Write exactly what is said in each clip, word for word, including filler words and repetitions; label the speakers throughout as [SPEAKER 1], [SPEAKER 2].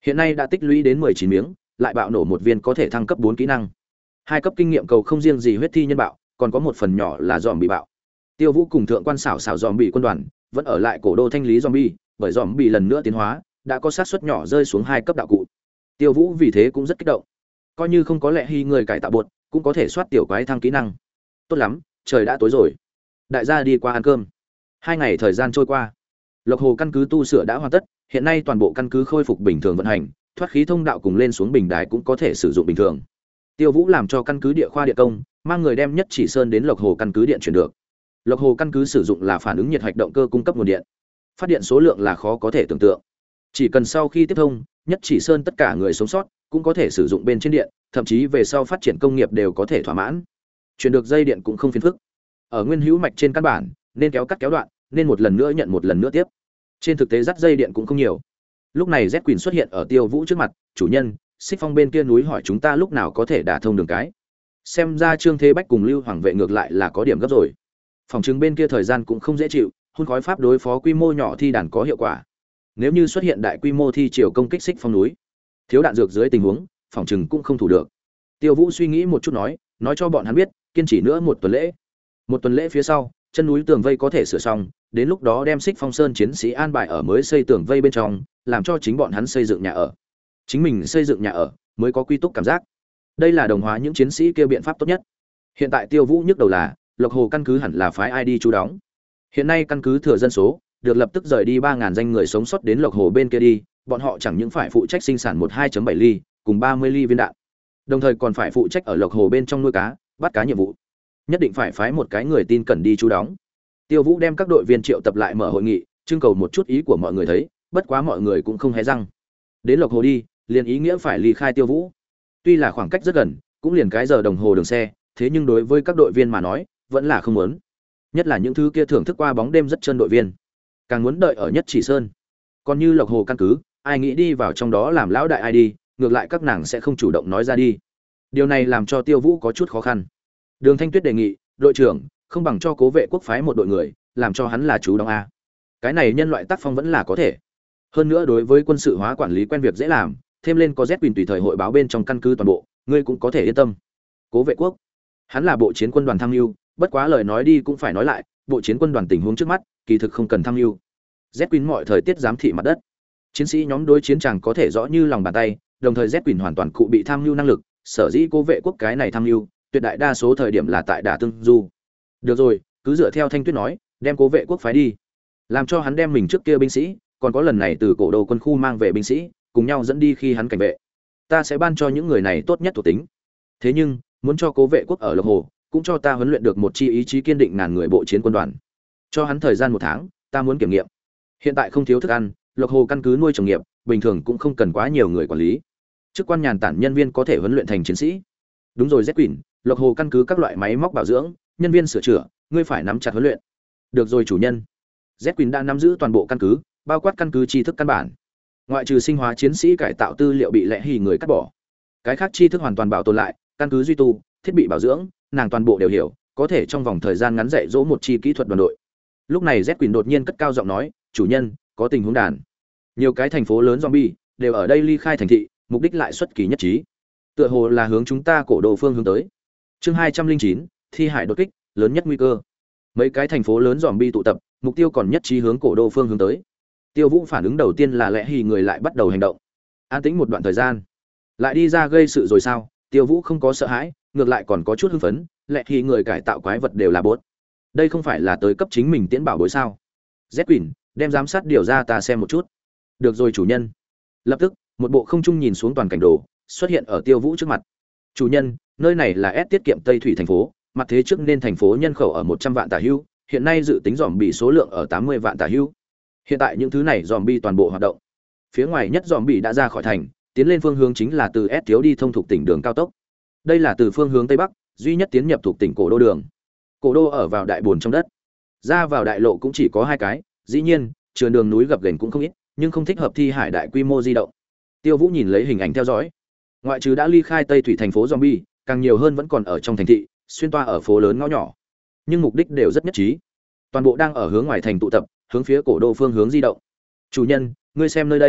[SPEAKER 1] Hiện nay đã tích lũy đến mười chín miếng, lại bạo nổ một viên có thể thăng cấp bốn kỹ năng. Hai cấp kinh nghiệm cầu không riêng gì huyết thi nhân bạo, còn có một phần nhỏ là dòm bị bạo. Tiêu Vũ cùng thượng quan xảo xảo dòm bị quân đoàn vẫn ở lại cổ đô thanh lý zombie, bởi dòm bị lần nữa tiến hóa, đã có xác suất nhỏ rơi xuống hai cấp đạo cụ. Tiêu Vũ vì thế cũng rất kích động. Coi như không có lẽ hy người cải tạo bột, cũng có thể soát tiểu quái thăng kỹ năng. Tốt lắm, trời đã tối rồi. Đại gia đi qua ăn cơm. Hai ngày thời gian trôi qua. Lộc Hồ căn cứ tu sửa đã hoàn tất, hiện nay toàn bộ căn cứ khôi phục bình thường vận hành, thoát khí thông đạo cùng lên xuống bình đài cũng có thể sử dụng bình thường. Tiêu Vũ làm cho căn cứ địa khoa địa công, mang người đem nhất chỉ sơn đến Lộc Hồ căn cứ điện chuyển được. Lộc Hồ căn cứ sử dụng là phản ứng nhiệt hạch động cơ cung cấp nguồn điện. Phát điện số lượng là khó có thể tưởng tượng. Chỉ cần sau khi tiếp thông, nhất chỉ sơn tất cả người sống sót cũng có thể sử dụng bên trên điện, thậm chí về sau phát triển công nghiệp đều có thể thỏa mãn. Chuyển được dây điện cũng không phiền phức. Ở nguyên hữu mạch trên căn bản, nên kéo cắt kéo đoạn, nên một lần nữa nhận một lần nữa tiếp. Trên thực tế dắt dây điện cũng không nhiều. Lúc này Z Quỳnh xuất hiện ở Tiêu Vũ trước mặt, "Chủ nhân, Xích Phong bên kia núi hỏi chúng ta lúc nào có thể đả thông đường cái." Xem ra Trương Thế Bách cùng Lưu Hoàng vệ ngược lại là có điểm gấp rồi. Phòng chứng bên kia thời gian cũng không dễ chịu, hun khói pháp đối phó quy mô nhỏ thi đàn có hiệu quả. Nếu như xuất hiện đại quy mô thi chiều công kích Xích Phong núi, thiếu đạn dược dưới tình huống, phòng chứng cũng không thủ được. Tiêu Vũ suy nghĩ một chút nói, nói cho bọn hắn biết, kiên trì nữa một tuần lễ. Một tuần lễ phía sau, chân núi tường vây có thể sửa xong, đến lúc đó đem Xích Phong Sơn chiến sĩ an bài ở mới xây tường vây bên trong, làm cho chính bọn hắn xây dựng nhà ở. Chính mình xây dựng nhà ở mới có quy túc cảm giác. Đây là đồng hóa những chiến sĩ kia biện pháp tốt nhất. Hiện tại Tiêu Vũ nhức đầu là, Lộc Hồ căn cứ hẳn là phái ai đi trú đóng. Hiện nay căn cứ thừa dân số, được lập tức rời đi ba nghìn danh người sống sót đến Lộc Hồ bên kia đi, bọn họ chẳng những phải phụ trách sinh sản một hai chấm bảy ly, cùng ba mươi ly viên đạn. Đồng thời còn phải phụ trách ở Lộc Hồ bên trong nuôi cá, bắt cá nhiệm vụ. Nhất định phải phái một cái người tin cẩn đi trú đóng. Tiêu Vũ đem các đội viên triệu tập lại mở hội nghị, trưng cầu một chút ý của mọi người thấy, bất quá mọi người cũng không hé răng. Đến Lộc Hồ đi, liền ý nghĩa phải ly khai Tiêu Vũ. Tuy là khoảng cách rất gần, cũng liền cái giờ đồng hồ đường xe, thế nhưng đối với các đội viên mà nói, vẫn là không muốn. Nhất là những thứ kia thưởng thức qua bóng đêm rất chân đội viên, càng muốn đợi ở Nhất Chỉ Sơn. Còn như Lộc Hồ căn cứ, ai nghĩ đi vào trong đó làm lão đại ai đi, ngược lại các nàng sẽ không chủ động nói ra đi. Điều này làm cho Tiêu Vũ có chút khó khăn. Đường Thanh Tuyết đề nghị, đội trưởng, không bằng cho Cố Vệ Quốc phái một đội người, làm cho hắn là chú đóng a. Cái này nhân loại tác phong vẫn là có thể. Hơn nữa đối với quân sự hóa quản lý quen việc dễ làm, thêm lên có Z Quỳnh tùy thời hội báo bên trong căn cứ toàn bộ, ngươi cũng có thể yên tâm. Cố Vệ Quốc, hắn là bộ chiến quân đoàn tham mưu, bất quá lời nói đi cũng phải nói lại, bộ chiến quân đoàn tình huống trước mắt, kỳ thực không cần tham mưu. Z Quỳnh mọi thời tiết giám thị mặt đất. Chiến sĩ nhóm đối chiến tràng có thể rõ như lòng bàn tay, đồng thời Z Quỳnh hoàn toàn cụ bị tham mưu năng lực, sở dĩ Cố Vệ Quốc cái này tham mưu, tuyệt đại đa số thời điểm là tại Đả Tương Du. Được rồi, cứ dựa theo Thanh Tuyết nói, đem Cố Vệ Quốc phái đi, làm cho hắn đem mình trước kia binh sĩ, còn có lần này từ cổ đô quân khu mang về binh sĩ, cùng nhau dẫn đi khi hắn cảnh vệ. Ta sẽ ban cho những người này tốt nhất thuộc tính. Thế nhưng, muốn cho Cố Vệ Quốc ở Lộc Hồ, cũng cho ta huấn luyện được một chi ý chí kiên định ngàn người bộ chiến quân đoàn. Cho hắn thời gian một tháng, ta muốn kiểm nghiệm. Hiện tại không thiếu thức ăn, Lộc Hồ căn cứ nuôi trồng nghiệp, bình thường cũng không cần quá nhiều người quản lý. Chức quan nhàn tản nhân viên có thể huấn luyện thành chiến sĩ. Đúng rồi Z Quỳnh, Lộc Hồ căn cứ các loại máy móc bảo dưỡng, nhân viên sửa chữa, ngươi phải nắm chặt huấn luyện. Được rồi chủ nhân. Z Quỳnh đã nắm giữ toàn bộ căn cứ, bao quát căn cứ tri thức căn bản. Ngoại trừ sinh hóa chiến sĩ cải tạo tư liệu bị lẽ hì người cắt bỏ, cái khác tri thức hoàn toàn bảo tồn lại, căn cứ duy tu, thiết bị bảo dưỡng, nàng toàn bộ đều hiểu, có thể trong vòng thời gian ngắn dạy dỗ một chi kỹ thuật đoàn đội. Lúc này Z Quỳnh đột nhiên cất cao giọng nói, chủ nhân, có tình huống đàn. Nhiều cái thành phố lớn zombie đều ở đây ly khai thành thị, mục đích lại xuất kỳ nhất trí. Tựa hồ là hướng chúng ta cổ đồ phương hướng tới. Chương hai trăm linh chín, thi hải đột kích, lớn nhất nguy cơ. Mấy cái thành phố lớn zombie tụ tập, mục tiêu còn nhất trí hướng cổ đô phương hướng tới. Tiêu Vũ phản ứng đầu tiên là lẽ hì người lại bắt đầu hành động. An tĩnh một đoạn thời gian, lại đi ra gây sự rồi sao? Tiêu Vũ không có sợ hãi, ngược lại còn có chút hưng phấn, lẽ hì người cải tạo quái vật đều là bốt. Đây không phải là tới cấp chính mình tiễn bảo bối sao? Z Quỳnh, đem giám sát điều ra ta xem một chút. Được rồi chủ nhân. Lập tức, một bộ không trung nhìn xuống toàn cảnh đồ, xuất hiện ở Tiêu Vũ trước mặt. Chủ nhân, nơi này là S tiết kiệm Tây Thủy thành phố, mặt thế trước nên thành phố nhân khẩu ở một trăm vạn tả hữu, hiện nay dự tính zombie số lượng ở tám mươi vạn tả hữu. Hiện tại những thứ này zombie toàn bộ hoạt động. Phía ngoài nhất zombie đã ra khỏi thành, tiến lên phương hướng chính là từ S thiếu đi thông thuộc tỉnh đường cao tốc. Đây là từ phương hướng tây bắc, duy nhất tiến nhập thuộc tỉnh cổ đô đường. Cổ đô ở vào đại buồn trong đất. Ra vào đại lộ cũng chỉ có hai cái, dĩ nhiên, trường đường núi gập ghềnh cũng không ít, nhưng không thích hợp thi hải đại quy mô di động. Tiêu Vũ nhìn lấy hình ảnh theo dõi. Ngoại trừ đã ly khai Tây Thủy thành phố zombie, càng nhiều hơn vẫn còn ở trong thành thị, xuyên toa ở phố lớn ngõ nhỏ. Nhưng mục đích đều rất nhất trí. Toàn bộ đang ở hướng ngoài thành tụ tập, hướng phía cổ đô phương hướng di động. Chủ nhân, ngươi xem nơi đây,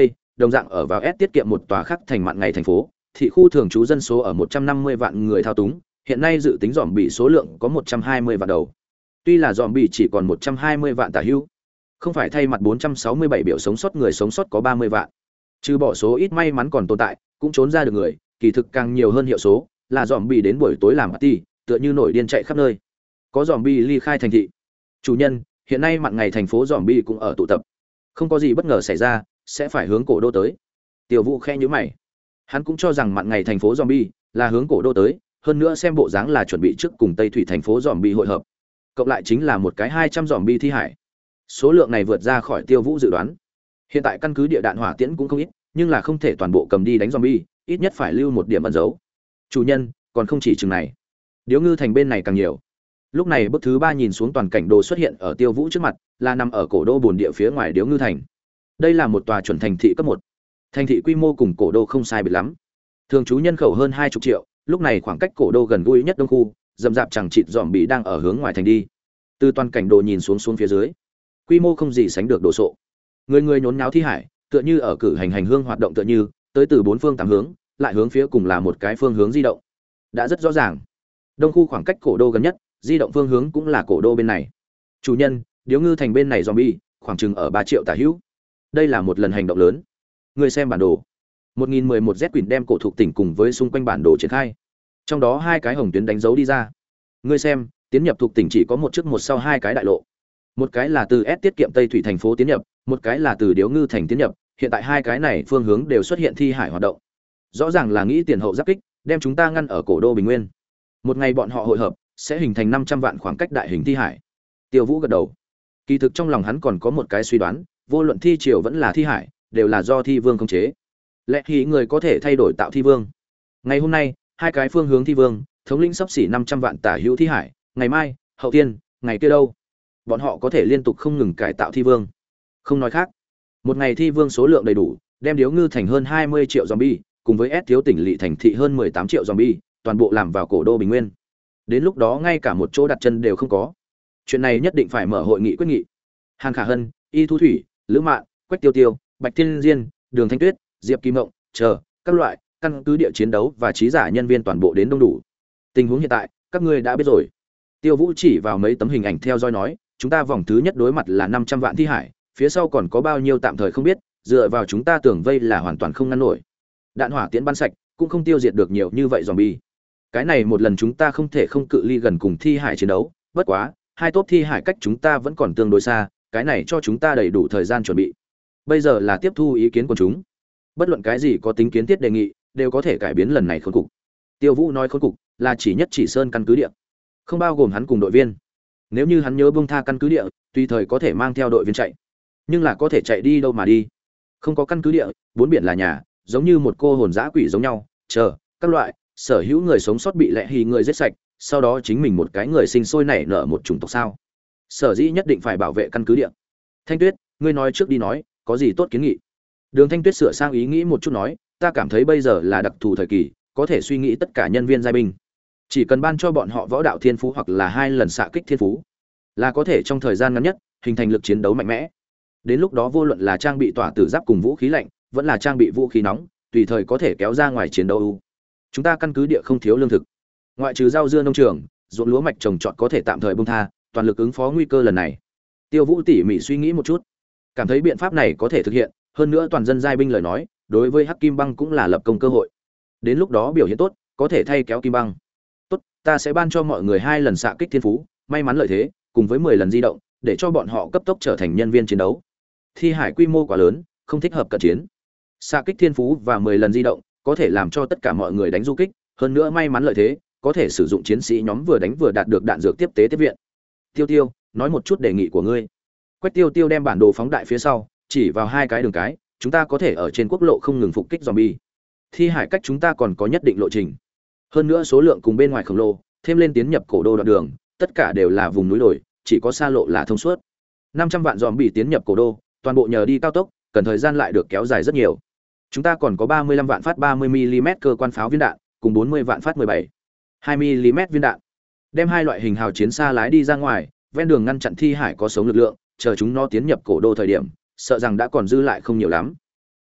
[SPEAKER 1] đồng dạng ở vào S tiết kiệm một tòa khác thành mạn ngày thành phố, thị khu thường trú dân số ở một trăm năm mươi vạn người thao túng, hiện nay dự tính dòm bị số lượng có một trăm hai mươi vạn đầu. Tuy là dòm bị chỉ còn một trăm hai mươi vạn tả hữu, không phải thay mặt bốn trăm sáu mươi bảy biểu sống sót người sống sót có ba mươi vạn. Trừ bỏ số ít may mắn còn tồn tại, cũng trốn ra được người, kỳ thực càng nhiều hơn hiệu số, là dòm bị đến buổi tối làm party, tựa như nổi điên chạy khắp nơi. Có dòm bị ly khai thành thị. Chủ nhân, hiện nay mạn ngày thành phố dòm bị cũng ở tụ tập. Không có gì bất ngờ xảy ra, sẽ phải hướng cổ đô tới. Tiêu Vũ khe nhíu mày. Hắn cũng cho rằng mạn ngày thành phố zombie là hướng cổ đô tới, hơn nữa xem bộ dáng là chuẩn bị trước cùng Tây Thủy thành phố zombie hội hợp. Cộng lại chính là một cái hai trăm zombie thi hải. Số lượng này vượt ra khỏi Tiêu Vũ dự đoán. Hiện tại căn cứ địa đạn hỏa tiễn cũng không ít, nhưng là không thể toàn bộ cầm đi đánh zombie, ít nhất phải lưu một điểm ẩn dấu. Chủ nhân, còn không chỉ chừng này. Điếu Ngư thành bên này càng nhiều. Lúc này bức thứ ba nhìn xuống toàn cảnh đồ xuất hiện ở Tiêu Vũ trước mặt, là nằm ở cổ đô bồn địa phía ngoài Điếu Ngư thành. Đây là một tòa chuẩn thành thị cấp một. Thành thị quy mô cùng cổ đô không sai biệt lắm. Thường trú nhân khẩu hơn hai mươi triệu, lúc này khoảng cách cổ đô gần gũi nhất đông khu, dầm dạp chẳng chịt dòm bị đang ở hướng ngoài thành đi. Từ toàn cảnh đồ nhìn xuống xuống phía dưới, quy mô không gì sánh được đồ sộ. Người người nhốn nháo thi hải, tựa như ở cử hành hành hương hoạt động tựa như, tới từ bốn phương tám hướng, lại hướng phía cùng là một cái phương hướng di động. Đã rất rõ ràng. Đông khu khoảng cách cổ đô gần nhất, di động phương hướng cũng là cổ đô bên này. Chủ nhân, Điếu Ngư thành bên này zombie, khoảng chừng ở ba triệu tả hữu. Đây là một lần hành động lớn. Người xem bản đồ. một nghìn mười một Z Quỷ đem cổ thuộc tỉnh cùng với xung quanh bản đồ triển khai. Trong đó hai cái hồng tuyến đánh dấu đi ra. Người xem, tiến nhập thuộc tỉnh chỉ có một trước một sau hai cái đại lộ. Một cái là từ S tiết kiệm Tây Thủy thành phố tiến nhập, một cái là từ Điếu Ngư thành tiến nhập, hiện tại hai cái này phương hướng đều xuất hiện thi hải hoạt động. Rõ ràng là nghĩ tiền hậu giáp kích, đem chúng ta ngăn ở cổ đô Bình Nguyên. Một ngày bọn họ hội hợp, sẽ hình thành năm trăm vạn khoảng cách đại hình thi hải. Tiêu Vũ gật đầu. Kỳ thực trong lòng hắn còn có một cái suy đoán, vô luận thi triều vẫn là thi hải, đều là do thi vương khống chế. Lẽ thì người có thể thay đổi tạo thi vương. Ngày hôm nay, hai cái phương hướng thi vương, thống lĩnh sắp xỉ năm trăm vạn tả hữu thi hải, ngày mai, hậu tiên, ngày kia đâu? Bọn họ có thể liên tục không ngừng cải tạo thi vương. Không nói khác, một ngày thi vương số lượng đầy đủ, đem Điếu Ngư thành hơn hai mươi triệu zombie, cùng với S thiếu tỉnh lỵ thành thị hơn mười tám triệu zombie, toàn bộ làm vào cổ đô Bình Nguyên. Đến lúc đó ngay cả một chỗ đặt chân đều không có. Chuyện này nhất định phải mở hội nghị quyết nghị. Hàn Khả Hân, Y Thu Thủy, Lữ Mạn, Quách Tiêu Tiêu, Bạch Thiên Diên, Đường Thanh Tuyết, Diệp Kim Mộng, chờ các loại căn cứ địa chiến đấu và trí giả nhân viên toàn bộ đến đông đủ. Tình huống hiện tại, các ngươi đã biết rồi. Tiêu Vũ chỉ vào mấy tấm hình ảnh theo dõi nói, chúng ta vòng thứ nhất đối mặt là năm trăm vạn thi hải, phía sau còn có bao nhiêu tạm thời không biết, dựa vào chúng ta tưởng vây là hoàn toàn không ngăn nổi. Đạn hỏa tiễn bắn sạch, cũng không tiêu diệt được nhiều như vậy zombie. Cái này một lần chúng ta không thể không cự ly gần cùng thi hải chiến đấu, bất quá, hai tốp thi hải cách chúng ta vẫn còn tương đối xa, cái này cho chúng ta đầy đủ thời gian chuẩn bị. Bây giờ là tiếp thu ý kiến của chúng. Bất luận cái gì có tính kiến thiết đề nghị, đều có thể cải biến lần này khốn cục. Tiêu Vũ nói khốn cục là chỉ nhất chỉ sơn căn cứ địa, không bao gồm hắn cùng đội viên. Nếu như hắn nhớ buông tha căn cứ địa, tùy thời có thể mang theo đội viên chạy. Nhưng là có thể chạy đi đâu mà đi? Không có căn cứ địa, bốn biển là nhà, giống như một cô hồn dã quỷ giống nhau, chờ các loại sở hữu người sống sót bị lệ hì người giết sạch, sau đó chính mình một cái người sinh sôi nảy nở một chủng tộc sao? Sở dĩ nhất định phải bảo vệ căn cứ địa. Thanh Tuyết, ngươi nói trước đi nói, có gì tốt kiến nghị? Đường Thanh Tuyết sửa sang ý nghĩ một chút nói, ta cảm thấy bây giờ là đặc thù thời kỳ, có thể suy nghĩ tất cả nhân viên giai binh, chỉ cần ban cho bọn họ võ đạo thiên phú hoặc là hai lần xạ kích thiên phú, là có thể trong thời gian ngắn nhất hình thành lực chiến đấu mạnh mẽ. Đến lúc đó vô luận là trang bị tỏa tử giáp cùng vũ khí lạnh, vẫn là trang bị vũ khí nóng, tùy thời có thể kéo ra ngoài chiến đấu. Chúng ta căn cứ địa không thiếu lương thực, ngoại trừ rau dưa nông trường, ruộng lúa mạch trồng trọt có thể tạm thời buông tha, toàn lực ứng phó nguy cơ lần này. Tiêu Vũ tỉ mỉ suy nghĩ một chút, cảm thấy biện pháp này có thể thực hiện, hơn nữa toàn dân giai binh lời nói, đối với Hắc Kim Băng cũng là lập công cơ hội. Đến lúc đó biểu hiện tốt, có thể thay kéo Kim Băng. Tốt, ta sẽ ban cho mọi người hai lần xạ kích thiên phú, may mắn lợi thế, cùng với mười lần di động, để cho bọn họ cấp tốc trở thành nhân viên chiến đấu. Thi hải quy mô quá lớn, không thích hợp cận chiến. Xạ kích thiên phú và mười lần di động, có thể làm cho tất cả mọi người đánh du kích, hơn nữa may mắn lợi thế, có thể sử dụng chiến sĩ nhóm vừa đánh vừa đạt được đạn dược tiếp tế tiếp viện. Tiêu Tiêu, nói một chút đề nghị của ngươi. Quách Tiêu Tiêu đem bản đồ phóng đại phía sau, chỉ vào hai cái đường cái, chúng ta có thể ở trên quốc lộ không ngừng phục kích zombie. Thi hải cách chúng ta còn có nhất định lộ trình. Hơn nữa số lượng cùng bên ngoài khổng lồ, thêm lên tiến nhập cổ đô đoạn đường, tất cả đều là vùng núi đồi, chỉ có xa lộ là thông suốt. năm trăm vạn zombie tiến nhập cổ đô, toàn bộ nhờ đi cao tốc, cần thời gian lại được kéo dài rất nhiều. Chúng ta còn có ba mươi lăm vạn phát ba mươi mi li mét cơ quan pháo viên đạn, cùng bốn mươi vạn phát mười bảy, hai mi li mét viên đạn. Đem hai loại hình hào chiến xa lái đi ra ngoài, ven đường ngăn chặn thi hải có sống lực lượng, chờ chúng nó tiến nhập cổ đô thời điểm, sợ rằng đã còn dư lại không nhiều lắm.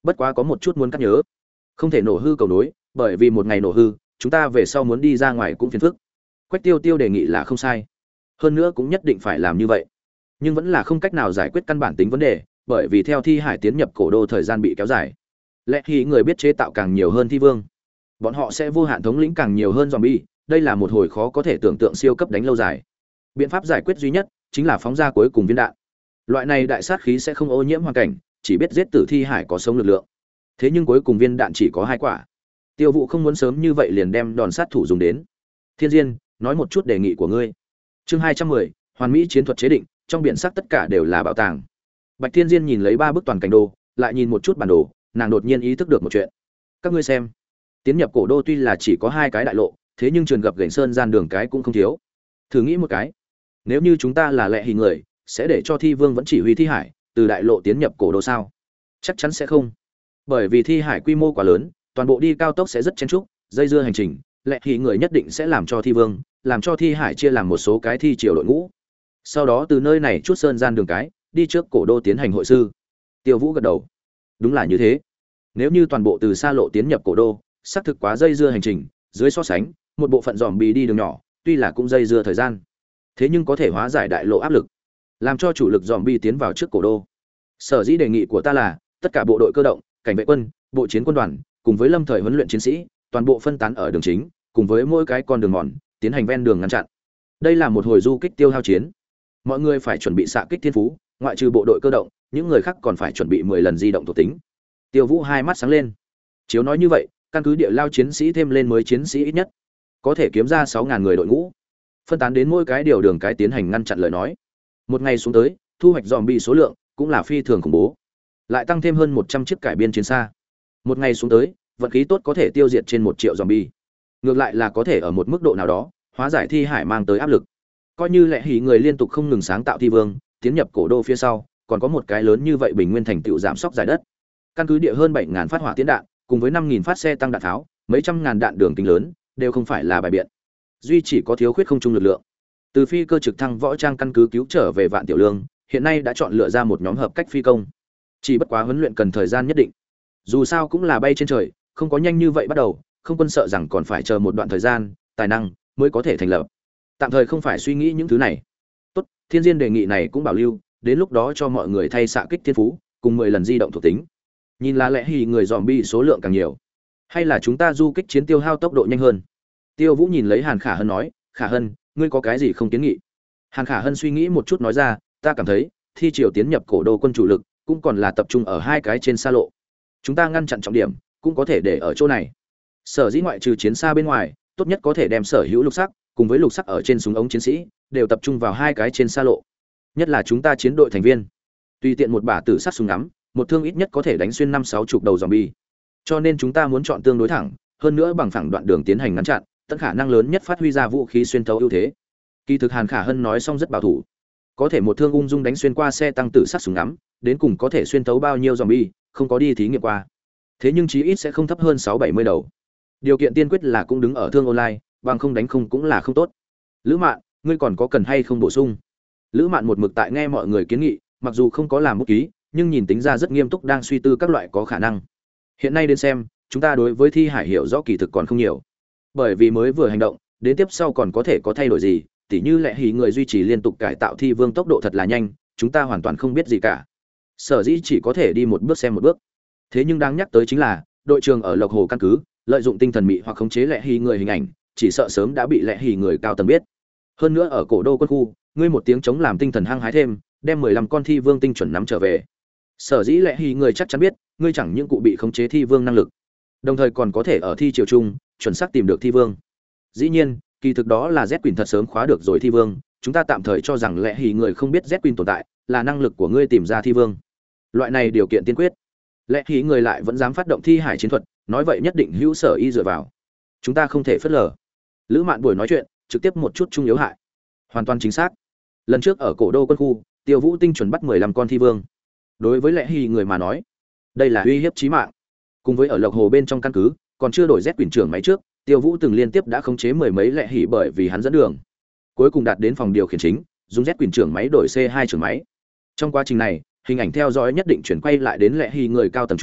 [SPEAKER 1] bất quá có một chút muốn cắt nhớ, không thể nổ hư cầu nối, bởi vì một ngày nổ hư chúng ta về sau muốn đi ra ngoài cũng phiền phức. Quách Tiêu Tiêu đề nghị là không sai, hơn nữa cũng nhất định phải làm như vậy, nhưng vẫn là không cách nào giải quyết căn bản tính vấn đề, bởi vì theo thi hải tiến nhập cổ đô thời gian bị kéo dài, lẽ khi người biết chế tạo càng nhiều hơn thi vương, bọn họ sẽ vô hạn thống lĩnh càng nhiều hơn zombie, đây là một hồi khó có thể tưởng tượng siêu cấp đánh lâu dài. Biện pháp giải quyết duy nhất chính là phóng ra cuối cùng viên đạn. Loại này đại sát khí sẽ không ô nhiễm hoàn cảnh, chỉ biết giết tử thi hải có sống lực lượng. Thế nhưng cuối cùng viên đạn chỉ có hai quả. Tiêu Vũ không muốn sớm như vậy liền đem đòn sát thủ dùng đến. Thiên Diên, nói một chút đề nghị của ngươi. Chương hai trăm mười, hoàn mỹ chiến thuật chế định, trong biển sắc tất cả đều là bảo tàng. Bạch Thiên Diên nhìn lấy ba bức toàn cảnh đồ, lại nhìn một chút bản đồ, nàng đột nhiên ý thức được một chuyện. Các ngươi xem, tiến nhập cổ đô tuy là chỉ có hai cái đại lộ, thế nhưng trường gặp gành sơn gian đường cái cũng không thiếu. Thử nghĩ một cái, nếu như chúng ta là lệ hình người, sẽ để cho thi vương vẫn chỉ huy thi hải từ đại lộ tiến nhập cổ đô sao? Chắc chắn sẽ không, bởi vì thi hải quy mô quá lớn, toàn bộ đi cao tốc sẽ rất chen chúc, dây dưa hành trình, lệ hình người nhất định sẽ làm cho thi vương, làm cho thi hải chia làm một số cái thi triều đội ngũ, sau đó từ nơi này chút sơn gian đường cái đi trước cổ đô tiến hành hội sư. Tiêu Vũ gật đầu, đúng là như thế. Nếu như toàn bộ từ xa lộ tiến nhập cổ đô, xác thực quá dây dưa hành trình, dưới so sánh, một bộ phận dòm bì đi đường nhỏ, tuy là cũng dây dưa thời gian, thế nhưng có thể hóa giải đại lộ áp lực, làm cho chủ lực dòm bì tiến vào trước cổ đô. Sở dĩ đề nghị của ta là, tất cả bộ đội cơ động, cảnh vệ quân, bộ chiến quân đoàn, cùng với lâm thời huấn luyện chiến sĩ, toàn bộ phân tán ở đường chính, cùng với mỗi cái con đường mòn, tiến hành ven đường ngăn chặn. Đây là một hồi du kích tiêu hao chiến. Mọi người phải chuẩn bị xạ kích thiên phú, ngoại trừ bộ đội cơ động, những người khác còn phải chuẩn bị mười lần di động thuộc tính. Tiêu Vũ hai mắt sáng lên. Chiếu nói như vậy, căn cứ địa lao chiến sĩ thêm lên mới chiến sĩ ít nhất có thể kiếm ra sáu ngàn người đội ngũ, phân tán đến mỗi cái điều đường cái tiến hành ngăn chặn lời nói. Một ngày xuống tới, thu hoạch zombie số lượng cũng là phi thường khủng bố. Lại tăng thêm hơn một trăm chiếc cải biên chiến xa. Một ngày xuống tới, vận khí tốt có thể tiêu diệt trên một triệu zombie. Ngược lại là có thể ở một mức độ nào đó hóa giải thi hải mang tới áp lực. Coi như lệ hỉ người liên tục không ngừng sáng tạo thi vương, tiến nhập cổ đô phía sau, còn có một cái lớn như vậy bình nguyên thành tựu giảm sóc giải đất. Căn cứ địa hơn bảy nghìn phát hỏa tiến đạn, cùng với năm nghìn phát xe tăng đạn tháo, mấy trăm ngàn đạn đường kính lớn, đều không phải là bài biện. Duy chỉ có thiếu khuyết không trung lực lượng. Từ phi cơ trực thăng võ trang căn cứ cứu trở về Vạn Tiểu Lương, hiện nay đã chọn lựa ra một nhóm hợp cách phi công. Chỉ bất quá huấn luyện cần thời gian nhất định. Dù sao cũng là bay trên trời, không có nhanh như vậy bắt đầu, không quân sợ rằng còn phải chờ một đoạn thời gian, tài năng mới có thể thành lập. Tạm thời không phải suy nghĩ những thứ này. Tốt, Thiên Diên đề nghị này cũng bảo lưu, đến lúc đó cho mọi người thay xạ kích thiên phú, cùng mười lần di động thuộc tính. Nhìn là lẽ hì người zombie số lượng càng nhiều, hay là chúng ta du kích chiến tiêu hao tốc độ nhanh hơn? Tiêu Vũ nhìn lấy Hàn Khả Hân nói, Khả Hân, ngươi có cái gì không kiến nghị? Hàn Khả Hân suy nghĩ một chút nói ra, ta cảm thấy, thi triều tiến nhập cổ đô quân chủ lực, cũng còn là tập trung ở hai cái trên xa lộ. Chúng ta ngăn chặn trọng điểm, cũng có thể để ở chỗ này. Sở dĩ ngoại trừ chiến xa bên ngoài, tốt nhất có thể đem sở hữu lục sắc, cùng với lục sắc ở trên súng ống chiến sĩ, đều tập trung vào hai cái trên xa lộ. Nhất là chúng ta chiến đội thành viên, tùy tiện một bả tử sắc súng ngắm, một thương ít nhất có thể đánh xuyên năm sáu chục đầu zombie. Cho nên chúng ta muốn chọn tương đối thẳng, hơn nữa bằng phẳng đoạn đường tiến hành ngăn chặn, tận khả năng lớn nhất phát huy ra vũ khí xuyên thấu ưu thế. Kỳ thực Hàn Khả Hân nói xong rất bảo thủ, có thể một thương ung dung đánh xuyên qua xe tăng tử sắc súng ngắm, đến cùng có thể xuyên thấu bao nhiêu zombie, không có đi thí nghiệm qua. Thế nhưng chí ít sẽ không thấp hơn sáu bảy mươi đầu. Điều kiện tiên quyết là cũng đứng ở thương online, bằng không đánh không cũng là không tốt. Lữ Mạn, ngươi còn có cần hay không bổ sung? Lữ Mạn một mực tại nghe mọi người kiến nghị, mặc dù không có làm bút ký, nhưng nhìn tính ra rất nghiêm túc đang suy tư các loại có khả năng. Hiện nay đến xem, chúng ta đối với thi hải hiểu rõ kỳ thực còn không nhiều, bởi vì mới vừa hành động, đến tiếp sau còn có thể có thay đổi gì, tỉ như lẽ hỉ người duy trì liên tục cải tạo thi vương tốc độ thật là nhanh, chúng ta hoàn toàn không biết gì cả. Sở dĩ chỉ có thể đi một bước xem một bước. Thế nhưng đáng nhắc tới chính là, đội trưởng ở Lộc Hồ căn cứ, lợi dụng tinh thần mị hoặc khống chế lẽ hỉ người hình ảnh, chỉ sợ sớm đã bị lẽ hỉ người cao tầng biết. Hơn nữa ở cổ đô quân khu, ngươi một tiếng chống làm tinh thần hăng hái thêm, đem mười lăm con thi vương tinh chuẩn nắm trở về. Sở dĩ lẽ hỉ người chắc chắn biết, ngươi chẳng những cụ bị khống chế thi vương năng lực, đồng thời còn có thể ở thi triều trung chuẩn xác tìm được thi vương. Dĩ nhiên, kỳ thực đó là Z Queen thật sớm khóa được rồi thi vương, chúng ta tạm thời cho rằng lẽ hỉ người không biết Z Queen tồn tại, là năng lực của ngươi tìm ra thi vương. Loại này điều kiện tiên quyết. Lẽ hỉ người lại vẫn dám phát động thi hải chiến thuật, nói vậy nhất định hữu sở y dựa vào. Chúng ta không thể phớt lờ. Lữ Mạn buổi nói chuyện, trực tiếp một chút trung yếu hại. Hoàn toàn chính xác. Lần trước ở cổ đô quân khu, Tiêu Vũ tinh chuẩn bắt mười lăm con thi vương. Đối với lẽ hỉ người mà nói, đây là uy hiếp chí mạng. Cùng với ở Lộc Hồ bên trong căn cứ, còn chưa đổi Z Queen trưởng máy trước, Tiêu Vũ từng liên tiếp đã khống chế mười mấy lẹ hỉ bởi vì hắn dẫn đường. Cuối cùng đạt đến phòng điều khiển chính, dùng Z Queen trưởng máy đổi C hai trưởng máy. Trong quá trình này, hình ảnh theo dõi nhất định chuyển quay lại đến lẹ hỉ người cao tầng trung,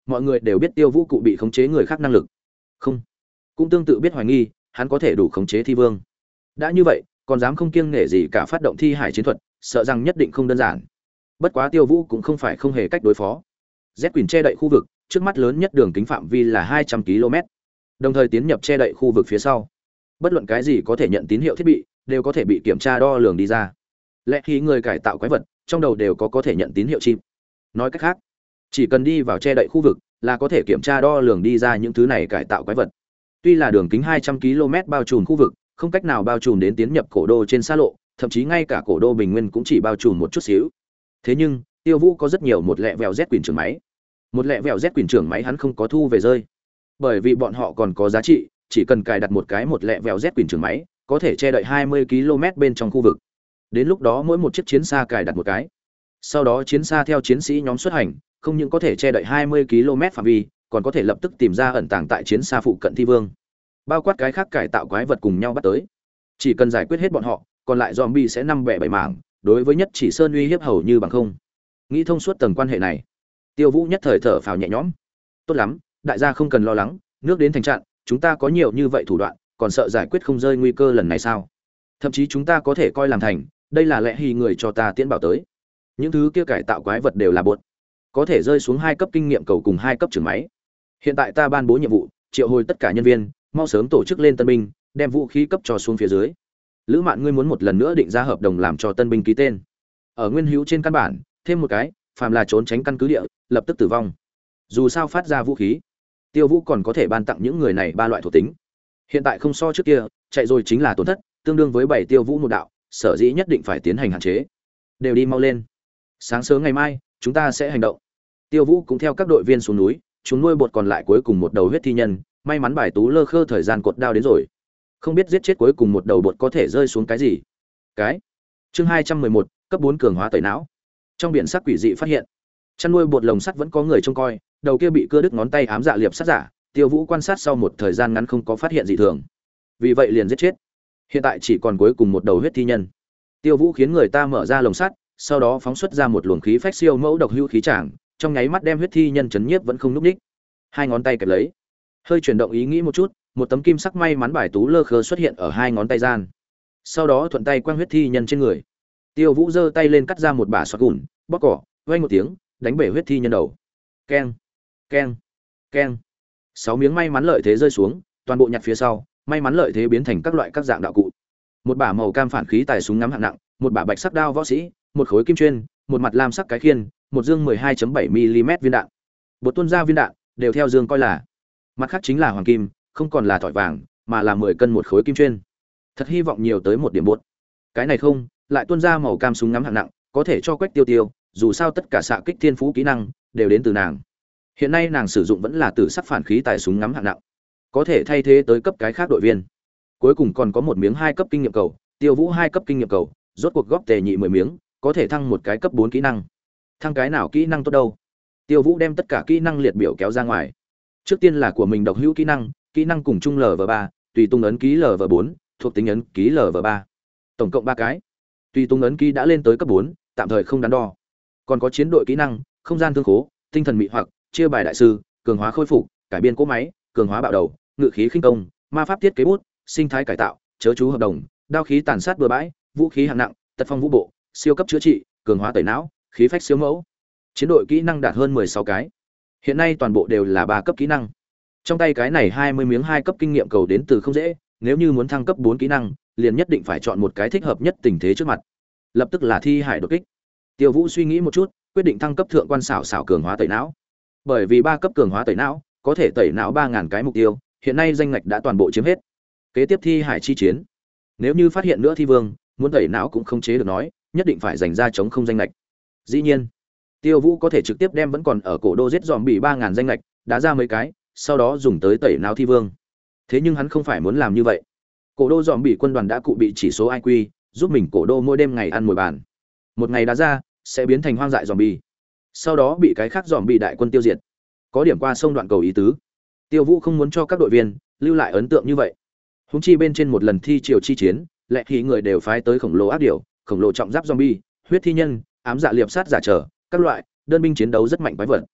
[SPEAKER 1] mọi người đều biết Tiêu Vũ cụ bị khống chế người khác năng lực. Không, cũng tương tự biết hoài nghi, hắn có thể đủ khống chế thi vương. Đã như vậy, còn dám không kiêng nể gì cả phát động thi hải chiến thuật, sợ rằng nhất định không đơn giản. Bất quá Tiêu Vũ cũng không phải không hề cách đối phó. Z Quỷ che đậy khu vực, trước mắt lớn nhất đường kính phạm vi là hai trăm ki lô mét. Đồng thời tiến nhập che đậy khu vực phía sau. Bất luận cái gì có thể nhận tín hiệu thiết bị, đều có thể bị kiểm tra đo lường đi ra. Lẽ khi người cải tạo quái vật, trong đầu đều có có thể nhận tín hiệu chim. Nói cách khác, chỉ cần đi vào che đậy khu vực, là có thể kiểm tra đo lường đi ra những thứ này cải tạo quái vật. Tuy là đường kính hai trăm ki lô mét bao trùm khu vực, không cách nào bao trùm đến tiến nhập cổ đô trên xa lộ, thậm chí ngay cả cổ đô bình nguyên cũng chỉ bao trùm một chút xíu. Thế nhưng, Tiêu Vũ có rất nhiều một lẹ vèo Z quyền trưởng máy. Một lẹ vèo Z quyền trưởng máy hắn không có thu về rơi, bởi vì bọn họ còn có giá trị, chỉ cần cài đặt một cái một lẹ vèo Z quyền trưởng máy, có thể che đậy hai mươi ki lô mét bên trong khu vực. Đến lúc đó mỗi một chiếc chiến xa cài đặt một cái. Sau đó chiến xa theo chiến sĩ nhóm xuất hành, không những có thể che đậy hai mươi ki lô mét phạm vi, còn có thể lập tức tìm ra ẩn tàng tại chiến xa phụ cận thi vương. Bao quát cái khác cải tạo quái vật cùng nhau bắt tới. Chỉ cần giải quyết hết bọn họ, còn lại zombie sẽ năm bẻ bảy mảng, đối với nhất chỉ sơn uy hiếp hầu như bằng không. Nghĩ thông suốt tầng quan hệ này, Tiêu Vũ nhất thời thở phào nhẹ nhõm. Tốt lắm, đại gia không cần lo lắng, nước đến thành trạng, chúng ta có nhiều như vậy thủ đoạn, còn sợ giải quyết không rơi nguy cơ lần này sao? Thậm chí chúng ta có thể coi làm thành, đây là lẽ hì người cho ta tiễn bảo tới. Những thứ kia cải tạo quái vật đều là buột, có thể rơi xuống hai cấp kinh nghiệm cầu cùng hai cấp trưởng máy. Hiện tại ta ban bố nhiệm vụ, triệu hồi tất cả nhân viên, mau sớm tổ chức lên tân binh, đem vũ khí cấp cho xuống phía dưới. Lữ Mạn ngươi muốn một lần nữa định ra hợp đồng làm cho tân binh ký tên. Ở nguyên hữu trên căn bản, thêm một cái, phàm là trốn tránh căn cứ địa, lập tức tử vong. Dù sao phát ra vũ khí, Tiêu Vũ còn có thể ban tặng những người này ba loại thuộc tính. Hiện tại không so trước kia, chạy rồi chính là tổn thất, tương đương với bảy Tiêu Vũ một đạo, sở dĩ nhất định phải tiến hành hạn chế. Đều đi mau lên. Sáng sớm ngày mai, chúng ta sẽ hành động. Tiêu Vũ cũng theo các đội viên xuống núi, chúng nuôi bột còn lại cuối cùng một đầu huyết thi nhân, may mắn bài tú lơ khơ thời gian cột đao đến rồi. Không biết giết chết cuối cùng một đầu bột có thể rơi xuống cái gì. Cái. Chương hai trăm mười một, cấp bốn cường hóa tẩy não. Trong biển sắc quỷ dị phát hiện, chăn nuôi bột lồng sắt vẫn có người trông coi, đầu kia bị cưa đứt ngón tay ám dạ liệp sát giả, Tiêu Vũ quan sát sau một thời gian ngắn không có phát hiện gì thường. Vì vậy liền giết chết. Hiện tại chỉ còn cuối cùng một đầu huyết thi nhân. Tiêu Vũ khiến người ta mở ra lồng sắt, sau đó phóng xuất ra một luồng khí phách siêu mẫu độc hữu khí tràng, trong nháy mắt đem huyết thi nhân chấn nhiếp vẫn không núp đích. Hai ngón tay kẹp lấy, hơi chuyển động ý nghĩ một chút, một tấm kim sắc may mắn bài tú lơ khơ xuất hiện ở hai ngón tay gian. Sau đó thuận tay quăng huyết thi nhân trên người. Tiêu Vũ giơ tay lên cắt ra một bả xoạc gùn, bóc cỏ, vang một tiếng, đánh bể huyết thi nhân đầu. Keng, keng, keng. Sáu miếng may mắn lợi thế rơi xuống, toàn bộ nhặt phía sau, may mắn lợi thế biến thành các loại các dạng đạo cụ. Một bả màu cam phản khí tài súng ngắm hạng nặng, một bả bạch sắc đao võ sĩ, một khối kim chuyên, một mặt lam sắc cái khiên, một dương mười hai phẩy bảy mi-li-mét viên đạn. Bột tuôn ra viên đạn, đều theo dương coi là. Mặt khác chính là hoàng kim, không còn là thỏi vàng, mà là mười cân một khối kim chuyên. Thật hy vọng nhiều tới một điểm bột. Cái này không, lại tuôn ra màu cam súng ngắm hạng nặng, có thể cho Quách Tiêu Tiêu, dù sao tất cả xạ kích thiên phú kỹ năng đều đến từ nàng. Hiện nay nàng sử dụng vẫn là tử sắc phản khí tài súng ngắm hạng nặng, có thể thay thế tới cấp cái khác đội viên. Cuối cùng còn có một miếng hai cấp kinh nghiệm cầu, Tiêu Vũ hai cấp kinh nghiệm cầu, rốt cuộc góp tề nhị mười miếng, có thể thăng một cái cấp bốn kỹ năng. Thăng cái nào kỹ năng tốt đâu? Tiêu Vũ đem tất cả kỹ năng liệt biểu kéo ra ngoài. Trước tiên là của mình độc hữu kỹ năng, kỹ năng cùng chung lv ba, tùy tung ấn ký lv bốn, thuộc tính ấn ký lv ba. Tổng cộng ba cái. Tùy tung ấn ký đã lên tới cấp bốn, tạm thời không đắn đo. Còn có chiến đội kỹ năng, không gian thương khố, tinh thần mị hoặc, chia bài đại sư, cường hóa khôi phục, cải biên cỗ máy, cường hóa bạo đầu, ngự khí khinh công, ma pháp thiết kế bút, sinh thái cải tạo, chớ chú hợp đồng, đao khí tàn sát bừa bãi, vũ khí hạng nặng, tật phong vũ bộ, siêu cấp chữa trị, cường hóa tẩy não, khí phách siêu mẫu. Chiến đội kỹ năng đạt hơn mười sáu cái. Hiện nay toàn bộ đều là ba cấp kỹ năng. Trong tay cái này hai mươi miếng hai cấp kinh nghiệm cầu đến từ không dễ, nếu như muốn thăng cấp bốn kỹ năng, liền nhất định phải chọn một cái thích hợp nhất tình thế trước mặt. Lập tức là thi hải đột kích. Tiêu Vũ suy nghĩ một chút, quyết định thăng cấp thượng quan xảo xảo cường hóa tẩy não. Bởi vì ba cấp cường hóa tẩy não, có thể tẩy não ba ngàn cái mục tiêu, hiện nay danh ngạch đã toàn bộ chiếm hết. Kế tiếp thi hải chi chiến. Nếu như phát hiện nữa thi vương, muốn tẩy não cũng không chế được nói, nhất định phải dành ra chống không danh ngạch. Dĩ nhiên, Tiêu Vũ có thể trực tiếp đem vẫn còn ở cổ đô giết dòm bị ba ngàn danh ngạch, đá ra mấy cái, sau đó dùng tới tẩy não thi vương. Thế nhưng hắn không phải muốn làm như vậy. Cổ đô dòm bị quân đoàn đã cụ bị chỉ số i kiu, giúp mình cổ đô mỗi đêm ngày ăn mồi bàn. Một ngày đá ra, sẽ biến thành hoang dại dòm bị. Sau đó bị cái khác dòm bị đại quân tiêu diệt. Có điểm qua sông đoạn cầu ý tứ. Tiêu Vũ không muốn cho các đội viên lưu lại ấn tượng như vậy. Húng chi bên trên một lần thi triều chi chiến, lẽ thì người đều phái tới khổng lồ ác điểu, khổng lồ trọng giáp zombie, huyết thi nhân, ám dạ liệp sát giả trở, các loại đơn binh chiến đấu rất mạnh quái vật.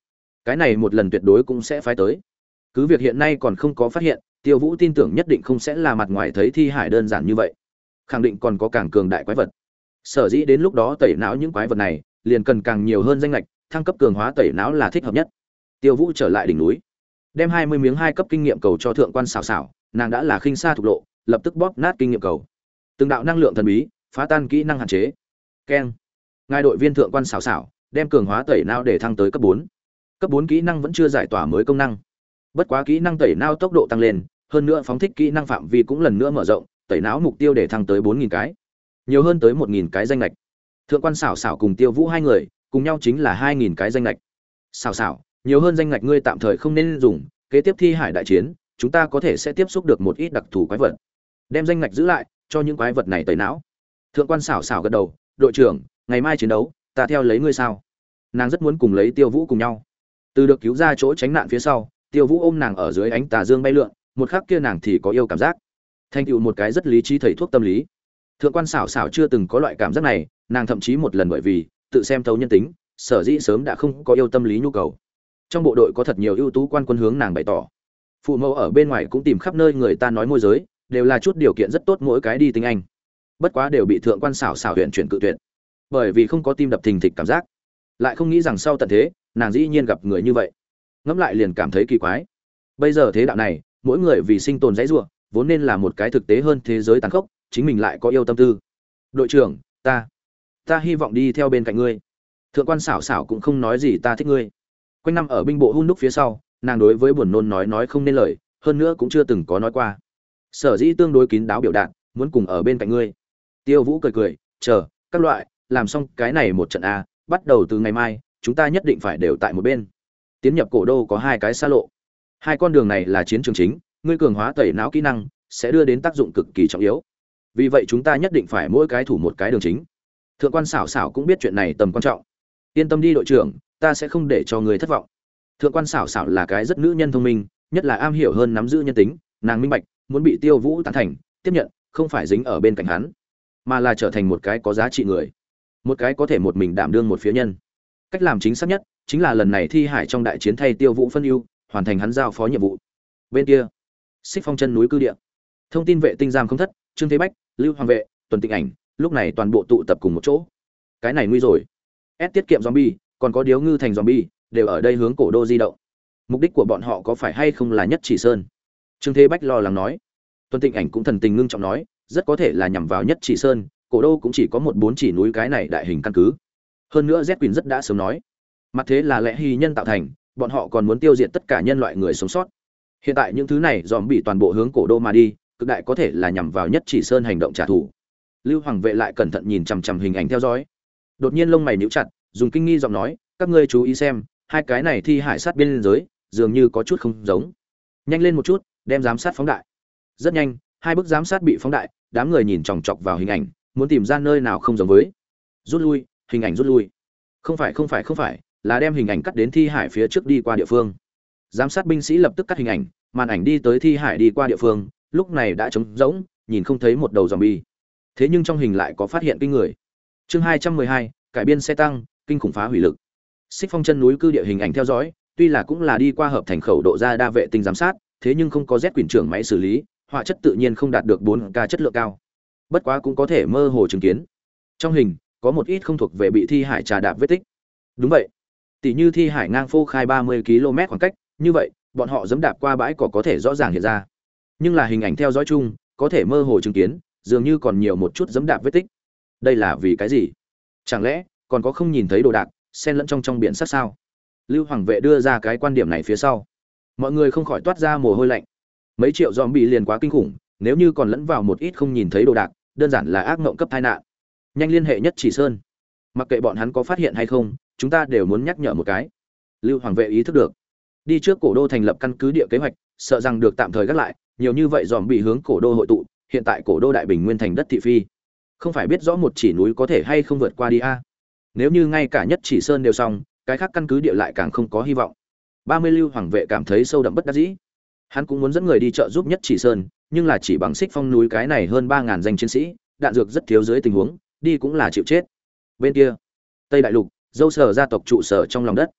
[SPEAKER 1] cái này một lần tuyệt đối cũng sẽ phái tới. Cứ việc hiện nay còn không có phát hiện, Tiêu Vũ tin tưởng nhất định không sẽ là mặt ngoài thấy thi hải đơn giản như vậy, khẳng định còn có càng cường đại quái vật. Sở dĩ đến lúc đó tẩy não những quái vật này, liền cần càng nhiều hơn danh lệch, thăng cấp cường hóa tẩy não là thích hợp nhất. Tiêu Vũ trở lại đỉnh núi, đem hai mươi miếng hai cấp kinh nghiệm cầu cho thượng quan xảo xảo, nàng đã là khinh xa thuộc lộ, lập tức bóp nát kinh nghiệm cầu. Từng đạo năng lượng thần bí, phá tan kỹ năng hạn chế. Keng. Ngài đội viên thượng quan xảo xảo, đem cường hóa tẩy não để thăng tới cấp bốn. Cấp bốn kỹ năng vẫn chưa giải tỏa mới công năng. Bất quá kỹ năng tẩy não tốc độ tăng lên, hơn nữa phóng thích kỹ năng phạm vi cũng lần nữa mở rộng, tẩy não mục tiêu để thăng tới bốn nghìn cái. Nhiều hơn tới một nghìn cái danh lệch. Thượng quan xảo xảo cùng Tiêu Vũ hai người, cùng nhau chính là hai nghìn cái danh lệch. Xảo xảo, nhiều hơn danh lệch ngươi tạm thời không nên dùng, kế tiếp thi hải đại chiến, chúng ta có thể sẽ tiếp xúc được một ít đặc thù quái vật. Đem danh lệch giữ lại, cho những quái vật này tẩy não. Thượng quan xảo xảo gật đầu, đội trưởng, ngày mai chiến đấu, ta theo lấy ngươi sao? Nàng rất muốn cùng lấy Tiêu Vũ cùng nhau. Từ được cứu ra chỗ tránh nạn phía sau, Tiêu Vũ ôm nàng ở dưới ánh tà dương bay lượn, một khắc kia nàng thì có yêu cảm giác. Thành tựu một cái rất lý trí thầy thuốc tâm lý. Thượng quan xảo xảo chưa từng có loại cảm giác này, nàng thậm chí một lần bởi vì tự xem thấu nhân tính, sở dĩ sớm đã không có yêu tâm lý nhu cầu. Trong bộ đội có thật nhiều ưu tú quan quân hướng nàng bày tỏ. Phụ mẫu ở bên ngoài cũng tìm khắp nơi người ta nói môi giới, đều là chút điều kiện rất tốt mỗi cái đi tiếng Anh. Bất quá đều bị thượng quan xảo xảo huyện chuyển cự tuyệt. Bởi vì không có tim đập thình thịch cảm giác, lại không nghĩ rằng sau tận thế, nàng dĩ nhiên gặp người như vậy. Ngẫm lại liền cảm thấy kỳ quái. Bây giờ thế đạo này, mỗi người vì sinh tồn dãy rủa, vốn nên là một cái thực tế hơn thế giới tàn khốc, chính mình lại có yêu tâm tư. Đội trưởng, ta, ta hy vọng đi theo bên cạnh ngươi. Thượng quan xảo xảo cũng không nói gì ta thích ngươi. Quanh năm ở binh bộ hun đúc phía sau, nàng đối với buồn nôn nói nói không nên lời, hơn nữa cũng chưa từng có nói qua. Sở dĩ tương đối kín đáo biểu đạt, muốn cùng ở bên cạnh ngươi. Tiêu Vũ cười cười, chờ, các loại, làm xong cái này một trận a, bắt đầu từ ngày mai, chúng ta nhất định phải đều tại một bên. Tiến nhập cổ đô có hai cái xa lộ. Hai con đường này là chiến trường chính, ngươi cường hóa tẩy não kỹ năng sẽ đưa đến tác dụng cực kỳ trọng yếu. Vì vậy chúng ta nhất định phải mỗi cái thủ một cái đường chính. Thượng quan xảo xảo cũng biết chuyện này tầm quan trọng. Yên tâm đi đội trưởng, ta sẽ không để cho người thất vọng. Thượng quan xảo xảo là cái rất nữ nhân thông minh, nhất là am hiểu hơn nắm giữ nhân tính, nàng minh bạch, muốn bị Tiêu Vũ tán thành, tiếp nhận, không phải dính ở bên cạnh hắn, mà là trở thành một cái có giá trị người, một cái có thể một mình đảm đương một phía nhân. Cách làm chính xác nhất chính là lần này thi hải trong đại chiến thay Tiêu Vũ phân ưu, hoàn thành hắn giao phó nhiệm vụ. Bên kia, Xích Phong chân núi cư địa, thông tin vệ tinh giam không thất, Trương Thế Bách, Lưu Hoàng Vệ, Tuần Tịnh Ảnh, lúc này toàn bộ tụ tập cùng một chỗ. Cái này nguy rồi. S tiết kiệm zombie, còn có điếu ngư thành zombie, đều ở đây hướng cổ đô di động. Mục đích của bọn họ có phải hay không là Nhất Chỉ Sơn? Trương Thế Bách lo lắng nói. Tuần Tịnh Ảnh cũng thần tình ngưng trọng nói, rất có thể là nhằm vào Nhất Chỉ Sơn, cổ đô cũng chỉ có một bốn chỉ núi cái này đại hình căn cứ. Hơn nữa Z Quỳnh rất đã sớm nói, mặt thế là lẽ hy nhân tạo thành, bọn họ còn muốn tiêu diệt tất cả nhân loại người sống sót. Hiện tại những thứ này dòm bị toàn bộ hướng cổ đô mà đi, cực đại có thể là nhằm vào Nhất Chỉ Sơn hành động trả thù. Lưu Hoàng Vệ lại cẩn thận nhìn chằm chằm hình ảnh theo dõi. Đột nhiên lông mày nhíu chặt, dùng kinh nghi giọng nói, các ngươi chú ý xem, hai cái này thi hải sát biên giới, dường như có chút không giống. Nhanh lên một chút, đem giám sát phóng đại. Rất nhanh, hai bức giám sát bị phóng đại, đám người nhìn chòng chọc vào hình ảnh, muốn tìm ra nơi nào không giống với. Rút lui, hình ảnh rút lui. Không phải không phải không phải, là đem hình ảnh cắt đến thi hải phía trước đi qua địa phương. Giám sát binh sĩ lập tức cắt hình ảnh, màn ảnh đi tới thi hải đi qua địa phương, lúc này đã trống rỗng, nhìn không thấy một đầu zombie. Thế nhưng trong hình lại có phát hiện kinh người. Chương hai trăm mười hai, cải biên xe tăng, kinh khủng phá hủy lực. Xích Phong chân núi cư địa hình ảnh theo dõi, tuy là cũng là đi qua hợp thành khẩu độ ra đa vệ tinh giám sát, thế nhưng không có Z quyền trưởng máy xử lý, họa chất tự nhiên không đạt được bốn K chất lượng cao. Bất quá cũng có thể mơ hồ chứng kiến. Trong hình có một ít không thuộc về bị thi hải trà đạp vết tích. Đúng vậy. Tỷ như thi hải ngang phô khai ba mươi ki lô mét khoảng cách, như vậy, bọn họ giẫm đạp qua bãi cỏ có thể rõ ràng hiện ra. Nhưng là hình ảnh theo dõi chung, có thể mơ hồ chứng kiến, dường như còn nhiều một chút giẫm đạp vết tích. Đây là vì cái gì? Chẳng lẽ còn có không nhìn thấy đồ đạc, xen lẫn trong trong biển sát sao? Lưu Hoàng Vệ đưa ra cái quan điểm này phía sau, mọi người không khỏi toát ra mồ hôi lạnh. Mấy triệu zombie liền quá kinh khủng, nếu như còn lẫn vào một ít không nhìn thấy đồ đạc, đơn giản là ác mộng cấp tai nạn. Nhanh liên hệ Nhất Chỉ Sơn. Mặc kệ bọn hắn có phát hiện hay không, chúng ta đều muốn nhắc nhở một cái. Lưu Hoàng Vệ ý thức được, đi trước cổ đô thành lập căn cứ địa kế hoạch, sợ rằng được tạm thời gác lại, nhiều như vậy zombie hướng cổ đô hội tụ, hiện tại cổ đô đại bình nguyên thành đất thị phi, không phải biết rõ một chỉ núi có thể hay không vượt qua đi a. Nếu như ngay cả Nhất Chỉ Sơn đều xong, cái khác căn cứ địa lại càng không có hy vọng. ba mươi Lưu Hoàng Vệ cảm thấy sâu đậm bất đắc dĩ. Hắn cũng muốn dẫn người đi trợ giúp Nhất Chỉ Sơn, nhưng là chỉ bằng Xích Phong núi cái này hơn ba ngàn danh chiến sĩ, đạn dược rất thiếu dưới tình huống, đi cũng là chịu chết. Bên kia, Tây Đại Lục, dâu sở gia tộc trụ sở trong lòng đất.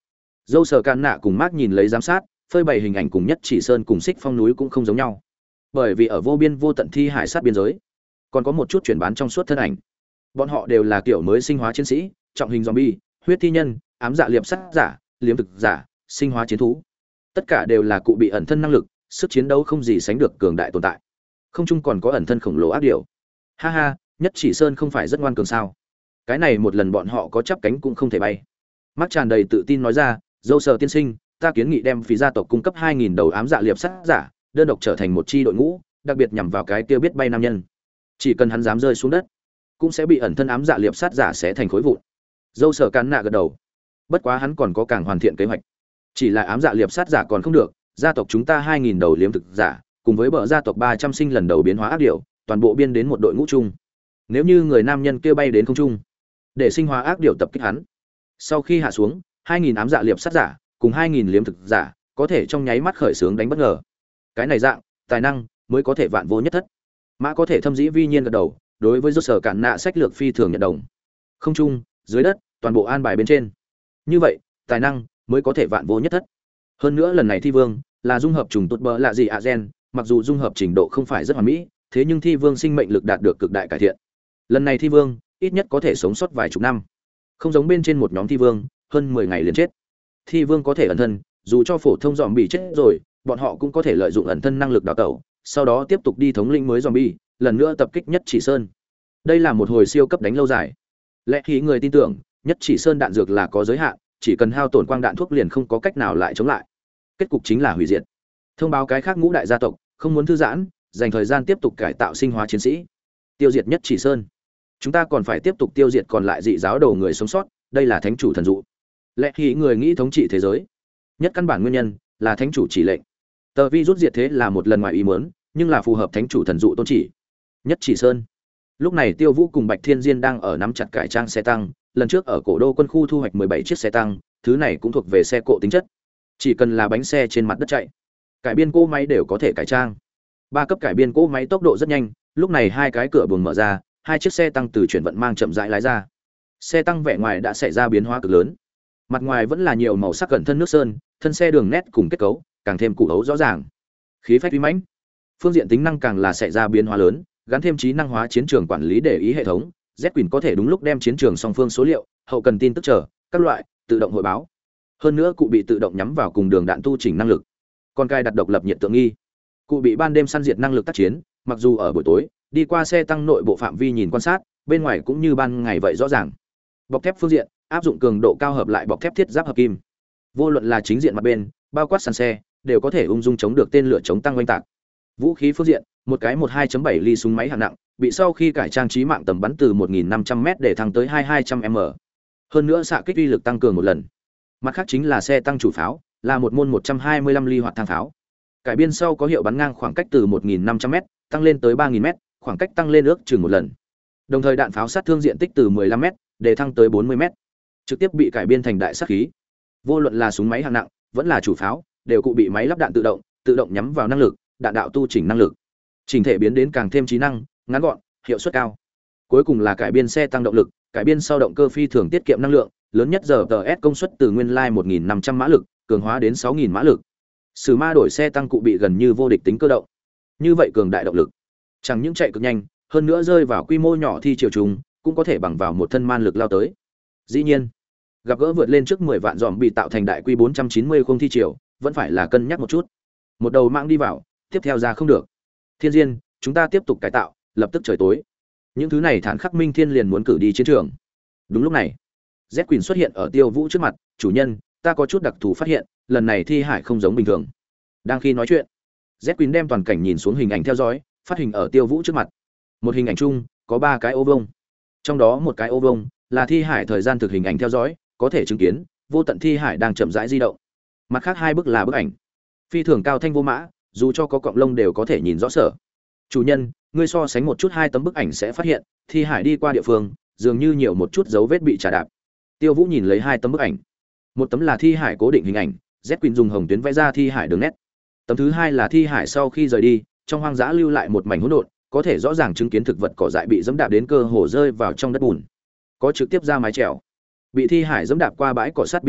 [SPEAKER 1] Dâu Sở Cạn Nạ cùng Mark nhìn lấy giám sát, phơi bày hình ảnh cùng Nhất Chỉ Sơn cùng Xích Phong núi cũng không giống nhau. Bởi vì ở vô biên vô tận thi hải sát biên giới, còn có một chút chuyển bán trong suốt thân ảnh. Bọn họ đều là kiểu mới sinh hóa chiến sĩ, trọng hình zombie, huyết thi nhân, ám dạ liệp sát giả, liếm thực giả, sinh hóa chiến thú. Tất cả đều là cụ bị ẩn thân năng lực, sức chiến đấu không gì sánh được cường đại tồn tại. Không chung còn có ẩn thân khổng lồ ác điểu. Ha ha, Nhất Chỉ Sơn không phải rất ngoan cường sao? Cái này một lần bọn họ có chắp cánh cũng không thể bay. Mắt tràn đầy tự tin nói ra, dâu Sở tiên sinh, ta kiến nghị đem phí gia tộc cung cấp hai nghìn đầu ám dạ liệp sát giả, đơn độc trở thành một chi đội ngũ, đặc biệt nhằm vào cái kia biết bay nam nhân. Chỉ cần hắn dám rơi xuống đất, cũng sẽ bị ẩn thân ám dạ liệp sát giả sẽ thành khối vụn. Dâu Sở Cán Nạ gật đầu. Bất quá hắn còn có càng hoàn thiện kế hoạch. Chỉ là ám dạ liệp sát giả còn không được, gia tộc chúng ta hai nghìn đầu liếm thực giả, cùng với bờ gia tộc ba trăm sinh lần đầu biến hóa ác điểu, toàn bộ biên đến một đội ngũ chung. Nếu như người nam nhân kia bay đến không trung, để sinh hóa ác điểu tập kích hắn. Sau khi hạ xuống, hai nghìn ám dạ liệp sát giả, cùng hai nghìn liếm thực giả, có thể trong nháy mắt khởi xướng đánh bất ngờ. Cái này dạng, tài năng mới có thể vạn vô nhất thất. Mã có thể thâm dĩ vi nhiên gật đầu, đối với rốt Sở Cạn Nạ sách lược phi thường nhận đồng. Không trung, dưới đất, toàn bộ an bài bên trên. Như vậy, tài năng mới có thể vạn vô nhất thất. Hơn nữa lần này thi vương là dung hợp trùng tốt bờ lạ gì ạ gen, mặc dù dung hợp trình độ không phải rất hoàn mỹ, thế nhưng thi vương sinh mệnh lực đạt được cực đại cải thiện. Lần này thi vương ít nhất có thể sống sót vài chục năm. Không giống bên trên một nhóm thi vương, hơn mười ngày liền chết. Thi vương có thể ẩn thân, dù cho phổ thông zombie chết rồi, bọn họ cũng có thể lợi dụng ẩn thân năng lực đào tẩu, sau đó tiếp tục đi thống lĩnh mới zombie, lần nữa tập kích Nhất Chỉ Sơn. Đây là một hồi siêu cấp đánh lâu dài. Lẽ khi người tin tưởng, Nhất Chỉ Sơn đạn dược là có giới hạn, chỉ cần hao tổn quang đạn thuốc liền không có cách nào lại chống lại. Kết cục chính là hủy diệt. Thông báo cái khác ngũ đại gia tộc, không muốn thư giãn, dành thời gian tiếp tục cải tạo sinh hóa chiến sĩ, tiêu diệt Nhất Chỉ Sơn. Chúng ta còn phải tiếp tục tiêu diệt còn lại dị giáo đầu người sống sót, đây là thánh chủ thần dụ. Lẽ khi người nghĩ thống trị thế giới, nhất căn bản nguyên nhân là thánh chủ chỉ lệnh. Tờ vi rút diệt thế là một lần ngoài ý muốn, nhưng là phù hợp thánh chủ thần dụ tôn chỉ. Nhất Chỉ Sơn. Lúc này Tiêu Vũ cùng Bạch Thiên Diên đang ở nắm chặt cải trang xe tăng, lần trước ở cổ đô quân khu thu hoạch mười bảy chiếc xe tăng, thứ này cũng thuộc về xe cộ tính chất. Chỉ cần là bánh xe trên mặt đất chạy, cải biên cỗ máy đều có thể cải trang. Ba cấp cải biên cỗ máy tốc độ rất nhanh, lúc này hai cái cửa buồng mở ra, hai chiếc xe tăng từ chuyển vận mang chậm rãi lái ra. Xe tăng vẻ ngoài đã xảy ra biến hóa cực lớn. Mặt ngoài vẫn là nhiều màu sắc gần thân nước sơn, thân xe đường nét cùng kết cấu càng thêm củ hấu rõ ràng. Khí phách uy mãnh. Phương diện tính năng càng là xảy ra biến hóa lớn, gắn thêm trí năng hóa chiến trường quản lý để ý hệ thống, Z-Queen có thể đúng lúc đem chiến trường song phương số liệu, hậu cần tin tức chờ, các loại tự động hội báo. Hơn nữa cụ bị tự động nhắm vào cùng đường đạn tu chỉnh năng lực. Còn cài đặt độc lập nhiệt tượng nghi. Cụ bị ban đêm săn diệt năng lực tác chiến, mặc dù ở buổi tối, đi qua xe tăng nội bộ phạm vi nhìn quan sát, bên ngoài cũng như ban ngày vậy rõ ràng. Bọc thép phương diện, áp dụng cường độ cao hợp lại bọc thép thiết giáp hợp kim. Vô luận là chính diện mặt bên, bao quát sàn xe, đều có thể ung dung chống được tên lửa chống tăng oanh tạc. Vũ khí phương diện, một cái mười hai chấm bảy ly súng máy hạng nặng, bị sau khi cải trang trí mạng tầm bắn từ một nghìn năm trăm mét để thăng tới hai nghìn hai trăm mét. Hơn nữa xạ kích uy lực tăng cường một lần. Mặt khác chính là xe tăng chủ pháo, là một môn một trăm hai mươi lăm ly hoạt thang pháo. Cải biên sau có hiệu bắn ngang khoảng cách từ một nghìn năm trăm mét tăng lên tới ba nghìn mét, khoảng cách tăng lên ước chừng một lần. Đồng thời đạn pháo sát thương diện tích từ mười lăm mét để thăng tới bốn mươi mét, trực tiếp bị cải biên thành đại sát khí. Vô luận là súng máy hạng nặng, vẫn là chủ pháo, đều cụ bị máy lắp đạn tự động, tự động nhắm vào năng lực, đạn đạo tu chỉnh năng lực. Chỉnh thể biến đến càng thêm trí năng, ngắn gọn, hiệu suất cao. Cuối cùng là cải biên xe tăng động lực, cải biên sau động cơ phi thường tiết kiệm năng lượng, lớn nhất giờ tê ét công suất từ nguyên lai một nghìn năm trăm mã lực, cường hóa đến sáu nghìn mã lực. Sử ma đổi xe tăng cụ bị gần như vô địch tính cơ động. Như vậy cường đại động lực, chẳng những chạy cực nhanh, hơn nữa rơi vào quy mô nhỏ thi chiều trùng, cũng có thể bằng vào một thân man lực lao tới. Dĩ nhiên, gặp gỡ vượt lên trước mười vạn dòm bị tạo thành đại quy bốn trăm chín mươi không thi chiều, vẫn phải là cân nhắc một chút. Một đầu mạng đi vào, tiếp theo ra không được. Thiên Diên, chúng ta tiếp tục cải tạo, lập tức trời tối. Những thứ này Thản Khắc Minh Thiên liền muốn cử đi chiến trường. Đúng lúc này, Z-Queen xuất hiện ở Tiêu Vũ trước mặt, "Chủ nhân, ta có chút đặc thù phát hiện, lần này thi hải không giống bình thường." Đang khi nói chuyện, Z-Queen đem toàn cảnh nhìn xuống hình ảnh theo dõi, phát hình ở Tiêu Vũ trước mặt. Một hình ảnh chung có ba cái ô vuông. Trong đó một cái ô vuông là thi hải thời gian thực hình ảnh theo dõi, có thể chứng kiến vô tận thi hải đang chậm rãi di động. Mặt khác hai bức là bức ảnh phi thường cao thanh vô mã, dù cho có cọng lông đều có thể nhìn rõ sở. "Chủ nhân, ngươi so sánh một chút hai tấm bức ảnh sẽ phát hiện, thi hải đi qua địa phương, dường như nhiều một chút dấu vết bị trà đạp." Tiêu Vũ nhìn lấy hai tấm bức ảnh. Một tấm là thi hải cố định hình ảnh, Z-Queen dùng hồng tuyến vẽ ra thi hải đường nét. Tấm thứ hai là thi hải sau khi rời đi, trong hoang dã lưu lại một mảnh hỗn độn, có thể rõ ràng chứng kiến thực vật cỏ dại bị dẫm đạp đến cơ hồ rơi vào trong đất bùn. Có trực tiếp ra mái chèo. Bị thi hải dẫm đạp qua bãi cỏ sát biên giới,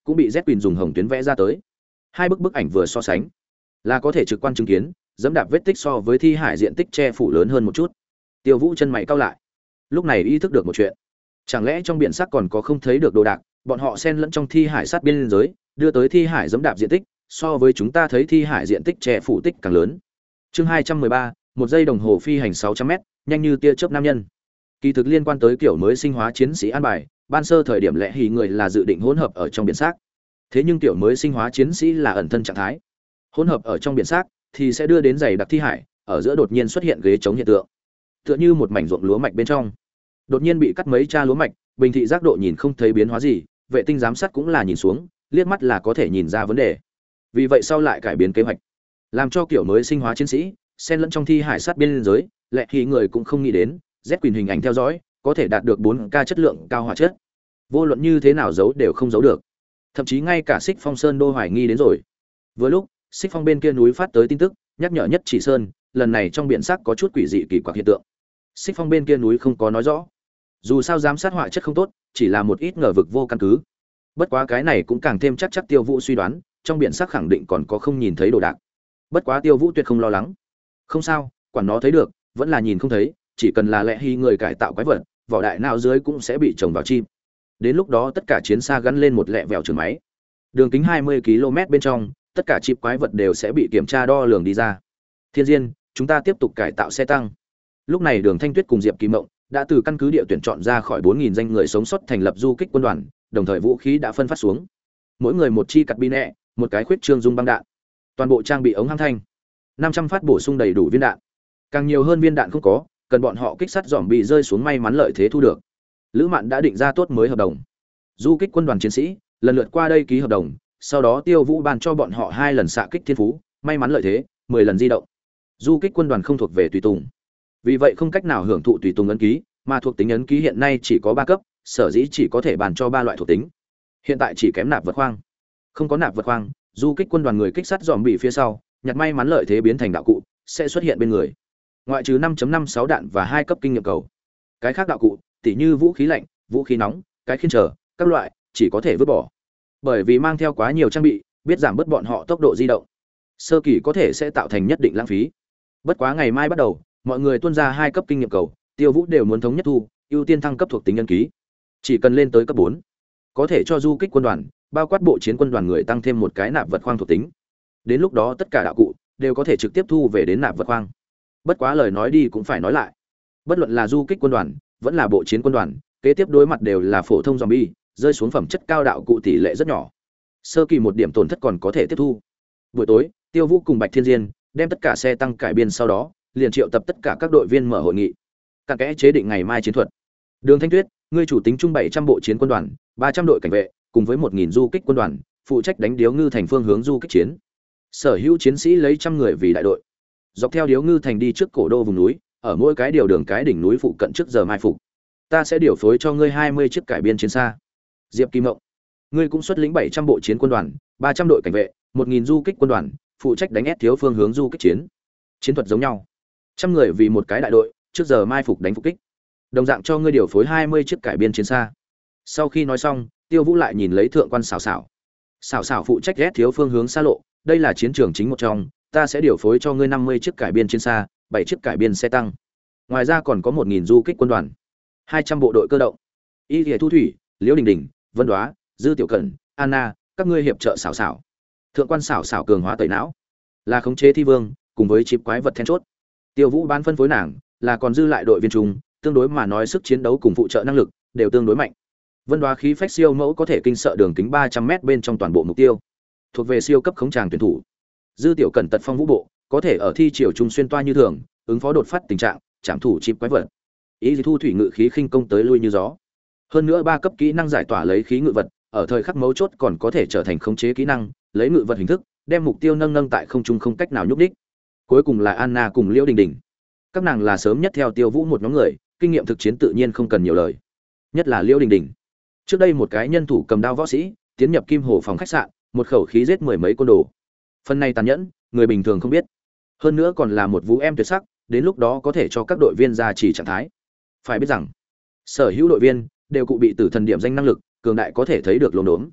[SPEAKER 1] cũng bị Z Quỳnh dùng hồng tuyến vẽ ra tới. Hai bức bức ảnh vừa so sánh, là có thể trực quan chứng kiến, dẫm đạp vết tích so với thi hải diện tích che phủ lớn hơn một chút. Tiêu Vũ chân mày cau lại. Lúc này ý thức được một chuyện. Chẳng lẽ trong biển sắc còn có không thấy được đồ đạc, bọn họ xen lẫn trong thi hải sát biên giới, đưa tới thi hải dẫm đạp diện tích, so với chúng ta thấy thi hải diện tích che phủ tích càng lớn. Chương hai trăm mười ba, một giây đồng hồ phi hành sáu trăm mét, nhanh như tia chớp nam nhân. Kỳ thực liên quan tới kiểu mới sinh hóa chiến sĩ an bài, ban sơ thời điểm lẽ hỉ người là dự định hỗn hợp ở trong biển xác. Thế nhưng kiểu mới sinh hóa chiến sĩ là ẩn thân trạng thái. Hỗn hợp ở trong biển xác thì sẽ đưa đến dày đặc thi hải, ở giữa đột nhiên xuất hiện ghế chống hiện tượng. Tựa như một mảnh ruộng lúa mạch bên trong, đột nhiên bị cắt mấy tra lúa mạch, bình thị giác độ nhìn không thấy biến hóa gì, vệ tinh giám sát cũng là nhìn xuống, liếc mắt là có thể nhìn ra vấn đề. Vì vậy sau lại cải biến kế hoạch, làm cho kiểu mới sinh hóa chiến sĩ xen lẫn trong thi hải sát biên giới, lẽ hỉ người cũng không nghĩ đến, Z Quỳnh hình ảnh theo dõi có thể đạt được bốn K chất lượng cao hóa chất. Vô luận như thế nào giấu đều không giấu được. Thậm chí ngay cả Xích Phong Sơn đô hoài nghi đến rồi. Vừa lúc, Xích Phong bên kia núi phát tới tin tức, nhắc nhở Nhất Chỉ Sơn, lần này trong biển sắc có chút quỷ dị kỳ quặc hiện tượng. Xích Phong bên kia núi không có nói rõ. Dù sao giám sát họa chất không tốt, chỉ là một ít ngờ vực vô căn cứ. Bất quá cái này cũng càng thêm chắc chắc Tiêu Vũ suy đoán, trong biển sắc khẳng định còn có không nhìn thấy đồ đạc. Bất quá Tiêu Vũ tuyệt không lo lắng. Không sao, quản nó thấy được, vẫn là nhìn không thấy, chỉ cần là lẽ hy người cải tạo quái vật, vỏ đại nào dưới cũng sẽ bị trồng vào chim. Đến lúc đó tất cả chiến xa gắn lên một lẹ vẹo trường máy. Đường kính hai mươi ki lô mét bên trong, tất cả chip quái vật đều sẽ bị kiểm tra đo lường đi ra. Thiên Diên, chúng ta tiếp tục cải tạo xe tăng. Lúc này Đường Thanh Tuyết cùng Diệp Kỳ Mộng đã từ căn cứ địa tuyển chọn ra khỏi bốn nghìn danh người sống sót thành lập du kích quân đoàn, đồng thời vũ khí đã phân phát xuống. Mỗi người một chi cặt bi nẹ, một cái khuyết trương dung băng đạn. Toàn bộ trang bị ống hăng thanh. năm trăm phát bổ sung đầy đủ viên đạn. Càng nhiều hơn viên đạn không có, cần bọn họ kích sát dòm bị rơi xuống may mắn lợi thế thu được. Lữ Mạn đã định ra tốt mới hợp đồng. Du kích quân đoàn chiến sĩ lần lượt qua đây ký hợp đồng, sau đó Tiêu Vũ ban cho bọn họ hai lần xạ kích thiên phú, may mắn lợi thế, mười lần di động. Du kích quân đoàn không thuộc về tùy tùng, vì vậy không cách nào hưởng thụ tùy tùng ấn ký, mà thuộc tính ấn ký hiện nay chỉ có ba cấp, sở dĩ chỉ có thể bàn cho ba loại thuộc tính. Hiện tại chỉ kém nạp vật khoang. Không có nạp vật khoang, du kích quân đoàn người kích sát dòm bị phía sau, nhặt may mắn lợi thế biến thành đạo cụ, sẽ xuất hiện bên người. Ngoại trừ năm chấm năm sáu đạn và hai cấp kinh nghiệm cầu. Cái khác đạo cụ, tỉ như vũ khí lạnh, vũ khí nóng, cái khiên trở, các loại, chỉ có thể vứt bỏ. Bởi vì mang theo quá nhiều trang bị, biết giảm bớt bọn họ tốc độ di động. Sơ kỳ có thể sẽ tạo thành nhất định lãng phí. Bất quá ngày mai bắt đầu, mọi người tuân ra hai cấp kinh nghiệm cầu, Tiêu Vũ đều muốn thống nhất thu, ưu tiên thăng cấp thuộc tính nhân ký. Chỉ cần lên tới cấp bốn, có thể cho du kích quân đoàn, bao quát bộ chiến quân đoàn người tăng thêm một cái nạp vật khoang thuộc tính. Đến lúc đó tất cả đạo cụ đều có thể trực tiếp thu về đến nạp vật khoang. Bất quá lời nói đi cũng phải nói lại. Bất luận là du kích quân đoàn, vẫn là bộ chiến quân đoàn, kế tiếp đối mặt đều là phổ thông zombie, rơi xuống phẩm chất cao đạo cụ tỷ lệ rất nhỏ. Sơ kỳ một điểm tổn thất còn có thể tiếp thu. Buổi tối, Tiêu Vũ cùng Bạch Thiên Diên đem tất cả xe tăng cải biên, sau đó liền triệu tập tất cả các đội viên mở hội nghị, cặn kẽ chế định ngày mai chiến thuật. Đường Thanh Tuyết, ngươi chủ tính chung bảy trăm bộ chiến quân đoàn, ba trăm đội cảnh vệ, cùng với một nghìn du kích quân đoàn, phụ trách đánh Điếu Ngư thành phương hướng du kích chiến. Sở hữu chiến sĩ lấy trăm người vì đại đội, dọc theo Điếu Ngư thành đi trước cổ đô vùng núi, ở mỗi cái điều đường cái đỉnh núi phụ cận trước giờ mai phục. Ta sẽ điều phối cho ngươi hai mươi chiếc cải biên chiến xa. Diệp Kim Mộng, ngươi cũng xuất lĩnh bảy trăm bộ chiến quân đoàn, ba trăm đội cảnh vệ, một nghìn du kích quân đoàn, phụ trách đánh ép thiếu phương hướng du kích chiến. Chiến thuật giống nhau, trăm người vì một cái đại đội, trước giờ mai phục đánh phục kích. Đồng dạng cho ngươi điều phối hai mươi chiếc cải biên chiến xa. Sau khi nói xong, Tiêu Vũ lại nhìn lấy thượng quan xảo xảo. Xảo xảo phụ trách ép thiếu phương hướng xa lộ, đây là chiến trường chính một trong, ta sẽ điều phối cho ngươi năm mươi chiếc cải biên chiến xa, bảy chiếc cải biên xe tăng. Ngoài ra còn có một nghìn du kích quân đoàn, hai trăm bộ đội cơ động. Y Liễu Thu Thủy, Liễu Đình Đình, Vân Đoá, Dư Tiểu Cẩn, Anna, các ngươi hiệp trợ xảo xảo. Thượng quan xảo xảo cường hóa tẩy não, là khống chế thi vương, cùng với chip quái vật then chốt. Tiêu Vũ bán phân phối nàng, là còn dư lại đội viên trung, tương đối mà nói sức chiến đấu cùng phụ trợ năng lực đều tương đối mạnh. Vân Đoá khí phách siêu mẫu có thể kinh sợ đường kính ba trăm mét bên trong toàn bộ mục tiêu, thuộc về siêu cấp khống tràng tuyển thủ. Dư Tiểu Cẩn tật phong vũ bộ, có thể ở thi triều trung xuyên toa như thường, ứng phó đột phát tình trạng, trảm thủ chip quái vật. Ý gì thu thủy ngự khí khinh công tới lui như gió. Hơn nữa ba cấp kỹ năng giải tỏa lấy khí ngự vật, ở thời khắc mấu chốt còn có thể trở thành khống chế kỹ năng, lấy ngự vật hình thức, đem mục tiêu nâng nâng tại không trung không cách nào nhúc đích. Cuối cùng là Anna cùng Liễu Đình Đình. Các nàng là sớm nhất theo Tiêu Vũ một nhóm người, kinh nghiệm thực chiến tự nhiên không cần nhiều lời. Nhất là Liễu Đình Đình. Trước đây một cái nhân thủ cầm đao võ sĩ, tiến nhập Kim Hồ phòng khách sạn, một khẩu khí giết mười mấy côn đồ. Phần này tàn nhẫn, người bình thường không biết. Hơn nữa còn là một vũ em tuyệt sắc, đến lúc đó có thể cho các đội viên ra chỉ trạng thái. Phải biết rằng, sở hữu đội viên đều cụ bị tử thần điểm danh năng lực, cường đại có thể thấy được lồn đốn.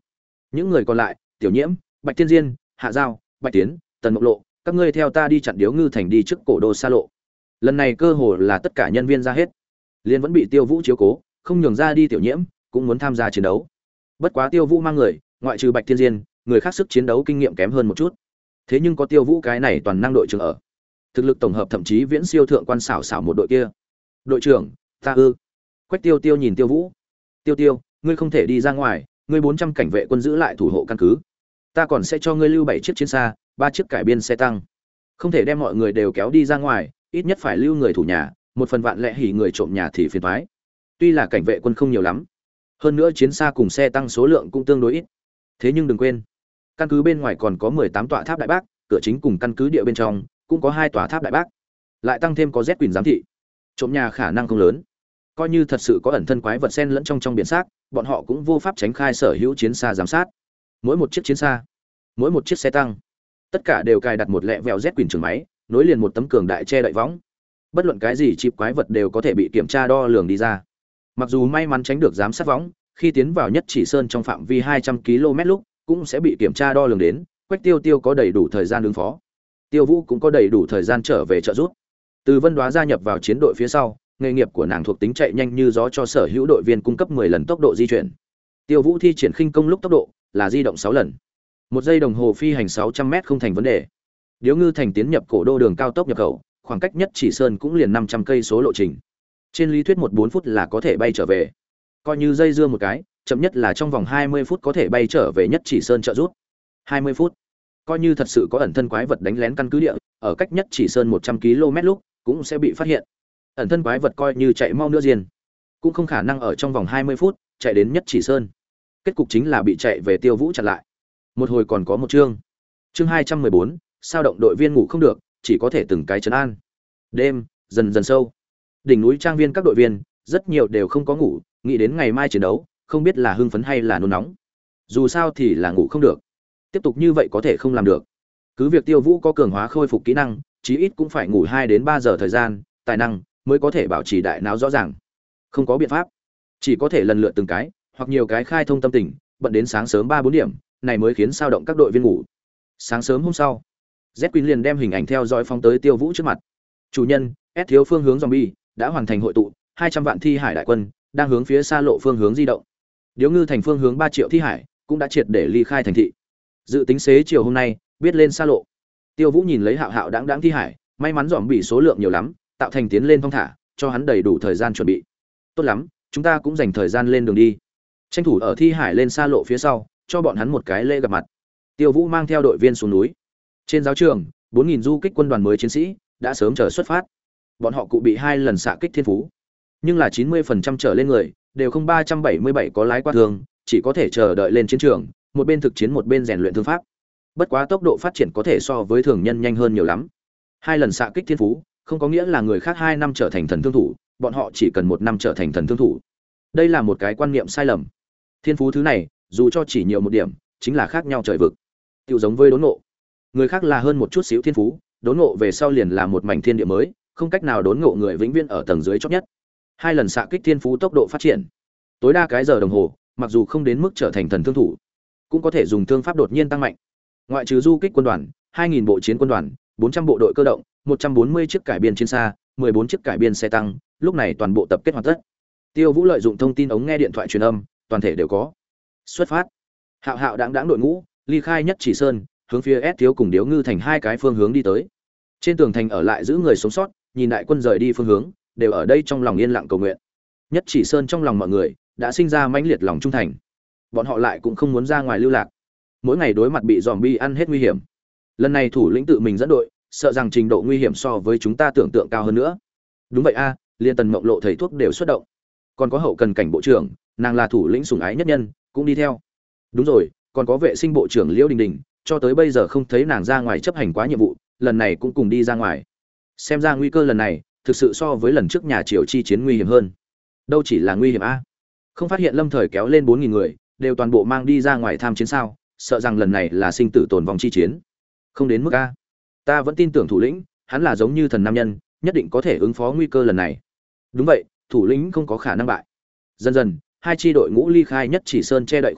[SPEAKER 1] Những người còn lại, Tiểu Nhiễm, Bạch Tiên Diên, Hạ Giao, Bạch Tiến, Tần Mộng Lộ, các ngươi theo ta đi chặn Điếu Ngư thành đi trước cổ đô xa lộ. Lần này cơ hồ là tất cả nhân viên ra hết. Liên vẫn bị Tiêu Vũ chiếu cố, không nhường ra đi Tiểu Nhiễm, cũng muốn tham gia chiến đấu. Bất quá Tiêu Vũ mang người, ngoại trừ Bạch Tiên Diên, người khác sức chiến đấu kinh nghiệm kém hơn một chút. Thế nhưng có Tiêu Vũ cái này toàn năng đội trưởng ở, thực lực tổng hợp thậm chí viễn siêu thượng quan xảo xảo một đội kia. Đội trưởng, ta ư? Quách Tiêu Tiêu nhìn Tiêu Vũ. Tiêu Tiêu, ngươi không thể đi ra ngoài, ngươi bốn trăm cảnh vệ quân giữ lại thủ hộ căn cứ. Ta còn sẽ cho ngươi lưu bảy chiếc chiến xa, ba chiếc cải biên xe tăng. Không thể đem mọi người đều kéo đi ra ngoài, ít nhất phải lưu người thủ nhà, một phần vạn lẽ hỉ người trộm nhà thì phiền toái. Tuy là cảnh vệ quân không nhiều lắm, hơn nữa chiến xa cùng xe tăng số lượng cũng tương đối ít. Thế nhưng đừng quên, căn cứ bên ngoài còn có mười tám tọa tháp đại bác, cửa chính cùng căn cứ địa bên trong cũng có hai tòa tháp đại bác. Lại tăng thêm có Z Quỳnh giám thị. Trộm nhà khả năng không lớn. Coi như thật sự có ẩn thân quái vật xen lẫn trong trong biển xác, bọn họ cũng vô pháp tránh khai sở hữu chiến xa giám sát. Mỗi một chiếc chiến xa, mỗi một chiếc xe tăng, tất cả đều cài đặt một lẹ vẹo Z Quỳnh trường máy, nối liền một tấm cường đại che đậy võng. Bất luận cái gì chip quái vật đều có thể bị kiểm tra đo lường đi ra. Mặc dù may mắn tránh được giám sát võng, khi tiến vào nhất chỉ sơn trong phạm vi hai trăm ki lô mét lúc, cũng sẽ bị kiểm tra đo lường đến. Quách Tiêu Tiêu có đầy đủ thời gian ứng phó, Tiêu Vũ cũng có đầy đủ thời gian trở về trợ giúp. Từ Vân Đoá gia nhập vào chiến đội phía sau, nghề nghiệp của nàng thuộc tính chạy nhanh như gió, cho sở hữu đội viên cung cấp mười lần tốc độ di chuyển. Tiêu Vũ thi triển khinh công lúc tốc độ là di động sáu lần, một giây đồng hồ phi hành sáu trăm mét không thành vấn đề. Điếu Ngư thành tiến nhập cổ đô đường cao tốc nhập khẩu, khoảng cách nhất chỉ sơn cũng liền năm trăm cây số lộ trình. Trên lý thuyết một bốn phút là có thể bay trở về. Coi như dây dưa một cái, chậm nhất là trong vòng hai mươi phút có thể bay trở về nhất chỉ sơn trợ giúp. hai mươi phút. Coi như thật sự có ẩn thân quái vật đánh lén căn cứ địa, ở cách nhất chỉ sơn một trăm ki lô mét lúc, cũng sẽ bị phát hiện. Ẩn thân quái vật coi như chạy mau nữa diền, cũng không khả năng ở trong vòng hai mươi phút chạy đến nhất chỉ sơn. Kết cục chính là bị chạy về Tiêu Vũ chặn lại. Một hồi còn có một chương. Chương hai trăm mười bốn, sao động đội viên ngủ không được, chỉ có thể từng cái trấn an. Đêm dần dần sâu. Đỉnh núi trang viên các đội viên, rất nhiều đều không có ngủ, nghĩ đến ngày mai chiến đấu, không biết là hưng phấn hay là nôn nóng. Dù sao thì là ngủ không được. Tiếp tục như vậy có thể không làm được. Cứ việc Tiêu Vũ có cường hóa khôi phục kỹ năng, chí ít cũng phải ngủ hai đến ba giờ thời gian, tài năng mới có thể bảo trì đại não rõ ràng. Không có biện pháp, chỉ có thể lần lượt từng cái, hoặc nhiều cái khai thông tâm tình, bận đến sáng sớm ba bốn điểm, này mới khiến sao động các đội viên ngủ. Sáng sớm hôm sau, Z Queen liền đem hình ảnh theo dõi phóng tới Tiêu Vũ trước mặt. Chủ nhân, S thiếu phương hướng zombie đã hoàn thành hội tụ, hai trăm vạn thi hải đại quân đang hướng phía xa lộ phương hướng di động. Điếu Ngư thành phương hướng ba triệu thi hải cũng đã triệt để ly khai thành thị. Dự tính xế chiều hôm nay biết lên xa lộ. Tiêu Vũ nhìn lấy Hạo Hạo đãng đãng thi hải, may mắn zombie số lượng nhiều lắm, tạo thành tiến lên thong thả, cho hắn đầy đủ thời gian chuẩn bị. Tốt lắm, chúng ta cũng dành thời gian lên đường đi. Tranh thủ ở thi hải lên xa lộ phía sau, cho bọn hắn một cái lễ gặp mặt. Tiêu Vũ mang theo đội viên xuống núi. Trên giáo trường, bốn nghìn du kích quân đoàn mới chiến sĩ đã sớm chờ xuất phát. Bọn họ cụ bị hai lần xạ kích thiên phú, nhưng là chín mươi phần trăm trở lên người đều không ba trăm bảy mươi bảy có lái qua thường, chỉ có thể chờ đợi lên chiến trường, một bên thực chiến một bên rèn luyện thương pháp. Bất quá tốc độ phát triển có thể so với thường nhân nhanh hơn nhiều lắm. Hai lần xạ kích thiên phú không có nghĩa là người khác hai năm trở thành thần thương thủ, bọn họ chỉ cần một năm trở thành thần thương thủ. Đây là một cái quan niệm sai lầm. Thiên phú thứ này, dù cho chỉ nhiều một điểm, chính là khác nhau trời vực. Tiêu giống với đốn ngộ, người khác là hơn một chút xíu thiên phú, đốn ngộ về sau liền là một mảnh thiên địa mới, không cách nào đốn ngộ người vĩnh viễn ở tầng dưới chót nhất. Hai lần xạ kích thiên phú tốc độ phát triển tối đa cái giờ đồng hồ, mặc dù không đến mức trở thành thần thương thủ, cũng có thể dùng thương pháp đột nhiên tăng mạnh. Ngoại trừ du kích quân đoàn, hai nghìn bộ chiến quân đoàn, bốn trăm bộ đội cơ động, một trăm bốn mươi chiếc cải biên chiến xa, mười bốn chiếc cải biên xe tăng, lúc này toàn bộ tập kết hoàn tất. Tiêu Vũ lợi dụng thông tin ống nghe điện thoại truyền âm, toàn thể đều có. Xuất phát. Hạo Hạo đãng đãng đội ngũ, ly khai nhất chỉ sơn, hướng phía S thiếu cùng Điếu Ngư thành hai cái phương hướng đi tới. Trên tường thành ở lại giữ người sống sót, nhìn đại quân rời đi phương hướng, đều ở đây trong lòng yên lặng cầu nguyện. Nhất chỉ sơn trong lòng mọi người đã sinh ra mãnh liệt lòng trung thành. Bọn họ lại cũng không muốn ra ngoài lưu lạc. Mỗi ngày đối mặt bị zombie ăn hết nguy hiểm. Lần này thủ lĩnh tự mình dẫn đội, sợ rằng trình độ nguy hiểm so với chúng ta tưởng tượng cao hơn nữa. Đúng vậy a, liên Tần Mộng Lộ thầy thuốc đều xuất động. Còn có hậu cần cảnh bộ trưởng, nàng là thủ lĩnh sủng ái nhất nhân, cũng đi theo. Đúng rồi, còn có vệ sinh bộ trưởng Liễu Đình Đình, cho tới bây giờ không thấy nàng ra ngoài chấp hành quá nhiệm vụ, lần này cũng cùng đi ra ngoài. Xem ra nguy cơ lần này thực sự so với lần trước nhà Triều chi chiến nguy hiểm hơn. Đâu chỉ là nguy hiểm a, không phát hiện lâm thời kéo lên bốn nghìn người, đều toàn bộ mang đi ra ngoài tham chiến sao? Sợ rằng lần này là sinh tử tồn vong chi chiến. Không đến mức a. Ta vẫn tin tưởng thủ lĩnh, hắn là giống như thần nam nhân, nhất định có thể ứng phó nguy cơ lần này. Đúng vậy, thủ lĩnh không có khả năng bại. Dần dần, hai chi đội ngũ ly khai nhất chỉ sơn che đậy khu vực,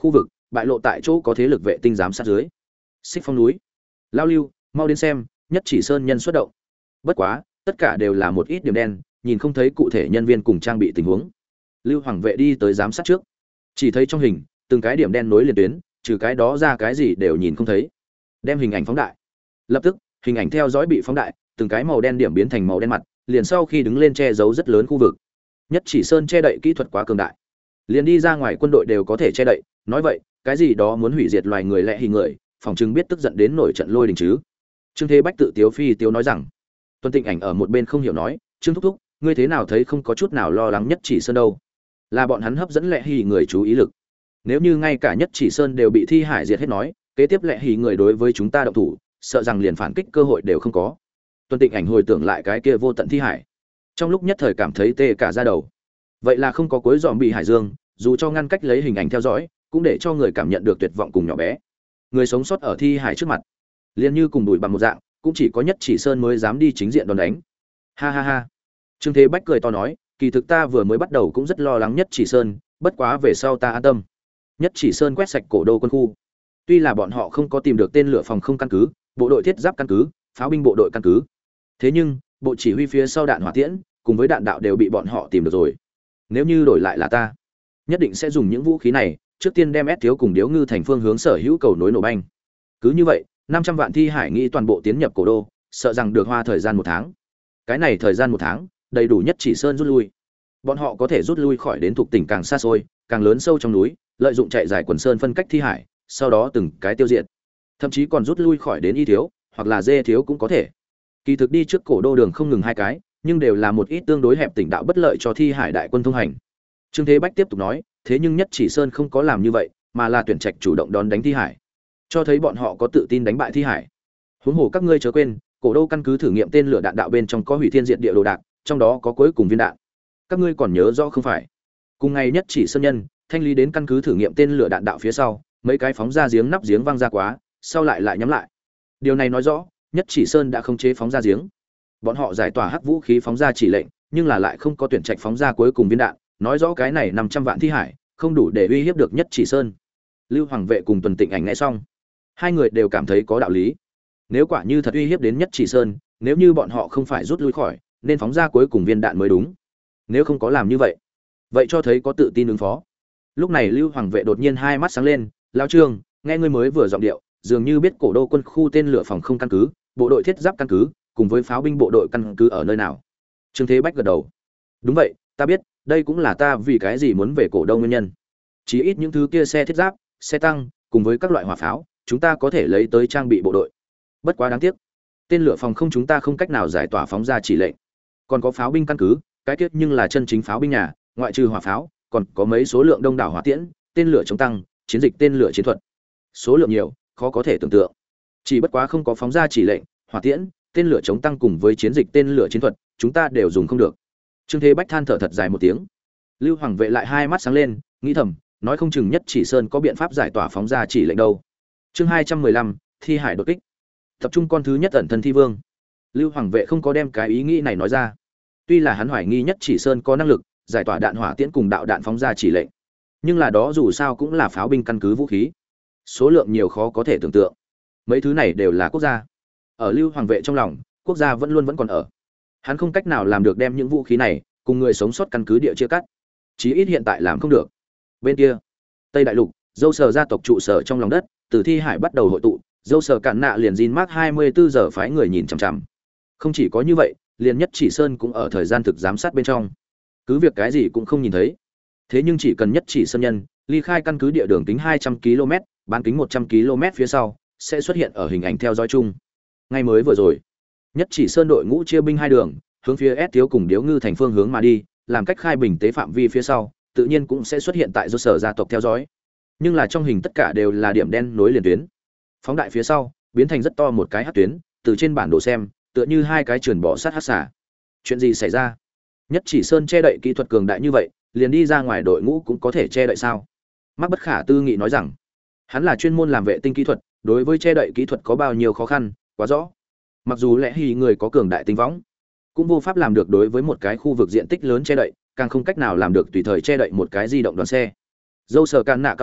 [SPEAKER 1] bại lộ tại chỗ có thế lực vệ tinh giám sát dưới. Xích Phong núi, Lao Lưu, mau đến xem, Nhất Chỉ Sơn nhân xuất động. Bất quá, tất cả đều là một ít điểm đen, nhìn không thấy cụ thể nhân viên cùng trang bị tình huống. Lưu Hoàng vệ đi tới giám sát trước, chỉ thấy trong hình, từng cái điểm đen nối liền tuyến, trừ cái đó ra cái gì đều nhìn không thấy. Đem hình ảnh phóng đại. Lập tức, hình ảnh theo dõi bị phóng đại, từng cái màu đen điểm biến thành màu đen mặt, liền sau khi đứng lên che giấu rất lớn khu vực. Nhất Chỉ Sơn che đậy kỹ thuật quá cường đại, liền đi ra ngoài quân đội đều có thể che đậy, nói vậy, cái gì đó muốn hủy diệt loài người lẽ hình người, phòng chứng biết tức giận đến nổi trận lôi đình chứ. Trương Thế Bách tự tiếu phi tiếu nói rằng, Tuân Tịnh Ảnh ở một bên không hiểu nói, Trương thúc thúc, ngươi thế nào thấy không có chút nào lo lắng Nhất Chỉ Sơn đâu? Là bọn hắn hấp dẫn lẽ hỉ người chú ý lực. Nếu như ngay cả Nhất Chỉ Sơn đều bị thi hải diệt hết nói, kế tiếp lẽ hỉ người đối với chúng ta động thủ, sợ rằng liền phản kích cơ hội đều không có. Tuân Tịnh Ảnh hồi tưởng lại cái kia vô tận thi hải, trong lúc nhất thời cảm thấy tê cả da đầu. Vậy là không có cuối dòm bị hải dương, dù cho ngăn cách lấy hình ảnh theo dõi, cũng để cho người cảm nhận được tuyệt vọng cùng nhỏ bé. Người sống sót ở thi hải trước mặt, liền như cùng đùi bằng một dạng, cũng chỉ có Nhất Chỉ Sơn mới dám đi chính diện đòn đánh. Ha ha ha. Trương Thế Bách cười to nói, kỳ thực ta vừa mới bắt đầu cũng rất lo lắng Nhất Chỉ Sơn, bất quá về sau ta an tâm. Nhất Chỉ Sơn quét sạch cổ đô quân khu. Tuy là bọn họ không có tìm được tên lửa phòng không căn cứ, bộ đội thiết giáp căn cứ, pháo binh bộ đội căn cứ. Thế nhưng, bộ chỉ huy phía sau đạn hỏa tiễn, cùng với đạn đạo đều bị bọn họ tìm được rồi. Nếu như đổi lại là ta, nhất định sẽ dùng những vũ khí này, trước tiên đem ép thiếu cùng điếu ngư thành phương hướng sở hữu cầu nối nổ banh. Cứ như vậy, năm trăm vạn thi hải nghĩ toàn bộ tiến nhập cổ đô, sợ rằng được hoa thời gian một tháng. Cái này thời gian một tháng, đầy đủ Nhất Chỉ Sơn rút lui. Bọn họ có thể rút lui khỏi đến thuộc tỉnh càng xa xôi, càng lớn sâu trong núi, lợi dụng chạy dài quần sơn phân cách thi hải, sau đó từng cái tiêu diệt. Thậm chí còn rút lui khỏi đến y thiếu, hoặc là dê thiếu cũng có thể. Kỳ thực đi trước cổ đô đường không ngừng hai cái, nhưng đều là một ít tương đối hẹp tỉnh đạo bất lợi cho thi hải đại quân thông hành. Trương Thế Bách tiếp tục nói, thế nhưng Nhất Chỉ Sơn không có làm như vậy, mà là tuyển trạch chủ động đón đánh thi hải, cho thấy bọn họ có tự tin đánh bại thi hải. Huống hồ các ngươi chớ quên, cổ đô căn cứ thử nghiệm tên lửa đạn đạo bên trong có hủy thiên diệt địa đồ đạc, trong đó có cuối cùng viên đạn. Các ngươi còn nhớ rõ không phải? Cùng ngày Nhất Chỉ Sơn nhân thanh lý đến căn cứ thử nghiệm tên lửa đạn đạo phía sau, mấy cái phóng ra giếng nắp giếng văng ra quá, sau lại lại nhắm lại. Điều này nói rõ, Nhất Chỉ Sơn đã không chế phóng ra giếng. Bọn họ giải tỏa hắc vũ khí phóng ra chỉ lệnh, nhưng là lại không có tuyển trạch phóng ra cuối cùng viên đạn, nói rõ cái này năm trăm vạn thi hải không đủ để uy hiếp được Nhất Chỉ Sơn. Lưu Hoàng vệ cùng Tuần Tịnh Ảnh nghe xong, hai người đều cảm thấy có đạo lý. Nếu quả như thật uy hiếp đến Nhất Chỉ Sơn, nếu như bọn họ không phải rút lui khỏi, nên phóng ra cuối cùng viên đạn mới đúng. Nếu không có làm như vậy, vậy cho thấy có tự tin ứng phó. Lúc này Lưu Hoàng vệ đột nhiên hai mắt sáng lên, "Lão Trương, nghe ngươi mới vừa giọng điệu, dường như biết cổ đô quân khu tên lửa phòng không căn cứ, bộ đội thiết giáp căn cứ, cùng với pháo binh bộ đội căn cứ ở nơi nào?" Trương Thế Bách gật đầu. "Đúng vậy, ta biết, đây cũng là ta vì cái gì muốn về cổ đô nguyên nhân. Chỉ ít những thứ kia xe thiết giáp, xe tăng, cùng với các loại hỏa pháo, chúng ta có thể lấy tới trang bị bộ đội. Bất quá đáng tiếc, tên lửa phòng không chúng ta không cách nào giải tỏa phóng ra chỉ lệnh. Còn có pháo binh căn cứ, cái tiết nhưng là chân chính pháo binh nhà, ngoại trừ hỏa pháo, còn có mấy số lượng đông đảo hỏa tiễn, tên lửa chống tăng, chiến dịch tên lửa chiến thuật. Số lượng nhiều, khó có thể tưởng tượng. Chỉ bất quá không có phóng ra chỉ lệnh, hỏa tiễn, tên lửa chống tăng cùng với chiến dịch tên lửa chiến thuật, chúng ta đều dùng không được." Trương Thế Bách than thở thật dài một tiếng. Lưu Hoàng vệ lại hai mắt sáng lên, nghĩ thầm, nói không chừng Nhất Chỉ Sơn có biện pháp giải tỏa phóng ra chỉ lệnh đâu. Chương hai trăm mười lăm, thi hải đột kích. Tập trung con thứ nhất ẩn thân thi vương. Lưu Hoàng vệ không có đem cái ý nghĩ này nói ra. Tuy là hắn hoài nghi Nhất Chỉ Sơn có năng lực giải tỏa đạn hỏa tiễn cùng đạo đạn phóng ra chỉ lệnh, nhưng là đó dù sao cũng là pháo binh căn cứ vũ khí, số lượng nhiều khó có thể tưởng tượng. Mấy thứ này đều là quốc gia. Ở Lưu Hoàng vệ trong lòng, quốc gia vẫn luôn vẫn còn ở. Hắn không cách nào làm được đem những vũ khí này cùng người sống sót căn cứ địa chia cắt. Chí ít hiện tại làm không được. Bên kia, Tây Đại Lục, dâu sờ gia tộc trụ sở trong lòng đất, từ thi hải bắt đầu hội tụ, dâu sờ cản nạ liền gìn mác hai mươi bốn giờ phái người nhìn chằm chằm. Không chỉ có như vậy, liền Nhất Chỉ Sơn cũng ở thời gian thực giám sát bên trong. Cứ việc cái gì cũng không nhìn thấy. Thế nhưng chỉ cần Nhất Chỉ Sơn nhân ly khai căn cứ địa đường kính hai trăm ki lô mét, bán kính một trăm ki lô mét phía sau, sẽ xuất hiện ở hình ảnh theo dõi chung. Ngay mới vừa rồi, Nhất Chỉ Sơn đội ngũ chia binh hai đường, hướng phía S thiếu cùng Điếu Ngư thành phương hướng mà đi, làm cách khai bình tế phạm vi phía sau, tự nhiên cũng sẽ xuất hiện tại do sở gia tộc theo dõi. Nhưng là trong hình tất cả đều là điểm đen nối liền tuyến. Phóng đại phía sau, biến thành rất to một cái hắc tuyến, từ trên bản đồ xem, tựa như hai cái truyền bỏ sát hắc xả. Chuyện gì xảy ra? Nhất Chỉ Sơn che đậy kỹ thuật cường đại như vậy, liền đi ra ngoài đội ngũ cũng có thể che đậy sao? Mác Bất Khả Tư nghị nói rằng, hắn là chuyên môn làm vệ tinh kỹ thuật, đối với che đậy kỹ thuật có bao nhiêu khó khăn, quá rõ. Mặc dù lẽ hì người có cường đại tinh võng, cũng vô pháp làm được đối với một cái khu vực diện tích lớn che đậy, càng không cách nào làm được tùy thời che đậy một cái di động đoàn xe. Dâu Sở Càn Nạ cao nói,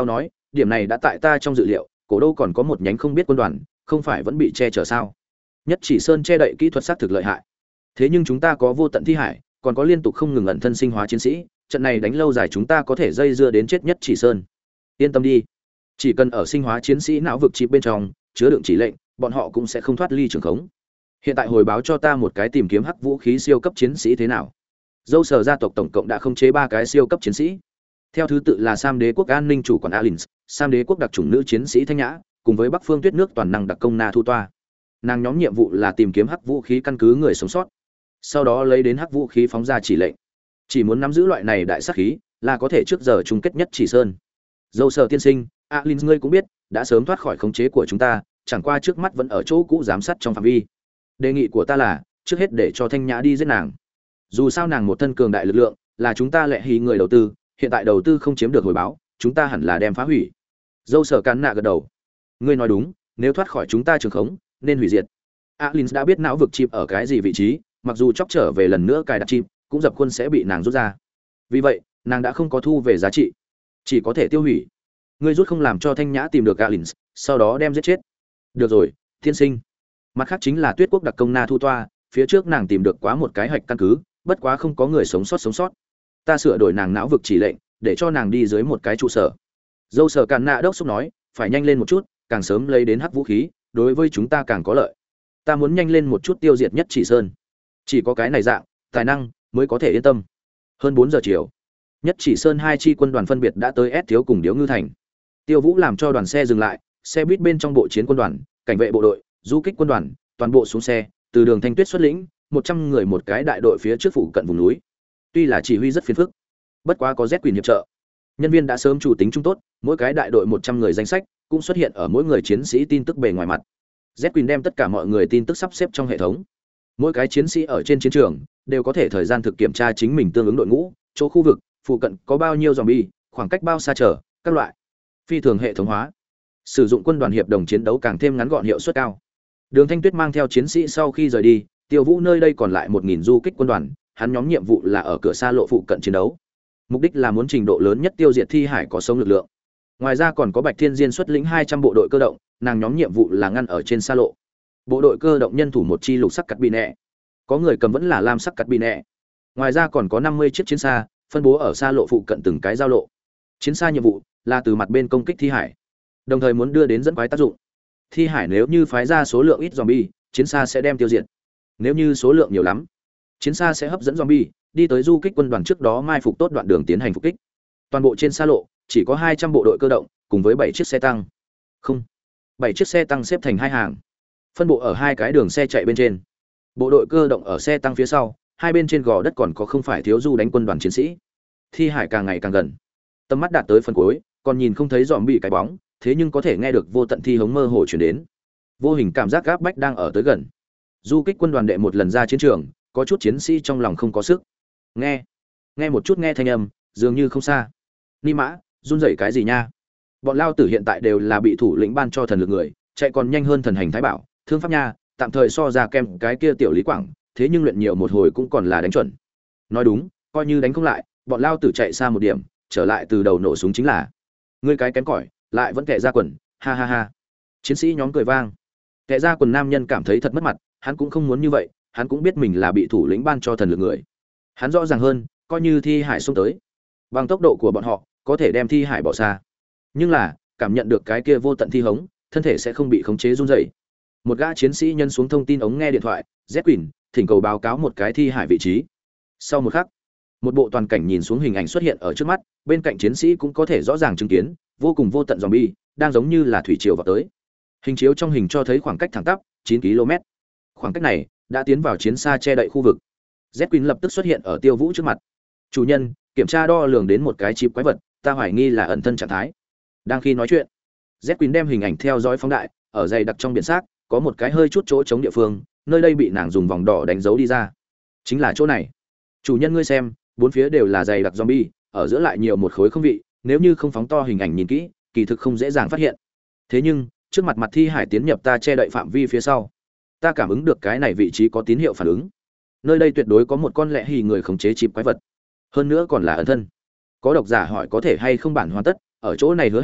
[SPEAKER 1] điểm này đã tại ta trong dự liệu, cổ đô còn có một nhánh không biết quân đoàn, không phải vẫn bị che chở sao? Nhất Chỉ Sơn che đậy kỹ thuật xác thực lợi hại. Thế nhưng chúng ta có vô tận thi hải, còn có liên tục không ngừng ẩn thân sinh hóa chiến sĩ, trận này đánh lâu dài chúng ta có thể dây dưa đến chết Nhất Chỉ Sơn. Yên tâm đi, chỉ cần ở sinh hóa chiến sĩ não vực chip bên trong chứa đựng chỉ lệnh, bọn họ cũng sẽ không thoát ly trường khống. Hiện tại hồi báo cho ta một cái tìm kiếm hắc vũ khí siêu cấp chiến sĩ thế nào? Dâu Sở gia tộc tổng cộng đã khống chế ba cái siêu cấp chiến sĩ. Theo thứ tự là Sam Đế quốc an ninh chủ quản Alins, Sam Đế quốc đặc chủng nữ chiến sĩ Thanh Nhã, cùng với Bắc Phương Tuyết nước toàn năng đặc công Na Thu Toa. Nàng nhóm nhiệm vụ là tìm kiếm hắc vũ khí căn cứ người sống sót, sau đó lấy đến hắc vũ khí phóng ra chỉ lệnh. Chỉ muốn nắm giữ loại này đại sát khí, là có thể trước giờ chung kết Nhất Chỉ Sơn. Dâu Sở tiên sinh, Alins ngươi cũng biết, đã sớm thoát khỏi khống chế của chúng ta, chẳng qua trước mắt vẫn ở chỗ cũ giám sát trong phạm vi. Đề nghị của ta là, trước hết để cho Thanh Nhã đi giết nàng. Dù sao nàng một thân cường đại lực lượng, là chúng ta lệ hí người đầu tư, hiện tại đầu tư không chiếm được hồi báo, chúng ta hẳn là đem phá hủy. Dâu Sở cán nạ gật đầu. Ngươi nói đúng, nếu thoát khỏi chúng ta trường khống, nên hủy diệt. Alins đã biết não vực chip ở cái gì vị trí, mặc dù chóc trở về lần nữa cài đặt chip, cũng dập khuôn sẽ bị nàng rút ra. Vì vậy, nàng đã không có thu về giá trị, chỉ có thể tiêu hủy. Ngươi rút không làm cho Thanh Nhã tìm được Alins, sau đó đem giết chết. Được rồi, thiên sinh. Mặt khác chính là Tuyết quốc đặc công Na Thu Toa, phía trước nàng tìm được quá một cái hạch căn cứ, bất quá không có người sống sót sống sót. Ta sửa đổi nàng não vực chỉ lệnh, để cho nàng đi dưới một cái trụ sở. Dâu Sở càn nạ đốc xúc nói, phải nhanh lên một chút, càng sớm lấy đến hắc vũ khí, đối với chúng ta càng có lợi. Ta muốn nhanh lên một chút tiêu diệt Nhất Chỉ Sơn. Chỉ có cái này dạng, tài năng mới có thể yên tâm. Hơn bốn giờ chiều, Nhất Chỉ Sơn hai chi quân đoàn phân biệt đã tới S thiếu cùng Điếu Ngư thành. Tiêu Vũ làm cho đoàn xe dừng lại, xe buýt bên trong bộ chiến quân đoàn, cảnh vệ bộ đội, du kích quân đoàn, toàn bộ xuống xe, từ đường Thanh Tuyết xuất lĩnh, một trăm người một cái đại đội phía trước phụ cận vùng núi. Tuy là chỉ huy rất phiền phức, bất quá có Z quyền hiệp trợ. Nhân viên đã sớm chủ tính trung tốt, mỗi cái đại đội một trăm người danh sách cũng xuất hiện ở mỗi người chiến sĩ tin tức bề ngoài mặt. Z quyền đem tất cả mọi người tin tức sắp xếp trong hệ thống. Mỗi cái chiến sĩ ở trên chiến trường đều có thể thời gian thực kiểm tra chính mình tương ứng đội ngũ, chỗ khu vực, phụ cận có bao nhiêu zombie, khoảng cách bao xa trở, các loại. Phi thường hệ thống hóa. Sử dụng quân đoàn hiệp đồng chiến đấu càng thêm ngắn gọn hiệu suất cao. Đường Thanh Tuyết mang theo chiến sĩ sau khi rời đi, Tiêu Vũ nơi đây còn lại một nghìn du kích quân đoàn, hắn nhóm nhiệm vụ là ở cửa xa lộ phụ cận chiến đấu. Mục đích là muốn trình độ lớn nhất tiêu diệt thi hải có sống lực lượng. Ngoài ra còn có Bạch Thiên Diên xuất lĩnh hai trăm bộ đội cơ động, nàng nhóm nhiệm vụ là ngăn ở trên xa lộ. Bộ đội cơ động nhân thủ một chi lục sắc cắt bị nẹ. Có người cầm vẫn là lam sắc cắt bị nẹ. Ngoài ra còn có năm mươi chiếc chiến xa, phân bố ở xa lộ phụ cận từng cái giao lộ. Chiến xa nhiệm vụ là từ mặt bên công kích thi hải, đồng thời muốn đưa đến dẫn quái tác dụng. Thi hải nếu như phái ra số lượng ít zombie, chiến xa sẽ đem tiêu diệt. Nếu như số lượng nhiều lắm, chiến xa sẽ hấp dẫn zombie đi tới du kích quân đoàn trước đó mai phục tốt đoạn đường tiến hành phục kích. Toàn bộ trên xa lộ chỉ có hai trăm bộ đội cơ động cùng với bảy chiếc xe tăng. Không, bảy chiếc xe tăng xếp thành hai hàng, phân bộ ở hai cái đường xe chạy bên trên. Bộ đội cơ động ở xe tăng phía sau, hai bên trên gò đất còn có không phải thiếu du đánh quân đoàn chiến sĩ. Thi hải càng ngày càng gần, tầm mắt đạt tới phần cuối, còn nhìn không thấy zombie cái bóng, thế nhưng có thể nghe được vô tận thi hống mơ hồ truyền đến. Vô hình cảm giác gáp bách đang ở tới gần. Du kích quân đoàn đệ một lần ra chiến trường, có chút chiến sĩ trong lòng không có sức. Nghe, nghe một chút nghe thanh âm, dường như không xa. Ni mã, run rẩy cái gì nha? Bọn lao tử hiện tại đều là bị thủ lĩnh ban cho thần lực người, chạy còn nhanh hơn thần hành thái bảo, thương pháp nha, tạm thời so ra kem cái kia tiểu Lý Quảng, thế nhưng luyện nhiều một hồi cũng còn là đánh chuẩn. Nói đúng, coi như đánh không lại, bọn lao tử chạy xa một điểm, trở lại từ đầu nổ súng chính là. Ngươi cái kém cỏi, lại vẫn kệ ra quần, ha ha ha. Chiến sĩ nhóm cười vang. Kệ ra quần nam nhân cảm thấy thật mất mặt, hắn cũng không muốn như vậy, hắn cũng biết mình là bị thủ lĩnh ban cho thần lực người. Hắn rõ ràng hơn, coi như thi hải xông tới, bằng tốc độ của bọn họ, có thể đem thi hải bỏ xa. Nhưng là, cảm nhận được cái kia vô tận thi hống, thân thể sẽ không bị khống chế run rẩy. Một gã chiến sĩ nhân xuống thông tin ống nghe điện thoại, Z Quỳnh, thỉnh cầu báo cáo một cái thi hải vị trí. Sau một khắc, một bộ toàn cảnh nhìn xuống hình ảnh xuất hiện ở trước mắt, bên cạnh chiến sĩ cũng có thể rõ ràng chứng kiến, vô cùng vô tận zombie đang giống như là thủy triều vào tới. Hình chiếu trong hình cho thấy khoảng cách thẳng tắp chín ki lô mét. Khoảng cách này đã tiến vào chiến xa che đậy khu vực. Z Quỳnh lập tức xuất hiện ở Tiêu Vũ trước mặt. Chủ nhân, kiểm tra đo lường đến một cái chip quái vật, ta hoài nghi là ẩn thân trạng thái. Đang khi nói chuyện, Z Quỳnh đem hình ảnh theo dõi phóng đại, ở dày đặc trong biển xác có một cái hơi chút chỗ trống địa phương, nơi đây bị nàng dùng vòng đỏ đánh dấu đi ra. Chính là chỗ này. Chủ nhân ngươi xem, bốn phía đều là dày đặc zombie, ở giữa lại nhiều một khối không vị, nếu như không phóng to hình ảnh nhìn kỹ, kỳ thực không dễ dàng phát hiện. Thế nhưng, trước mặt mặt thi hải tiến nhập ta che đậy phạm vi phía sau, ta cảm ứng được cái này vị trí có tín hiệu phản ứng. Nơi đây tuyệt đối có một con lẹ hì người khống chế chip quái vật, hơn nữa còn là ẩn thân. Có độc giả hỏi có thể hay không bản hoàn tất, ở chỗ này hứa hẹn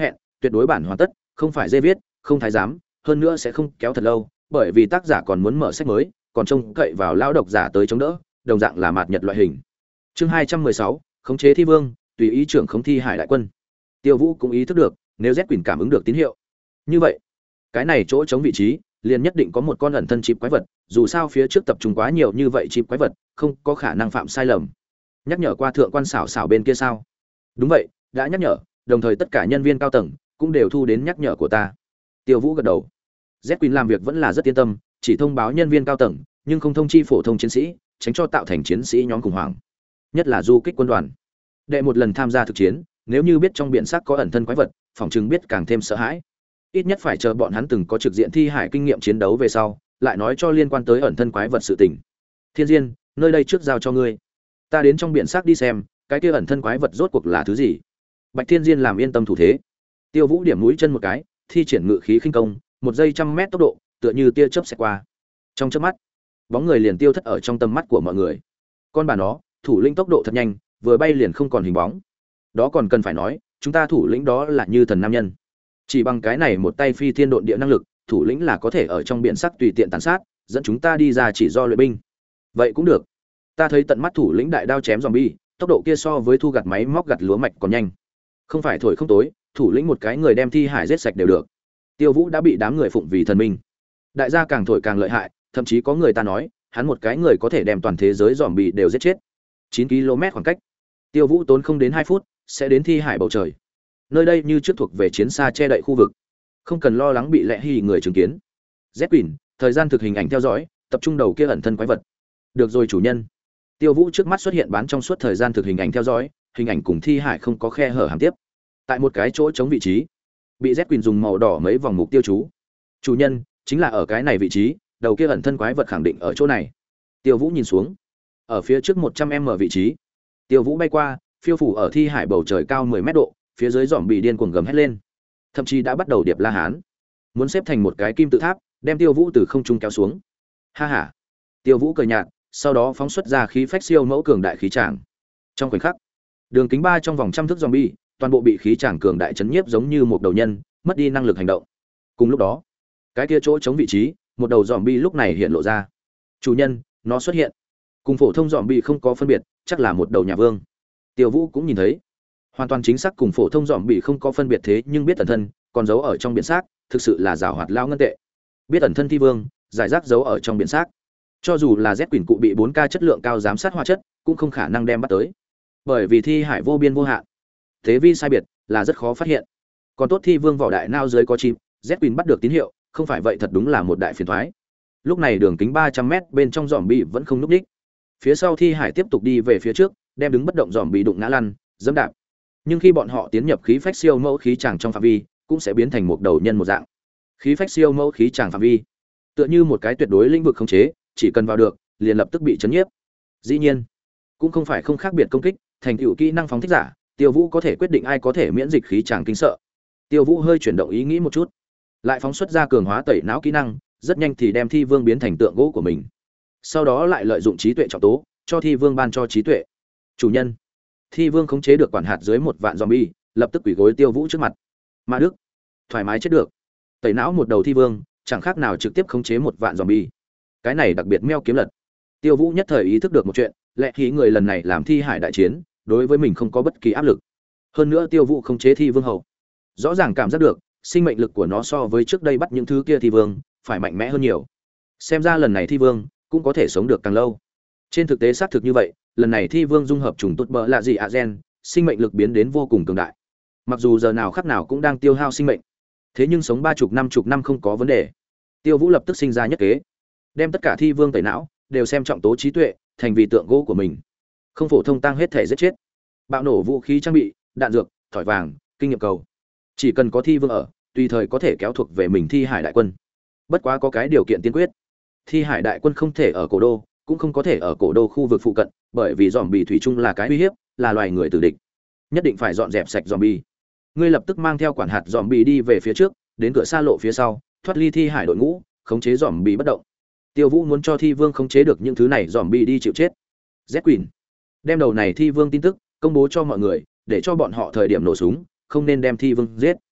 [SPEAKER 1] tuyệt đối bản hoàn tất, không phải dê viết, không thái giám, hơn nữa sẽ không kéo thật lâu, bởi vì tác giả còn muốn mở sách mới, còn trông cậy vào lão độc giả tới chống đỡ, đồng dạng là mạt nhật loại hình. Chương hai trăm mười sáu, khống chế thi vương, tùy ý trưởng khống thi hải đại quân. Tiêu Vũ cũng ý thức được, nếu Z Quỷ cảm ứng được tín hiệu, như vậy, cái này chỗ chống vị trí, liền nhất định có một con ẩn thân chip quái vật, dù sao phía trước tập trung quá nhiều như vậy chip quái vật, không có khả năng phạm sai lầm. Nhắc nhở qua thượng quan xảo xảo bên kia sao? Đúng vậy, đã nhắc nhở, đồng thời tất cả nhân viên cao tầng cũng đều thu đến nhắc nhở của ta. Tiêu Vũ gật đầu. Z Quỷ làm việc vẫn là rất yên tâm, chỉ thông báo nhân viên cao tầng, nhưng không thông chi phổ thông chiến sĩ, tránh cho tạo thành chiến sĩ nhóm khủng hoảng. Nhất là du kích quân đoàn. Đệ một lần tham gia thực chiến, nếu như biết trong biển sắc có ẩn thân quái vật, phòng chứng biết càng thêm sợ hãi. Ít nhất phải chờ bọn hắn từng có trực diện thi hải kinh nghiệm chiến đấu về sau, lại nói cho liên quan tới ẩn thân quái vật sự tình. Thiên Diên, nơi đây trước giao cho ngươi. Ta đến trong biển sắc đi xem, cái kia ẩn thân quái vật rốt cuộc là thứ gì. Bạch Thiên Diên làm yên tâm thủ thế. Tiêu Vũ điểm mũi chân một cái, thi triển ngự khí khinh công, một giây trăm mét tốc độ, tựa như tia chớp xẹt qua. Trong chớp mắt, bóng người liền tiêu thất ở trong tầm mắt của mọi người. Con bà nó, thủ lĩnh tốc độ thật nhanh, vừa bay liền không còn hình bóng. Đó còn cần phải nói, chúng ta thủ lĩnh đó là như thần nam nhân. Chỉ bằng cái này một tay phi thiên độn địa năng lực, thủ lĩnh là có thể ở trong biển sắc tùy tiện tàn sát, dẫn chúng ta đi ra chỉ do luyện binh. Vậy cũng được. Ta thấy tận mắt thủ lĩnh đại đao chém zombie, tốc độ kia so với thu gặt máy móc gặt lúa mạch còn nhanh. Không phải thổi không tối, thủ lĩnh một cái người đem thi hải giết sạch đều được. Tiêu Vũ đã bị đám người phụng vì thần minh. Đại gia càng thổi càng lợi hại, thậm chí có người ta nói, hắn một cái người có thể đem toàn thế giới zombie đều giết chết. chín ki lô mét khoảng cách. Tiêu Vũ tốn không đến hai phút, sẽ đến thi hải bầu trời. Nơi đây như trước thuộc về chiến xa che đậy khu vực, không cần lo lắng bị lẽ hì người chứng kiến. Z Quỷ, thời gian thực hình ảnh theo dõi, tập trung đầu kia ẩn thân quái vật. Được rồi chủ nhân. Tiêu Vũ trước mắt xuất hiện bán trong suốt thời gian thực hình ảnh theo dõi, hình ảnh cùng thi hải không có khe hở hàm tiếp. Tại một cái chỗ chống vị trí, bị Z Quỷ dùng màu đỏ mấy vòng mục tiêu chú. Chủ nhân, chính là ở cái này vị trí, đầu kia ẩn thân quái vật khẳng định ở chỗ này. Tiêu Vũ nhìn xuống, ở phía trước một trăm mét vị trí. Tiêu Vũ bay qua, phiêu phủ ở thi hải bầu trời cao mười mét độ, phía dưới dòm bị điên cuồng gầm hét lên, thậm chí đã bắt đầu điệp la hán, muốn xếp thành một cái kim tự tháp, đem Tiêu Vũ từ không trung kéo xuống. Ha ha. Tiêu Vũ cười nhạt, sau đó phóng xuất ra khí phách siêu mẫu cường đại khí tràng. Trong khoảnh khắc, đường kính ba trong vòng trăm thước zombie, toàn bộ bị khí tràng cường đại chấn nhiếp giống như một đầu nhân, mất đi năng lực hành động. Cùng lúc đó, cái kia chỗ chống vị trí, một đầu zombie lúc này hiện lộ ra. Chủ nhân, nó xuất hiện. Cùng phổ thông zombie không có phân biệt, chắc là một đầu nhà vương. Tiêu Vũ cũng nhìn thấy, hoàn toàn chính xác cùng phổ thông zombie không có phân biệt, thế nhưng biết ẩn thân, còn giấu ở trong biển xác, thực sự là giàu hoạt lao ngân tệ. Biết ẩn thân thi vương, giải rác giấu ở trong biển xác. Cho dù là Z Quỷ cụ bị bốn K chất lượng cao giám sát hóa chất, cũng không khả năng đem bắt tới. Bởi vì thi hải vô biên vô hạn, thế vi sai biệt là rất khó phát hiện. Còn tốt thi vương vỏ đại nao dưới có chim, Z Quỷ bắt được tín hiệu, không phải vậy thật đúng là một đại phiền toái. Lúc này đường kính ba trăm mét bên trong zombie vẫn không lúc đích. Phía sau thi hải tiếp tục đi về phía trước, đem đứng bất động zombie đụng ngã lăn, dẫm đạp. Nhưng khi bọn họ tiến nhập khí phách siêu mẫu khí tràng trong phạm vi, cũng sẽ biến thành một đầu nhân một dạng. Khí phách siêu mẫu khí tràng phạm vi, tựa như một cái tuyệt đối lĩnh vực khống chế, chỉ cần vào được, liền lập tức bị chấn nhiếp. Dĩ nhiên, cũng không phải không khác biệt công kích, thành tựu kỹ năng phóng thích giả, Tiêu Vũ có thể quyết định ai có thể miễn dịch khí tràng kinh sợ. Tiêu Vũ hơi chuyển động ý nghĩ một chút, lại phóng xuất ra cường hóa tẩy não kỹ năng, rất nhanh thì đem thi vương biến thành tượng gỗ của mình. Sau đó lại lợi dụng trí tuệ trọng tố, cho thi vương ban cho trí tuệ. Chủ nhân, thi vương khống chế được quản hạt dưới một vạn zombie, lập tức quỳ gối Tiêu Vũ trước mặt. Ma Đức, thoải mái chết được. Tẩy não một đầu thi vương, chẳng khác nào trực tiếp khống chế một vạn zombie. Cái này đặc biệt meo kiếm lật. Tiêu Vũ nhất thời ý thức được một chuyện, lẽ khí người lần này làm thi hải đại chiến, đối với mình không có bất kỳ áp lực. Hơn nữa Tiêu Vũ khống chế thi vương hậu, rõ ràng cảm giác được sinh mệnh lực của nó so với trước đây bắt những thứ kia thi vương phải mạnh mẽ hơn nhiều. Xem ra lần này thi vương cũng có thể sống được càng lâu. Trên thực tế xác thực như vậy, lần này thi vương dung hợp trùng tốt bỡ lạ gì ạ gen, sinh mệnh lực biến đến vô cùng cường đại. Mặc dù giờ nào khắc nào cũng đang tiêu hao sinh mệnh, thế nhưng sống ba chục năm chục năm không có vấn đề. Tiêu Vũ lập tức sinh ra nhất kế, đem tất cả thi vương tẩy não đều xem trọng tố trí tuệ, thành vì tượng gỗ của mình. Không phổ thông tăng hết thể giết chết. Bạo nổ vũ khí trang bị, đạn dược, thỏi vàng, kinh nghiệm cầu. Chỉ cần có thi vương ở, tùy thời có thể kéo thuộc về mình thi hải đại quân. Bất quá có cái điều kiện tiên quyết. Thi hải đại quân không thể ở cổ đô, cũng không có thể ở cổ đô khu vực phụ cận, bởi vì zombie thủy chung là cái uy hiếp, là loài người tử địch. Nhất định phải dọn dẹp sạch zombie. Ngươi lập tức mang theo quản hạt zombie đi về phía trước, đến cửa xa lộ phía sau, thoát ly thi hải đội ngũ, khống chế zombie bất động. Tiêu Vũ muốn cho thi vương khống chế được những thứ này zombie đi chịu chết. Z Queen đem đầu này thi vương tin tức công bố cho mọi người, để cho bọn họ thời điểm nổ súng không nên đem thi vương giết.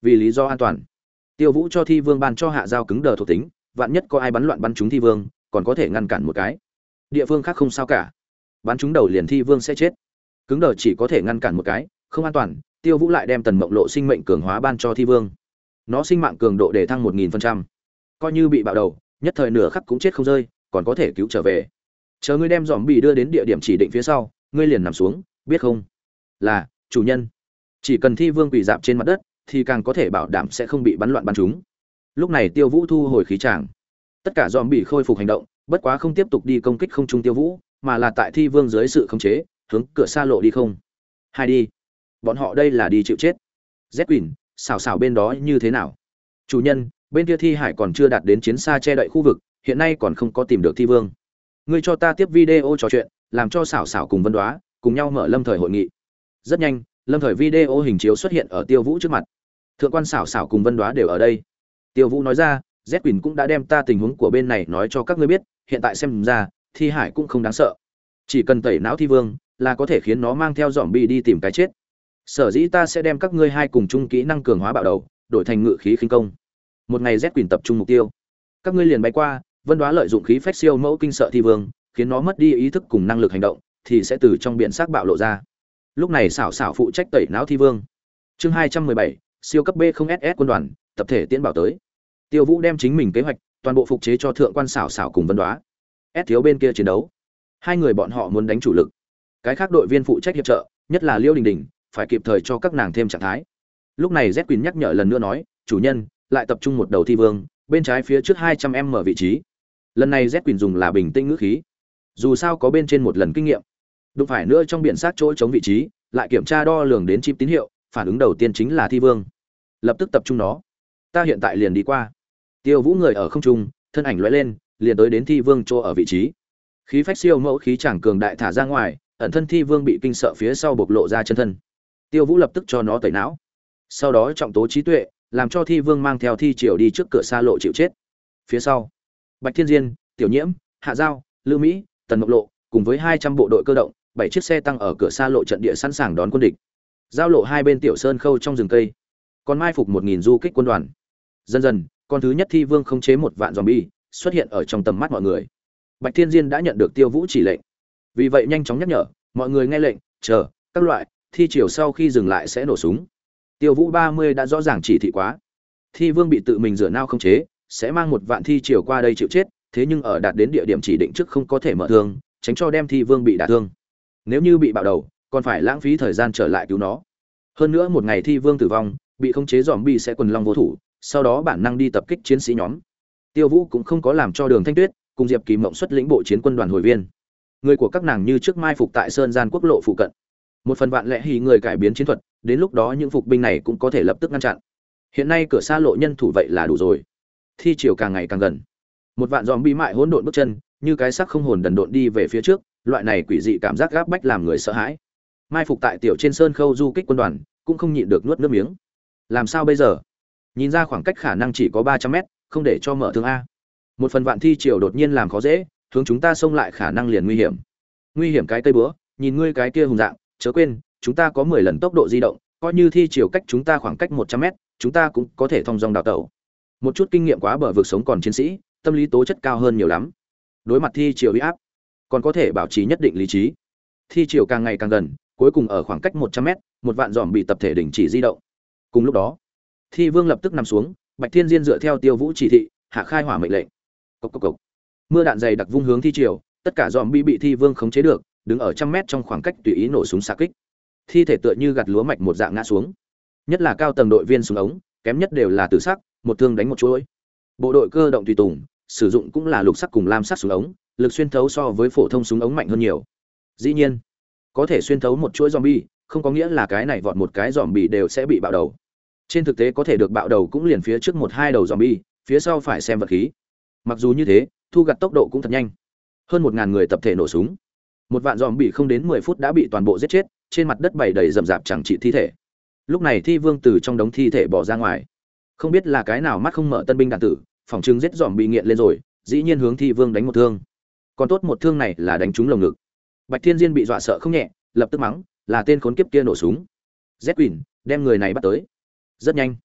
[SPEAKER 1] Vì lý do an toàn, Tiêu Vũ cho Thi Vương ban cho hạ dao cứng đờ thuộc tính, vạn nhất có ai bắn loạn bắn trúng Thi Vương, còn có thể ngăn cản một cái. Địa phương khác không sao cả, bắn trúng đầu liền Thi Vương sẽ chết. Cứng đờ chỉ có thể ngăn cản một cái, không an toàn. Tiêu Vũ lại đem Tần Mộng Lộ sinh mệnh cường hóa ban cho Thi Vương. Nó sinh mạng cường độ để thăng một nghìn phần trăm. Coi như bị bạo đầu, nhất thời nửa khắc cũng chết không rơi, còn có thể cứu trở về. Chờ ngươi đem zombie đưa đến địa điểm chỉ định phía sau, ngươi liền nằm xuống, biết không? Là, chủ nhân. Chỉ cần Thi Vương quỳ dạp trên mặt đất, thì càng có thể bảo đảm sẽ không bị bắn loạn bắn trúng. Lúc này Tiêu Vũ thu hồi khí tràng, tất cả zombie khôi phục hành động, bất quá không tiếp tục đi công kích không trung Tiêu Vũ, mà là tại Thi Vương dưới sự khống chế, hướng cửa xa lộ đi không. Hai đi. Bọn họ đây là đi chịu chết. Z Quỳnh, xảo xảo bên đó như thế nào? Chủ nhân, bên kia Thi Hải còn chưa đạt đến chiến xa che đậy khu vực, hiện nay còn không có tìm được Thi Vương. Ngươi cho ta tiếp video trò chuyện, làm cho xảo xảo cùng Vân Đoá cùng nhau mở lâm thời hội nghị. Rất nhanh, lâm thời video hình chiếu xuất hiện ở Tiêu Vũ trước mặt. Thượng quan xảo xảo cùng Vân Đoá đều ở đây. Tiêu Vũ nói ra, Z Quỳnh cũng đã đem ta tình huống của bên này nói cho các ngươi biết, hiện tại xem ra, Thi Hải cũng không đáng sợ. Chỉ cần tẩy não Thi Vương, là có thể khiến nó mang theo zombie đi tìm cái chết. Sở dĩ ta sẽ đem các ngươi hai cùng chung kỹ năng cường hóa bạo đầu, đổi thành ngự khí khinh công. Một ngày Z Quỳnh tập trung mục tiêu, các ngươi liền bay qua, Vân Đoá lợi dụng khí phách siêu mẫu kinh sợ Thi Vương, khiến nó mất đi ý thức cùng năng lực hành động, thì sẽ từ trong biển xác bạo lộ ra. Lúc này xảo xảo phụ trách tẩy não Thi Vương. Chương hai trăm mười bảy, siêu cấp B không S S quân đoàn, tập thể tiến bảo tới. Tiêu Vũ đem chính mình kế hoạch toàn bộ phục chế cho thượng quan xảo xảo cùng Vân Đoá. S thiếu bên kia chiến đấu, hai người bọn họ muốn đánh chủ lực. Cái khác đội viên phụ trách hiệp trợ, nhất là Liêu Đình Đình, phải kịp thời cho các nàng thêm trạng thái. Lúc này Z Quỳnh nhắc nhở lần nữa nói, chủ nhân, lại tập trung một đầu Thi Vương, bên trái phía trước hai trăm m vị trí. Lần này Z Quỳnh dùng là bình tĩnh ngữ khí. Dù sao có bên trên một lần kinh nghiệm. Đụng phải nữa trong biển sát chỗ chống vị trí, lại kiểm tra đo lường đến chip tín hiệu, phản ứng đầu tiên chính là Thi Vương. Lập tức tập trung nó. Ta hiện tại liền đi qua. Tiêu Vũ người ở không trung, thân ảnh lóe lên, liền tới đến Thi Vương chỗ ở vị trí. Khí phách siêu mẫu khí chẳng cường đại thả ra ngoài, ẩn thân Thi Vương bị kinh sợ phía sau bộc lộ ra chân thân. Tiêu Vũ lập tức cho nó tẩy não. Sau đó trọng tố trí tuệ, làm cho Thi Vương mang theo thi triều đi trước cửa xa lộ chịu chết. Phía sau, Bạch Thiên Diên, Tiểu Nhiễm, Hạ Giao, Lưu Mỹ, Tần Mộc Lộ, cùng với hai trăm bộ đội cơ động, bảy chiếc xe tăng ở cửa xa lộ trận địa sẵn sàng đón quân địch. Giao lộ hai bên tiểu sơn khâu trong rừng cây, còn mai phục một nghìn du kích quân đoàn. Dần dần, con thứ nhất Thi Vương khống chế một vạn zombie, xuất hiện ở trong tầm mắt mọi người. Bạch Thiên Diên đã nhận được Tiêu Vũ chỉ lệnh, vì vậy nhanh chóng nhắc nhở mọi người nghe lệnh, chờ các loại thi triều sau khi dừng lại sẽ nổ súng. Tiêu Vũ ba mươi đã rõ ràng chỉ thị quá, Thi Vương bị tự mình rửa nao khống chế, sẽ mang một vạn thi triều qua đây chịu chết, thế nhưng ở đạt đến địa điểm chỉ định trước không có thể mở thương, tránh cho đem Thi Vương bị đả thương. Nếu như bị bạo đầu, còn phải lãng phí thời gian trở lại cứu nó. Hơn nữa một ngày Thi Vương tử vong, bị khống chế zombie sẽ quần long vô thủ, sau đó bản năng đi tập kích chiến sĩ nhóm. Tiêu Vũ cũng không có làm cho Đường Thanh Tuyết cùng Diệp Kỳ Mộng xuất lĩnh bộ chiến quân đoàn hồi viên. Người của các nàng như trước mai phục tại Sơn Gian quốc lộ phụ cận. Một phần vạn lẽ hỉ người cải biến chiến thuật, đến lúc đó những phục binh này cũng có thể lập tức ngăn chặn. Hiện nay cửa xa lộ nhân thủ vậy là đủ rồi. Thi triều càng ngày càng gần. Một vạn zombie mại hỗn độn bước chân, như cái xác không hồn đần độn đi về phía trước, loại này quỷ dị cảm giác gáp bách làm người sợ hãi. Mai phục tại tiểu trên sơn khâu du kích quân đoàn, cũng không nhịn được nuốt nước miếng. Làm sao bây giờ? Nhìn ra khoảng cách khả năng chỉ có ba trăm mét, không để cho mở thương a. Một phần vạn thi triều đột nhiên làm khó dễ, hướng chúng ta xông lại khả năng liền nguy hiểm. Nguy hiểm cái cây búa, nhìn ngươi cái kia hùng dạng, chớ quên, chúng ta có mười lần tốc độ di động, coi như thi triều cách chúng ta khoảng cách một trăm mét, chúng ta cũng có thể thông dong đào tẩu. Một chút kinh nghiệm quá bờ vực sống còn chiến sĩ, tâm lý tố chất cao hơn nhiều lắm. Đối mặt thi triều uy áp, còn có thể bảo trì nhất định lý trí. Thi triều càng ngày càng gần, cuối cùng ở khoảng cách một trăm mét, một vạn giòm bị tập thể đình chỉ di động. Cùng lúc đó, Thi Vương lập tức nằm xuống, Bạch Thiên Diên dựa theo Tiêu Vũ chỉ thị, hạ khai hỏa mệnh lệnh. Cốc cốc cốc. Mưa đạn dày đặc vung hướng thi triều, tất cả giòm bị bị Thi Vương khống chế được, đứng ở trăm mét trong khoảng cách tùy ý nổ súng xạ kích. Thi thể tựa như gặt lúa mạch một dạng ngã xuống. Nhất là cao tầng đội viên súng ống, kém nhất đều là tử sắc, một thương đánh một chuỗi. Bộ đội cơ động tùy tùng, sử dụng cũng là lục sắc cùng lam sắc súng ống, lực xuyên thấu so với phổ thông súng ống mạnh hơn nhiều. Dĩ nhiên, có thể xuyên thấu một chuỗi zombie, không có nghĩa là cái này vọt một cái zombie đều sẽ bị bạo đầu. Trên thực tế có thể được bạo đầu cũng liền phía trước một hai đầu zombie, phía sau phải xem vật khí. Mặc dù như thế, thu gặt tốc độ cũng thật nhanh. Hơn một ngàn người tập thể nổ súng. Một vạn zombie không đến mười phút đã bị toàn bộ giết chết, trên mặt đất bày đầy rậm rạp chẳng trị thi thể. Lúc này Thi Vương từ trong đống thi thể bỏ ra ngoài. Không biết là cái nào mắt không mở tân binh đạn tử, phòng trưng giết zombie nghiện lên rồi, dĩ nhiên hướng Thi Vương đánh một thương. Còn tốt một thương này là đánh trúng lồng ngực. Bạch Thiên Diên bị dọa sợ không nhẹ, lập tức mắng, là tên khốn kiếp kia nổ súng. Z Quỳnh, đem người này bắt tới. Rất nhanh,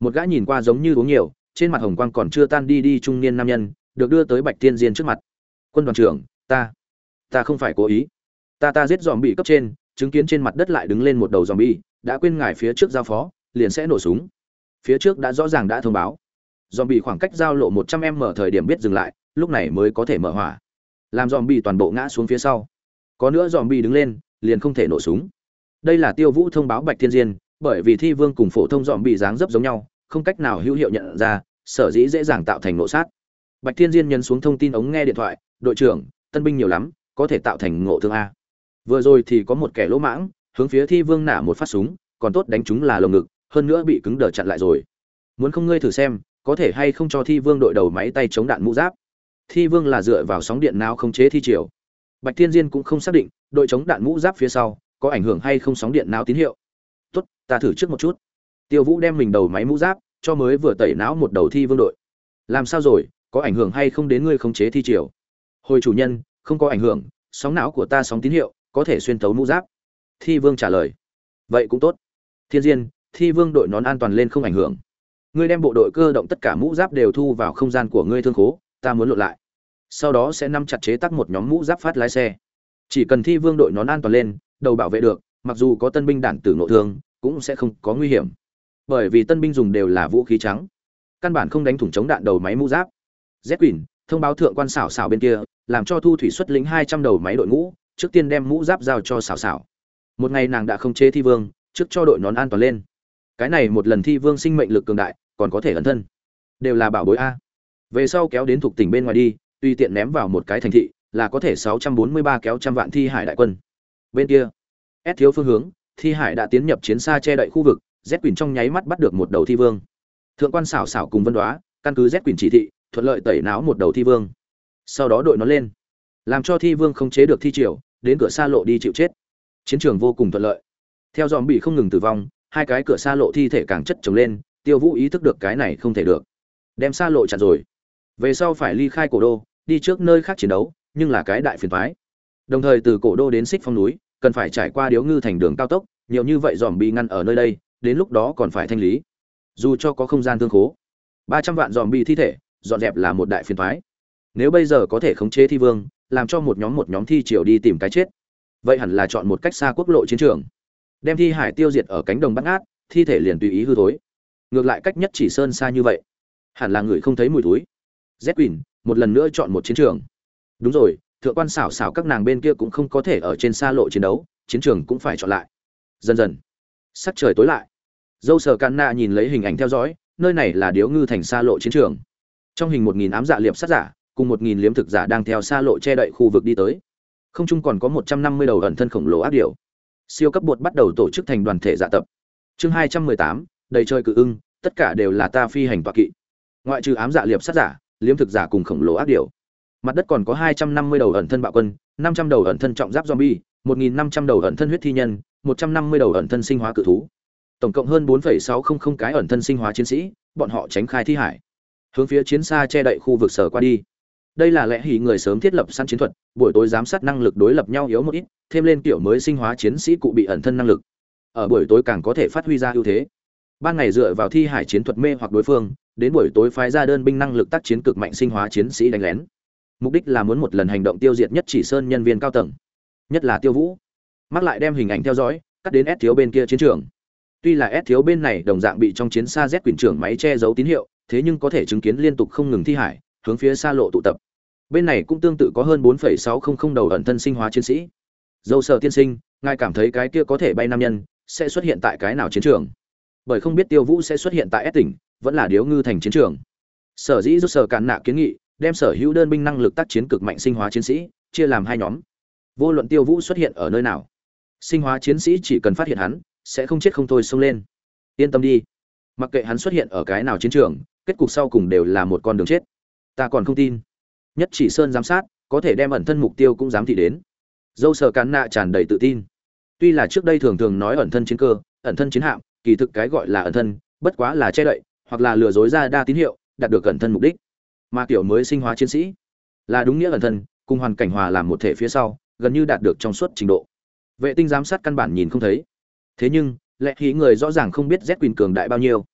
[SPEAKER 1] Một gã nhìn qua giống như uống nhiều, trên mặt hồng quang còn chưa tan đi đi trung niên nam nhân, được đưa tới Bạch Thiên Diên trước mặt. "Quân đoàn trưởng, ta, ta không phải cố ý. Ta ta giết zombie cấp trên." Chứng kiến trên mặt đất lại đứng lên một đầu zombie, đã quên ngài phía trước giao phó, liền sẽ nổ súng. Phía trước đã rõ ràng đã thông báo. Zombie khoảng cách giao lộ một trăm mét thời điểm biết dừng lại, lúc này mới có thể mở hỏa. Làm zombie toàn bộ ngã xuống phía sau. Có nữa zombie đứng lên, liền không thể nổ súng. Đây là Tiêu Vũ thông báo Bạch Thiên Diên, bởi vì thi vương cùng phổ thông zombie dáng dấp giống nhau, không cách nào hữu hiệu nhận ra, sở dĩ dễ dàng tạo thành nổ sát. Bạch Thiên Diên nhấn xuống thông tin ống nghe điện thoại, "Đội trưởng, tân binh nhiều lắm, có thể tạo thành ngộ thương a." Vừa rồi thì có một kẻ lỗ mãng, hướng phía thi vương nã một phát súng, còn tốt đánh trúng là lồng ngực, hơn nữa bị cứng đờ chặn lại rồi. Muốn không ngươi thử xem, có thể hay không cho thi vương đội đầu máy tay chống đạn mũ giáp. Thi vương là dựa vào sóng điện não khống chế thi triều. Bạch Thiên Diên cũng không xác định, đội chống đạn mũ giáp phía sau có ảnh hưởng hay không sóng điện não tín hiệu. Tốt, ta thử trước một chút. Tiêu Vũ đem mình đầu máy mũ giáp cho mới vừa tẩy não một đầu thi vương đội. Làm sao rồi, có ảnh hưởng hay không đến ngươi khống chế thi triều? Hồi chủ nhân, không có ảnh hưởng, sóng não của ta sóng tín hiệu có thể xuyên thấu mũ giáp. Thi vương trả lời. Vậy cũng tốt. Thiên Diên, thi vương đội nón an toàn lên không ảnh hưởng. Ngươi đem bộ đội cơ động tất cả mũ giáp đều thu vào không gian của ngươi thương khố, ta muốn lột lại. Sau đó sẽ nắm chặt chế tác một nhóm mũ giáp phát lái xe. Chỉ cần thi vương đội nón an toàn lên, đầu bảo vệ được, mặc dù có tân binh đạn tử nộ thương, cũng sẽ không có nguy hiểm. Bởi vì tân binh dùng đều là vũ khí trắng, căn bản không đánh thủng chống đạn đầu máy mũ giáp. Z Quỳnh, thông báo thượng quan xảo xảo bên kia, làm cho Thu Thủy xuất lĩnh hai trăm đầu máy đội ngũ, trước tiên đem mũ giáp giao cho xảo xảo. Một ngày nàng đã không chế thi vương, trước cho đội nón an toàn lên. Cái này một lần thi vương sinh mệnh lực cường đại, còn có thể ẩn thân, đều là bảo bối a. Về sau kéo đến thuộc tỉnh bên ngoài đi, tùy tiện ném vào một cái thành thị, là có thể sáu trăm bốn mươi ba kéo trăm vạn thi hải đại quân. Bên kia, S thiếu phương hướng, thi hải đã tiến nhập chiến xa che đậy khu vực, Z Quỳnh trong nháy mắt bắt được một đầu thi vương. Thượng quan xảo xảo cùng Vân Đoá, căn cứ Z Quỳnh chỉ thị, thuận lợi tẩy não một đầu thi vương. Sau đó đội nó lên, làm cho thi vương không chế được thi triều, đến cửa xa lộ đi chịu chết. Chiến trường vô cùng thuận lợi. Theo dòm bị không ngừng tử vong, hai cái cửa xa lộ thi thể càng chất chồng lên, Tiêu Vũ ý thức được cái này không thể được, đem xa lộ chặn rồi. Về sau phải ly khai cổ đô, đi trước nơi khác chiến đấu, nhưng là cái đại phiền toái. Đồng thời từ cổ đô đến Xích Phong núi, cần phải trải qua Điếu Ngư thành đường cao tốc, nhiều như vậy dòm bị ngăn ở nơi đây, đến lúc đó còn phải thanh lý. Dù cho có không gian thương khố, ba trăm vạn dòm bị thi thể, dọn dẹp là một đại phiền toái. Nếu bây giờ có thể khống chế thi vương, làm cho một nhóm một nhóm thi triều đi tìm cái chết, vậy hẳn là chọn một cách xa quốc lộ chiến trường, đem thi hải tiêu diệt ở cánh đồng bắt ngát, thi thể liền tùy ý hư thối. Ngược lại cách nhất chỉ sơn xa như vậy, hẳn là người không thấy mùi túi. Z Quỳnh một lần nữa chọn một chiến trường. Đúng rồi, thượng quan xảo xảo các nàng bên kia cũng không có thể ở trên xa lộ chiến đấu, chiến trường cũng phải chọn lại. Dần dần sắc trời tối lại, dâu sở can na nhìn lấy hình ảnh theo dõi, nơi này là Điếu Ngư thành xa lộ chiến trường. Trong hình một nghìn ám dạ liệp sát giả cùng một nghìn liếm thực giả đang theo xa lộ che đậy khu vực đi tới. Không chung còn có một trăm năm mươi đầu ẩn thân khổng lồ ác điểu. Siêu cấp bột bắt đầu tổ chức thành đoàn thể dạ tập. Chương hai trăm mười tám, đầy trời cự ưng, tất cả đều là ta phi hành tọa kỵ. Ngoại trừ ám dạ liệp sát giả, liếm thực giả cùng khổng lồ ác điểu, mặt đất còn có hai trăm năm mươi đầu ẩn thân bạo quân, năm trăm đầu ẩn thân trọng giáp zombie, một nghìn năm trăm đầu ẩn thân huyết thi nhân, một trăm năm mươi đầu ẩn thân sinh hóa cự thú. Tổng cộng hơn bốn phẩy sáu không không cái ẩn thân sinh hóa chiến sĩ, bọn họ tránh khai thi hải, hướng phía chiến xa che đậy khu vực sở qua đi. Đây là lẽ hỉ người sớm thiết lập sẵn chiến thuật, buổi tối giám sát năng lực đối lập nhau yếu một ít, thêm lên kiểu mới sinh hóa chiến sĩ cụ bị ẩn thân năng lực, ở buổi tối càng có thể phát huy ra ưu thế. Ban ngày dựa vào thi hải chiến thuật mê hoặc đối phương, đến buổi tối phái ra đơn binh năng lực tác chiến cực mạnh sinh hóa chiến sĩ đánh lén. Mục đích là muốn một lần hành động tiêu diệt nhất chỉ sơn nhân viên cao tầng, nhất là Tiêu Vũ. Mắc lại đem hình ảnh theo dõi, cắt đến S thiếu bên kia chiến trường. Tuy là S thiếu bên này đồng dạng bị trong chiến xa Z Quỳnh trưởng máy che giấu tín hiệu, thế nhưng có thể chứng kiến liên tục không ngừng thi hải hướng phía xa lộ tụ tập. Bên này cũng tương tự có hơn bốn phẩy sáu không không đầu ẩn thân sinh hóa chiến sĩ. Dâu Sở tiên sinh, ngài cảm thấy cái kia có thể bay nam nhân sẽ xuất hiện tại cái nào chiến trường? Bởi không biết Tiêu Vũ sẽ xuất hiện tại S tỉnh, vẫn là Điếu Ngư thành chiến trường. Sở dĩ rút sở cản nạ kiến nghị, đem sở hữu đơn binh năng lực tác chiến cực mạnh sinh hóa chiến sĩ chia làm hai nhóm. Vô luận Tiêu Vũ xuất hiện ở nơi nào, sinh hóa chiến sĩ chỉ cần phát hiện hắn, sẽ không chết không thôi xông lên. Yên tâm đi, mặc kệ hắn xuất hiện ở cái nào chiến trường, kết cục sau cùng đều là một con đường chết. Ta còn không tin, nhất chỉ sơn giám sát có thể đem ẩn thân mục tiêu cũng dám thị đến. Dâu sở cản nạ tràn đầy tự tin. Tuy là trước đây thường thường nói ẩn thân chiến cơ, ẩn thân chiến hạm, kỳ thực cái gọi là ẩn thân, bất quá là che đậy, hoặc là lừa dối ra đa tín hiệu, đạt được ẩn thân mục đích. Mà kiểu mới sinh hóa chiến sĩ, là đúng nghĩa ẩn thân, cùng hoàn cảnh hòa làm một thể phía sau, gần như đạt được trong suốt trình độ. Vệ tinh giám sát căn bản nhìn không thấy. Thế nhưng, lẽ khí người rõ ràng không biết Z Quỳnh cường đại bao nhiêu.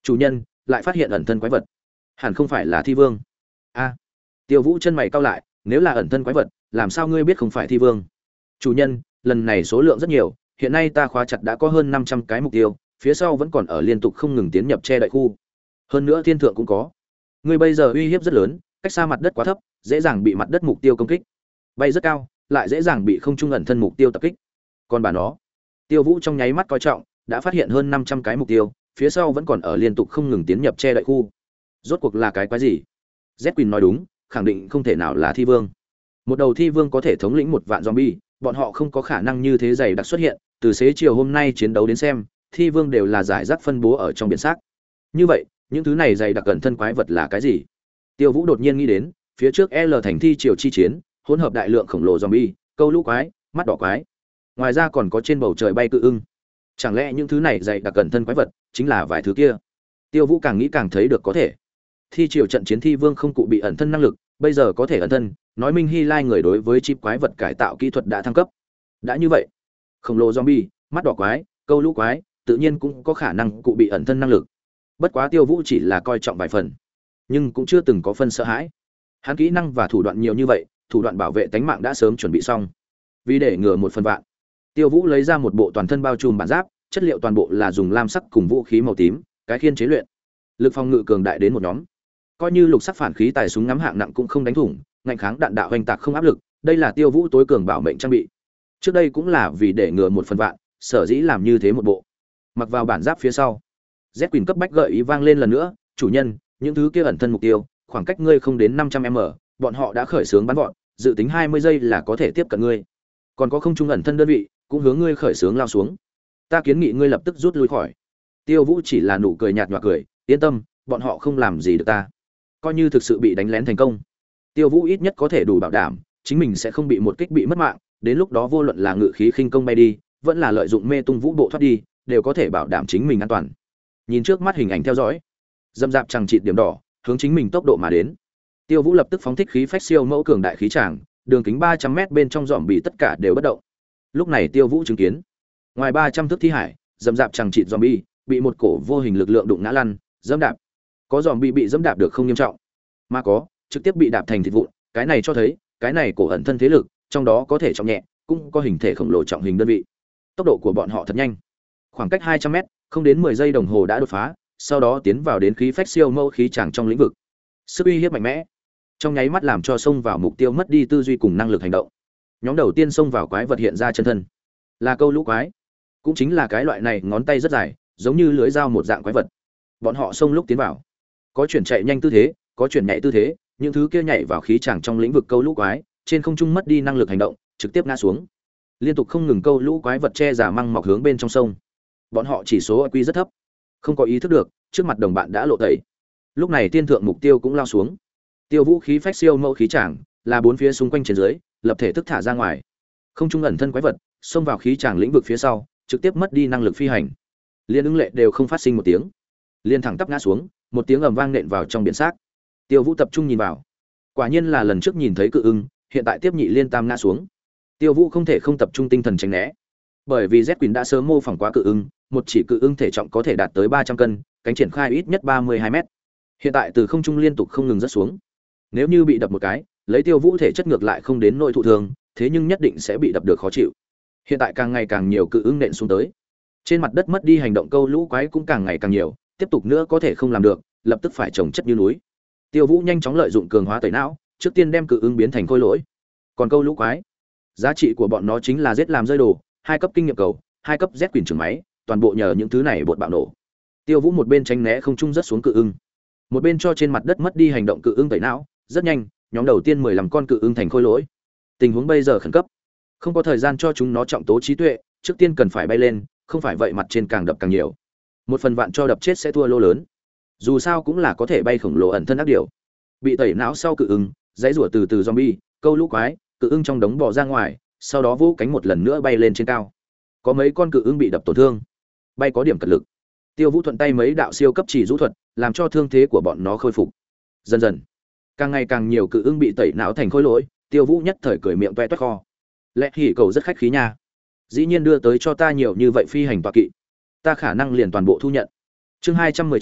[SPEAKER 1] chủ nhân lại phát hiện ẩn thân quái vật, hẳn không phải là thi vương. A, Tiêu Vũ chân mày cau lại, nếu là ẩn thân quái vật, làm sao ngươi biết không phải thi vương? Chủ nhân, lần này số lượng rất nhiều, hiện nay ta khóa chặt đã có hơn năm trăm cái mục tiêu, phía sau vẫn còn ở liên tục không ngừng tiến nhập che đậy khu. Hơn nữa thiên thượng cũng có. Ngươi bây giờ uy hiếp rất lớn, cách xa mặt đất quá thấp, dễ dàng bị mặt đất mục tiêu công kích. Bay rất cao, lại dễ dàng bị không trung ẩn thân mục tiêu tập kích. Còn bà nó, Tiêu Vũ trong nháy mắt coi trọng, đã phát hiện hơn năm trăm cái mục tiêu, phía sau vẫn còn ở liên tục không ngừng tiến nhập che đậy khu. Rốt cuộc là cái quái gì? Z Queen nói đúng, khẳng định không thể nào là thi vương. Một đầu thi vương có thể thống lĩnh một vạn zombie, bọn họ không có khả năng như thế dày đặc xuất hiện, từ xế chiều hôm nay chiến đấu đến xem, thi vương đều là giải rác phân bố ở trong biển xác. Như vậy, những thứ này dày đặc cẩn thân quái vật là cái gì? Tiêu Vũ đột nhiên nghĩ đến, phía trước L thành thi triều chi chiến, hỗn hợp đại lượng khổng lồ zombie, câu lũ quái, mắt đỏ quái. Ngoài ra còn có trên bầu trời bay cự ưng. Chẳng lẽ những thứ này dày đặc cẩn thân quái vật chính là vài thứ kia? Tiêu Vũ càng nghĩ càng thấy được có thể. Thi triều trận chiến thi vương không cụ bị ẩn thân năng lực, bây giờ có thể ẩn thân, nói minh Hy Lai người đối với chip quái vật cải tạo kỹ thuật đã thăng cấp. Đã như vậy, khổng lồ zombie, mắt đỏ quái, câu lũ quái, tự nhiên cũng có khả năng cụ bị ẩn thân năng lực. Bất quá Tiêu Vũ chỉ là coi trọng vài phần, nhưng cũng chưa từng có phân sợ hãi. Hắn kỹ năng và thủ đoạn nhiều như vậy, thủ đoạn bảo vệ tính mạng đã sớm chuẩn bị xong. Vì để ngừa một phần vạn, Tiêu Vũ lấy ra một bộ toàn thân bao trùm bản giáp, chất liệu toàn bộ là dùng lam sắc cùng vũ khí màu tím, cái khiên chế luyện. Lực phòng ngự cường đại đến một nhóm. Coi như lục sắc phản khí tài súng ngắm hạng nặng cũng không đánh thủng, ngạnh kháng đạn đạo hoành tạc không áp lực, đây là Tiêu Vũ tối cường bảo mệnh trang bị. Trước đây cũng là vì để ngừa một phần vạn, sở dĩ làm như thế một bộ. Mặc vào bản giáp phía sau, Z Queen cấp bách gợi ý vang lên lần nữa, "Chủ nhân, những thứ kia ẩn thân mục tiêu, khoảng cách ngươi không đến năm trăm mét, bọn họ đã khởi xướng bắn vọt, dự tính hai mươi giây là có thể tiếp cận ngươi. Còn có không trung ẩn thân đơn vị, cũng hướng ngươi khởi xướng lao xuống. Ta kiến nghị ngươi lập tức rút lui khỏi." Tiêu Vũ chỉ là nụ cười nhạt nhòa cười, "Yên tâm, bọn họ không làm gì được ta. Coi như thực sự bị đánh lén thành công, Tiêu Vũ ít nhất có thể đủ bảo đảm chính mình sẽ không bị một kích bị mất mạng, đến lúc đó vô luận là ngự khí khinh công bay đi, vẫn là lợi dụng mê tung vũ bộ thoát đi, đều có thể bảo đảm chính mình an toàn." Nhìn trước mắt hình ảnh theo dõi, dâm dạp chằng chịt điểm đỏ, hướng chính mình tốc độ mà đến. Tiêu Vũ lập tức phóng thích khí phách siêu mẫu cường đại khí tràng, đường kính ba trăm mét bên trong dòm bị tất cả đều bất động. Lúc này Tiêu Vũ chứng kiến, ngoài ba trăm thước thi hải, dâm dạp chằng chịt zombie bị một cổ vô hình lực lượng đụng ngã lăn, dẫm đạp. Có zombie bị dẫm đạp được không nghiêm trọng, mà có trực tiếp bị đạp thành thịt vụn, cái này cho thấy, cái này cổ ẩn thân thế lực, trong đó có thể trọng nhẹ, cũng có hình thể khổng lồ trọng hình đơn vị. Tốc độ của bọn họ thật nhanh. Khoảng cách hai trăm mét, không đến mười giây đồng hồ đã đột phá, sau đó tiến vào đến khí phách siêu mẫu khí tràng trong lĩnh vực. Sức uy hiếp mạnh mẽ, trong nháy mắt làm cho xông vào mục tiêu mất đi tư duy cùng năng lực hành động. Nhóm đầu tiên xông vào quái vật hiện ra chân thân, là câu lũ quái, cũng chính là cái loại này ngón tay rất dài, giống như lưới dao một dạng quái vật. Bọn họ xông lúc tiến vào, có chuyển chạy nhanh tư thế, có chuyển nhảy tư thế, những thứ kia nhảy vào khí tràng trong lĩnh vực câu lũ quái, trên không trung mất đi năng lực hành động, trực tiếp ngã xuống. Liên tục không ngừng câu lũ quái vật che giả măng mọc hướng bên trong sông. Bọn họ chỉ số i kiu rất thấp, không có ý thức được trước mặt đồng bạn đã lộ tẩy. Lúc này tiên thượng mục tiêu cũng lao xuống. Tiêu Vũ khí phách siêu mẫu khí tràng, là bốn phía xung quanh trên dưới, lập thể tức thả ra ngoài. Không trung ẩn thân quái vật, xông vào khí tràng lĩnh vực phía sau, trực tiếp mất đi năng lực phi hành. Liên ứng lệ đều không phát sinh một tiếng, liên thẳng tắp ngã xuống, một tiếng ầm vang nện vào trong biển xác. Tiêu Vũ tập trung nhìn vào, quả nhiên là lần trước nhìn thấy cự ưng, hiện tại tiếp nhị liên tam ngã xuống. Tiêu Vũ không thể không tập trung tinh thần tránh né, bởi vì Z Queen đã sớm mô phỏng quá cự ưng, một chỉ cự ưng thể trọng có thể đạt tới ba trăm cân, cánh triển khai ít nhất ba mươi hai mét. Hiện tại từ không trung liên tục không ngừng rớt xuống. Nếu như bị đập một cái, lấy Tiêu Vũ thể chất ngược lại không đến nội thụ thường, thế nhưng nhất định sẽ bị đập được khó chịu. Hiện tại càng ngày càng nhiều cự ưng nện xuống tới. Trên mặt đất mất đi hành động câu lũ quái cũng càng ngày càng nhiều, tiếp tục nữa có thể không làm được, lập tức phải chồng chất như núi. Tiêu Vũ nhanh chóng lợi dụng cường hóa tẩy não, trước tiên đem cự ưng biến thành khôi lỗi. Còn câu lũ quái, giá trị của bọn nó chính là giết làm rơi đồ, hai cấp kinh nghiệm cầu, hai cấp Z Queen trưởng máy, toàn bộ nhờ những thứ này bột bạo nổ. Tiêu Vũ một bên tránh né không trung rất xuống cự ưng, một bên cho trên mặt đất mất đi hành động cự ưng tẩy não. Rất nhanh, nhóm đầu tiên mười lăm con cự ưng thành khôi lỗi. Tình huống bây giờ khẩn cấp, không có thời gian cho chúng nó trọng tố trí tuệ, trước tiên cần phải bay lên, không phải vậy mặt trên càng đập càng nhiều. Một phần vạn cho đập chết sẽ thua lô lớn. Dù sao cũng là có thể bay khổng lồ ẩn thân ác điều. Bị tẩy não sau cự ưng, dãy rủa từ từ zombie, câu lũ quái, cự ưng trong đống bò ra ngoài, sau đó vỗ cánh một lần nữa bay lên trên cao. Có mấy con cự ưng bị đập tổn thương, bay có điểm cật lực. Tiêu Vũ thuận tay mấy đạo siêu cấp chỉ rũ thuật, làm cho thương thế của bọn nó khôi phục. Dần dần, càng ngày càng nhiều cự ưng bị tẩy não thành khối lỗi. Tiêu Vũ nhất thời cười miệng toe toét kho. Lẽ hỉ cầu rất khách khí nha, dĩ nhiên đưa tới cho ta nhiều như vậy phi hành tọa kỵ, ta khả năng liền toàn bộ thu nhận. Chương hai trăm mười chín,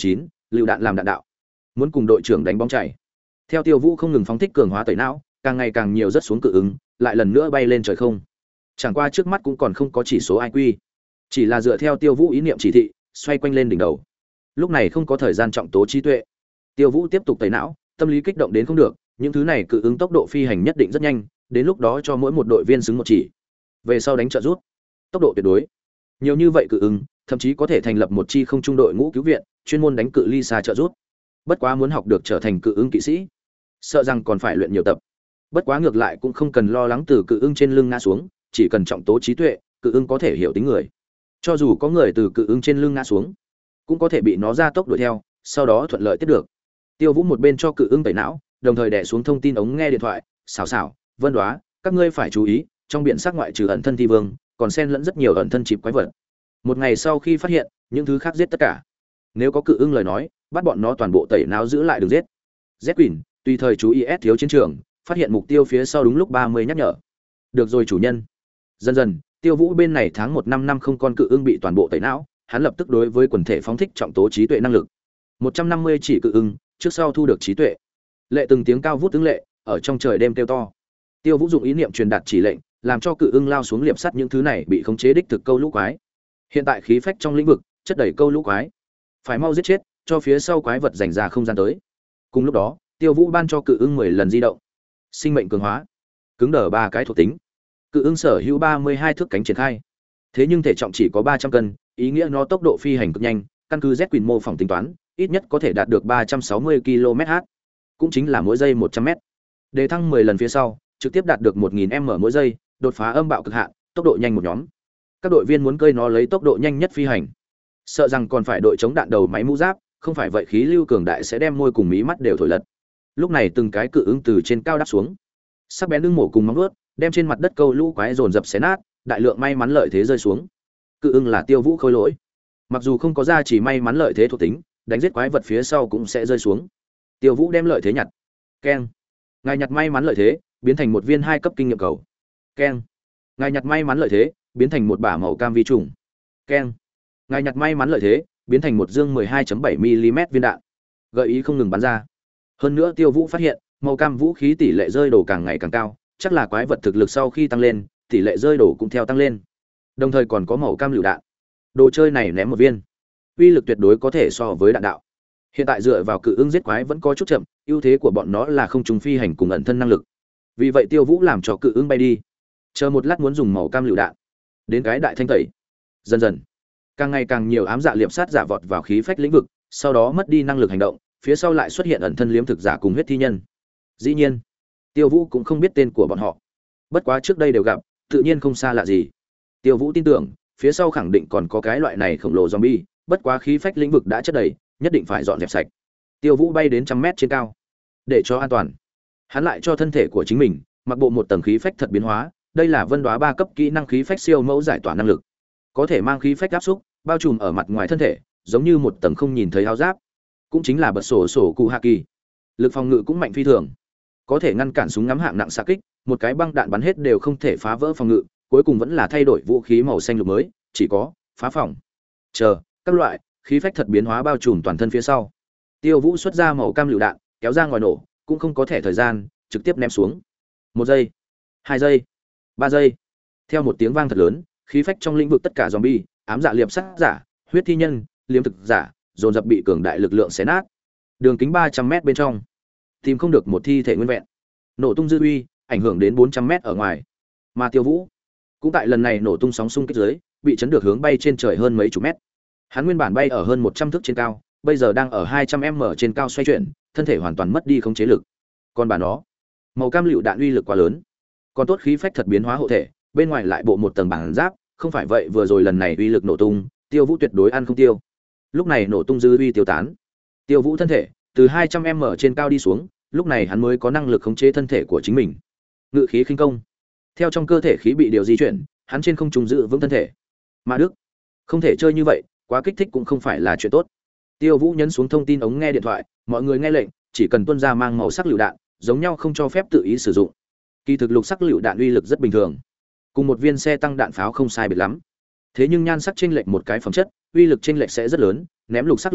[SPEAKER 1] lựu đạn làm đạn đạo, muốn cùng đội trưởng đánh bóng chảy. Theo Tiêu Vũ không ngừng phóng thích cường hóa tẩy não, càng ngày càng nhiều rất xuống cự ứng, lại lần nữa bay lên trời không. Chẳng qua trước mắt cũng còn không có chỉ số i kiu, chỉ là dựa theo Tiêu Vũ ý niệm chỉ thị, xoay quanh lên đỉnh đầu. Lúc này không có thời gian trọng tố trí tuệ. Tiêu Vũ tiếp tục tẩy não, tâm lý kích động đến không được, những thứ này cự ứng tốc độ phi hành nhất định rất nhanh, đến lúc đó cho mỗi một đội viên xứng một chỉ. Về sau đánh trợ rút, tốc độ tuyệt đối. Nhiều như vậy cự ứng, thậm chí có thể thành lập một chi không trung đội ngũ cứu viện, chuyên môn đánh cự ly xa trợ rút. Bất quá muốn học được trở thành cự ứng kỵ sĩ, sợ rằng còn phải luyện nhiều tập. Bất quá ngược lại cũng không cần lo lắng từ cự ứng trên lưng ngã xuống, chỉ cần trọng tố trí tuệ, cự ứng có thể hiểu tính người. Cho dù có người từ cự ứng trên lưng ngã xuống, cũng có thể bị nó ra tốc đuổi theo, sau đó thuận lợi tiếp được. Tiêu Vũ một bên cho cự ứng tẩy não, đồng thời đè xuống thông tin ống nghe điện thoại, xảo xảo, Vân Đoá, các ngươi phải chú ý, trong biển sắc ngoại trừ ẩn thân thi vương, còn xen lẫn rất nhiều ẩn thân chìm quái vật. Một ngày sau khi phát hiện, những thứ khác giết tất cả. Nếu có cự ứng lời nói, bắt bọn nó toàn bộ tẩy não giữ lại đừng giết. Z Quỷ, tùy thời chú ý S thiếu chiến trường, phát hiện mục tiêu phía sau đúng lúc ba mươi nhắc nhở. Được rồi chủ nhân. Dần dần, Tiêu Vũ bên này tháng một năm năm không con cự ứng bị toàn bộ tẩy não, hắn lập tức đối với quần thể phóng thích trọng tố trí tuệ năng lực. một trăm năm mươi chỉ cự ứng, trước sau thu được trí tuệ. Lệ từng tiếng cao vút tướng lệ, ở trong trời đêm kêu to. Tiêu Vũ dụng ý niệm truyền đạt chỉ lệnh, làm cho cự ứng lao xuống liệp sắt những thứ này bị khống chế đích thực câu lũ quái. Hiện tại khí phách trong lĩnh vực, chất đầy câu lũ quái. Phải mau giết chết, cho phía sau quái vật dành ra không gian tới. Cùng lúc đó, Tiêu Vũ ban cho cự ứng mười lần di động. Sinh mệnh cường hóa, cứng đờ ba cái thuộc tính. Cự ứng sở hữu ba mươi hai thước cánh triển khai. Thế nhưng thể trọng chỉ có ba trăm cân, ý nghĩa nó tốc độ phi hành cực nhanh, căn cứ Z Quỷ mô phỏng tính toán, ít nhất có thể đạt được ba trăm sáu mươi ki lô mét h, cũng chính là mỗi giây một trăm mét. Đề thăng mười lần phía sau, trực tiếp đạt được một nghìn m mỗi giây, đột phá âm bạo cực hạn, tốc độ nhanh một nhóm. Các đội viên muốn cơi nó lấy tốc độ nhanh nhất phi hành, sợ rằng còn phải đội chống đạn đầu máy mũ giáp, không phải vậy khí lưu cường đại sẽ đem môi cùng mí mắt đều thổi lật. Lúc này từng cái cự ứng từ trên cao đáp xuống, sắc bén lưng mổ cùng móng vuốt, đem trên mặt đất câu lũ quái dồn dập xé nát, đại lượng may mắn lợi thế rơi xuống. Cự ứng là Tiêu Vũ khôi lỗi, mặc dù không có ra chỉ may mắn lợi thế thuộc tính, đánh giết quái vật phía sau cũng sẽ rơi xuống. Tiêu Vũ đem lợi thế nhặt. Keng. Ngài nhặt may mắn lợi thế, biến thành một viên hai cấp kinh nghiệm cầu. Keng. Ngài nhặt may mắn lợi thế, biến thành một bả màu cam vi trùng. Keng. Ngài nhặt may mắn lợi thế, biến thành một dương mười hai phẩy bảy mi li mét viên đạn. Gợi ý không ngừng bắn ra. Hơn nữa Tiêu Vũ phát hiện, màu cam vũ khí tỷ lệ rơi đổ càng ngày càng cao, chắc là quái vật thực lực sau khi tăng lên, tỷ lệ rơi đổ cũng theo tăng lên. Đồng thời còn có màu cam lựu đạn. Đồ chơi này ném một viên, uy lực tuyệt đối có thể so với đạn đạo. Hiện tại dựa vào cự ứng giết quái vẫn có chút chậm, ưu thế của bọn nó là không trùng phi hành cùng ẩn thân năng lực. Vì vậy Tiêu Vũ làm cho cự ứng bay đi, chờ một lát muốn dùng màu cam lựu đạn, đến cái đại thanh tẩy. Dần dần, càng ngày càng nhiều ám dạ liệp sát giả vọt vào khí phách lĩnh vực, sau đó mất đi năng lực hành động, phía sau lại xuất hiện ẩn thân liếm thực giả cùng huyết thi nhân. Dĩ nhiên, Tiêu Vũ cũng không biết tên của bọn họ, bất quá trước đây đều gặp, tự nhiên không xa lạ gì. Tiêu Vũ tin tưởng, phía sau khẳng định còn có cái loại này khổng lồ zombie, bất quá khí phách lĩnh vực đã chất đầy, nhất định phải dọn dẹp sạch. Tiêu Vũ bay đến trăm mét trên cao, để cho an toàn, hắn lại cho thân thể của chính mình mặc bộ một tầng khí phách thật biến hóa. Đây là Vân Đoá ba cấp kỹ năng khí phách siêu mẫu giải tỏa năng lực, có thể mang khí phách áp xúc, bao trùm ở mặt ngoài thân thể, giống như một tầng không nhìn thấy áo giáp, cũng chính là bật sổ sổ cụ hạ kỳ. Lực phòng ngự cũng mạnh phi thường, có thể ngăn cản súng ngắm hạng nặng xạ kích, một cái băng đạn bắn hết đều không thể phá vỡ phòng ngự. Cuối cùng vẫn là thay đổi vũ khí màu xanh lục mới, chỉ có phá phòng, chờ các loại khí phách thật biến hóa bao trùm toàn thân phía sau. Tiêu Vũ xuất ra màu cam lựu đạn, kéo ra ngoài nổ, cũng không có thẻ thời gian, trực tiếp ném xuống. Một giây, hai giây, ba giây. Theo một tiếng vang thật lớn, khí phách trong lĩnh vực tất cả zombie, ám dạ liệp sát giả, huyết thi nhân, liếm thực giả, dồn dập bị cường đại lực lượng xé nát. Đường kính ba trăm mét bên trong, tìm không được một thi thể nguyên vẹn. Nổ tung dư uy, ảnh hưởng đến bốn trăm mét ở ngoài. Mà Tiêu Vũ cũng tại lần này nổ tung sóng xung kích dưới, bị chấn được hướng bay trên trời hơn mấy chục mét. Hắn nguyên bản bay ở hơn một trăm thước trên cao, bây giờ đang ở hai trăm mét trên cao xoay chuyển, thân thể hoàn toàn mất đi khống chế lực. Còn bản nó, màu cam lựu đạn uy lực quá lớn, còn tốt khí phách thật biến hóa hộ thể, bên ngoài lại bộ một tầng bản giáp, không phải vậy vừa rồi lần này uy lực nổ tung, Tiêu Vũ tuyệt đối ăn không tiêu. Lúc này nổ tung dư uy tiêu tán, Tiêu Vũ thân thể từ hai trăm mét trên cao đi xuống, lúc này hắn mới có năng lực khống chế thân thể của chính mình. Ngự khí khinh công, theo trong cơ thể khí bị điều di chuyển, hắn trên không trung giữ vững thân thể. Mà Đức, không thể chơi như vậy, quá kích thích cũng không phải là chuyện tốt. Tiêu Vũ nhấn xuống thông tin ống nghe điện thoại, mọi người nghe lệnh, chỉ cần tuân ra mang màu sắc lựu đạn, giống nhau không cho phép tự ý sử dụng. Kỳ thực lục sắc lựu đạn uy lực rất bình thường, cùng một viên xe tăng đạn pháo không sai biệt lắm. Thế nhưng nhan sắc chênh lệch một cái phẩm chất, uy lực chênh lệch sẽ rất lớn, ném lục sắc lựu đạn,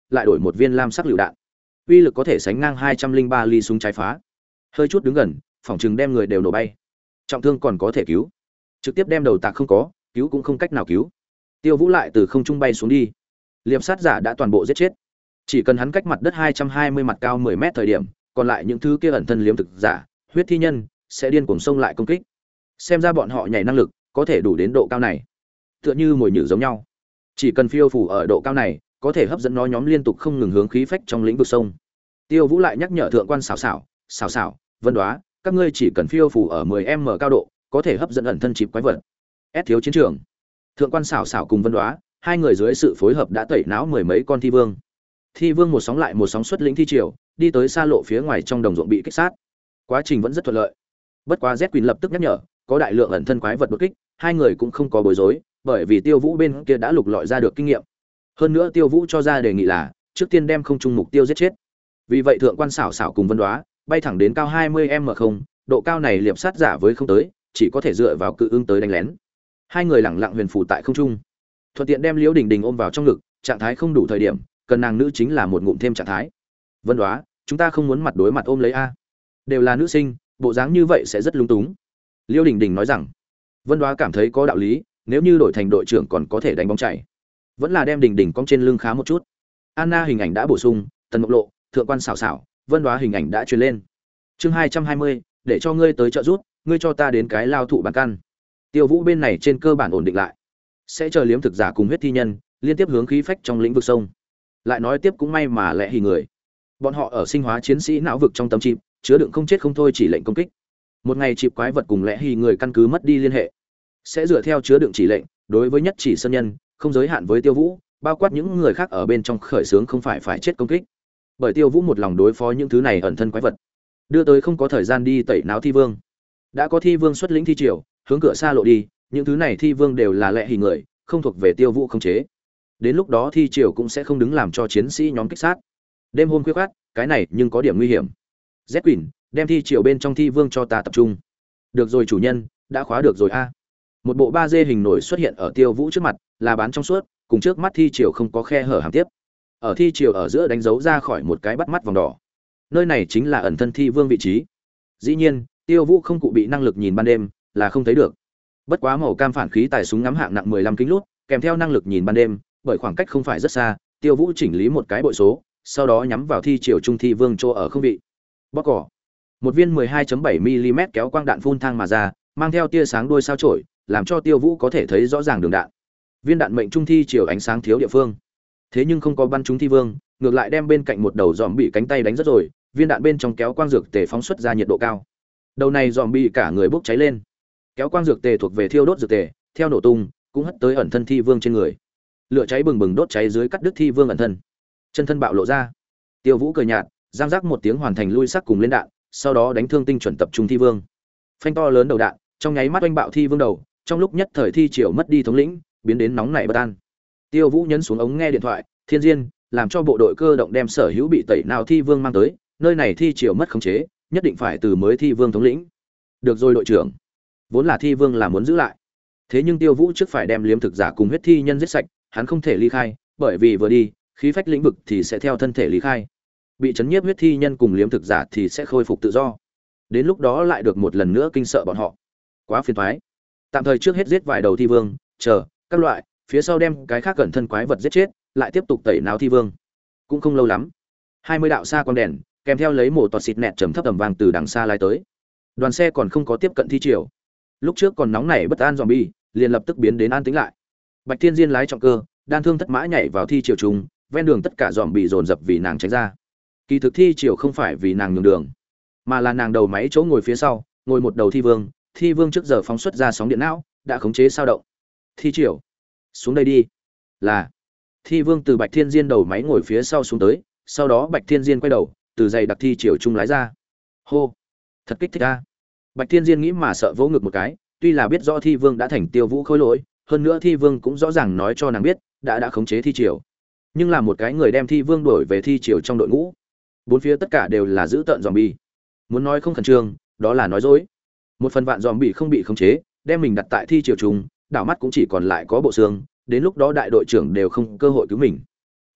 [SPEAKER 1] lại đổi một viên lam sắc lựu đạn. Uy lực có thể sánh ngang hai trăm linh ba ly súng trái phá. Hơi chút đứng gần, phòng chừng đem người đều nổ bay. Trọng thương còn có thể cứu, trực tiếp đem đầu tạc không có, cứu cũng không cách nào cứu. Tiêu Vũ lại từ không trung bay xuống đi. Liệp sát giả đã toàn bộ giết chết. Chỉ cần hắn cách mặt đất hai trăm hai mươi mặt cao mười mét thời điểm, còn lại những thứ kia ẩn thân liếm thực giả, huyết thi nhân sẽ điên cuồng xông lại công kích. Xem ra bọn họ nhảy năng lực có thể đủ đến độ cao này. Tựa như mồi nhử giống nhau. Chỉ cần phiêu phù ở độ cao này, có thể hấp dẫn nó nhóm liên tục không ngừng hướng khí phách trong lĩnh vực sông. Tiêu Vũ lại nhắc nhở thượng quan xảo xảo, xảo xảo, Vân Đoá, các ngươi chỉ cần phiêu phù ở mười mét cao độ, có thể hấp dẫn ẩn thân chìm quái vật. S thiếu chiến trường. Thượng quan xảo xảo cùng Vân Đoá, hai người dưới sự phối hợp đã tẩy não mười mấy con thi vương. Thi vương một sóng lại một sóng xuất lĩnh thi triều, đi tới xa lộ phía ngoài trong đồng ruộng bị kích sát. Quá trình vẫn rất thuận lợi. Bất quá Z Quỳnh lập tức nhắc nhở, có đại lượng ẩn thân quái vật đột kích, hai người cũng không có bối rối, bởi vì Tiêu Vũ bên kia đã lục lọi ra được kinh nghiệm. Hơn nữa Tiêu Vũ cho ra đề nghị là trước tiên đem không trung mục tiêu giết chết. Vì vậy thượng quan xảo xảo cùng Vân Đoá bay thẳng đến cao hai mươi mét không, độ cao này liệp sát giả với không tới, chỉ có thể dựa vào cự ưng tới đánh lén. Hai người lẳng lặng huyền phù tại không trung, thuận tiện đem Liễu Đình Đình ôm vào trong ngực, trạng thái không đủ thời điểm, cần nàng nữ chính là một ngụm thêm trạng thái. Vân Đoá, chúng ta không muốn mặt đối mặt ôm lấy a, đều là nữ sinh, bộ dáng như vậy sẽ rất lung túng. Liễu Đình Đình nói rằng. Vân Đoá cảm thấy có đạo lý, nếu như đổi thành đội trưởng còn có thể đánh bóng chạy, vẫn là đem Đình Đình cong trên lưng khá một chút. Anna hình ảnh đã bổ sung, Tần Mộc Lộ, thượng quan xảo xảo, Vân Đoá hình ảnh đã truyền lên. Chương hai trăm hai mươi, để cho ngươi tới trợ giúp, ngươi cho ta đến cái lao thụ bàn căn. Tiêu Vũ bên này trên cơ bản ổn định lại, sẽ chờ liếm thực giả cùng huyết thi nhân liên tiếp hướng khí phách trong lĩnh vực sông. Lại nói tiếp cũng may mà lẽ hì người, bọn họ ở sinh hóa chiến sĩ não vực trong tâm chim, chứa đựng không chết không thôi chỉ lệnh công kích. Một ngày chịp quái vật cùng lẽ hì người căn cứ mất đi liên hệ, sẽ dựa theo chứa đựng chỉ lệnh, đối với nhất chỉ sơn nhân, không giới hạn với Tiêu Vũ, bao quát những người khác ở bên trong khởi xướng không phải phải chết công kích. Bởi Tiêu Vũ một lòng đối phó những thứ này ẩn thân quái vật, đưa tới không có thời gian đi tẩy não thi vương. Đã có thi vương xuất lĩnh thi triều, hướng cửa xa lộ đi, những thứ này thi vương đều là lẽ hì người, không thuộc về Tiêu Vũ khống chế. Đến lúc đó thi triều cũng sẽ không đứng làm cho chiến sĩ nhóm kích sát. Đêm hôm khuya khoắt, cái này nhưng có điểm nguy hiểm. Z Quỳnh, đem thi triều bên trong thi vương cho ta tập trung. Được rồi chủ nhân, đã khóa được rồi a. Một bộ ba D hình nổi xuất hiện ở Tiêu Vũ trước mặt, là bán trong suốt, cùng trước mắt thi triều không có khe hở hàm tiếp. Ở thi triều ở giữa đánh dấu ra khỏi một cái bắt mắt vòng đỏ. Nơi này chính là ẩn thân thi vương vị trí. Dĩ nhiên, Tiêu Vũ không cụ bị năng lực nhìn ban đêm, là không thấy được. Bất quá màu cam phản khí tài súng ngắm hạng nặng mười lăm kính lút, kèm theo năng lực nhìn ban đêm, bởi khoảng cách không phải rất xa, Tiêu Vũ chỉnh lý một cái bội số, sau đó nhắm vào thi triều trung thi vương chỗ ở không vị. Bóc cỏ. Một viên mười hai phẩy bảy mi-li-mét kéo quang đạn phun thang mà ra, mang theo tia sáng đuôi sao chổi, làm cho Tiêu Vũ có thể thấy rõ ràng đường đạn. Viên đạn mệnh trung thi chiều ánh sáng thiếu địa phương, thế nhưng không có bắn trúng thi vương, ngược lại đem bên cạnh một đầu giòm bị cánh tay đánh rất rồi. Viên đạn bên trong kéo quang dược tề phóng xuất ra nhiệt độ cao, đầu này giòm bị cả người bốc cháy lên. Kéo quang dược tề thuộc về thiêu đốt dược tề, theo nổ tung cũng hất tới ẩn thân thi vương trên người. Lửa cháy bừng bừng đốt cháy dưới cắt đứt thi vương ẩn thân, chân thân bạo lộ ra. Tiêu Vũ cười nhạt, giang giác một tiếng hoàn thành lui sắc cùng lên đạn, sau đó đánh thương tinh chuẩn tập trung thi vương. Phanh to lớn đầu đạn, trong nháy mắt oanh bạo thi vương đầu, trong lúc nhất thời thi triều mất đi thống lĩnh, biến đến nóng nảy bất an. Tiêu Vũ nhấn xuống ống nghe điện thoại, Thiên Diên, làm cho bộ đội cơ động đem sở hữu bị tẩy nào thi vương mang tới, nơi này thi triều mất khống chế, nhất định phải từ mới thi vương thống lĩnh. Được rồi đội trưởng. Vốn là thi vương là muốn giữ lại, thế nhưng Tiêu Vũ trước phải đem liếm thực giả cùng huyết thi nhân giết sạch, hắn không thể ly khai, bởi vì vừa đi, khí phách lĩnh vực thì sẽ theo thân thể ly khai. Bị chấn nhiếp huyết thi nhân cùng liếm thực giả thì sẽ khôi phục tự do. Đến lúc đó lại được một lần nữa kinh sợ bọn họ. Quá phiền toái. Tạm thời trước hết giết vài đầu thi vương, chờ các loại, phía sau đem cái khác cẩn thân quái vật giết chết, lại tiếp tục tẩy não thi vương. Cũng không lâu lắm, hai mươi đạo xa quang đèn, kèm theo lấy một tọt xịt nẹt trầm thấp tầm vang từ đằng xa lái tới. Đoàn xe còn không có tiếp cận thi triều. Lúc trước còn nóng nảy bất an zombie, liền lập tức biến đến an tĩnh lại. Bạch Thiên Diên lái trọng cơ, đan thương thất mã nhảy vào thi triều trùng, ven đường tất cả zombie dồn dập vì nàng tránh ra. Kỳ thực thi triều không phải vì nàng nhường đường, mà là nàng đầu máy chỗ ngồi phía sau, ngồi một đầu thi vương, thi vương trước giờ phóng xuất ra sóng điện não, đã khống chế sao động. Thi triều, xuống đây đi. Là. Thi vương từ Bạch Thiên Diên đầu máy ngồi phía sau xuống tới, sau đó Bạch Thiên Diên quay đầu, từ dày đặc thi triều trung lái ra. Hô, thật kích thích a. Bạch Thiên Diên nghĩ mà sợ vỗ ngực một cái, tuy là biết rõ thi vương đã thành Tiêu Vũ khối lỗi, hơn nữa thi vương cũng rõ ràng nói cho nàng biết, đã đã khống chế thi triều. Nhưng là một cái người đem thi vương đổi về thi triều trong đội ngũ, bốn phía tất cả đều là giữ tợn zombie. Muốn nói không khẩn trương, đó là nói dối. Một phần vạn zombie không bị khống chế, đem mình đặt tại thi triều trùng, đảo mắt cũng chỉ còn lại có bộ xương, đến lúc đó đại đội trưởng đều không cơ hội cứu mình.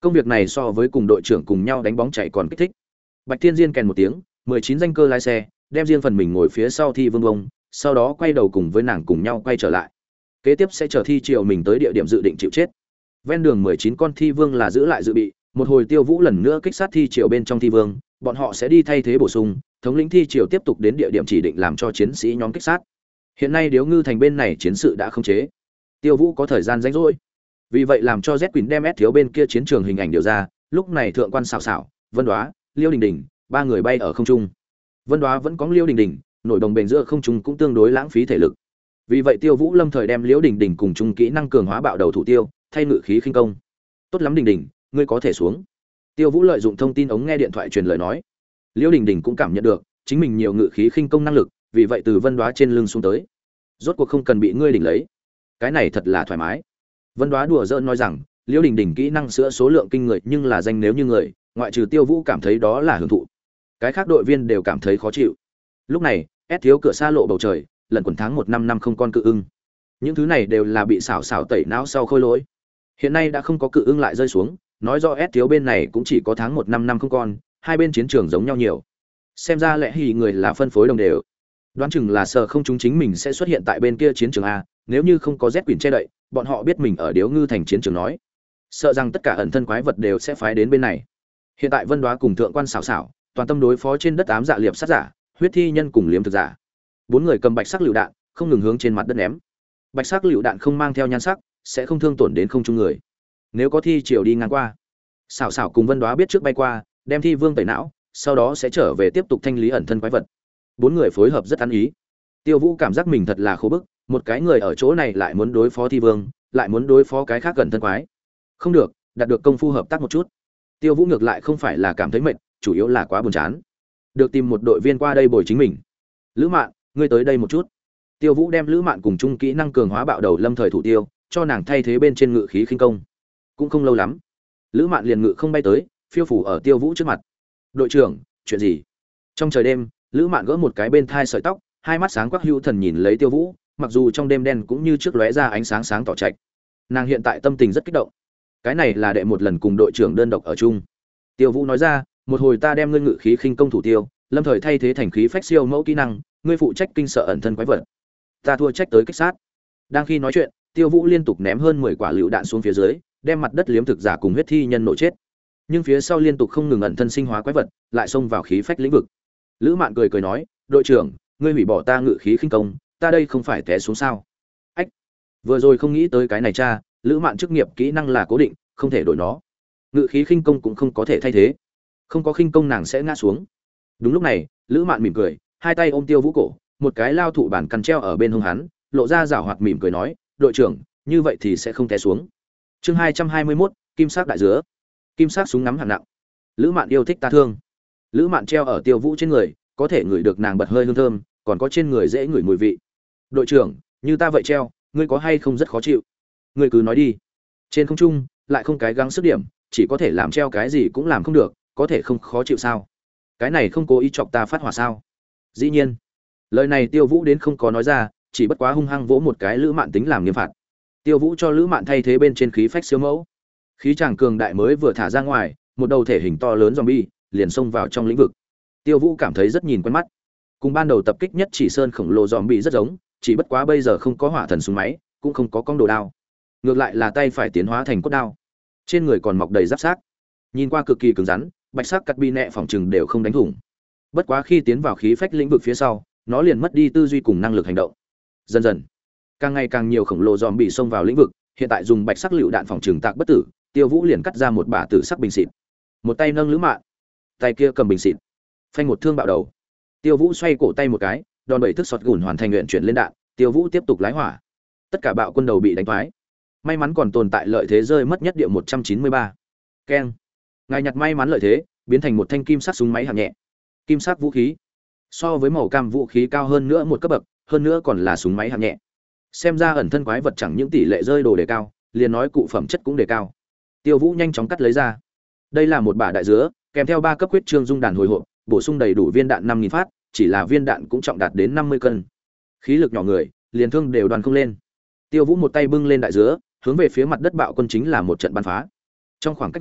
[SPEAKER 1] Công việc này so với cùng đội trưởng cùng nhau đánh bóng chạy còn kích thích. Bạch Thiên Diên kèn một tiếng, mười chín danh cơ lái xe, đem riêng phần mình ngồi phía sau Thi Vương Bông, sau đó quay đầu cùng với nàng cùng nhau quay trở lại. Kế tiếp sẽ chờ Thi Triều mình tới địa điểm dự định chịu chết. Ven đường mười chín con Thi Vương là giữ lại dự bị, một hồi Tiêu Vũ lần nữa kích sát Thi Triều bên trong Thi Vương, bọn họ sẽ đi thay thế bổ sung, thống lĩnh Thi Triều tiếp tục đến địa điểm chỉ định làm cho chiến sĩ nhóm kích sát. Hiện nay Điếu Ngư thành bên này chiến sự đã khống chế, Tiêu Vũ có thời gian rảnh rỗi. Vì vậy làm cho Z Quỳnh đem S thiếu bên kia chiến trường hình ảnh điều ra, lúc này thượng quan xảo xảo, Vân Đoá, Liêu Đình Đình, ba người bay ở không trung. Vân Đoá vẫn có Liêu Đình Đình, nổi đồng bền giữa không trung cũng tương đối lãng phí thể lực. Vì vậy Tiêu Vũ lâm thời đem Liêu Đình Đình cùng chung kỹ năng cường hóa bạo đầu thủ tiêu, thay ngự khí khinh công. Tốt lắm Đình Đình, ngươi có thể xuống. Tiêu Vũ lợi dụng thông tin ống nghe điện thoại truyền lời nói. Liêu Đình Đình cũng cảm nhận được chính mình nhiều ngự khí khinh công năng lực, vì vậy từ Vân Đoá trên lưng xuống tới. Rốt cuộc không cần bị ngươi đỉnh lấy. Cái này thật là thoải mái. Vân Đoá đùa giỡn nói rằng, Liêu Đình Đình kỹ năng sữa số lượng kinh người, nhưng là danh nếu như người, ngoại trừ Tiêu Vũ cảm thấy đó là hưởng thụ. Cái khác đội viên đều cảm thấy khó chịu. Lúc này, S thiếu cửa xa lộ bầu trời, lần quần tháng một năm năm không con cự ưng. Những thứ này đều là bị xảo xảo tẩy não sau khôi lỗi. Hiện nay đã không có cự ưng lại rơi xuống, nói rõ S thiếu bên này cũng chỉ có tháng một năm năm không con, hai bên chiến trường giống nhau nhiều. Xem ra lẽ hỉ người là phân phối đồng đều. Đoán chừng là sợ không chúng chính mình sẽ xuất hiện tại bên kia chiến trường a, nếu như không có Z Quỳnh che đậy, bọn họ biết mình ở Điếu Ngư thành chiến trường nói, sợ rằng tất cả ẩn thân quái vật đều sẽ phái đến bên này. Hiện tại Vân Đoá cùng thượng quan xảo xảo, toàn tâm đối phó trên đất ám dạ liệp sát giả, huyết thi nhân cùng liếm thực giả. Bốn người cầm bạch sắc lựu đạn, không ngừng hướng trên mặt đất ném. Bạch sắc lựu đạn không mang theo nhan sắc, sẽ không thương tổn đến không trung người. Nếu có thi triều đi ngang qua, xảo xảo cùng Vân Đoá biết trước bay qua, đem thi vương tẩy não, sau đó sẽ trở về tiếp tục thanh lý ẩn thân quái vật. Bốn người phối hợp rất ăn ý. Tiêu Vũ cảm giác mình thật là khổ bức, một cái người ở chỗ này lại muốn đối phó thi vương, lại muốn đối phó cái khác gần thân quái. Không được, đạt được công phu hợp tác một chút. Tiêu Vũ ngược lại không phải là cảm thấy mệt, chủ yếu là quá buồn chán. Được tìm một đội viên qua đây bồi chính mình. Lữ Mạn, ngươi tới đây một chút. Tiêu Vũ đem Lữ Mạn cùng chung kỹ năng cường hóa bạo đầu lâm thời thủ tiêu, cho nàng thay thế bên trên ngự khí khinh công. Cũng không lâu lắm, Lữ Mạn liền ngự không bay tới, phiêu phủ ở Tiêu Vũ trước mặt. "Đội trưởng, chuyện gì?" Trong trời đêm, Lữ Mạn gỡ một cái bên thai sợi tóc, hai mắt sáng quắc hữu thần nhìn lấy Tiêu Vũ, mặc dù trong đêm đen cũng như trước lóe ra ánh sáng sáng tỏ trạch. Nàng hiện tại tâm tình rất kích động. Cái này là đệ một lần cùng đội trưởng đơn độc ở chung. Tiêu Vũ nói ra, "Một hồi ta đem ngươi ngự khí khinh công thủ tiêu, lâm thời thay thế thành khí phách siêu mẫu kỹ năng, ngươi phụ trách kinh sợ ẩn thân quái vật. Ta thua trách tới kích sát." Đang khi nói chuyện, Tiêu Vũ liên tục ném hơn mười quả lựu đạn xuống phía dưới, đem mặt đất liếm thực giả cùng huyết thi nhân nổ chết. Nhưng phía sau liên tục không ngừng ẩn thân sinh hóa quái vật, lại xông vào khí phách lĩnh vực. Lữ Mạn cười cười nói, "Đội trưởng, ngươi hủy bỏ ta ngự khí khinh công, ta đây không phải té xuống sao?" Ách, vừa rồi không nghĩ tới cái này cha, Lữ Mạn chức nghiệp kỹ năng là cố định, không thể đổi nó. Ngự khí khinh công cũng không có thể thay thế. Không có khinh công nàng sẽ ngã xuống. Đúng lúc này, Lữ Mạn mỉm cười, hai tay ôm Tiêu Vũ cổ, một cái lao thụ bản căn treo ở bên hông hắn, lộ ra giảo hoạt mỉm cười nói, "Đội trưởng, như vậy thì sẽ không té xuống." Chương hai trăm hai mươi mốt, Kim sắc đại dứa. Kim sắc súng ngắm hạng nặng. Lữ Mạn yêu thích ta thương. Lữ Mạn treo ở Tiêu Vũ trên người, có thể ngửi được nàng bật hơi hương thơm, còn có trên người dễ ngửi mùi vị. "Đội trưởng, như ta vậy treo, ngươi có hay không rất khó chịu?" "Ngươi cứ nói đi." Trên không trung, lại không cái gắng sức điểm, chỉ có thể làm treo cái gì cũng làm không được, có thể không khó chịu sao? Cái này không cố ý chọc ta phát hỏa sao? Dĩ nhiên. Lời này Tiêu Vũ đến không có nói ra, chỉ bất quá hung hăng vỗ một cái Lữ Mạn tính làm nghiêm phạt. Tiêu Vũ cho Lữ Mạn thay thế bên trên khí phách siêu mẫu. Khí chàng cường đại mới vừa thả ra ngoài, một đầu thể hình to lớn zombie liền xông vào trong lĩnh vực. Tiêu Vũ cảm thấy rất nhìn quen mắt. Cùng ban đầu tập kích nhất chỉ sơn khổng lồ zombie rất giống, chỉ bất quá bây giờ không có hỏa thần súng máy, cũng không có cong đồ đao. Ngược lại là tay phải tiến hóa thành cốt đao. Trên người còn mọc đầy giáp xác. Nhìn qua cực kỳ cứng rắn, bạch sắc cắt bi nẹ phòng trừng đều không đánh thủng. Bất quá khi tiến vào khí phách lĩnh vực phía sau, nó liền mất đi tư duy cùng năng lực hành động. Dần dần, càng ngày càng nhiều khổng lồ zombie xông vào lĩnh vực, hiện tại dùng bạch sắc lựu đạn phòng trừng tạc bất tử, Tiêu Vũ liền cắt ra một bả tử sắc bình xịt. Một tay nâng Lữ Mạn, tay kia cầm bình xịt. Phanh một thương bạo đầu. Tiêu Vũ xoay cổ tay một cái, đòn bẩy thức sọt gùn hoàn thành luyện chuyển lên đạn, Tiêu Vũ tiếp tục lái hỏa. Tất cả bạo quân đầu bị đánh thoái. May mắn còn tồn tại lợi thế rơi mất nhất địa một trăm chín mươi ba. Keng. Ngài nhặt may mắn lợi thế, biến thành một thanh kim sắc súng máy hạng nhẹ. Kim sắc vũ khí. So với màu cam vũ khí cao hơn nữa một cấp bậc, hơn nữa còn là súng máy hạng nhẹ. Xem ra ẩn thân quái vật chẳng những tỷ lệ rơi đồ đề cao, liền nói cụ phẩm chất cũng đề cao. Tiêu Vũ nhanh chóng cắt lấy ra. Đây là một bả đại dứa, kèm theo ba cấp huyết trương dung đàn hồi hộp, bổ sung đầy đủ viên đạn năm nghìn phát, chỉ là viên đạn cũng trọng đạt đến năm mươi cân. Khí lực nhỏ người, liền thương đều đoàn không lên. Tiêu Vũ một tay bưng lên đại dứa, hướng về phía mặt đất bạo quân chính là một trận bắn phá. Trong khoảng cách gần,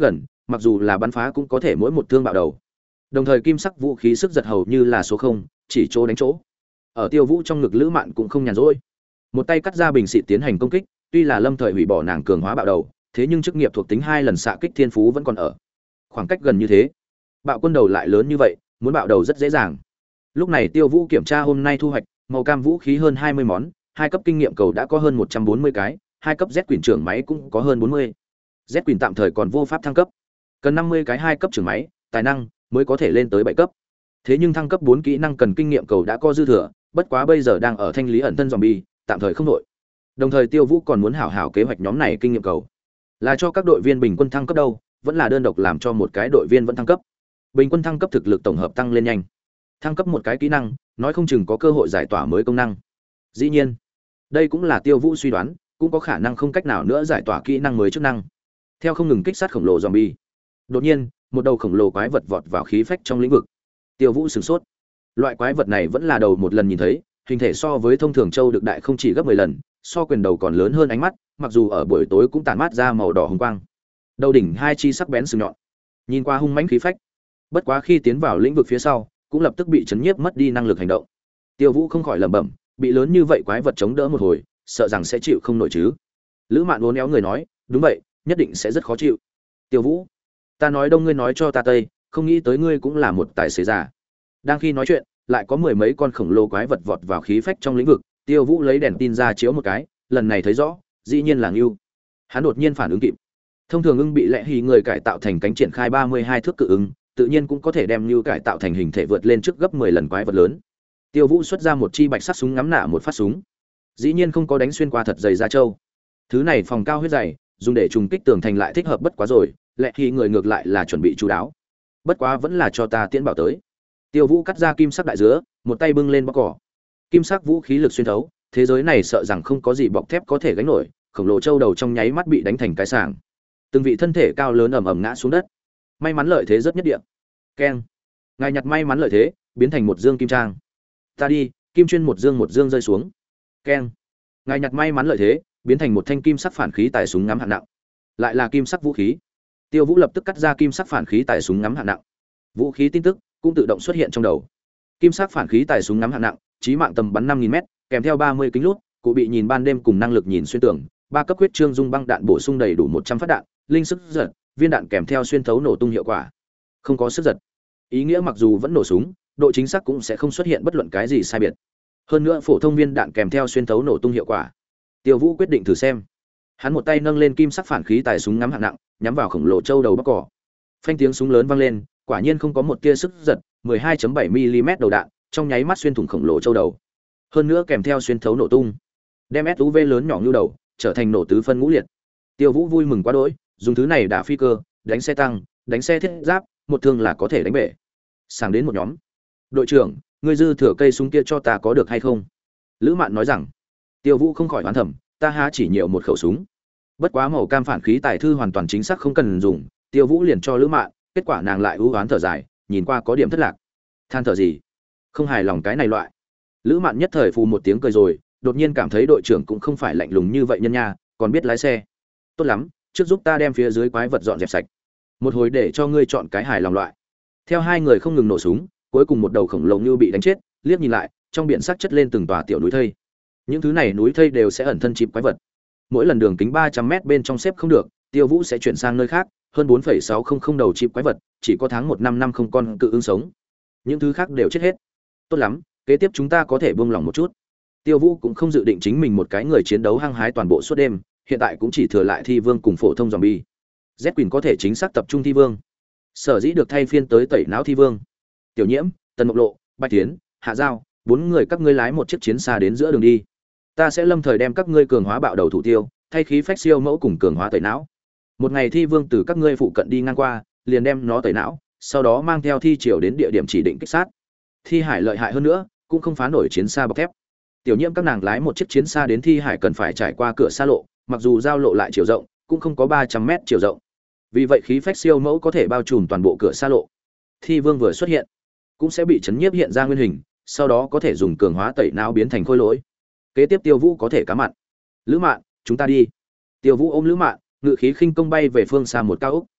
[SPEAKER 1] mặc dù là bắn phá cũng có thể mỗi một thương bạo đầu. Đồng thời kim sắc vũ khí sức giật hầu như là số không, chỉ chỗ đánh chỗ. Ở Tiêu Vũ trong ngực Lữ Mạn cũng không nhàn rỗi, một tay cắt ra bình xịt tiến hành công kích, tuy là lâm thời hủy bỏ nàng cường hóa bạo đầu, thế nhưng chức nghiệp thuộc tính hai lần xạ kích thiên phú vẫn còn ở. Khoảng cách gần như thế, bạo quân đầu lại lớn như vậy, muốn bạo đầu rất dễ dàng. Lúc này Tiêu Vũ kiểm tra hôm nay thu hoạch, màu cam vũ khí hơn hai mươi món, hai cấp kinh nghiệm cầu đã có hơn một trăm bốn mươi cái, hai cấp Z quyền trưởng máy cũng có hơn bốn mươi. Z quyền tạm thời còn vô pháp thăng cấp, cần năm mươi cái hai cấp trưởng máy, tài năng mới có thể lên tới bảy cấp. Thế nhưng thăng cấp bốn kỹ năng cần kinh nghiệm cầu đã có dư thừa, bất quá bây giờ đang ở thanh lý ẩn thân zombie, tạm thời không đội. Đồng thời Tiêu Vũ còn muốn hảo hảo kế hoạch nhóm này kinh nghiệm cầu, là cho các đội viên bình quân thăng cấp đâu, vẫn là đơn độc làm cho một cái đội viên vẫn thăng cấp. Bình quân thăng cấp thực lực tổng hợp tăng lên nhanh. Thăng cấp một cái kỹ năng, nói không chừng có cơ hội giải tỏa mới công năng. Dĩ nhiên, đây cũng là Tiêu Vũ suy đoán, cũng có khả năng không cách nào nữa giải tỏa kỹ năng mới chức năng. Theo không ngừng kích sát khổng lồ zombie, đột nhiên, một đầu khổng lồ quái vật vọt vào khí phách trong lĩnh vực. Tiêu Vũ sửng sốt. Loại quái vật này vẫn là đầu một lần nhìn thấy, hình thể so với thông thường châu được đại không chỉ gấp mười lần, so quyền đầu còn lớn hơn ánh mắt, mặc dù ở buổi tối cũng tản mát ra màu đỏ hồng quang. Đầu đỉnh hai chi sắc bén sừng nhọn, nhìn qua hung mãnh khí phách. Bất quá khi tiến vào lĩnh vực phía sau, cũng lập tức bị chấn nhiếp mất đi năng lực hành động. Tiêu Vũ không khỏi lẩm bẩm, bị lớn như vậy quái vật chống đỡ một hồi, sợ rằng sẽ chịu không nổi chứ. Lữ Mạn uốn éo người nói, đúng vậy, nhất định sẽ rất khó chịu. Tiêu Vũ, ta nói đông ngươi nói cho ta tây, không nghĩ tới ngươi cũng là một tài xế già. Đang khi nói chuyện, lại có mười mấy con khổng lồ quái vật vọt vào khí phách trong lĩnh vực. Tiêu Vũ lấy đèn tin ra chiếu một cái, lần này thấy rõ, dĩ nhiên là ngưu. Hắn đột nhiên phản ứng kịp. Thông thường ưng bị lẽ hí người cải tạo thành cánh triển khai ba mươi hai thước cự ứng, tự nhiên cũng có thể đem ngưu cải tạo thành hình thể vượt lên trước gấp mười lần quái vật lớn. Tiêu Vũ xuất ra một chi bạch sắt súng ngắm nã một phát súng. Dĩ nhiên không có đánh xuyên qua thật dày da trâu. Thứ này phòng cao huyết dày, dùng để trùng kích tường thành lại thích hợp bất quá rồi, lẽ hí người ngược lại là chuẩn bị chú đáo. Bất quá vẫn là cho ta tiễn bảo tới. Tiêu Vũ cắt ra kim sắc đại dứa, một tay bưng lên bóc cỏ. Kim sắc vũ khí lực xuyên thấu, thế giới này sợ rằng không có gì bọc thép có thể gánh nổi, khổng lồ châu đầu trong nháy mắt bị đánh thành cái sàng. Từng vị thân thể cao lớn ầm ầm ngã xuống đất. May mắn lợi thế rất nhất địa. Keng. Ngài nhặt may mắn lợi thế, biến thành một dương kim trang. Ta đi, kim chuyên một dương một dương rơi xuống. Keng. Ngài nhặt may mắn lợi thế, biến thành một thanh kim sắc phản khí tài súng ngắm hạng nặng. Lại là kim sắc vũ khí. Tiêu Vũ lập tức cắt ra kim sắc phản khí tài súng ngắm hạng nặng. Vũ khí tin tức cũng tự động xuất hiện trong đầu. Kim sắc phản khí tài súng ngắm hạng nặng, chí mạng tầm bắn năm nghìn mét, kèm theo ba mươi kính lút, cụ bị nhìn ban đêm cùng năng lực nhìn xuyên tường, ba cấp huyết trương dung băng đạn bổ sung đầy đủ một trăm phát đạn, linh sức giật, viên đạn kèm theo xuyên thấu nổ tung hiệu quả. Không có sức giật. Ý nghĩa mặc dù vẫn nổ súng, độ chính xác cũng sẽ không xuất hiện bất luận cái gì sai biệt. Hơn nữa phổ thông viên đạn kèm theo xuyên thấu nổ tung hiệu quả. Tiêu Vũ quyết định thử xem. Hắn một tay nâng lên kim sắc phản khí tài súng ngắm hạng nặng, nhắm vào khổng lồ châu đầu bắc cỏ. Phanh tiếng súng lớn vang lên, quả nhiên không có một tia sức giật, mười hai phẩy bảy mi-li-mét đầu đạn, trong nháy mắt xuyên thủng khổng lồ châu đầu. Hơn nữa kèm theo xuyên thấu nổ tung, đem ét u vê lớn nhỏ như đầu, trở thành nổ tứ phân ngũ liệt. Tiêu Vũ vui mừng quá đỗi, dùng thứ này đả phi cơ, đánh xe tăng, đánh xe thiết giáp, một thương là có thể đánh bể. Sang đến một nhóm. Đội trưởng, ngươi dư thừa cây súng kia cho ta có được hay không? Lữ Mạn nói rằng. Tiêu Vũ không khỏi oán thầm, ta há chỉ nhiều một khẩu súng. Bất quá màu cam phản khí tài thư hoàn toàn chính xác không cần dùng, Tiêu Vũ liền cho Lữ Mạn, kết quả nàng lại ưu oán thở dài, nhìn qua có điểm thất lạc. Than thở gì? Không hài lòng cái này loại. Lữ Mạn nhất thời phù một tiếng cười rồi, đột nhiên cảm thấy đội trưởng cũng không phải lạnh lùng như vậy nhân nha, còn biết lái xe. Tốt lắm, trước giúp ta đem phía dưới quái vật dọn dẹp sạch. Một hồi để cho ngươi chọn cái hài lòng loại. Theo hai người không ngừng nổ súng, cuối cùng một đầu khổng lồ như bị đánh chết, liếc nhìn lại, trong biển sắc chất lên từng tòa tiểu núi thây. Những thứ này núi thây đều sẽ ẩn thân chìm quái vật. Mỗi lần đường kính ba trăm mét bên trong xếp không được, Tiêu Vũ sẽ chuyển sang nơi khác, hơn bốn phẩy sáu không không đầu chim quái vật, chỉ có tháng một năm năm không con cự ứng sống. Những thứ khác đều chết hết. Tốt lắm, kế tiếp chúng ta có thể buông lỏng một chút. Tiêu Vũ cũng không dự định chính mình một cái người chiến đấu hăng hái toàn bộ suốt đêm, hiện tại cũng chỉ thừa lại Thi Vương cùng phổ thông zombie. Z Quỳnh có thể chính xác tập trung Thi Vương. Sở dĩ được thay phiên tới tẩy não Thi Vương. Tiểu Nhiễm, Tần Mộc Lộ, Bạch Tiến, Hạ Giao, bốn người các ngươi lái một chiếc chiến xa đến giữa đường đi. Ta sẽ lâm thời đem các ngươi cường hóa bạo đầu thủ tiêu, thay khí phách siêu mẫu cùng cường hóa tẩy não. Một ngày Thi Vương từ các ngươi phụ cận đi ngang qua, liền đem nó tẩy não, sau đó mang theo thi triều đến địa điểm chỉ định kích sát. Thi Hải lợi hại hơn nữa, cũng không phá nổi chiến xa bọc thép. Tiểu Nhiễm các nàng lái một chiếc chiến xa đến Thi Hải cần phải trải qua cửa xa lộ, mặc dù giao lộ lại chiều rộng, cũng không có ba trăm mét chiều rộng. Vì vậy khí phách siêu mẫu có thể bao trùm toàn bộ cửa xa lộ. Thi Vương vừa xuất hiện, cũng sẽ bị chấn nhiếp hiện ra nguyên hình, sau đó có thể dùng cường hóa tẩy não biến thành khôi lỗi. Kế tiếp Tiêu Vũ có thể cá mặn. Lữ Mạn, chúng ta đi. Tiêu Vũ ôm Lữ Mạn, ngự khí khinh công bay về phương xa một cao ốc.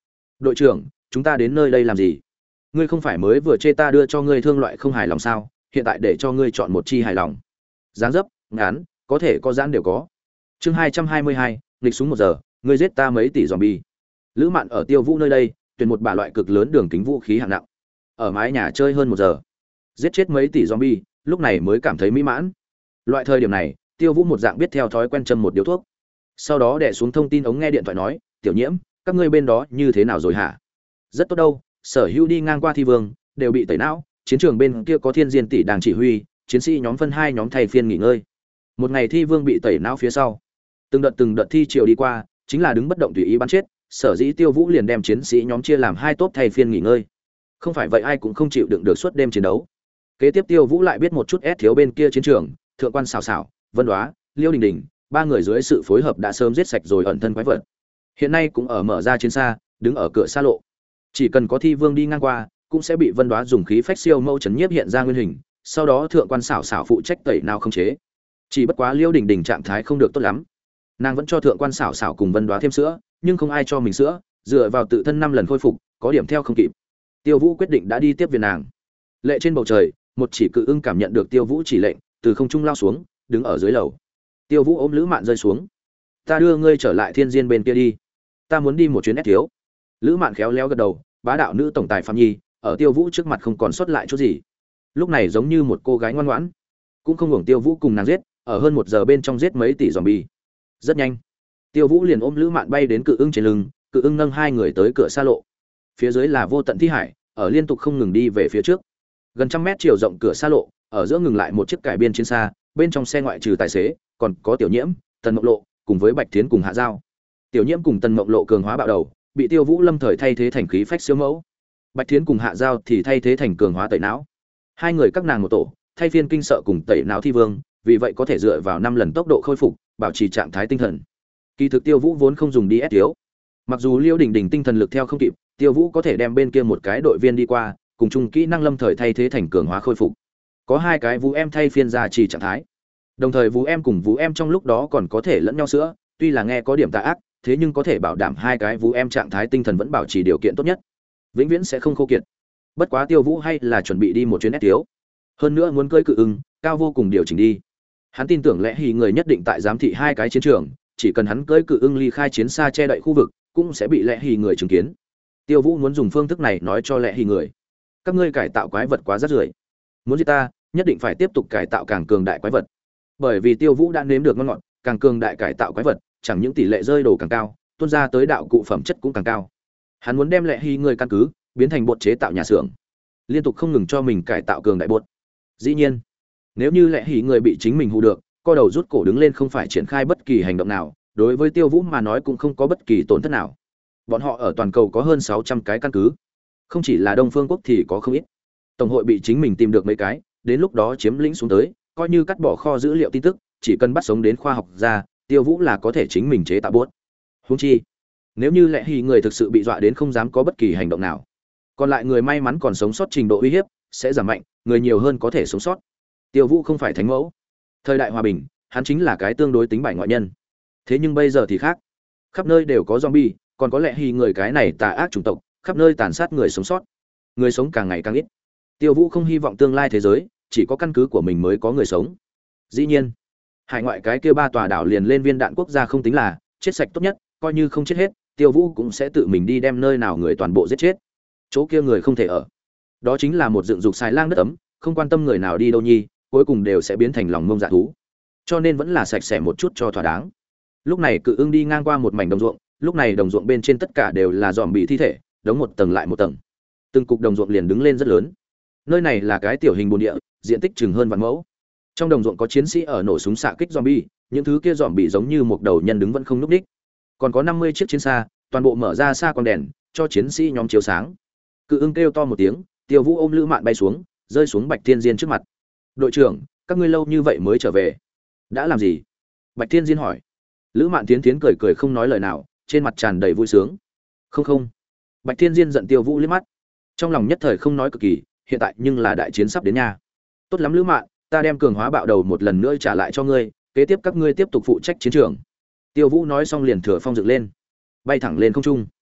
[SPEAKER 1] Đội trưởng, chúng ta đến nơi đây làm gì? Ngươi không phải mới vừa chê ta đưa cho ngươi thương loại không hài lòng sao? Hiện tại để cho ngươi chọn một chi hài lòng. Dáng dấp, ngắn, có thể có giãn đều có. Chương hai trăm hai mươi hai, nghịch súng một giờ, ngươi giết ta mấy tỷ zombie. Lữ Mạn ở Tiêu Vũ nơi đây, tuyển một bả loại cực lớn đường kính vũ khí hạng nặng. Ở mái nhà chơi hơn một giờ, giết chết mấy tỷ zombie, lúc này mới cảm thấy mỹ mãn. Loại thời điểm này, Tiêu Vũ một dạng biết theo thói quen châm một điếu thuốc. Sau đó đè xuống thông tin ống nghe điện thoại nói, "Tiểu Nhiễm, các ngươi bên đó như thế nào rồi hả?" "Rất tốt đâu, sở hữu đi ngang qua thi vương đều bị tẩy não, chiến trường bên kia có Thiên Diên tỷ đang chỉ huy, chiến sĩ nhóm phân hai nhóm thay phiên nghỉ ngơi." Một ngày thi vương bị tẩy não phía sau, từng đợt từng đợt thi triều đi qua, chính là đứng bất động tùy ý bắn chết, sở dĩ Tiêu Vũ liền đem chiến sĩ nhóm chia làm hai tốp thay phiên nghỉ ngơi. Không phải vậy ai cũng không chịu đựng được suốt đêm chiến đấu. Kế tiếp Tiêu Vũ lại biết một chút ép thiếu bên kia chiến trường, thượng quan xào xào, Vân Đoá, Liêu Đình Đình, ba người dưới sự phối hợp đã sớm giết sạch rồi ẩn thân quái vật. Hiện nay cũng ở mở ra chiến xa, đứng ở cửa xa lộ. Chỉ cần có thi vương đi ngang qua, cũng sẽ bị Vân Đoá dùng khí phách siêu mâu chấn nhiếp hiện ra nguyên hình, sau đó thượng quan xảo xảo phụ trách tẩy nào không chế. Chỉ bất quá Liêu Đình Đình trạng thái không được tốt lắm. Nàng vẫn cho thượng quan xảo xảo cùng Vân Đoá thêm sữa, nhưng không ai cho mình sữa, dựa vào tự thân năm lần khôi phục, có điểm theo không kịp. Tiêu Vũ quyết định đã đi tiếp viện nàng. Lệ trên bầu trời, một chỉ cự ưng cảm nhận được Tiêu Vũ chỉ lệnh, từ không trung lao xuống, đứng ở dưới lầu. Tiêu Vũ ôm Lữ Mạn rơi xuống. "Ta đưa ngươi trở lại Thiên Diên bên kia đi. Ta muốn đi một chuyến ép thiếu." Lữ Mạn khéo léo gật đầu, bá đạo nữ tổng tài Phạm Nhi, ở Tiêu Vũ trước mặt không còn sót lại chút gì. Lúc này giống như một cô gái ngoan ngoãn, cũng không hưởng Tiêu Vũ cùng nàng giết, ở hơn một giờ bên trong giết mấy tỷ zombie. Rất nhanh, Tiêu Vũ liền ôm Lữ Mạn bay đến cự ưng trên lưng, cự ưng nâng hai người tới cửa xa lộ. Phía dưới là vô tận thi hải, ở liên tục không ngừng đi về phía trước. Gần trăm mét chiều rộng cửa xa lộ, ở giữa ngừng lại một chiếc cải biên chiến xa, bên trong xe ngoại trừ tài xế, còn có Tiểu Nhiễm, Tần Mộng Lộ, cùng với Bạch Thiến cùng Hạ Giao. Tiểu Nhiễm cùng Tần Mộng Lộ cường hóa bạo đầu, bị Tiêu Vũ lâm thời thay thế thành khí phách siêu mẫu. Bạch Thiến cùng Hạ Giao thì thay thế thành cường hóa tẩy não. Hai người các nàng một tổ, thay phiên kinh sợ cùng tẩy não thi vương, vì vậy có thể dựa vào năm lần tốc độ khôi phục, bảo trì trạng thái tinh thần. Kỳ thực Tiêu Vũ vốn không dùng đi ép thiếu. Mặc dù Liêu Đình Đình tinh thần lực theo không kịp, Tiêu Vũ có thể đem bên kia một cái đội viên đi qua, cùng chung kỹ năng lâm thời thay thế thành cường hóa khôi phục. Có hai cái Vũ em thay phiên ra trì trạng thái. Đồng thời Vũ em cùng Vũ em trong lúc đó còn có thể lẫn nhau sữa, tuy là nghe có điểm tà ác, thế nhưng có thể bảo đảm hai cái Vũ em trạng thái tinh thần vẫn bảo trì điều kiện tốt nhất, vĩnh viễn sẽ không khô kiệt. Bất quá Tiêu Vũ hay là chuẩn bị đi một chuyến ép thiếu. Hơn nữa muốn cưỡi cự ưng, cao vô cùng điều chỉnh đi. Hắn tin tưởng lẽ hì người nhất định tại giám thị hai cái chiến trường, chỉ cần hắn cưỡi cự ưng ly khai chiến xa che đậy khu vực, cũng sẽ bị lẽ hì người chứng kiến. Tiêu Vũ muốn dùng phương thức này nói cho lẽ hì người: các ngươi cải tạo quái vật quá rất rưởi, muốn giết ta, nhất định phải tiếp tục cải tạo càng cường đại quái vật. Bởi vì Tiêu Vũ đã nếm được ngon ngọt, càng cường đại cải tạo quái vật, chẳng những tỷ lệ rơi đồ càng cao, tuôn ra tới đạo cụ phẩm chất cũng càng cao. Hắn muốn đem lẽ hì người căn cứ biến thành bột chế tạo nhà xưởng, liên tục không ngừng cho mình cải tạo cường đại bột. Dĩ nhiên, nếu như lẽ hì người bị chính mình hù được, co đầu rút cổ đứng lên không phải triển khai bất kỳ hành động nào, đối với Tiêu Vũ mà nói cũng không có bất kỳ tổn thất nào. Bọn họ ở toàn cầu có hơn sáu trăm cái căn cứ, không chỉ là Đông Phương quốc thì có không ít. Tổng hội bị chính mình tìm được mấy cái, đến lúc đó chiếm lĩnh xuống tới, coi như cắt bỏ kho dữ liệu tin tức, chỉ cần bắt sống đến khoa học ra, Tiêu Vũ là có thể chính mình chế tạo bot. Huống chi, nếu như lẽ hì người thực sự bị dọa đến không dám có bất kỳ hành động nào, còn lại người may mắn còn sống sót trình độ uy hiếp sẽ giảm mạnh, người nhiều hơn có thể sống sót. Tiêu Vũ không phải thánh mẫu. Thời đại hòa bình, hắn chính là cái tương đối tính bại ngoại nhân. Thế nhưng bây giờ thì khác, khắp nơi đều có zombie, còn có lẽ hì người cái này tà ác chủng tộc, khắp nơi tàn sát người sống sót. Người sống càng ngày càng ít. Tiêu Vũ không hy vọng tương lai thế giới chỉ có căn cứ của mình mới có người sống. Dĩ nhiên, hải ngoại cái kia ba tòa đảo liền lên viên đạn quốc gia không tính là chết sạch tốt nhất, coi như không chết hết, Tiêu Vũ cũng sẽ tự mình đi đem nơi nào người toàn bộ giết chết. Chỗ kia người không thể ở. Đó chính là một dựng dục xài lang đất ấm, không quan tâm người nào đi đâu nhi, cuối cùng đều sẽ biến thành lòng ngông dạ thú. Cho nên vẫn là sạch sẽ một chút cho thỏa đáng. Lúc này cự ưng đi ngang qua một mảnh đồng ruộng, lúc này đồng ruộng bên trên tất cả đều là dòm bị thi thể, đống một tầng lại một tầng. Từng cục đồng ruộng liền đứng lên rất lớn. Nơi này là cái tiểu hình bồn địa, diện tích chừng hơn vạn mẫu. Trong đồng ruộng có chiến sĩ ở nổ súng xạ kích zombie, những thứ kia zombie giống như một đầu nhân đứng vẫn không nhúc nhích. Còn có năm mươi chiếc chiến xa, toàn bộ mở ra xa quang đèn, cho chiến sĩ nhóm chiếu sáng. Cự ưng kêu to một tiếng, Tiêu Vũ ôm Lữ Mạn bay xuống, rơi xuống Bạch Thiên Diên trước mặt. "Đội trưởng, các ngươi lâu như vậy mới trở về, đã làm gì?" Bạch Thiên Diên hỏi. Lữ Mạn Tiến Tiến cười cười không nói lời nào, trên mặt tràn đầy vui sướng. "Không không." Bạch Thiên Diên giận Tiêu Vũ liếc mắt, trong lòng nhất thời không nói cực kỳ, hiện tại nhưng là đại chiến sắp đến nha. "Tốt lắm Lữ Mạn, ta đem cường hóa bạo đầu một lần nữa trả lại cho ngươi, kế tiếp các ngươi tiếp tục phụ trách chiến trường." Tiêu Vũ nói xong liền thừa phong dựng lên, bay thẳng lên không trung.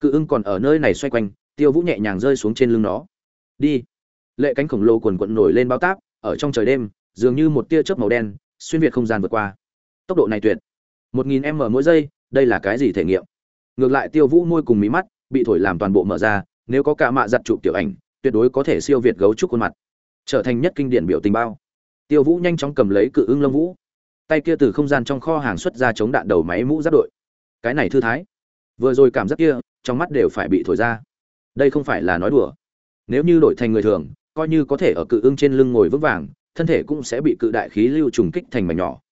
[SPEAKER 1] Cự ưng còn ở nơi này xoay quanh, Tiêu Vũ nhẹ nhàng rơi xuống trên lưng nó. Đi. Lệ cánh khổng lồ quần quần nổi lên bao táp, ở trong trời đêm, dường như một tia chớp màu đen, xuyên việt không gian vượt qua. Tốc độ này tuyệt. một nghìn m mỗi giây, đây là cái gì thể nghiệm? Ngược lại Tiêu Vũ môi cùng mí mắt bị thổi làm toàn bộ mở ra, nếu có cả mạ giật chụp tiểu ảnh, tuyệt đối có thể siêu việt gấu trúc khuôn mặt, trở thành nhất kinh điển biểu tình bao. Tiêu Vũ nhanh chóng cầm lấy cự ưng lông vũ, tay kia từ không gian trong kho hàng xuất ra chống đạn đầu máy mũ giáp đội. Cái này thư thái. Vừa rồi cảm giác kia, trong mắt đều phải bị thổi ra. Đây không phải là nói đùa. Nếu như đổi thành người thường, coi như có thể ở cự ưng trên lưng ngồi vững vàng, thân thể cũng sẽ bị cự đại khí lưu trùng kích thành mảnh nhỏ.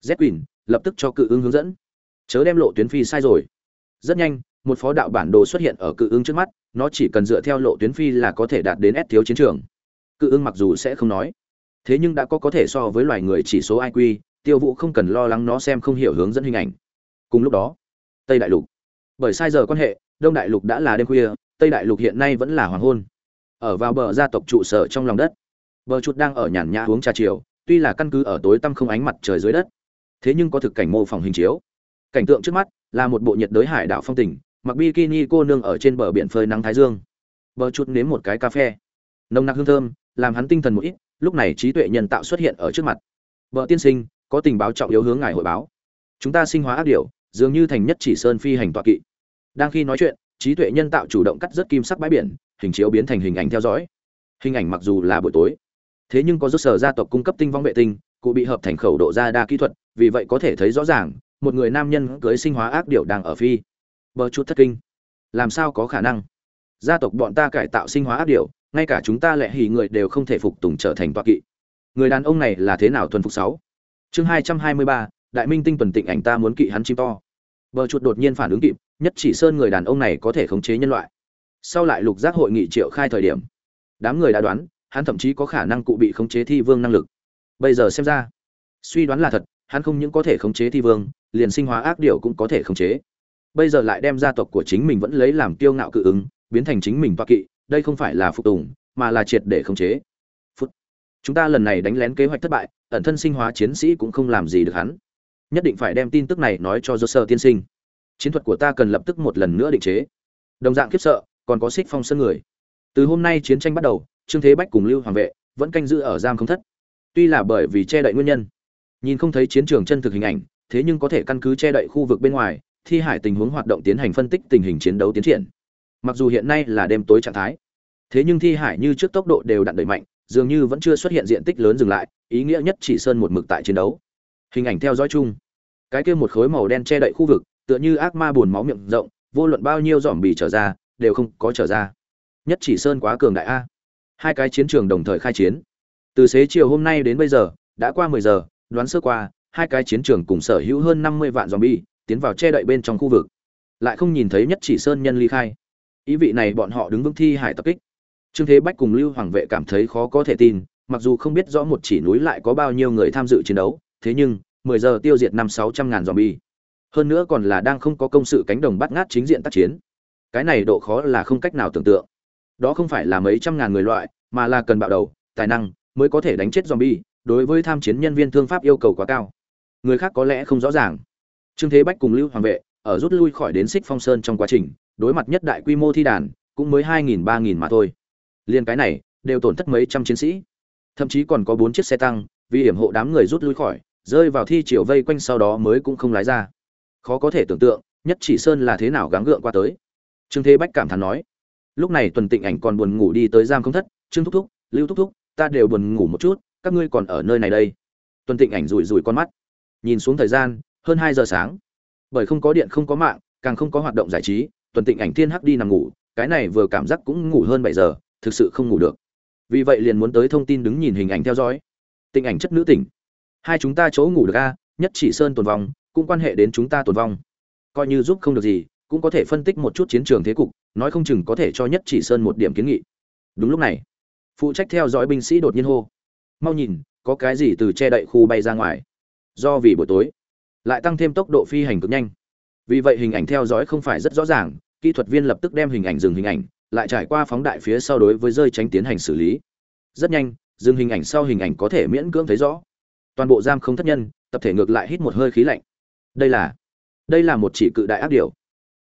[SPEAKER 1] Z lập tức cho cự ưng hướng dẫn. Chớ đem lộ tuyến phi sai rồi. Rất nhanh, một phó đạo bản đồ xuất hiện ở cự ưng trước mắt, nó chỉ cần dựa theo lộ tuyến phi là có thể đạt đến S thiếu chiến trường. Cự ưng mặc dù sẽ không nói, thế nhưng đã có có thể so với loài người chỉ số i kiu, Tiêu Vũ không cần lo lắng nó xem không hiểu hướng dẫn hình ảnh. Cùng lúc đó, Tây Đại Lục. Bởi sai giờ quan hệ, Đông Đại Lục đã là đêm khuya, Tây Đại Lục hiện nay vẫn là hoàng hôn. Ở vào bờ gia tộc trụ sở trong lòng đất, Bờ Chuột đang ở nhàn nhã uống trà chiều, tuy là căn cứ ở tối tăm không ánh mặt trời dưới đất, thế nhưng có thực cảnh mô phỏng hình chiếu. Cảnh tượng trước mắt là một bộ nhiệt đới hải đảo phong tình, mặc bikini cô nương ở trên bờ biển phơi nắng thái dương. Bờ Chuột nếm một cái cà phê, nồng nặc hương thơm, làm hắn tinh thần một ít, lúc này trí tuệ nhân tạo xuất hiện ở trước mặt. Bờ tiên sinh, có tình báo trọng yếu hướng ngài hội báo. Chúng ta sinh hóa ác điểu, dường như thành nhất chỉ sơn phi hành tọa kỵ. Đang khi nói chuyện, trí tuệ nhân tạo chủ động cắt rất kim sắc bãi biển, hình chiếu biến thành hình ảnh theo dõi. Hình ảnh mặc dù là buổi tối, thế nhưng có rốt sở gia tộc cung cấp tinh vong vệ tinh, cụ bị hợp thành khẩu độ ra đa kỹ thuật, vì vậy có thể thấy rõ ràng, một người nam nhân cưới sinh hóa ác điểu đang ở phi. Bờ chút thất kinh. Làm sao có khả năng? Gia tộc bọn ta cải tạo sinh hóa ác điểu, ngay cả chúng ta lệ hỉ người đều không thể phục tùng trở thành tọa kỵ. Người đàn ông này là thế nào thuần phục sáu? Chương hai trăm hai mươi ba, Đại Minh tinh tuần tịnh ảnh ta muốn kỵ hắn chim to. Bờ chuột đột nhiên phản ứng kịp, nhất chỉ sơn người đàn ông này có thể khống chế nhân loại. Sau lại lục giác hội nghị triệu khai thời điểm, đám người đã đoán, hắn thậm chí có khả năng cụ bị khống chế thi vương năng lực. Bây giờ xem ra, suy đoán là thật, hắn không những có thể khống chế thi vương, liền sinh hóa ác điểu cũng có thể khống chế. Bây giờ lại đem gia tộc của chính mình vẫn lấy làm kiêu ngạo cự ứng, biến thành chính mình tọa kỵ, đây không phải là phục tùng, mà là triệt để khống chế. Phút. Chúng ta lần này đánh lén kế hoạch thất bại, ẩn thân sinh hóa chiến sĩ cũng không làm gì được hắn. Nhất định phải đem tin tức này nói cho Joser tiên sinh. Chiến thuật của ta cần lập tức một lần nữa định chế. Đồng dạng khiếp sợ, còn có Xích Phong Sơn người. Từ hôm nay chiến tranh bắt đầu, Trương Thế Bách cùng Lưu Hoàng vệ vẫn canh giữ ở giam không thất. Tuy là bởi vì che đậy nguyên nhân, nhìn không thấy chiến trường chân thực hình ảnh, thế nhưng có thể căn cứ che đậy khu vực bên ngoài, thi hải tình huống hoạt động tiến hành phân tích tình hình chiến đấu tiến triển. Mặc dù hiện nay là đêm tối trạng thái, thế nhưng thi hải như trước tốc độ đều đặn đẩy mạnh, dường như vẫn chưa xuất hiện diện tích lớn dừng lại, ý nghĩa nhất chỉ sơn một mực tại chiến đấu. Hình ảnh theo dõi chung, cái kia một khối màu đen che đậy khu vực, tựa như ác ma buồn máu miệng rộng, vô luận bao nhiêu giòm bì trở ra, đều không có trở ra. Nhất chỉ sơn quá cường đại a. Hai cái chiến trường đồng thời khai chiến. Từ xế chiều hôm nay đến bây giờ, đã qua mười giờ, đoán sơ qua, hai cái chiến trường cùng sở hữu hơn năm mươi vạn zombie tiến vào che đậy bên trong khu vực. Lại không nhìn thấy nhất chỉ sơn nhân ly khai. Ý vị này bọn họ đứng vững thi hải tập kích. Trương Thế Bách cùng Lưu Hoàng vệ cảm thấy khó có thể tin, mặc dù không biết rõ một chỉ núi lại có bao nhiêu người tham dự chiến đấu, thế nhưng mười giờ tiêu diệt năm sáu trăm ngàn zombie. Hơn nữa còn là đang không có công sự cánh đồng bắt ngát chính diện tác chiến. Cái này độ khó là không cách nào tưởng tượng. Đó không phải là mấy trăm ngàn người loại, mà là cần bạo đầu, tài năng mới có thể đánh chết zombie, đối với tham chiến nhân viên thương pháp yêu cầu quá cao. Người khác có lẽ không rõ ràng. Trương Thế Bách cùng Lưu Hoàng vệ ở rút lui khỏi đến Xích Phong Sơn trong quá trình, đối mặt nhất đại quy mô thi đàn, cũng mới hai nghìn ba nghìn mà thôi. Liên cái này, đều tổn thất mấy trăm chiến sĩ. Thậm chí còn có bốn chiếc xe tăng, vì hiểm hộ đám người rút lui khỏi, rơi vào thi triều vây quanh sau đó mới cũng không lái ra. Khó có thể tưởng tượng, nhất chỉ sơn là thế nào gắng gượng qua tới. Trương Thế Bách cảm thán nói. Lúc này Tuần Tịnh Ảnh còn buồn ngủ đi tới giam không thất, Trương thúc thúc, Lưu thúc thúc, ta đều buồn ngủ một chút, các ngươi còn ở nơi này đây. Tuần Tịnh Ảnh rủi rủi con mắt, nhìn xuống thời gian, hơn hai giờ sáng. Bởi không có điện không có mạng, càng không có hoạt động giải trí, Tuần Tịnh Ảnh thiên hắc đi nằm ngủ, cái này vừa cảm giác cũng ngủ hơn bảy giờ, thực sự không ngủ được. Vì vậy liền muốn tới thông tin đứng nhìn hình ảnh theo dõi. Tịnh Ảnh chất nữ tỉnh. Hai chúng ta chỗ ngủ được a, nhất chỉ sơn tồn vong, cũng quan hệ đến chúng ta tồn vong. Coi như giúp không được gì, cũng có thể phân tích một chút chiến trường thế cục, nói không chừng có thể cho nhất chỉ sơn một điểm kiến nghị. Đúng lúc này, phụ trách theo dõi binh sĩ đột nhiên hô: "Mau nhìn, có cái gì từ che đậy khu bay ra ngoài." Do vì buổi tối, lại tăng thêm tốc độ phi hành cực nhanh. Vì vậy hình ảnh theo dõi không phải rất rõ ràng, kỹ thuật viên lập tức đem hình ảnh dừng hình ảnh, lại trải qua phóng đại phía sau đối với rơi tránh tiến hành xử lý. Rất nhanh, dừng hình ảnh sau hình ảnh có thể miễn cưỡng thấy rõ. Toàn bộ giam không thất nhân, tập thể ngược lại hít một hơi khí lạnh. Đây là, đây là một chỉ cự đại ác điểu.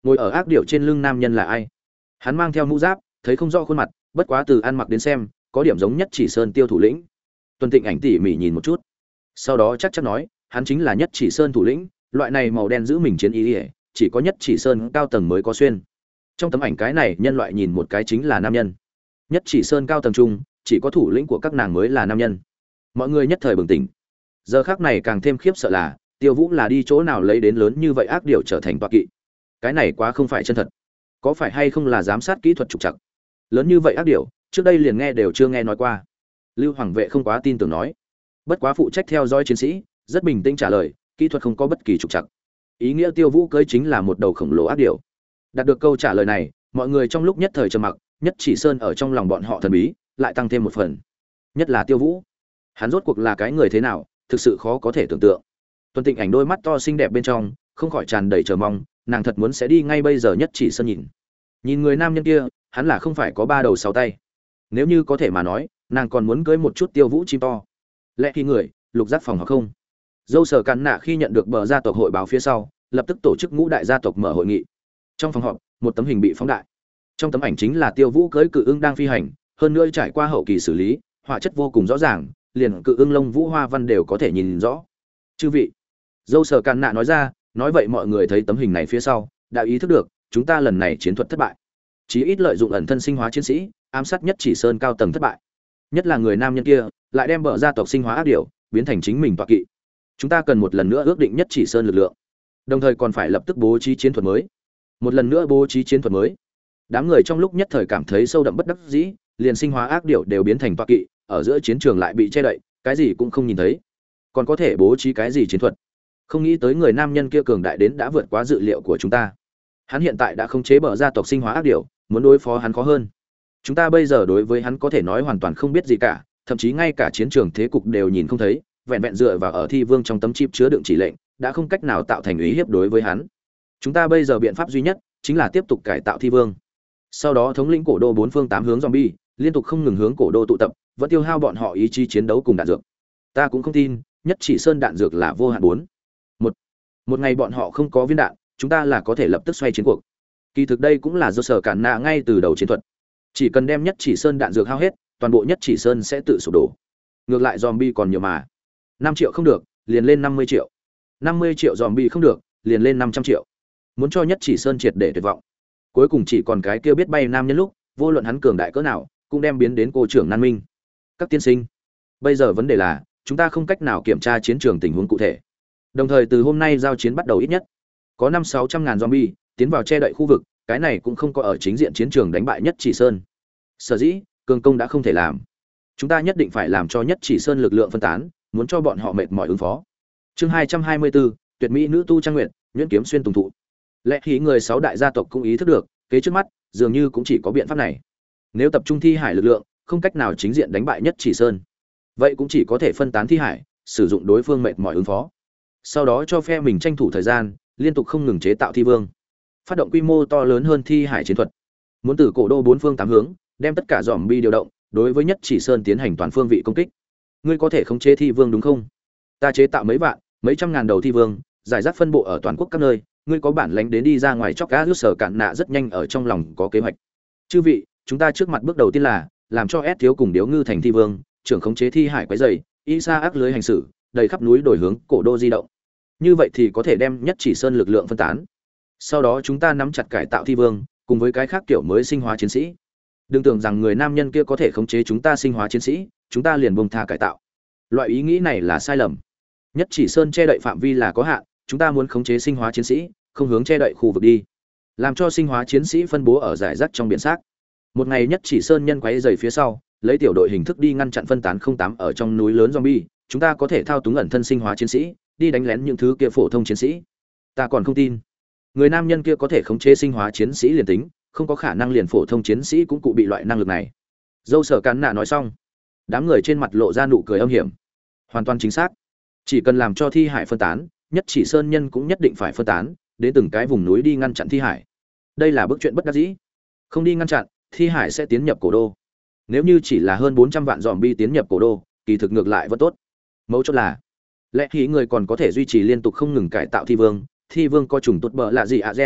[SPEAKER 1] Ngồi ở ác điểu trên lưng nam nhân là ai? Hắn mang theo mũ giáp, thấy không rõ khuôn mặt, bất quá từ ăn mặc đến xem, có điểm giống Nhất Chỉ Sơn Tiêu thủ lĩnh. Tuân Tịnh Ảnh tỉ mỉ nhìn một chút, sau đó chắc chắn nói, hắn chính là Nhất Chỉ Sơn thủ lĩnh, loại này màu đen giữ mình chiến ý, ý chỉ có Nhất Chỉ Sơn cao tầng mới có xuyên. Trong tấm ảnh cái này nhân loại nhìn một cái chính là nam nhân. Nhất Chỉ Sơn cao tầng trung, chỉ có thủ lĩnh của các nàng mới là nam nhân. Mọi người nhất thời bừng tỉnh. Giờ khắc này càng thêm khiếp sợ là, Tiêu Vũ là đi chỗ nào lấy đến lớn như vậy ác điểu trở thành tọa kỵ. Cái này quá không phải chân thật. Có phải hay không là giám sát kỹ thuật trục trặc? Lớn như vậy ác điểu, trước đây liền nghe đều chưa nghe nói qua. Lưu Hoàng vệ không quá tin tưởng nói. Bất quá phụ trách theo dõi chiến sĩ, rất bình tĩnh trả lời, kỹ thuật không có bất kỳ trục trặc. Ý nghĩa Tiêu Vũ cưỡi chính là một đầu khổng lồ ác điểu. Đạt được câu trả lời này, mọi người trong lúc nhất thời trầm mặc, Nhất Chỉ Sơn ở trong lòng bọn họ thần bí, lại tăng thêm một phần. Nhất là Tiêu Vũ. Hắn rốt cuộc là cái người thế nào, thực sự khó có thể tưởng tượng. Tuân Tịnh Ảnh đôi mắt to xinh đẹp bên trong, không khỏi tràn đầy chờ mong, nàng thật muốn sẽ đi ngay bây giờ Nhất Chỉ Sơn nhìn. Nhìn người nam nhân kia, hắn là không phải có ba đầu sáu tay. Nếu như có thể mà nói, nàng còn muốn cưới một chút Tiêu Vũ chim to. Lẽ khi người, lục giác phòng hoặc không. Dâu Sở Càn Nạ khi nhận được bờ gia tộc hội báo phía sau, lập tức tổ chức ngũ đại gia tộc mở hội nghị. Trong phòng họp, một tấm hình bị phóng đại. Trong tấm ảnh chính là Tiêu Vũ cưỡi cự ưng đang phi hành, hơn nữa trải qua hậu kỳ xử lý, họa chất vô cùng rõ ràng, liền cự ưng lông vũ hoa văn đều có thể nhìn rõ. Chư vị, Dâu Sở Càn Nạ nói ra, nói vậy mọi người thấy tấm hình này phía sau, đã ý thức được, chúng ta lần này chiến thuật thất bại. Chí ít lợi dụng ẩn thân sinh hóa chiến sĩ, ám sát Nhất Chỉ Sơn cao tầng thất bại. Nhất là người nam nhân kia, lại đem bờ gia tộc sinh hóa ác điểu, biến thành chính mình tọa kỵ. Chúng ta cần một lần nữa ước định Nhất Chỉ Sơn lực lượng, đồng thời còn phải lập tức bố trí chiến thuật mới. Một lần nữa bố trí chiến thuật mới. Đám người trong lúc nhất thời cảm thấy sâu đậm bất đắc dĩ, liền sinh hóa ác điểu đều biến thành tọa kỵ, ở giữa chiến trường lại bị che đậy, cái gì cũng không nhìn thấy. Còn có thể bố trí cái gì chiến thuật? Không nghĩ tới người nam nhân kia cường đại đến đã vượt quá dự liệu của chúng ta. Hắn hiện tại đã khống chế bờ gia tộc sinh hóa ác điểu, muốn đối phó hắn khó hơn. Chúng ta bây giờ đối với hắn có thể nói hoàn toàn không biết gì cả, thậm chí ngay cả chiến trường thế cục đều nhìn không thấy, vẹn vẹn dựa vào ở thi vương trong tấm chip chứa đựng chỉ lệnh, đã không cách nào tạo thành uy hiếp đối với hắn. Chúng ta bây giờ biện pháp duy nhất chính là tiếp tục cải tạo thi vương. Sau đó thống lĩnh cổ đô bốn phương tám hướng zombie, liên tục không ngừng hướng cổ đô tụ tập, vẫn tiêu hao bọn họ ý chí chiến đấu cùng đạn dược. Ta cũng không tin, Nhất Chỉ Sơn đạn dược là vô hạn bốn. Một, một ngày bọn họ không có viên đạn, chúng ta là có thể lập tức xoay chiến cuộc. Kỳ thực đây cũng là do Sở Cản Nạ ngay từ đầu chiến thuật. Chỉ cần đem Nhất Chỉ Sơn đạn dược hao hết, toàn bộ Nhất Chỉ Sơn sẽ tự sụp đổ. Ngược lại zombie còn nhiều mà. năm triệu không được, liền lên năm mươi triệu. năm mươi triệu zombie không được, liền lên năm trăm triệu. Muốn cho Nhất Chỉ Sơn triệt để tuyệt vọng. Cuối cùng chỉ còn cái kia biết bay nam nhân lúc, vô luận hắn cường đại cỡ nào, cũng đem biến đến cô trưởng nan minh. Các tiên sinh, bây giờ vấn đề là, chúng ta không cách nào kiểm tra chiến trường tình huống cụ thể. Đồng thời từ hôm nay giao chiến bắt đầu ít nhất có năm sáu trăm ngàn zombie tiến vào che đậy khu vực, cái này cũng không có ở chính diện chiến trường đánh bại Nhất Chỉ Sơn. Sở dĩ, cường công đã không thể làm. Chúng ta nhất định phải làm cho Nhất Chỉ Sơn lực lượng phân tán, muốn cho bọn họ mệt mỏi ứng phó. Chương hai trăm hai mươi bốn, tuyệt mỹ nữ tu trang nguyện, nhuyễn kiếm xuyên tùng thụ. Lẽ khí người sáu đại gia tộc cũng ý thức được, kế trước mắt, dường như cũng chỉ có biện pháp này. Nếu tập trung thi hải lực lượng, không cách nào chính diện đánh bại Nhất Chỉ Sơn, vậy cũng chỉ có thể phân tán thi hải, sử dụng đối phương mệt mỏi ứng phó. Sau đó cho phe mình tranh thủ thời gian, liên tục không ngừng chế tạo thi vương, phát động quy mô to lớn hơn thi hải chiến thuật. Muốn từ cổ đô bốn phương tám hướng, đem tất cả zombie điều động, đối với Nhất Chỉ Sơn tiến hành toàn phương vị công kích. Ngươi có thể khống chế thi vương đúng không? Ta chế tạo mấy vạn, mấy trăm ngàn đầu thi vương, giải rác phân bộ ở toàn quốc các nơi, ngươi có bản lĩnh đến đi ra ngoài chọc cá rút Sở Cản Nạ rất nhanh ở trong lòng có kế hoạch. Chư vị, chúng ta trước mặt bước đầu tiên là làm cho S thiếu cùng Điếu Ngư thành thi vương, trưởng khống chế thi hải quái dày, y sa ác lưới hành xử, đầy khắp núi đổi hướng cổ đô di động. Như vậy thì có thể đem Nhất Chỉ Sơn lực lượng phân tán. Sau đó chúng ta nắm chặt cải tạo thi vương, cùng với cái khác kiểu mới sinh hóa chiến sĩ. Đừng tưởng rằng người nam nhân kia có thể khống chế chúng ta sinh hóa chiến sĩ, chúng ta liền buông tha cải tạo. Loại ý nghĩ này là sai lầm. Nhất Chỉ Sơn che đậy phạm vi là có hạn, chúng ta muốn khống chế sinh hóa chiến sĩ, không hướng che đậy khu vực đi, làm cho sinh hóa chiến sĩ phân bố ở giải rác trong biển xác. Một ngày Nhất Chỉ Sơn nhân quấy dày phía sau, lấy tiểu đội hình thức đi ngăn chặn phân tán không tám ở trong núi lớn zombie, chúng ta có thể thao túng ẩn thân sinh hóa chiến sĩ, đi đánh lén những thứ kia phổ thông chiến sĩ. Ta còn không tin, người nam nhân kia có thể khống chế sinh hóa chiến sĩ liền tính, không có khả năng liền phổ thông chiến sĩ cũng cụ bị loại năng lực này. Dâu Sở Cản Nạ nói xong, đám người trên mặt lộ ra nụ cười âm hiểm. Hoàn toàn chính xác, chỉ cần làm cho thi hải phân tán, Nhất Chỉ Sơn nhân cũng nhất định phải phân tán, đến từng cái vùng núi đi ngăn chặn thi hải. Đây là bước chuyện bất đắc dĩ. Không đi ngăn chặn, thi hải sẽ tiến nhập cổ đô. Nếu như chỉ là hơn bốn trăm vạn zombie tiến nhập cổ đô, kỳ thực ngược lại vẫn tốt. Mấu chốt là, lẽ khí người còn có thể duy trì liên tục không ngừng cải tạo thi vương, thi vương có trùng tốt bờ lạ gì ạ gen,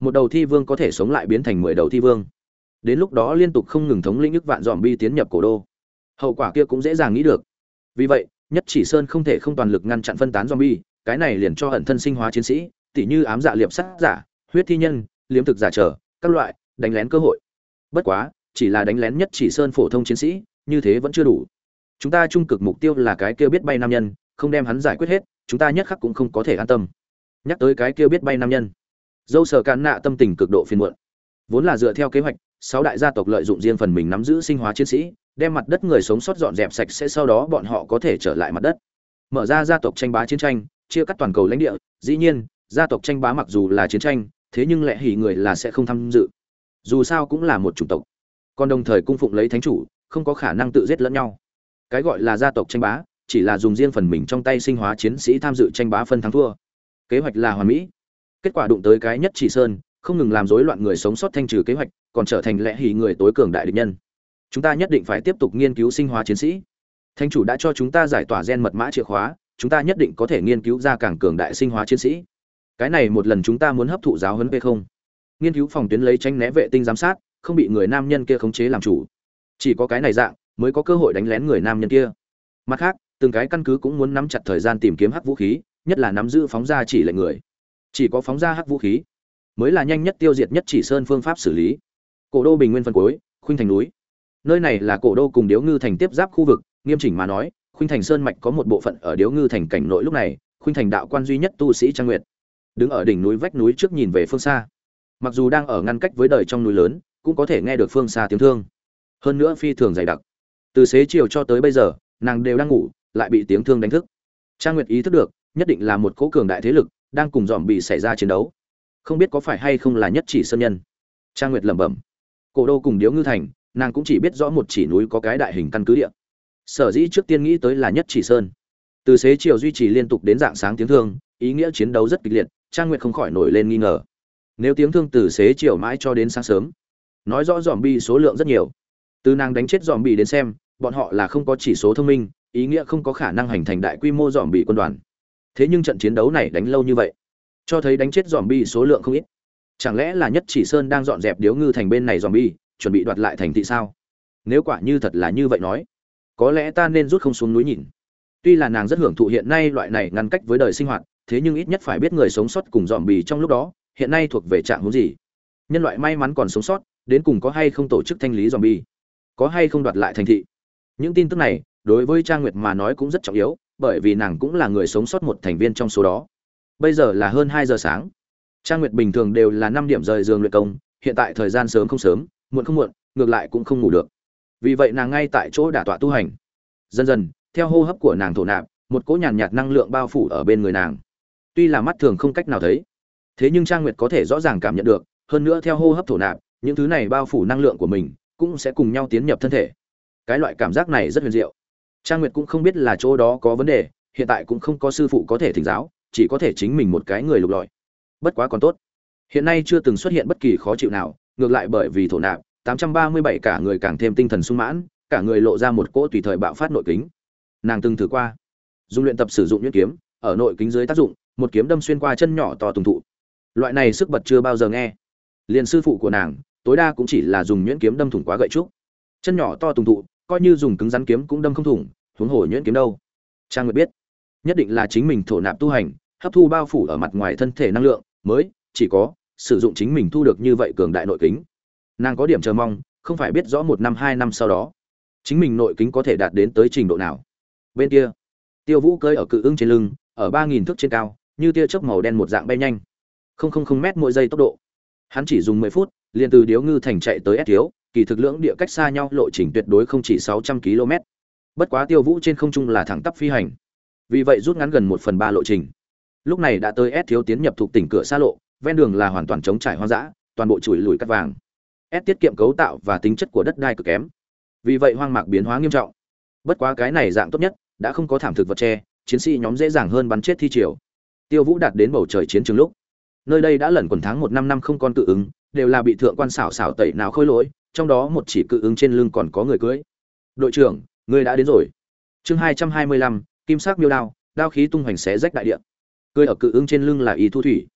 [SPEAKER 1] một đầu thi vương có thể sống lại biến thành mười đầu thi vương. Đến lúc đó liên tục không ngừng thống lĩnh ức vạn zombie tiến nhập cổ đô. Hậu quả kia cũng dễ dàng nghĩ được. Vì vậy, Nhất Chỉ Sơn không thể không toàn lực ngăn chặn phân tán zombie, cái này liền cho ẩn thân sinh hóa chiến sĩ, tỉ như ám dạ liệp sát giả, huyết thi nhân, liếm thực giả trở, các loại đánh lén cơ hội. Bất quá, chỉ là đánh lén Nhất Chỉ Sơn phổ thông chiến sĩ, như thế vẫn chưa đủ. Chúng ta trung cực mục tiêu là cái kia biết bay nam nhân, không đem hắn giải quyết hết, chúng ta nhất khắc cũng không có thể an tâm. Nhắc tới cái kia biết bay nam nhân, dâu sờ cạn nạ tâm tình cực độ phiền muộn. Vốn là dựa theo kế hoạch, sáu đại gia tộc lợi dụng riêng phần mình nắm giữ sinh hóa chiến sĩ, đem mặt đất người sống sót dọn dẹp sạch sẽ, sau đó bọn họ có thể trở lại mặt đất, mở ra gia tộc tranh bá chiến tranh, chia cắt toàn cầu lãnh địa. Dĩ nhiên, gia tộc tranh bá mặc dù là chiến tranh, thế nhưng lệ hỉ người là sẽ không tham dự, dù sao cũng là một chủng tộc, còn đồng thời cung phụng lấy thánh chủ, không có khả năng tự giết lẫn nhau. Cái gọi là gia tộc tranh bá, chỉ là dùng riêng phần mình trong tay sinh hóa chiến sĩ tham dự tranh bá phân thắng thua. Kế hoạch là hoàn mỹ, kết quả đụng tới cái Nhất Chỉ Sơn, không ngừng làm rối loạn người sống sót thanh trừ kế hoạch, còn trở thành lẽ hỉ người tối cường đại địch nhân. Chúng ta nhất định phải tiếp tục nghiên cứu sinh hóa chiến sĩ. Thánh chủ đã cho chúng ta giải tỏa gen mật mã chìa khóa, chúng ta nhất định có thể nghiên cứu ra càng cường đại sinh hóa chiến sĩ. Cái này một lần chúng ta muốn hấp thụ giáo huấn về không? Nghiên cứu phòng tuyến lấy tránh né vệ tinh giám sát, không bị người nam nhân kia khống chế làm chủ. Chỉ có cái này dạng mới có cơ hội đánh lén người nam nhân kia. Mặt khác, từng cái căn cứ cũng muốn nắm chặt thời gian tìm kiếm hắc vũ khí, nhất là nắm giữ phóng ra chỉ lệnh người. Chỉ có phóng ra hắc vũ khí mới là nhanh nhất tiêu diệt Nhất Chỉ Sơn phương pháp xử lý. Cổ đô bình nguyên phân cuối, Khuynh Thành núi. Nơi này là cổ đô cùng Điếu Ngư thành tiếp giáp khu vực, nghiêm chỉnh mà nói, Khuynh Thành Sơn mạch có một bộ phận ở Điếu Ngư thành cảnh nội. Lúc này, Khuynh Thành đạo quan duy nhất tu sĩ Trang Nguyệt, đứng ở đỉnh núi vách núi trước nhìn về phương xa. Mặc dù đang ở ngăn cách với đời trong núi lớn, cũng có thể nghe được phương xa tiếng thương. Hơn nữa phi thường dày đặc. Từ xế chiều cho tới bây giờ, nàng đều đang ngủ, lại bị tiếng thương đánh thức. Trang Nguyệt ý thức được, nhất định là một cỗ cường đại thế lực đang cùng dòm bị xảy ra chiến đấu. Không biết có phải hay không là Nhất Chỉ Sơn nhân. Trang Nguyệt lẩm bẩm. Cổ đô cùng Điếu Ngư thành, nàng cũng chỉ biết rõ một chỉ núi có cái đại hình căn cứ địa. Sở dĩ trước tiên nghĩ tới là Nhất Chỉ Sơn. Từ xế chiều duy trì liên tục đến dạng sáng tiếng thương, ý nghĩa chiến đấu rất kịch liệt, Trang Nguyệt không khỏi nổi lên nghi ngờ. Nếu tiếng thương từ xế chiều mãi cho đến sáng sớm, nói rõ zombie số lượng rất nhiều. Từ nàng đánh chết zombie đến xem, bọn họ là không có chỉ số thông minh, ý nghĩa không có khả năng hình thành đại quy mô zombie quân đoàn. Thế nhưng trận chiến đấu này đánh lâu như vậy, cho thấy đánh chết zombie số lượng không ít. Chẳng lẽ là Nhất Chỉ Sơn đang dọn dẹp Điếu Ngư thành bên này zombie, chuẩn bị đoạt lại thành thị sao? Nếu quả như thật là như vậy nói, có lẽ ta nên rút không xuống núi nhìn. Tuy là nàng rất hưởng thụ hiện nay loại này ngăn cách với đời sinh hoạt, thế nhưng ít nhất phải biết người sống sót cùng zombie trong lúc đó, hiện nay thuộc về trạng huống gì. Nhân loại may mắn còn sống sót, đến cùng có hay không tổ chức thanh lý zombie, có hay không đoạt lại thành thị. Những tin tức này, đối với Trang Nguyệt mà nói cũng rất trọng yếu, bởi vì nàng cũng là người sống sót một thành viên trong số đó. Bây giờ là hơn hai giờ sáng. Trang Nguyệt bình thường đều là năm điểm rời giường luyện công, hiện tại thời gian sớm không sớm, muộn không muộn, ngược lại cũng không ngủ được. Vì vậy nàng ngay tại chỗ đả tọa tu hành. Dần dần, theo hô hấp của nàng thổ nạp, một cỗ nhàn nhạt năng lượng bao phủ ở bên người nàng. Tuy là mắt thường không cách nào thấy, thế nhưng Trang Nguyệt có thể rõ ràng cảm nhận được, hơn nữa theo hô hấp thổ nạp, những thứ này bao phủ năng lượng của mình cũng sẽ cùng nhau tiến nhập thân thể. Cái loại cảm giác này rất huyền diệu. Trang Nguyệt cũng không biết là chỗ đó có vấn đề, hiện tại cũng không có sư phụ có thể thỉnh giáo, chỉ có thể chính mình một cái người lục lọi. Bất quá còn tốt, hiện nay chưa từng xuất hiện bất kỳ khó chịu nào, ngược lại bởi vì thổ nạp, tám trăm ba mươi bảy cả người càng thêm tinh thần sung mãn, cả người lộ ra một cỗ tùy thời bạo phát nội kính. Nàng từng thử qua, dùng luyện tập sử dụng nhuyễn kiếm, ở nội kính dưới tác dụng, một kiếm đâm xuyên qua chân nhỏ to tùng thụ. Loại này sức bật chưa bao giờ nghe. Liên sư phụ của nàng, tối đa cũng chỉ là dùng nhuyễn kiếm đâm thủng quá gậy trúc. Chân nhỏ to tùng thụ, coi như dùng cứng rắn kiếm cũng đâm không thủng, huống hồ nhuyễn kiếm đâu. Trang Nguyệt biết, nhất định là chính mình thổ nạp tu hành, hấp thu bao phủ ở mặt ngoài thân thể năng lượng, mới chỉ có sử dụng chính mình thu được như vậy cường đại nội kính. Nàng có điểm chờ mong, không phải biết rõ một năm hai năm sau đó, chính mình nội kính có thể đạt đến tới trình độ nào. Bên kia, Tiêu Vũ cưỡi ở cự ưng trên lưng, ở ba nghìn thước trên cao, như tia chớp màu đen một dạng bay nhanh, không không không mét mỗi giây tốc độ. Hắn chỉ dùng mười phút, liền từ Điếu Ngư thành chạy tới S Thiếu, kỳ thực lưỡng địa cách xa nhau lộ trình tuyệt đối không chỉ sáu trăm ki lô mét. Bất quá Tiêu Vũ trên không trung là thẳng tắp phi hành, vì vậy rút ngắn gần một phần ba lộ trình. Lúc này đã tới S Thiếu tiến nhập thuộc tỉnh cửa xa lộ, ven đường là hoàn toàn trống trải hoang dã, toàn bộ chùi lùi cát vàng. S tiết kiệm cấu tạo và tính chất của đất đai cực kém, vì vậy hoang mạc biến hóa nghiêm trọng. Bất quá cái này dạng tốt nhất, đã không có thảm thực vật che, chiến sĩ nhóm dễ dàng hơn bắn chết thi triều. Tiêu Vũ đạt đến bầu trời chiến trường lúc, nơi đây đã lẩn quần tháng một năm năm không con cự ứng, đều là bị thượng quan xảo xảo tẩy não khôi lỗi, trong đó một chỉ cự ứng trên lưng còn có người cưỡi. Đội trưởng, người đã đến rồi. Chương hai trăm hai mươi lăm, kim sắc miêu đao, đao khí tung hoành xé rách đại địa. Cưỡi ở cự ứng trên lưng là Y Thu Thủy.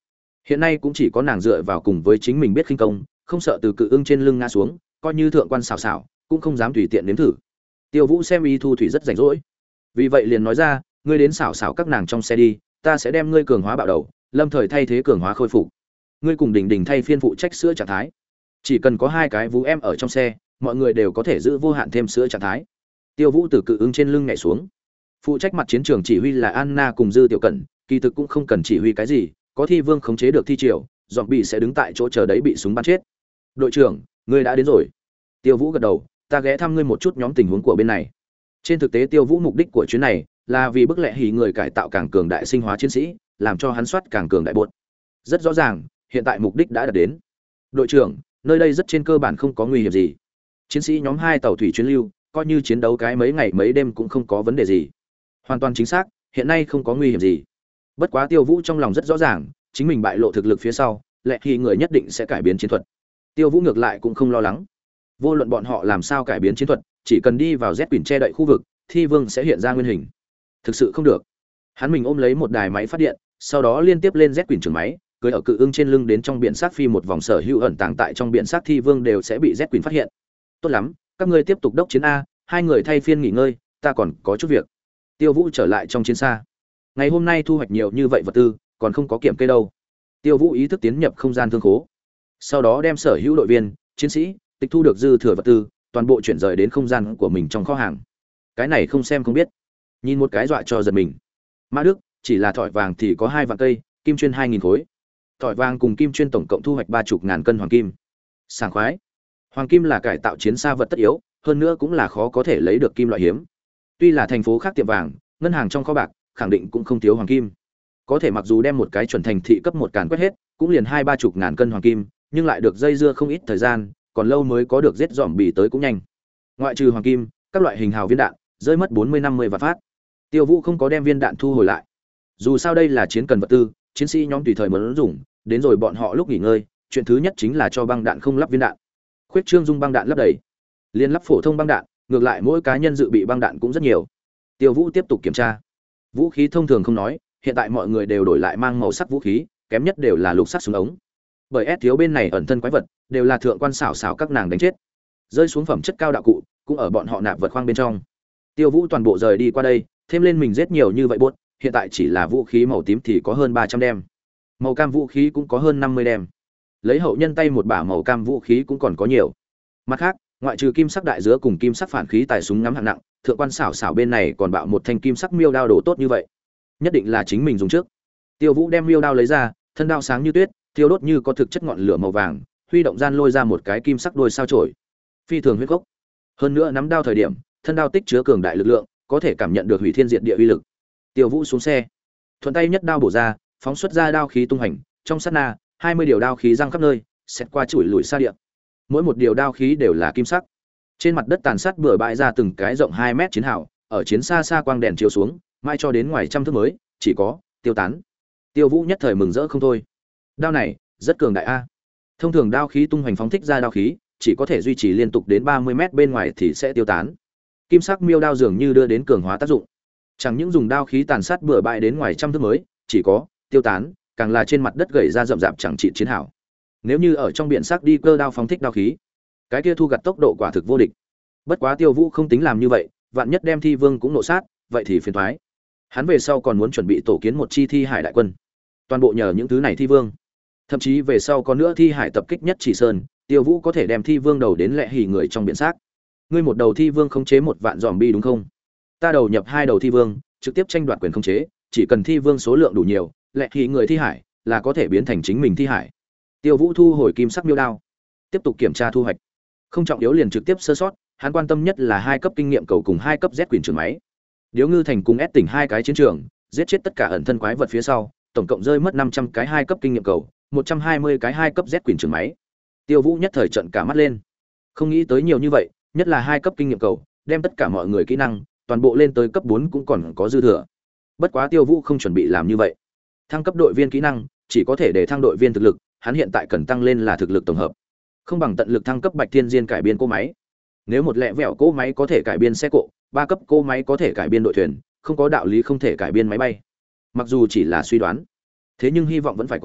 [SPEAKER 1] Hiện nay cũng chỉ có nàng dựa vào cùng với chính mình biết khinh công, không sợ từ cự ưng trên lưng ngã xuống, coi như thượng quan xảo xảo cũng không dám tùy tiện nếm thử. Tiêu Vũ xem Y Thu Thủy rất rảnh rỗi, vì vậy liền nói ra, ngươi đến xảo xảo các nàng trong xe đi, ta sẽ đem ngươi cường hóa bạo đầu, lâm thời thay thế cường hóa khôi phục. Ngươi cùng Đình Đình thay phiên phụ trách sữa trạng thái. Chỉ cần có hai cái vú em ở trong xe, mọi người đều có thể giữ vô hạn thêm sữa trạng thái. Tiêu Vũ từ cự ưng trên lưng nhảy xuống, phụ trách mặt chiến trường chỉ huy là Anna cùng Dư Tiểu Cẩn, kỳ thực cũng không cần chỉ huy cái gì, có Thi Vương khống chế được thi triều, dọn bị sẽ đứng tại chỗ chờ đấy bị súng bắn chết. Đội trưởng, ngươi đã đến rồi. Tiêu Vũ gật đầu, ta ghé thăm ngươi một chút nhóm tình huống của bên này. Trên thực tế Tiêu Vũ mục đích của chuyến này là vì bức lệ hỉ người cải tạo càng cường đại sinh hóa chiến sĩ, làm cho hắn soát càng cường đại bột. Rất rõ ràng, hiện tại mục đích đã đạt đến. Đội trưởng, nơi đây rất trên cơ bản không có nguy hiểm gì. Chiến sĩ nhóm hai tàu thủy chuyến lưu, coi như chiến đấu cái mấy ngày mấy đêm cũng không có vấn đề gì. Hoàn toàn chính xác, hiện nay không có nguy hiểm gì. Bất quá Tiêu Vũ trong lòng rất rõ ràng, chính mình bại lộ thực lực phía sau, lệ hỉ người nhất định sẽ cải biến chiến thuật. Tiêu Vũ ngược lại cũng không lo lắng. Vô luận bọn họ làm sao cải biến chiến thuật, chỉ cần đi vào Z Quỷ che đậy khu vực, Thi Vương sẽ hiện ra nguyên hình. Thực sự không được. Hắn mình ôm lấy một đài máy phát điện, sau đó liên tiếp lên Z Quỷ trường máy, cưỡi ở cự ưng trên lưng đến trong biển sát phi một vòng, sở hữu ẩn tàng tại trong biển sát Thi Vương đều sẽ bị Z Quỷ phát hiện. Tốt lắm, các ngươi tiếp tục đốc chiến a, hai người thay phiên nghỉ ngơi, ta còn có chút việc. Tiêu Vũ trở lại trong chiến xa. Ngày hôm nay thu hoạch nhiều như vậy vật tư, còn không có kiểm kê đâu. Tiêu Vũ ý thức tiến nhập không gian thương khố, sau đó đem sở hữu đội viên, chiến sĩ, tịch thu được dư thừa vật tư, toàn bộ chuyển rời đến không gian của mình trong kho hàng. Cái này không xem không biết, nhìn một cái dọa cho giật mình. Mã Đức, chỉ là thỏi vàng thì có hai vạn cây, kim chuyên hai nghìn khối. Thỏi vàng cùng kim chuyên tổng cộng thu hoạch ba chục ngàn cân hoàng kim. Sảng khoái. Hoàng kim là cải tạo chiến xa vật tất yếu, hơn nữa cũng là khó có thể lấy được kim loại hiếm. Tuy là thành phố khác tiệm vàng, ngân hàng trong kho bạc, khẳng định cũng không thiếu hoàng kim. Có thể mặc dù đem một cái chuẩn thành thị cấp một càn quét hết, cũng liền hai ba chục ngàn cân hoàng kim, nhưng lại được dây dưa không ít thời gian, còn lâu mới có được giết dòm bì tới cũng nhanh. Ngoại trừ hoàng kim, các loại hình hào viên đạn rơi mất bốn mươi năm mươi vạn phát. Tiêu Vũ không có đem viên đạn thu hồi lại. Dù sao đây là chiến cần vật tư, chiến sĩ nhóm tùy thời muốn dùng, đến rồi bọn họ lúc nghỉ ngơi, chuyện thứ nhất chính là cho băng đạn không lắp viên đạn. Khuyết trương dung băng đạn lắp đầy. Liên lắp phổ thông băng đạn, ngược lại mỗi cá nhân dự bị băng đạn cũng rất nhiều. Tiêu Vũ tiếp tục kiểm tra. Vũ khí thông thường không nói, hiện tại mọi người đều đổi lại mang màu sắc vũ khí, kém nhất đều là lục sắc súng ống. Bởi S thiếu bên này ẩn thân quái vật, đều là thượng quan xảo xảo các nàng đánh chết. Rơi xuống phẩm chất cao đạo cụ, cũng ở bọn họ nạp vật khoang bên trong. Tiêu Vũ toàn bộ rời đi qua đây, thêm lên mình giết nhiều như vậy buốt, hiện tại chỉ là vũ khí màu tím thì có hơn ba trăm đem. Màu cam vũ khí cũng có hơn năm mươi đem. Lấy hậu nhân tay một bả màu cam vũ khí cũng còn có nhiều. Mặt khác, ngoại trừ kim sắc đại dứa cùng kim sắc phản khí tài súng ngắm hạng nặng, thượng quan xảo xảo bên này còn bạo một thanh kim sắc miêu đao đồ tốt như vậy. Nhất định là chính mình dùng trước. Tiêu Vũ đem miêu đao lấy ra, thân đao sáng như tuyết, thiêu đốt như có thực chất ngọn lửa màu vàng, huy động gian lôi ra một cái kim sắc đuôi sao chổi. Phi thường huyết gốc. Hơn nữa nắm đao thời điểm, thân đao tích chứa cường đại lực lượng, có thể cảm nhận được hủy thiên diệt địa uy lực. Tiêu Vũ xuống xe, thuận tay nhất đao bổ ra, phóng xuất ra đao khí tung hành, trong sát na, hai mươi điều đao khí răng khắp nơi, xét qua chuỗi lùi xa địa. Mỗi một điều đao khí đều là kim sắc. Trên mặt đất tàn sát bừa bãi ra từng cái rộng hai mét chiến hào, ở chiến xa xa quang đèn chiếu xuống, mai cho đến ngoài trăm thước mới, chỉ có tiêu tán. Tiêu Vũ nhất thời mừng rỡ không thôi. Đao này rất cường đại a. Thông thường đao khí tung hoành phóng thích ra đao khí, chỉ có thể duy trì liên tục đến ba mươi mét bên ngoài thì sẽ tiêu tán. Kim sắc miêu đao dường như đưa đến cường hóa tác dụng. Chẳng những dùng đao khí tàn sát bừa bãi đến ngoài trăm thước mới, chỉ có tiêu tán, càng là trên mặt đất gầy ra rậm rạp chẳng trị chiến hào. Nếu như ở trong biển sắc đi cơ đao phóng thích đao khí, cái kia thu gặt tốc độ quả thực vô địch. Bất quá Tiêu Vũ không tính làm như vậy, vạn nhất đem Thi Vương cũng nộ sát, vậy thì phiền toái. Hắn về sau còn muốn chuẩn bị tổ kiến một chi thi hải đại quân. Toàn bộ nhờ những thứ này Thi Vương. Thậm chí về sau có nữa thi hải tập kích nhất chỉ sơn, Tiêu Vũ có thể đem Thi Vương đầu đến lệ hỉ người trong biển xác. Ngươi một đầu Thi Vương khống chế một vạn zombie đúng không? Ta đầu nhập hai đầu Thi Vương, trực tiếp tranh đoạt quyền khống chế, chỉ cần Thi Vương số lượng đủ nhiều, lệ hỉ người thi hải là có thể biến thành chính mình thi hải. Tiêu Vũ thu hồi kim sắc miêu đao, tiếp tục kiểm tra thu hoạch. Không trọng yếu liền trực tiếp sơ sót, hắn quan tâm nhất là hai cấp kinh nghiệm cầu cùng hai cấp Z quyền trường máy. Điếu Ngư Thành cùng S tỉnh hai cái chiến trường, giết chết tất cả ẩn thân quái vật phía sau, tổng cộng rơi mất năm trăm cái hai cấp kinh nghiệm cầu, một trăm hai mươi cái hai cấp Z quyền trường máy. Tiêu Vũ nhất thời trợn cả mắt lên. Không nghĩ tới nhiều như vậy, nhất là hai cấp kinh nghiệm cầu, đem tất cả mọi người kỹ năng toàn bộ lên tới cấp bốn cũng còn có dư thừa. Bất quá Tiêu Vũ không chuẩn bị làm như vậy. Thăng cấp đội viên kỹ năng, chỉ có thể để thăng đội viên thực lực, hắn hiện tại cần tăng lên là thực lực tổng hợp. Không bằng tận lực thăng cấp Bạch Thiên Diên cải biên cỗ máy. Nếu một lẹ vẹo cỗ máy có thể cải biên xe cộ, ba cấp cỗ máy có thể cải biên đội thuyền, không có đạo lý không thể cải biên máy bay. Mặc dù chỉ là suy đoán, thế nhưng hy vọng vẫn phải có,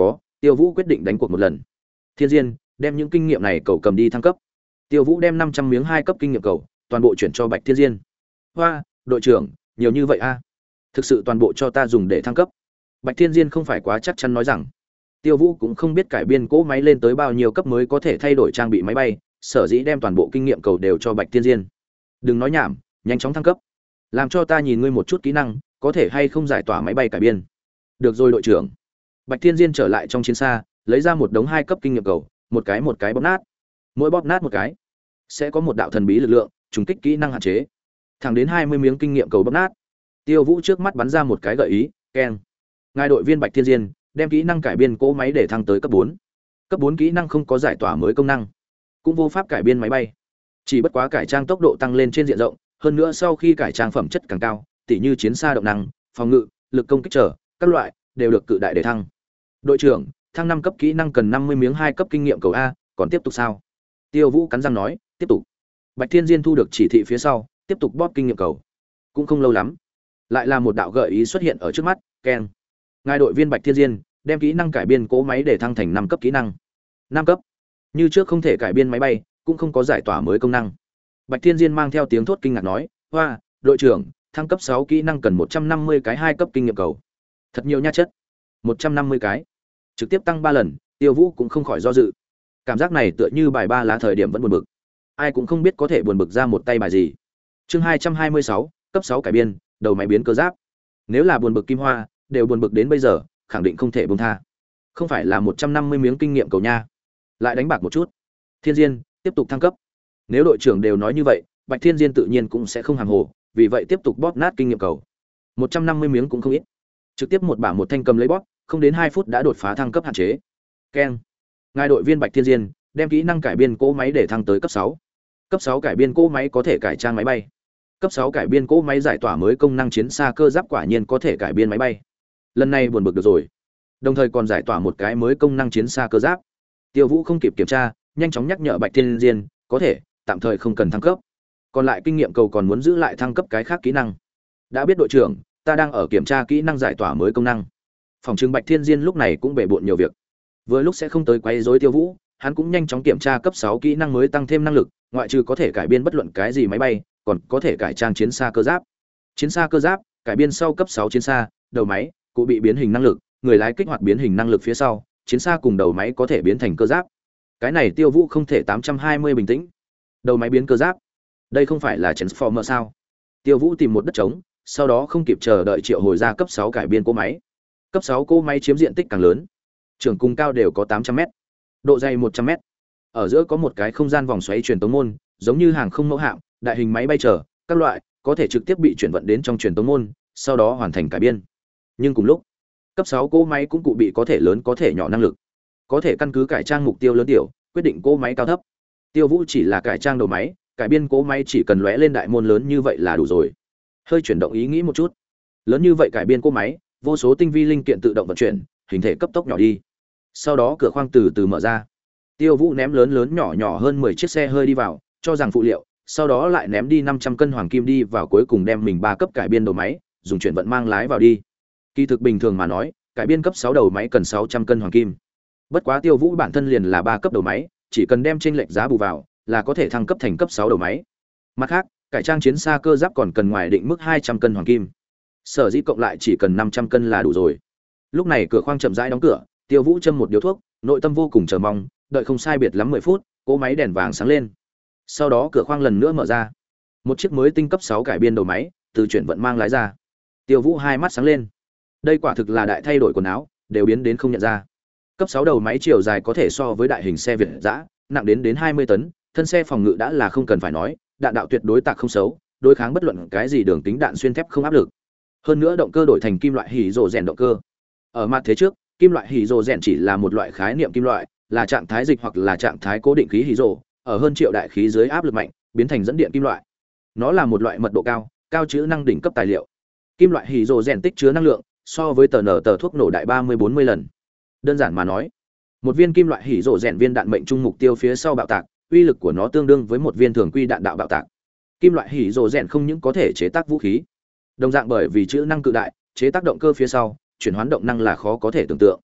[SPEAKER 1] Tiêu Vũ quyết định đánh cuộc một lần. Thiên Diên, đem những kinh nghiệm này cầu cầm đi thăng cấp. Tiêu Vũ đem năm trăm miếng hai cấp kinh nghiệm cầu, toàn bộ chuyển cho Bạch Thiên Diên. Hoa, đội trưởng, nhiều như vậy a? Thực sự toàn bộ cho ta dùng để thăng cấp. Bạch Thiên Diên không phải quá chắc chắn nói rằng. Tiêu Vũ cũng không biết cải biên cỗ máy lên tới bao nhiêu cấp mới có thể thay đổi trang bị máy bay, sở dĩ đem toàn bộ kinh nghiệm cầu đều cho Bạch Thiên Diên. Đừng nói nhảm, nhanh chóng thăng cấp. Làm cho ta nhìn ngươi một chút kỹ năng, có thể hay không giải tỏa máy bay cải biên. Được rồi đội trưởng. Bạch Thiên Diên trở lại trong chiến xa, lấy ra một đống hai cấp kinh nghiệm cầu, một cái một cái bóp nát. Mỗi bóp nát một cái, sẽ có một đạo thần bí lực lượng trùng kích kỹ năng hạn chế. Thẳng đến hai mươi miếng kinh nghiệm cầu bóp nát. Tiêu Vũ trước mắt bắn ra một cái gợi ý, keng. Ngài đội viên Bạch Thiên Diên, đem kỹ năng cải biên cỗ máy để thăng tới cấp bốn. Cấp bốn kỹ năng không có giải tỏa mới công năng, cũng vô pháp cải biên máy bay. Chỉ bất quá cải trang tốc độ tăng lên trên diện rộng, hơn nữa sau khi cải trang phẩm chất càng cao, tỉ như chiến xa động năng, phòng ngự, lực công kích trở, các loại đều được cự đại để thăng. Đội trưởng, thăng năm cấp kỹ năng cần năm mươi miếng hai cấp kinh nghiệm cầu a, còn tiếp tục sao? Tiêu Vũ cắn răng nói, tiếp tục. Bạch Thiên Diên thu được chỉ thị phía sau, tiếp tục bóp kinh nghiệm cầu. Cũng không lâu lắm, lại là một đạo gợi ý xuất hiện ở trước mắt, keng. Ngài đội viên Bạch Thiên Diên, đem kỹ năng cải biên cỗ máy để thăng thành năm cấp kỹ năng. năm cấp. Như trước không thể cải biên máy bay, cũng không có giải tỏa mới công năng. Bạch Thiên Diên mang theo tiếng thốt kinh ngạc nói, "Hoa, đội trưởng, thăng cấp sáu kỹ năng cần một trăm năm mươi cái hai cấp kinh nghiệm cầu. Thật nhiều nha chất. một trăm năm mươi cái. Trực tiếp tăng ba lần." Tiêu Vũ cũng không khỏi do dự. Cảm giác này tựa như bài ba lá thời điểm vẫn buồn bực. Ai cũng không biết có thể buồn bực ra một tay bài gì. Chương hai trăm hai mươi sáu, cấp sáu cải biên, đầu máy biến cơ giáp. Nếu là buồn bực Kim Hoa, đều buồn bực đến bây giờ, khẳng định không thể buông tha. Không phải là một trăm năm mươi miếng kinh nghiệm cầu nha. Lại đánh bạc một chút. Thiên Diên, tiếp tục thăng cấp. Nếu đội trưởng đều nói như vậy, Bạch Thiên Diên tự nhiên cũng sẽ không hàng hồ, vì vậy tiếp tục bóp nát kinh nghiệm cầu. một trăm năm mươi miếng cũng không ít. Trực tiếp một bả một thanh cầm lấy bóp, không đến hai phút đã đột phá thăng cấp hạn chế. Keng. Ngài đội viên Bạch Thiên Diên, đem kỹ năng cải biên cỗ máy để thăng tới cấp sáu. Cấp sáu cải biên cỗ máy có thể cải trang máy bay. Cấp sáu cải biên cỗ máy giải tỏa mới công năng chiến xa cơ giáp quả nhiên có thể cải biên máy bay. Lần này buồn bực được rồi. Đồng thời còn giải tỏa một cái mới công năng chiến xa cơ giáp. Tiêu Vũ không kịp kiểm tra, nhanh chóng nhắc nhở Bạch Thiên Diên, có thể, tạm thời không cần thăng cấp. Còn lại kinh nghiệm cầu còn muốn giữ lại thăng cấp cái khác kỹ năng. Đã biết đội trưởng, ta đang ở kiểm tra kỹ năng giải tỏa mới công năng. Phòng trưng Bạch Thiên Diên lúc này cũng bể bộn nhiều việc. Vừa lúc sẽ không tới quấy rối Tiêu Vũ, hắn cũng nhanh chóng kiểm tra cấp sáu kỹ năng mới tăng thêm năng lực, ngoại trừ có thể cải biên bất luận cái gì máy bay, còn có thể cải trang chiến xa cơ giáp. Chiến xa cơ giáp, cải biên sau cấp sáu chiến xa, đầu máy, cụ bị biến hình năng lực, người lái kích hoạt biến hình năng lực phía sau, chiến xa cùng đầu máy có thể biến thành cơ giáp. Cái này Tiêu Vũ không thể tám trăm hai mươi bình tĩnh. Đầu máy biến cơ giáp. Đây không phải là Transformer sao? Tiêu Vũ tìm một đất trống, sau đó không kịp chờ đợi triệu hồi ra cấp sáu cải biên cỗ máy. Cấp sáu cỗ máy chiếm diện tích càng lớn. Trường cung cao đều có tám trăm mét, độ dày một trăm mét. Ở giữa có một cái không gian vòng xoáy truyền tống môn, giống như hàng không mẫu hạm, đại hình máy bay chở, các loại, có thể trực tiếp bị chuyển vận đến trong truyền tống môn, sau đó hoàn thành cải biên. Nhưng cùng lúc, cấp sáu cỗ máy cũng cụ bị có thể lớn có thể nhỏ năng lực, có thể căn cứ cải trang mục tiêu lớn tiểu, quyết định cỗ máy cao thấp. Tiêu Vũ chỉ là cải trang đầu máy, cải biên cỗ máy chỉ cần lóe lên đại môn lớn như vậy là đủ rồi. Hơi chuyển động ý nghĩ một chút, lớn như vậy cải biên cỗ máy, vô số tinh vi linh kiện tự động vận chuyển, hình thể cấp tốc nhỏ đi. Sau đó cửa khoang từ từ mở ra. Tiêu Vũ ném lớn lớn nhỏ nhỏ hơn mười chiếc xe hơi đi vào, cho rằng phụ liệu, sau đó lại ném đi năm trăm cân hoàng kim đi vào, cuối cùng đem mình ba cấp cải biên đầu máy, dùng chuyển vận mang lái vào đi. Kỳ thực bình thường mà nói, cải biên cấp sáu đầu máy cần sáu trăm cân hoàng kim. Bất quá Tiêu Vũ bản thân liền là ba cấp đầu máy, chỉ cần đem chênh lệch giá bù vào, là có thể thăng cấp thành cấp sáu đầu máy. Mặt khác, cải trang chiến xa cơ giáp còn cần ngoài định mức hai trăm cân hoàng kim. Sở dĩ cộng lại chỉ cần năm trăm cân là đủ rồi. Lúc này cửa khoang chậm rãi đóng cửa, Tiêu Vũ châm một điếu thuốc, nội tâm vô cùng chờ mong, đợi không sai biệt lắm mười phút, cỗ máy đèn vàng sáng lên. Sau đó cửa khoang lần nữa mở ra. Một chiếc mới tinh cấp sáu cải biên đầu máy, từ chuyển vận mang lái ra. Tiêu Vũ hai mắt sáng lên. Đây quả thực là đại thay đổi quần áo, đều biến đến không nhận ra. Cấp sáu đầu máy chiều dài có thể so với đại hình xe Việt dã, nặng đến đến hai mươi tấn, thân xe phòng ngự đã là không cần phải nói, đạn đạo tuyệt đối tạc không xấu, đối kháng bất luận cái gì đường kính đạn xuyên thép không áp lực. Hơn nữa động cơ đổi thành kim loại hỉ rồ rèn động cơ. Ở mặt thế trước, kim loại hỉ rồ rèn chỉ là một loại khái niệm kim loại, là trạng thái dịch hoặc là trạng thái cố định khí hỉ rồ, ở hơn triệu đại khí dưới áp lực mạnh, biến thành dẫn điện kim loại. Nó là một loại mật độ cao, cao trữ năng đỉnh cấp tài liệu. Kim loại hỉ rồ rèn tích chứa năng lượng so với tờ nở tờ thuốc nổ đại ba mươi bốn mươi lần. Đơn giản mà nói, một viên kim loại hỉ rồ rèn viên đạn mệnh trung mục tiêu phía sau bạo tạc, uy lực của nó tương đương với một viên thường quy đạn đạo bạo tạc. Kim loại hỉ rồ rèn không những có thể chế tác vũ khí, đồng dạng bởi vì chữ năng cự đại, chế tác động cơ phía sau, chuyển hoán động năng là khó có thể tưởng tượng.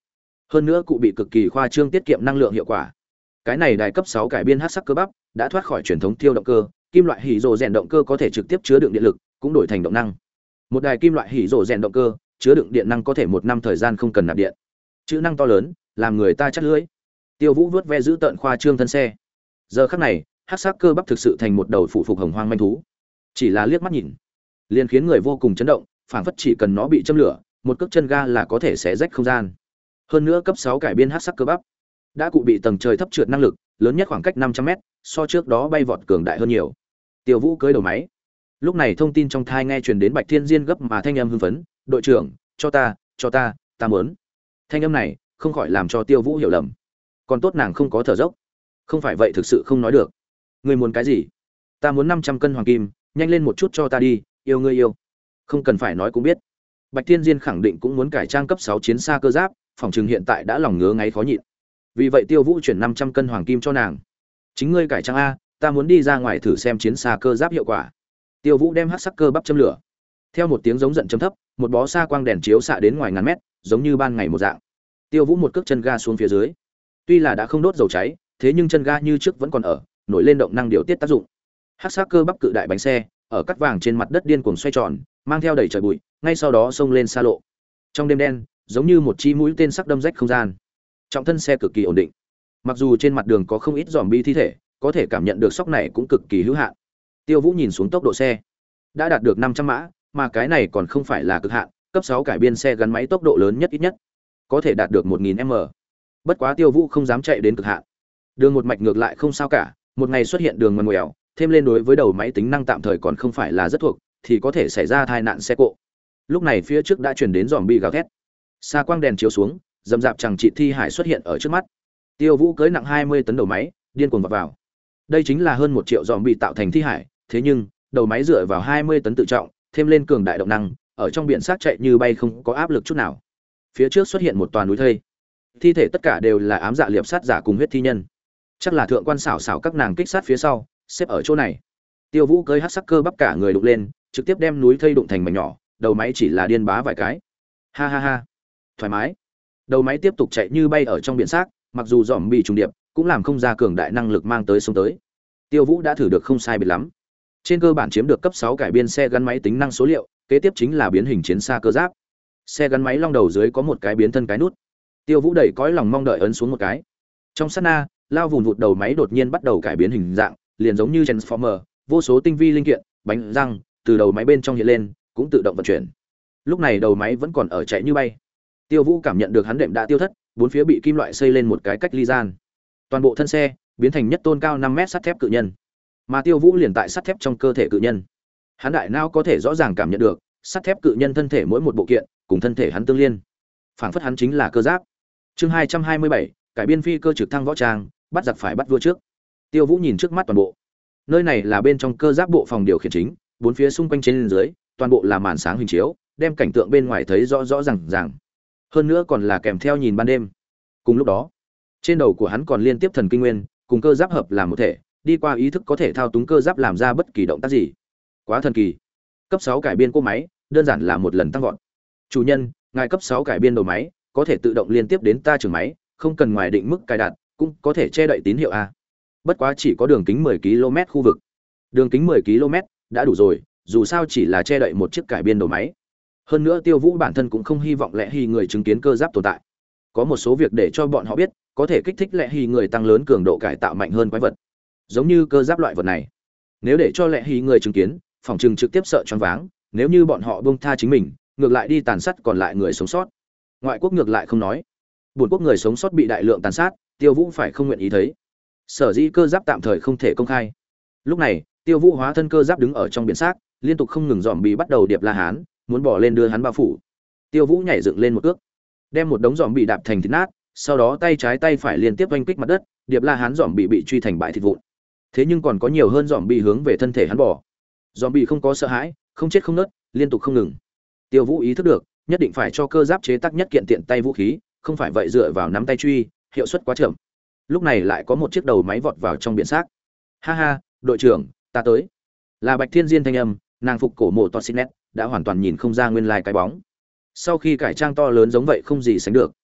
[SPEAKER 1] hơn nữa cụ bị cực kỳ khoa trương tiết kiệm năng lượng hiệu quả. Cái này đài cấp sáu cải biên hắc sắc cơ bắp đã thoát khỏi truyền thống tiêu động cơ, kim loại hỉ rồ rèn động cơ có thể trực tiếp chứa đựng điện lực, cũng đổi thành động năng. Một đài kim loại hỉ rồ rèn động cơ chứa đựng điện năng có thể một năm thời gian không cần nạp điện. Chữ năng to lớn, làm người ta chắt lưỡi. Tiêu Vũ vớt ve giữ tận khoa trương thân xe. Giờ khắc này, hắc sắc cơ bắp thực sự thành một đầu phụ phục hồng hoang manh thú. Chỉ là liếc mắt nhìn, liền khiến người vô cùng chấn động, phảng phất chỉ cần nó bị châm lửa, một cước chân ga là có thể xé rách không gian. Hơn nữa cấp sáu cải biên hắc sắc cơ bắp đã cụ bị tầng trời thấp trượt năng lực, lớn nhất khoảng cách năm trăm mét, so trước đó bay vọt cường đại hơn nhiều. Tiêu Vũ cưỡi đầu máy. Lúc này thông tin trong thai nghe truyền đến Bạch Thiên Diên gấp mà thanh âm hưng phấn, "Đội trưởng, cho ta, cho ta, ta muốn." Thanh âm này không khỏi làm cho Tiêu Vũ hiểu lầm. Còn tốt nàng không có thở dốc. Không phải vậy thực sự không nói được. "Ngươi muốn cái gì?" "Ta muốn năm trăm cân hoàng kim, nhanh lên một chút cho ta đi, yêu ngươi yêu." Không cần phải nói cũng biết. Bạch Thiên Diên khẳng định cũng muốn cải trang cấp sáu chiến xa cơ giáp, phòng trường hiện tại đã lòng ngứa ngáy khó nhịn. Vì vậy Tiêu Vũ chuyển năm trăm cân hoàng kim cho nàng. "Chính ngươi cải trang a, ta muốn đi ra ngoài thử xem chiến xa cơ giáp hiệu quả." Tiêu Vũ đem hắc sắc cơ bắp châm lửa. Theo một tiếng giống giận chấm thấp, một bó xa quang đèn chiếu xạ đến ngoài ngàn mét, giống như ban ngày một dạng. Tiêu Vũ một cước chân ga xuống phía dưới. Tuy là đã không đốt dầu cháy, thế nhưng chân ga như trước vẫn còn ở, nổi lên động năng điều tiết tác dụng. Hắc sắc cơ bắp cự đại bánh xe, ở cắt vàng trên mặt đất điên cuồng xoay tròn, mang theo đầy trời bụi, ngay sau đó xông lên xa lộ. Trong đêm đen, giống như một chi mũi tên sắc đâm rách không gian. Trọng thân xe cực kỳ ổn định. Mặc dù trên mặt đường có không ít zombie thi thể, có thể cảm nhận được sóc này cũng cực kỳ hữu hạn. Tiêu Vũ nhìn xuống tốc độ xe, đã đạt được năm trăm mã, mà cái này còn không phải là cực hạn, cấp sáu cải biên xe gắn máy tốc độ lớn nhất ít nhất có thể đạt được một nghìn mã. Bất quá Tiêu Vũ không dám chạy đến cực hạn. Đường một mạch ngược lại không sao cả, một ngày xuất hiện đường ngoằn ngoèo, thêm lên đối với đầu máy tính năng tạm thời còn không phải là rất thuộc, thì có thể xảy ra tai nạn xe cộ. Lúc này phía trước đã truyền đến zombie gào thét. Xa quang đèn chiếu xuống, dầm dạp chẳng trị thi hải xuất hiện ở trước mắt. Tiêu Vũ cưỡi nặng hai mươi tấn đầu máy, điên cuồng vọt vào. Đây chính là hơn một triệu zombie tạo thành thi hải, thế nhưng đầu máy dựa vào hai mươi tấn tự trọng, thêm lên cường đại động năng, ở trong biển sát chạy như bay không có áp lực chút nào. Phía trước xuất hiện một toàn núi thây. Thi thể tất cả đều là ám dạ liệp sát giả cùng huyết thi nhân. Chắc là thượng quan xảo xảo các nàng kích sát phía sau, xếp ở chỗ này. Tiêu Vũ cưỡi hắc sắc cơ bắp cả người đụng lên, trực tiếp đem núi thây đụng thành mảnh nhỏ, đầu máy chỉ là điên bá vài cái. Ha ha ha, thoải mái. Đầu máy tiếp tục chạy như bay ở trong biển xác, mặc dù dòm bị trùng điệp, cũng làm không ra cường đại năng lực mang tới sông tới. Tiêu Vũ đã thử được không sai biệt lắm. Trên cơ bản chiếm được cấp sáu cải biên xe gắn máy tính năng số liệu, kế tiếp chính là biến hình chiến xa cơ giáp. Xe gắn máy long đầu dưới có một cái biến thân cái nút. Tiêu Vũ đẩy cõi lòng mong đợi ấn xuống một cái. Trong sát na, lao vụn vụt đầu máy đột nhiên bắt đầu cải biến hình dạng, liền giống như Transformer, vô số tinh vi linh kiện, bánh răng từ đầu máy bên trong hiện lên, cũng tự động vận chuyển. Lúc này đầu máy vẫn còn ở chạy như bay. Tiêu Vũ cảm nhận được hắn đệm đã tiêu thất, bốn phía bị kim loại xây lên một cái cách ly gian. Toàn bộ thân xe biến thành nhất tôn cao năm mét sắt thép cự nhân. Mà Tiêu Vũ liền tại sắt thép trong cơ thể cự nhân. Hắn đại não có thể rõ ràng cảm nhận được, sắt thép cự nhân thân thể mỗi một bộ kiện cùng thân thể hắn tương liên. Phảng phất hắn chính là cơ giáp. Chương hai trăm hai mươi bảy, cải biên phi cơ trực thăng võ trang, bắt giặc phải bắt vua trước. Tiêu Vũ nhìn trước mắt toàn bộ. Nơi này là bên trong cơ giáp bộ phòng điều khiển chính, bốn phía xung quanh trên dưới, toàn bộ là màn sáng hình chiếu, đem cảnh tượng bên ngoài thấy rõ rõ ràng ràng. Hơn nữa còn là kèm theo nhìn ban đêm. Cùng lúc đó, trên đầu của hắn còn liên tiếp thần kinh nguyên, cùng cơ giáp hợp làm một thể, đi qua ý thức có thể thao túng cơ giáp làm ra bất kỳ động tác gì. Quá thần kỳ. Cấp sáu cải biên cỗ máy, đơn giản là một lần tăng vọt. Chủ nhân, ngài cấp sáu cải biên đầu máy, có thể tự động liên tiếp đến ta trường máy, không cần ngoài định mức cài đặt, cũng có thể che đậy tín hiệu a. Bất quá chỉ có đường kính mười ki lô mét khu vực. Đường kính mười ki lô mét đã đủ rồi, dù sao chỉ là che đậy một chiếc cải biên đầu máy. Hơn nữa Tiêu Vũ bản thân cũng không hy vọng Lệ Hy người chứng kiến cơ giáp tồn tại. Có một số việc để cho bọn họ biết, có thể kích thích Lệ Hy người tăng lớn cường độ cải tạo mạnh hơn quái vật. Giống như cơ giáp loại vật này, nếu để cho Lệ Hy người chứng kiến, phòng trừng trực tiếp sợ choáng váng, nếu như bọn họ buông tha chính mình, ngược lại đi tàn sát còn lại người sống sót. Ngoại quốc ngược lại không nói, buồn quốc người sống sót bị đại lượng tàn sát, Tiêu Vũ phải không nguyện ý thấy. Sở dĩ cơ giáp tạm thời không thể công khai. Lúc này, Tiêu Vũ hóa thân cơ giáp đứng ở trong biển xác, liên tục không ngừng dòm bị bắt đầu điệp la hán, muốn bỏ lên đưa hắn bao phủ. Tiêu Vũ nhảy dựng lên một cước, đem một đống dòm bị đạp thành thịt nát, sau đó tay trái tay phải liên tiếp oanh kích mặt đất, điệp la hán dòm bị bị truy thành bãi thịt vụn. Thế nhưng còn có nhiều hơn dòm bị hướng về thân thể hắn bỏ. Dòm bị không có sợ hãi, không chết không nứt, liên tục không ngừng. Tiêu Vũ ý thức được, nhất định phải cho cơ giáp chế tác nhất kiện tiện tay vũ khí, không phải vậy dựa vào nắm tay truy, hiệu suất quá chậm. Lúc này lại có một chiếc đầu máy vọt vào trong biển xác. Ha ha, đội trưởng, ta tới. Là Bạch Thiên Diên thanh âm, nàng phục cổ mộ Toxinet, đã hoàn toàn nhìn không ra nguyên lai cái bóng. Sau khi cải trang to lớn giống vậy không gì sánh được.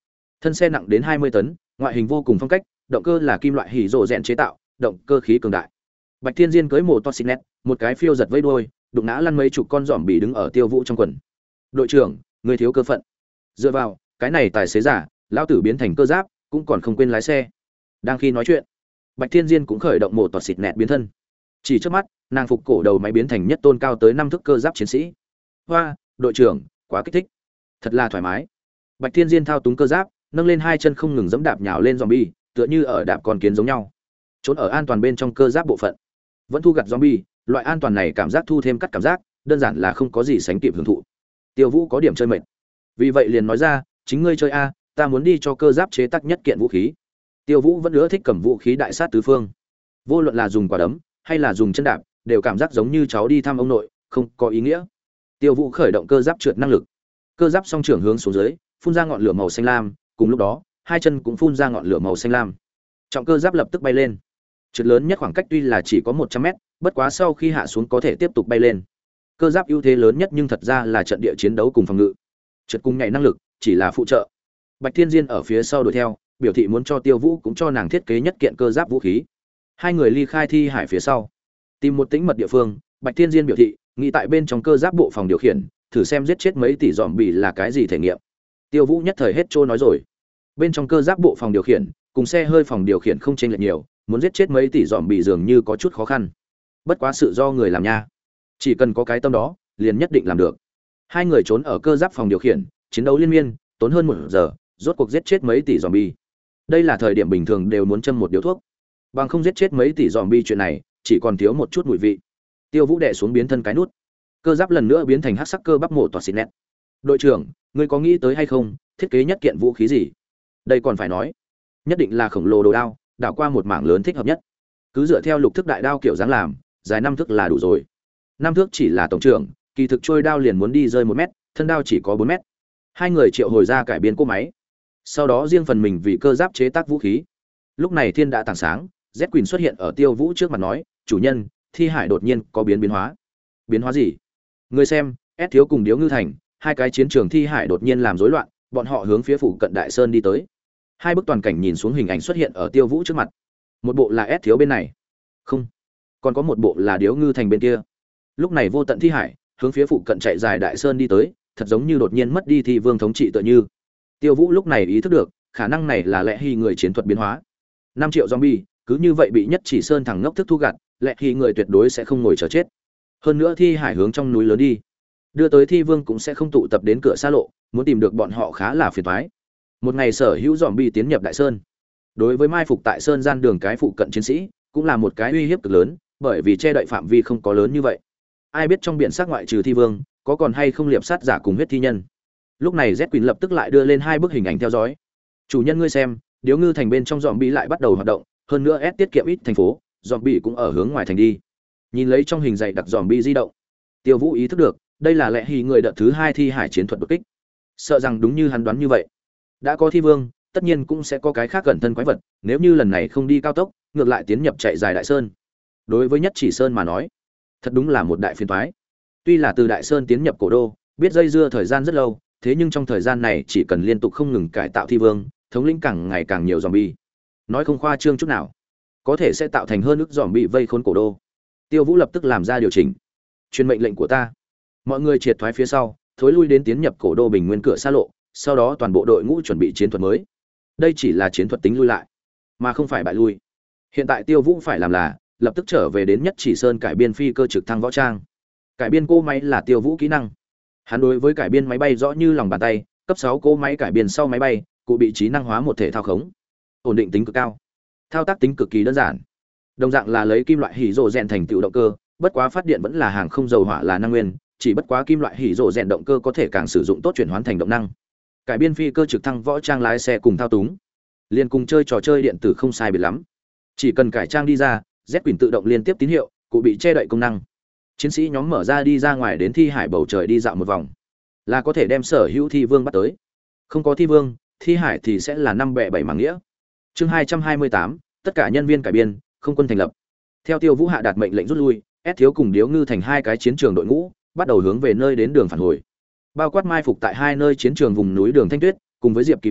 [SPEAKER 1] Thân xe nặng đến hai mươi tấn, ngoại hình vô cùng phong cách, động cơ là kim loại hỉ rồ rèn chế tạo, động cơ khí cường đại. Bạch Thiên Diên cưỡi mổ Toxinet, một cái phiêu giật vẫy đuôi, đụng ngã lăn mấy chục con giòm bị đứng ở Tiêu Vũ trong quần. "Đội trưởng, người thiếu cơ phận." Dựa vào, cái này tài xế giả, lão tử biến thành cơ giáp, cũng còn không quên lái xe. Đang khi nói chuyện, Bạch Thiên Diên cũng khởi động mổ Toxinet biến thân. Chỉ trước mắt, nàng phục cổ đầu máy biến thành nhất tôn cao tới năm thước cơ giáp chiến sĩ. "Hoa, đội trưởng, quá kích thích." Thật là thoải mái. Bạch Thiên Diên thao túng cơ giáp, nâng lên hai chân không ngừng giẫm đạp nhào lên zombie, tựa như ở đạp con kiến giống nhau. Trốn ở an toàn bên trong cơ giáp bộ phận, vẫn thu gặt zombie, loại an toàn này cảm giác thu thêm cắt cảm giác, đơn giản là không có gì sánh kịp hưởng thụ. Tiêu Vũ có điểm chơi mệt, vì vậy liền nói ra, chính ngươi chơi a, ta muốn đi cho cơ giáp chế tác nhất kiện vũ khí. Tiêu Vũ vẫn ưa thích cầm vũ khí đại sát tứ phương, vô luận là dùng quả đấm hay là dùng chân đạp, đều cảm giác giống như cháu đi thăm ông nội, không có ý nghĩa. Tiêu Vũ khởi động cơ giáp trượt năng lực, cơ giáp song trưởng hướng xuống dưới, phun ra ngọn lửa màu xanh lam, cùng lúc đó, hai chân cũng phun ra ngọn lửa màu xanh lam. Trọng cơ giáp lập tức bay lên. Trượt lớn nhất khoảng cách tuy là chỉ có một trăm mét, bất quá sau khi hạ xuống có thể tiếp tục bay lên. Cơ giáp ưu thế lớn nhất nhưng thật ra là trận địa chiến đấu cùng phòng ngự. Trượt cùng nhảy năng lực chỉ là phụ trợ. Bạch Thiên Diên ở phía sau đuổi theo, biểu thị muốn cho Tiêu Vũ cũng cho nàng thiết kế nhất kiện cơ giáp vũ khí. Hai người ly khai thi hải phía sau, tìm một tĩnh mật địa phương, Bạch Thiên Diên biểu thị, nghĩ tại bên trong cơ giáp bộ phòng điều khiển, thử xem giết chết mấy tỷ dòm bì là cái gì thể nghiệm. Tiêu Vũ nhất thời hết trôi nói rồi. Bên trong cơ giáp bộ phòng điều khiển, cùng xe hơi phòng điều khiển không chênh lệch nhiều, muốn giết chết mấy tỷ dòm bì dường như có chút khó khăn. Bất quá sự do người làm nha. Chỉ cần có cái tâm đó, liền nhất định làm được. Hai người trốn ở cơ giáp phòng điều khiển, chiến đấu liên miên, tốn hơn một giờ, rốt cuộc giết chết mấy tỷ dòm bì. Đây là thời điểm bình thường đều muốn châm một điếu thuốc. Bằng không giết chết mấy tỷ dòm bì chuyện này, chỉ còn thiếu một chút mùi vị. Tiêu Vũ đè xuống biến thân cái nút, cơ giáp lần nữa biến thành hắc sắc cơ bắp mổ toa xịt nét. Đội trưởng, ngươi có nghĩ tới hay không, thiết kế nhất kiện vũ khí gì? Đây còn phải nói, nhất định là khổng lồ đồ đao, đảo qua một mảng lớn thích hợp nhất. Cứ dựa theo lục thức đại đao kiểu dáng làm, dài năm thước là đủ rồi. Năm thước chỉ là tổng trưởng, kỳ thực trôi đao liền muốn đi rơi một mét, thân đao chỉ có bốn mét. Hai người triệu hồi ra cải biến cỗ máy, sau đó riêng phần mình vì cơ giáp chế tác vũ khí. Lúc này thiên đã tảng sáng, Z Quỳnh xuất hiện ở Tiêu Vũ trước mặt nói, chủ nhân, thi hải đột nhiên có biến biến hóa. Biến hóa gì? Người xem, S thiếu cùng Điếu Ngư Thành, hai cái chiến trường thi hải đột nhiên làm rối loạn, bọn họ hướng phía phủ cận Đại Sơn đi tới. Hai bức toàn cảnh nhìn xuống hình ảnh xuất hiện ở Tiêu Vũ trước mặt. Một bộ là S thiếu bên này, không, còn có một bộ là Điếu Ngư Thành bên kia. Lúc này vô tận thi hải hướng phía phụ cận chạy dài Đại Sơn đi tới, thật giống như đột nhiên mất đi thi vương thống trị tựa như. Tiêu Vũ lúc này ý thức được, khả năng này là lẽ hy người chiến thuật biến hóa. năm triệu zombie, cứ như vậy bị nhất chỉ sơn thẳng ngốc thức thu gặt, lẽ hy người tuyệt đối sẽ không ngồi chờ chết. Hơn nữa thi hải hướng trong núi lớn đi, đưa tới thi vương cũng sẽ không tụ tập đến cửa xa lộ, muốn tìm được bọn họ khá là phiền toái. Một ngày sở hữu zombie tiến nhập Đại Sơn, đối với mai phục tại sơn gian đường cái phụ cận chiến sĩ, cũng là một cái uy hiếp cực lớn, bởi vì che đậy phạm vi không có lớn như vậy. Ai biết trong biển sắc ngoại trừ thi vương, có còn hay không liệp sát giả cùng huyết thi nhân. Lúc này Z Quỳnh lập tức lại đưa lên hai bức hình ảnh theo dõi. Chủ nhân ngươi xem, Điếu Ngư Thành bên trong zombie lại bắt đầu hoạt động, hơn nữa S tiết kiệm ít thành phố, zombie cũng ở hướng ngoài thành đi. Nhìn lấy trong hình dày đặc zombie di động, Tiêu Vũ ý thức được, đây là lẽ hy người đợt thứ hai thi hải chiến thuật đột kích. Sợ rằng đúng như hắn đoán như vậy, đã có thi vương, tất nhiên cũng sẽ có cái khác gần thân quái vật, nếu như lần này không đi cao tốc, ngược lại tiến nhập chạy dài Đại Sơn. Đối với nhất chỉ sơn mà nói, thật đúng là một đại phiền toái. Tuy là từ Đại Sơn tiến nhập cổ đô, biết dây dưa thời gian rất lâu, thế nhưng trong thời gian này chỉ cần liên tục không ngừng cải tạo thi vương, thống lĩnh càng ngày càng nhiều zombie. Nói không khoa trương chút nào, có thể sẽ tạo thành hơn ức zombie vây khốn cổ đô. Tiêu Vũ lập tức làm ra điều chỉnh. Truyền mệnh lệnh của ta. Mọi người triệt thoái phía sau, thối lui đến tiến nhập cổ đô bình nguyên cửa xa lộ, sau đó toàn bộ đội ngũ chuẩn bị chiến thuật mới. Đây chỉ là chiến thuật tính lui lại, mà không phải bại lui. Hiện tại Tiêu Vũ phải làm là lập tức trở về đến nhất chỉ sơn cải biên phi cơ trực thăng võ trang. Cải biên cỗ máy là Tiêu Vũ kỹ năng. Hắn đối với cải biên máy bay rõ như lòng bàn tay, cấp sáu cỗ máy cải biên sau máy bay, cụ bị trí năng hóa một thể thao khống, ổn định tính cực cao, thao tác tính cực kỳ đơn giản. Đồng dạng là lấy kim loại hỉ rồ rèn thành tựu động cơ, bất quá phát điện vẫn là hàng không dầu hỏa là năng nguyên, chỉ bất quá kim loại hỉ rồ rèn động cơ có thể càng sử dụng tốt chuyển hoán thành động năng. Cải biên phi cơ trực thăng võ trang lái xe cùng thao túng, liền cùng chơi trò chơi điện tử không sai biệt lắm. Chỉ cần cải trang đi ra, Z Quỳnh tự động liên tiếp tín hiệu, cụ bị che đậy công năng. Chiến sĩ nhóm mở ra đi ra ngoài đến thi hải bầu trời đi dạo một vòng, là có thể đem sở hữu thi vương bắt tới. Không có thi vương, thi hải thì sẽ là năm bẻ bảy mảng nghĩa. Chương hai trăm hai mươi tám, tất cả nhân viên cải biên, không quân thành lập. Theo Tiêu Vũ hạ đạt mệnh lệnh rút lui, S thiếu cùng Điếu Ngư Thành hai cái chiến trường đội ngũ, bắt đầu hướng về nơi đến đường phản hồi. Bao quát mai phục tại hai nơi chiến trường vùng núi đường Thanh Tuyết, cùng với Diệp Kỳ Mộng,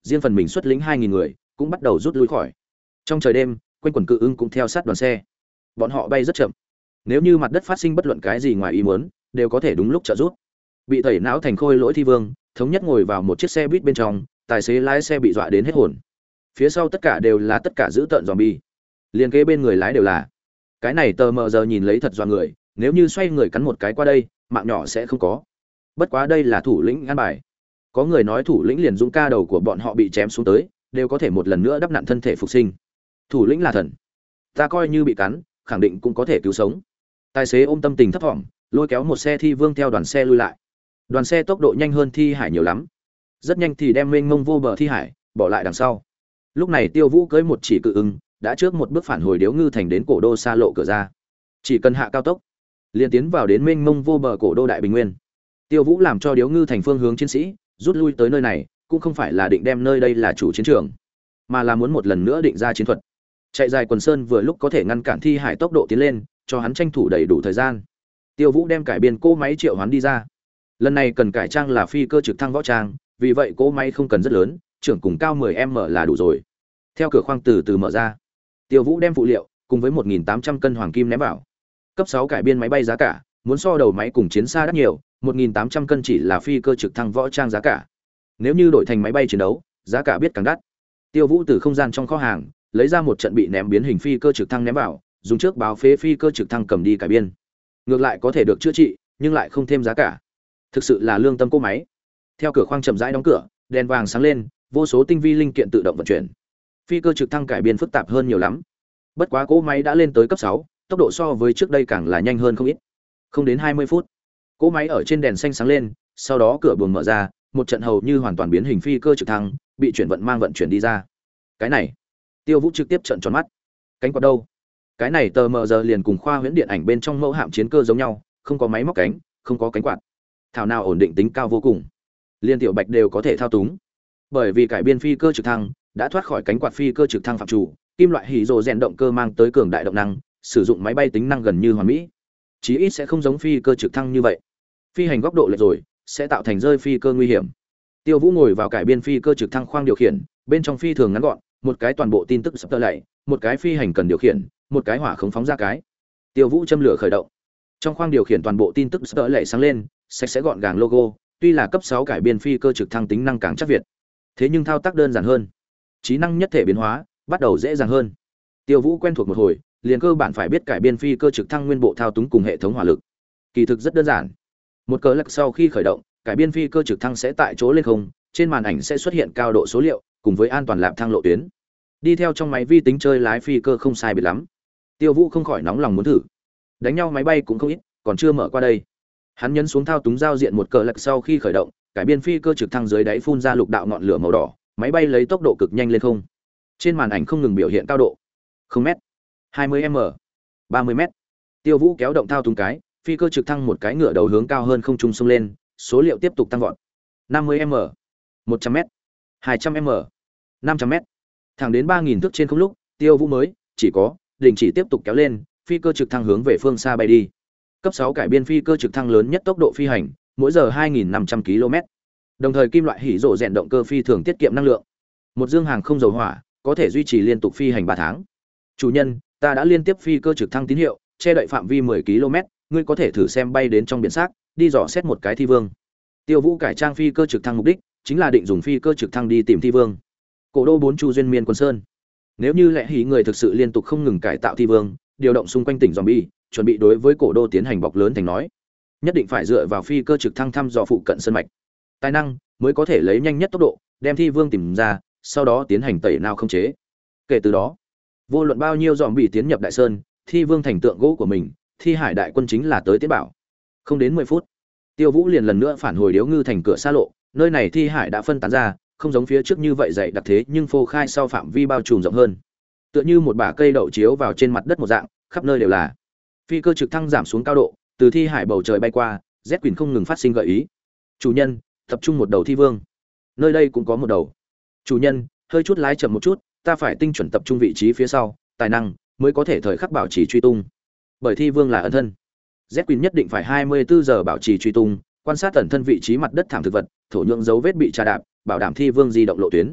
[SPEAKER 1] riêng phần mình xuất lĩnh hai nghìn người cũng bắt đầu rút lui khỏi. Trong trời đêm, quanh quần cự ưng cũng theo sát đoàn xe. Bọn họ bay rất chậm. Nếu như mặt đất phát sinh bất luận cái gì ngoài ý muốn, đều có thể đúng lúc trợ giúp. Bị tẩy não thành khôi lỗi thi vương, thống nhất ngồi vào một chiếc xe buýt bên trong, tài xế lái xe bị dọa đến hết hồn. Phía sau tất cả đều là tất cả giữ tợn zombie. Liên kế bên người lái đều là. Cái này tờ mờ giờ nhìn lấy thật dọa người, nếu như xoay người cắn một cái qua đây, mạng nhỏ sẽ không có. Bất quá đây là thủ lĩnh an bài. Có người nói thủ lĩnh liền dũng ca đầu của bọn họ bị chém xuống tới, đều có thể một lần nữa đắp nặn thân thể phục sinh. Thủ lĩnh là thần. Ta coi như bị cắn, khẳng định cũng có thể cứu sống. Tài xế ôm tâm tình thấp thỏm, lôi kéo một xe thi vương theo đoàn xe lui lại. Đoàn xe tốc độ nhanh hơn thi hải nhiều lắm, rất nhanh thì đem mênh mông vô bờ thi hải bỏ lại đằng sau. Lúc này Tiêu Vũ cưỡi một chỉ cự ưng, đã trước một bước phản hồi Điếu Ngư thành đến cổ đô xa lộ cửa ra. Chỉ cần hạ cao tốc, liền tiến vào đến mênh mông vô bờ cổ đô đại bình nguyên. Tiêu Vũ làm cho Điếu Ngư thành phương hướng chiến sĩ rút lui tới nơi này, cũng không phải là định đem nơi đây là chủ chiến trường, mà là muốn một lần nữa định ra chiến thuật. Chạy dài quần sơn vừa lúc có thể ngăn cản thi hải tốc độ tiến lên, cho hắn tranh thủ đầy đủ thời gian. Tiêu Vũ đem cải biên cỗ máy triệu hoán đi ra. Lần này cần cải trang là phi cơ trực thăng võ trang, vì vậy cỗ máy không cần rất lớn, trưởng cùng cao mười mét là đủ rồi. Theo cửa khoang từ từ mở ra, Tiêu Vũ đem phụ liệu cùng với một nghìn tám trăm cân hoàng kim ném vào. Cấp sáu cải biên máy bay giá cả, muốn so đầu máy cùng chiến xa đắt nhiều, một nghìn tám trăm cân chỉ là phi cơ trực thăng võ trang giá cả. Nếu như đổi thành máy bay chiến đấu, giá cả biết càng đắt. Tiêu Vũ từ không gian trong kho hàng lấy ra một trận bị ném biến hình phi cơ trực thăng ném vào, dùng trước báo phế phi cơ trực thăng cầm đi cải biên. Ngược lại có thể được chữa trị, nhưng lại không thêm giá cả. Thực sự là lương tâm cỗ máy. Theo cửa khoang chậm rãi đóng cửa, đèn vàng sáng lên, vô số tinh vi linh kiện tự động vận chuyển. Phi cơ trực thăng cải biên phức tạp hơn nhiều lắm. Bất quá cỗ máy đã lên tới cấp sáu, tốc độ so với trước đây càng là nhanh hơn không ít. Không đến hai mươi phút, cỗ máy ở trên đèn xanh sáng lên, sau đó cửa buồng mở ra, một trận hầu như hoàn toàn biến hình phi cơ trực thăng bị chuyển vận mang vận chuyển đi ra. Cái này, Tiêu Vũ trực tiếp trợn tròn mắt. Cánh quạt đâu? Cái này tờ mờ giờ liền cùng khoa huyễn điện ảnh bên trong mẫu hạm chiến cơ giống nhau, không có máy móc cánh, không có cánh quạt. Thảo nào ổn định tính cao vô cùng, liên tiểu bạch đều có thể thao túng. Bởi vì cải biên phi cơ trực thăng đã thoát khỏi cánh quạt phi cơ trực thăng phạm chủ, kim loại hỉ rồ rèn động cơ mang tới cường đại động năng, sử dụng máy bay tính năng gần như hoàn mỹ. Chí ít sẽ không giống phi cơ trực thăng như vậy, phi hành góc độ lệch rồi sẽ tạo thành rơi phi cơ nguy hiểm. Tiêu Vũ ngồi vào cải biên phi cơ trực thăng khoang điều khiển, bên trong phi thường ngắn gọn, một cái toàn bộ tin tức sắp tơ lạy, một cái phi hành cần điều khiển, một cái hỏa khống phóng ra cái. Tiêu Vũ châm lửa khởi động. Trong khoang điều khiển toàn bộ tin tức sắp tơ lạy sáng lên, sạch sẽ gọn gàng logo, tuy là cấp sáu cải biên phi cơ trực thăng tính năng càng chắc việt, thế nhưng thao tác đơn giản hơn, trí năng nhất thể biến hóa bắt đầu dễ dàng hơn. Tiêu Vũ quen thuộc một hồi, liền cơ bản phải biết cải biên phi cơ trực thăng nguyên bộ thao túng cùng hệ thống hỏa lực. Kỳ thực rất đơn giản. Một cờ lắc sau khi khởi động, cải biên phi cơ trực thăng sẽ tại chỗ lên không, trên màn ảnh sẽ xuất hiện cao độ số liệu cùng với an toàn lạp thăng lộ tuyến. Đi theo trong máy vi tính chơi lái phi cơ không sai biệt lắm. Tiêu Vũ không khỏi nóng lòng muốn thử. Đánh nhau máy bay cũng không ít, còn chưa mở qua đây. Hắn nhấn xuống thao túng giao diện một cờ lật sau khi khởi động, cải biên phi cơ trực thăng dưới đáy phun ra lục đạo ngọn lửa màu đỏ, máy bay lấy tốc độ cực nhanh lên không. Trên màn ảnh không ngừng biểu hiện cao độ, không mét, hai mươi mét, ba mươi mét. Tiêu Vũ kéo động thao túng cái, phi cơ trực thăng một cái ngựa đầu hướng cao hơn không trung xông lên, số liệu tiếp tục tăng vọt. năm mươi mét, một trăm mét, hai trăm mét, năm trăm mét. Thẳng đến ba nghìn thước trên không lúc, Tiêu Vũ mới chỉ có đình chỉ tiếp tục kéo lên, phi cơ trực thăng hướng về phương xa bay đi. Cấp sáu cải biên phi cơ trực thăng lớn nhất tốc độ phi hành, mỗi giờ hai nghìn năm trăm ki lô mét. Đồng thời kim loại hỉ rồ rèn động cơ phi thường tiết kiệm năng lượng. Một dương hàng không dầu hỏa có thể duy trì liên tục phi hành ba tháng. Chủ nhân, ta đã liên tiếp phi cơ trực thăng tín hiệu, che đậy phạm vi mười ki lô mét, ngươi có thể thử xem bay đến trong biển xác, đi dò xét một cái thi vương. Tiêu Vũ cải trang phi cơ trực thăng mục đích chính là định dùng phi cơ trực thăng đi tìm thi vương. Cổ đô bốn chu duyên miên quân sơn. Nếu như lẽ hí người thực sự liên tục không ngừng cải tạo thi vương, điều động xung quanh tỉnh zombie, chuẩn bị đối với cổ đô tiến hành bọc lớn thành nói, nhất định phải dựa vào phi cơ trực thăng thăm dò phụ cận sơn mạch. Tài năng mới có thể lấy nhanh nhất tốc độ đem thi vương tìm ra, sau đó tiến hành tẩy nào không chế. Kể từ đó, vô luận bao nhiêu zombie tiến nhập đại sơn, thi vương thành tượng gỗ của mình, thi hải đại quân chính là tới tiết bảo. Không đến mười phút, Tiêu Vũ liền lần nữa phản hồi Điếu Ngư thành cửa xa lộ, nơi này thi hải đã phân tán ra, không giống phía trước như vậy dày đặc thế nhưng phô khai sau phạm vi bao trùm rộng hơn, tựa như một bả cây đậu chiếu vào trên mặt đất một dạng, khắp nơi đều là. Phi cơ trực thăng giảm xuống cao độ, từ thi hải bầu trời bay qua, Z Quỳnh không ngừng phát sinh gợi ý. Chủ nhân, tập trung một đầu thi vương. Nơi đây cũng có một đầu. Chủ nhân, hơi chút lái chậm một chút, ta phải tinh chuẩn tập trung vị trí phía sau, tài năng mới có thể thời khắc bảo trì truy tung. Bởi thi vương là ẩn thân, Z Quỳnh nhất định phải hai mươi bốn giờ bảo trì truy tung, quan sát ẩn thân vị trí mặt đất thảm thực vật, thổ nhưỡng dấu vết bị trà đạp, bảo đảm thi vương di động lộ tuyến.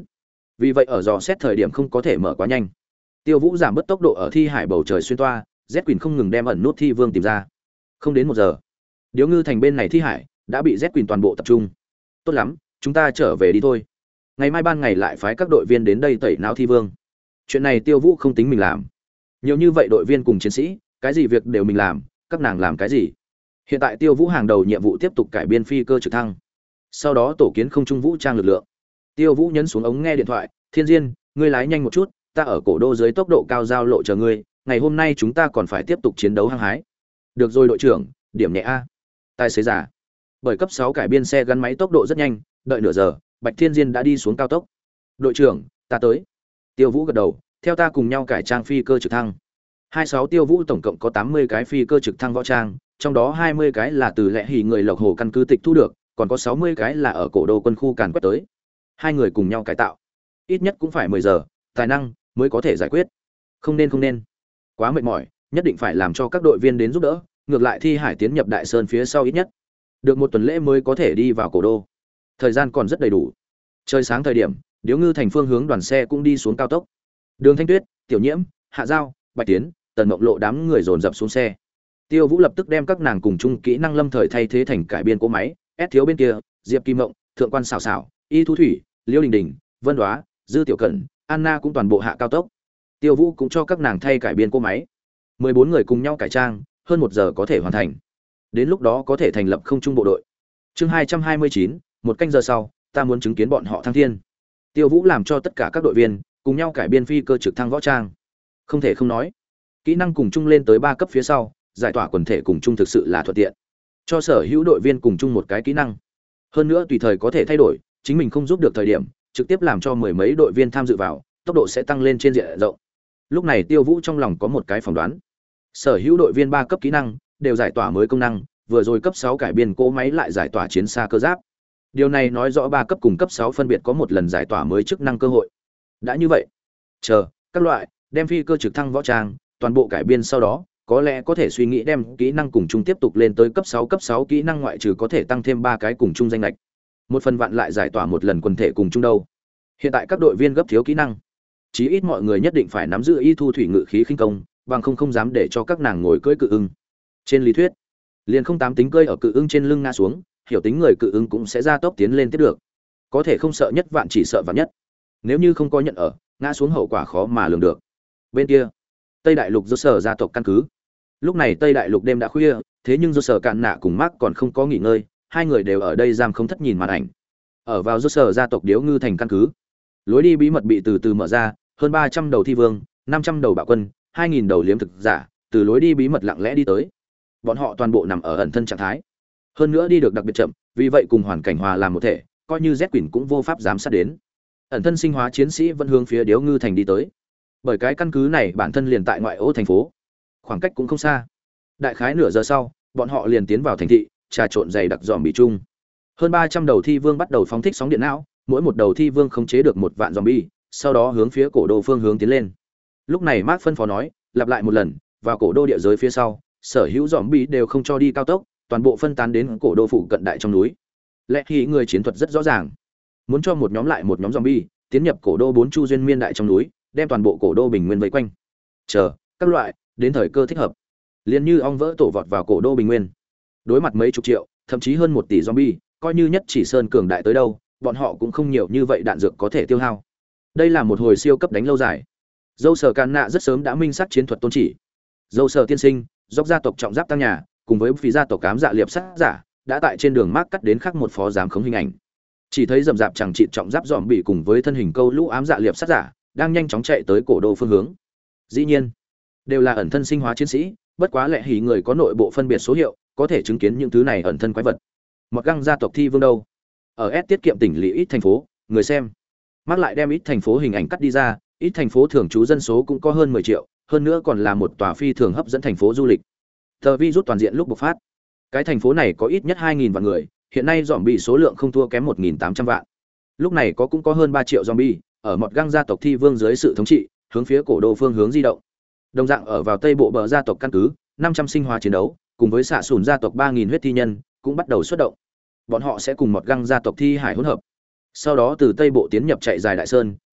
[SPEAKER 1] vì vậy ở dò xét thời điểm không có thể mở quá nhanh. Tiêu Vũ giảm bớt tốc độ ở thi hải bầu trời xuyên toa, Z Quỳnh không ngừng đem ẩn nút thi vương tìm ra. Không đến một giờ, Điếu Ngư Thành bên này thi hải đã bị Z Quỳnh toàn bộ tập trung. Tốt lắm, chúng ta trở về đi thôi. Ngày mai ban ngày lại phái các đội viên đến đây tẩy não thi vương. Chuyện này Tiêu Vũ không tính mình làm. Nhiều như vậy đội viên cùng chiến sĩ, cái gì việc đều mình làm, các nàng làm cái gì? Hiện tại Tiêu Vũ hàng đầu nhiệm vụ tiếp tục cải biên phi cơ trực thăng. Sau đó tổ kiến không trung vũ trang lực lượng. Tiêu Vũ nhấn xuống ống nghe điện thoại, "Thiên Diên, ngươi lái nhanh một chút, ta ở cổ đô dưới tốc độ cao giao lộ chờ ngươi, ngày hôm nay chúng ta còn phải tiếp tục chiến đấu hăng hái." "Được rồi đội trưởng, điểm nhẹ a." Tài xế giả. Bởi cấp sáu cải biên xe gắn máy tốc độ rất nhanh, đợi nửa giờ, Bạch Thiên Diên đã đi xuống cao tốc. "Đội trưởng, ta tới." Tiêu Vũ gật đầu, "Theo ta cùng nhau cải trang phi cơ trực thăng." hai mươi sáu Tiêu Vũ tổng cộng có tám mươi cái phi cơ trực thăng võ trang, trong đó hai mươi cái là từ lệ hỉ người Lộc Hồ căn cứ tịch thu được, còn có sáu mươi cái là ở cổ đô quân khu càn quét tới. Hai người cùng nhau cải tạo, ít nhất cũng phải mười giờ, tài năng mới có thể giải quyết. Không nên không nên, quá mệt mỏi, nhất định phải làm cho các đội viên đến giúp đỡ, ngược lại thi hải tiến nhập Đại Sơn phía sau ít nhất được một tuần lễ mới có thể đi vào cổ đô. Thời gian còn rất đầy đủ. Trời sáng thời điểm, Điếu Ngư Thành phương hướng đoàn xe cũng đi xuống cao tốc. Đường Thanh Tuyết, Tiểu Nhiễm, Hạ Giao, Bạch Tiến, Tần Mộng Lộ đám người dồn dập xuống xe. Tiêu Vũ lập tức đem các nàng cùng chung kỹ năng lâm thời thay thế thành cải biên cỗ máy, ép thiếu bên kia, Diệp Kim Mộng, Thượng quan Sảo Sảo, Y Thu Thủy, Liêu Đình Đình, Vân Đoá, Dư Tiểu Cẩn, Anna cũng toàn bộ hạ cao tốc. Tiêu Vũ cũng cho các nàng thay cải biên cỗ máy. mười bốn người cùng nhau cải trang, hơn một giờ có thể hoàn thành. Đến lúc đó có thể thành lập không trung bộ đội. Chương hai trăm hai mươi chín, một canh giờ sau, ta muốn chứng kiến bọn họ thăng thiên. Tiêu Vũ làm cho tất cả các đội viên cùng nhau cải biên phi cơ trực thăng võ trang. Không thể không nói, kỹ năng cùng chung lên tới ba cấp phía sau, giải tỏa quần thể cùng chung thực sự là thuận tiện. Cho sở hữu đội viên cùng chung một cái kỹ năng. Hơn nữa tùy thời có thể thay đổi, chính mình không giúp được thời điểm, trực tiếp làm cho mười mấy đội viên tham dự vào, tốc độ sẽ tăng lên trên diện rộng. Lúc này Tiêu Vũ trong lòng có một cái phỏng đoán. Sở hữu đội viên ba cấp kỹ năng đều giải tỏa mới công năng, vừa rồi cấp sáu cải biên cỗ máy lại giải tỏa chiến xa cơ giáp. Điều này nói rõ ba cấp cùng cấp sáu phân biệt có một lần giải tỏa mới chức năng cơ hội. Đã như vậy, chờ các loại đem phi cơ trực thăng võ trang toàn bộ cải biên sau đó, có lẽ có thể suy nghĩ đem kỹ năng cùng chung tiếp tục lên tới cấp sáu cấp sáu kỹ năng ngoại trừ có thể tăng thêm ba cái cùng chung danh lệch. Một phần vạn lại giải tỏa một lần quần thể cùng chung đâu. Hiện tại các đội viên gấp thiếu kỹ năng, chí ít mọi người nhất định phải nắm giữ Y Thu Thủy ngự khí khinh công, bằng không không dám để cho các nàng ngồi cưỡi cự ưng. Trên lý thuyết, liền không tám tính cơi ở cự ưng trên lưng ngã xuống, hiểu tính người cự ưng cũng sẽ ra tốc tiến lên tiếp được. Có thể không sợ nhất vạn chỉ sợ vạn nhất. Nếu như không có nhận ở, ngã xuống hậu quả khó mà lường được. Bên kia, Tây Đại Lục do sở gia tộc căn cứ. Lúc này Tây Đại Lục đêm đã khuya, thế nhưng do sở cạn nạ cùng Mark còn không có nghỉ ngơi, hai người đều ở đây giam không thất nhìn màn ảnh. Ở vào do sở gia tộc Điếu Ngư Thành căn cứ, lối đi bí mật bị từ từ mở ra, hơn ba trăm đầu thi vương, năm trăm đầu bạo quân, hai nghìn đầu liếm thực giả, từ lối đi bí mật lặng lẽ đi tới. Bọn họ toàn bộ nằm ở ẩn thân trạng thái. Hơn nữa đi được đặc biệt chậm, vì vậy cùng hoàn cảnh hòa làm một thể, coi như Z Quỷ cũng vô pháp giám sát đến. Ẩn thân sinh hóa chiến sĩ vẫn hướng phía Điếu Ngư Thành đi tới. Bởi cái căn cứ này bản thân liền tại ngoại ô thành phố, khoảng cách cũng không xa. Đại khái nửa giờ sau, bọn họ liền tiến vào thành thị, trà trộn dày đặc dòm bị chung. Hơn ba trăm đầu thi vương bắt đầu phóng thích sóng điện não, mỗi một đầu thi vương khống chế được một vạn zombie, sau đó hướng phía cổ đô phương hướng tiến lên. Lúc này Mark phân phó nói, lặp lại một lần, vào cổ đô địa giới phía sau, sở hữu zombie đều không cho đi cao tốc, toàn bộ phân tán đến cổ đô phụ cận đại trong núi. Lẽ khi người chiến thuật rất rõ ràng, muốn cho một nhóm lại một nhóm zombie tiến nhập cổ đô bốn chu duyên miên đại trong núi, đem toàn bộ cổ đô bình nguyên vây quanh. Chờ các loại đến thời cơ thích hợp, liền như ong vỡ tổ vọt vào cổ đô bình nguyên. Đối mặt mấy chục triệu, thậm chí hơn một tỷ zombie, coi như nhất chỉ sơn cường đại tới đâu, bọn họ cũng không nhiều như vậy đạn dược có thể tiêu hao. Đây là một hồi siêu cấp đánh lâu dài. Dâu sở can nạ rất sớm đã minh xác chiến thuật tôn chỉ. Dâu sở tiên sinh, dốc gia tộc trọng giáp tăng nhà, cùng với phí gia tộc cám dạ liệp sát giả, đã tại trên đường Mark cắt đến khắc một phó giám khống hình ảnh. Chỉ thấy rầm rạp chẳng trị trọng giáp dòm bị cùng với thân hình câu lũ ám dạ liệp sát giả, đang nhanh chóng chạy tới cổ đô phương hướng. Dĩ nhiên, đều là ẩn thân sinh hóa chiến sĩ, bất quá lệ hỉ người có nội bộ phân biệt số hiệu, có thể chứng kiến những thứ này ẩn thân quái vật. Một găng gia tộc thi vương đâu? Ở S tiết kiệm tỉnh lỵ ít thành phố, người xem. Mark lại đem ít thành phố hình ảnh cắt đi ra, ít thành phố thường trú dân số cũng có hơn mười triệu, hơn nữa còn là một tòa phi thường hấp dẫn thành phố du lịch. Tờ virus toàn diện lúc bộc phát. Cái thành phố này có ít nhất hai nghìn vạn người, hiện nay zombie số lượng không thua kém một nghìn tám trăm vạn. Lúc này có cũng có hơn ba triệu zombie, ở một găng gia tộc thi vương dưới sự thống trị, hướng phía cổ đô phương hướng di động. Đồng dạng ở vào tây bộ bờ gia tộc căn cứ, năm trăm sinh hóa chiến đấu, cùng với xạ sùn gia tộc ba nghìn huyết thi nhân, cũng bắt đầu xuất động. Bọn họ sẽ cùng một găng gia tộc thi hải hỗn hợp. Sau đó từ tây bộ tiến nhập chạy dài đại sơn,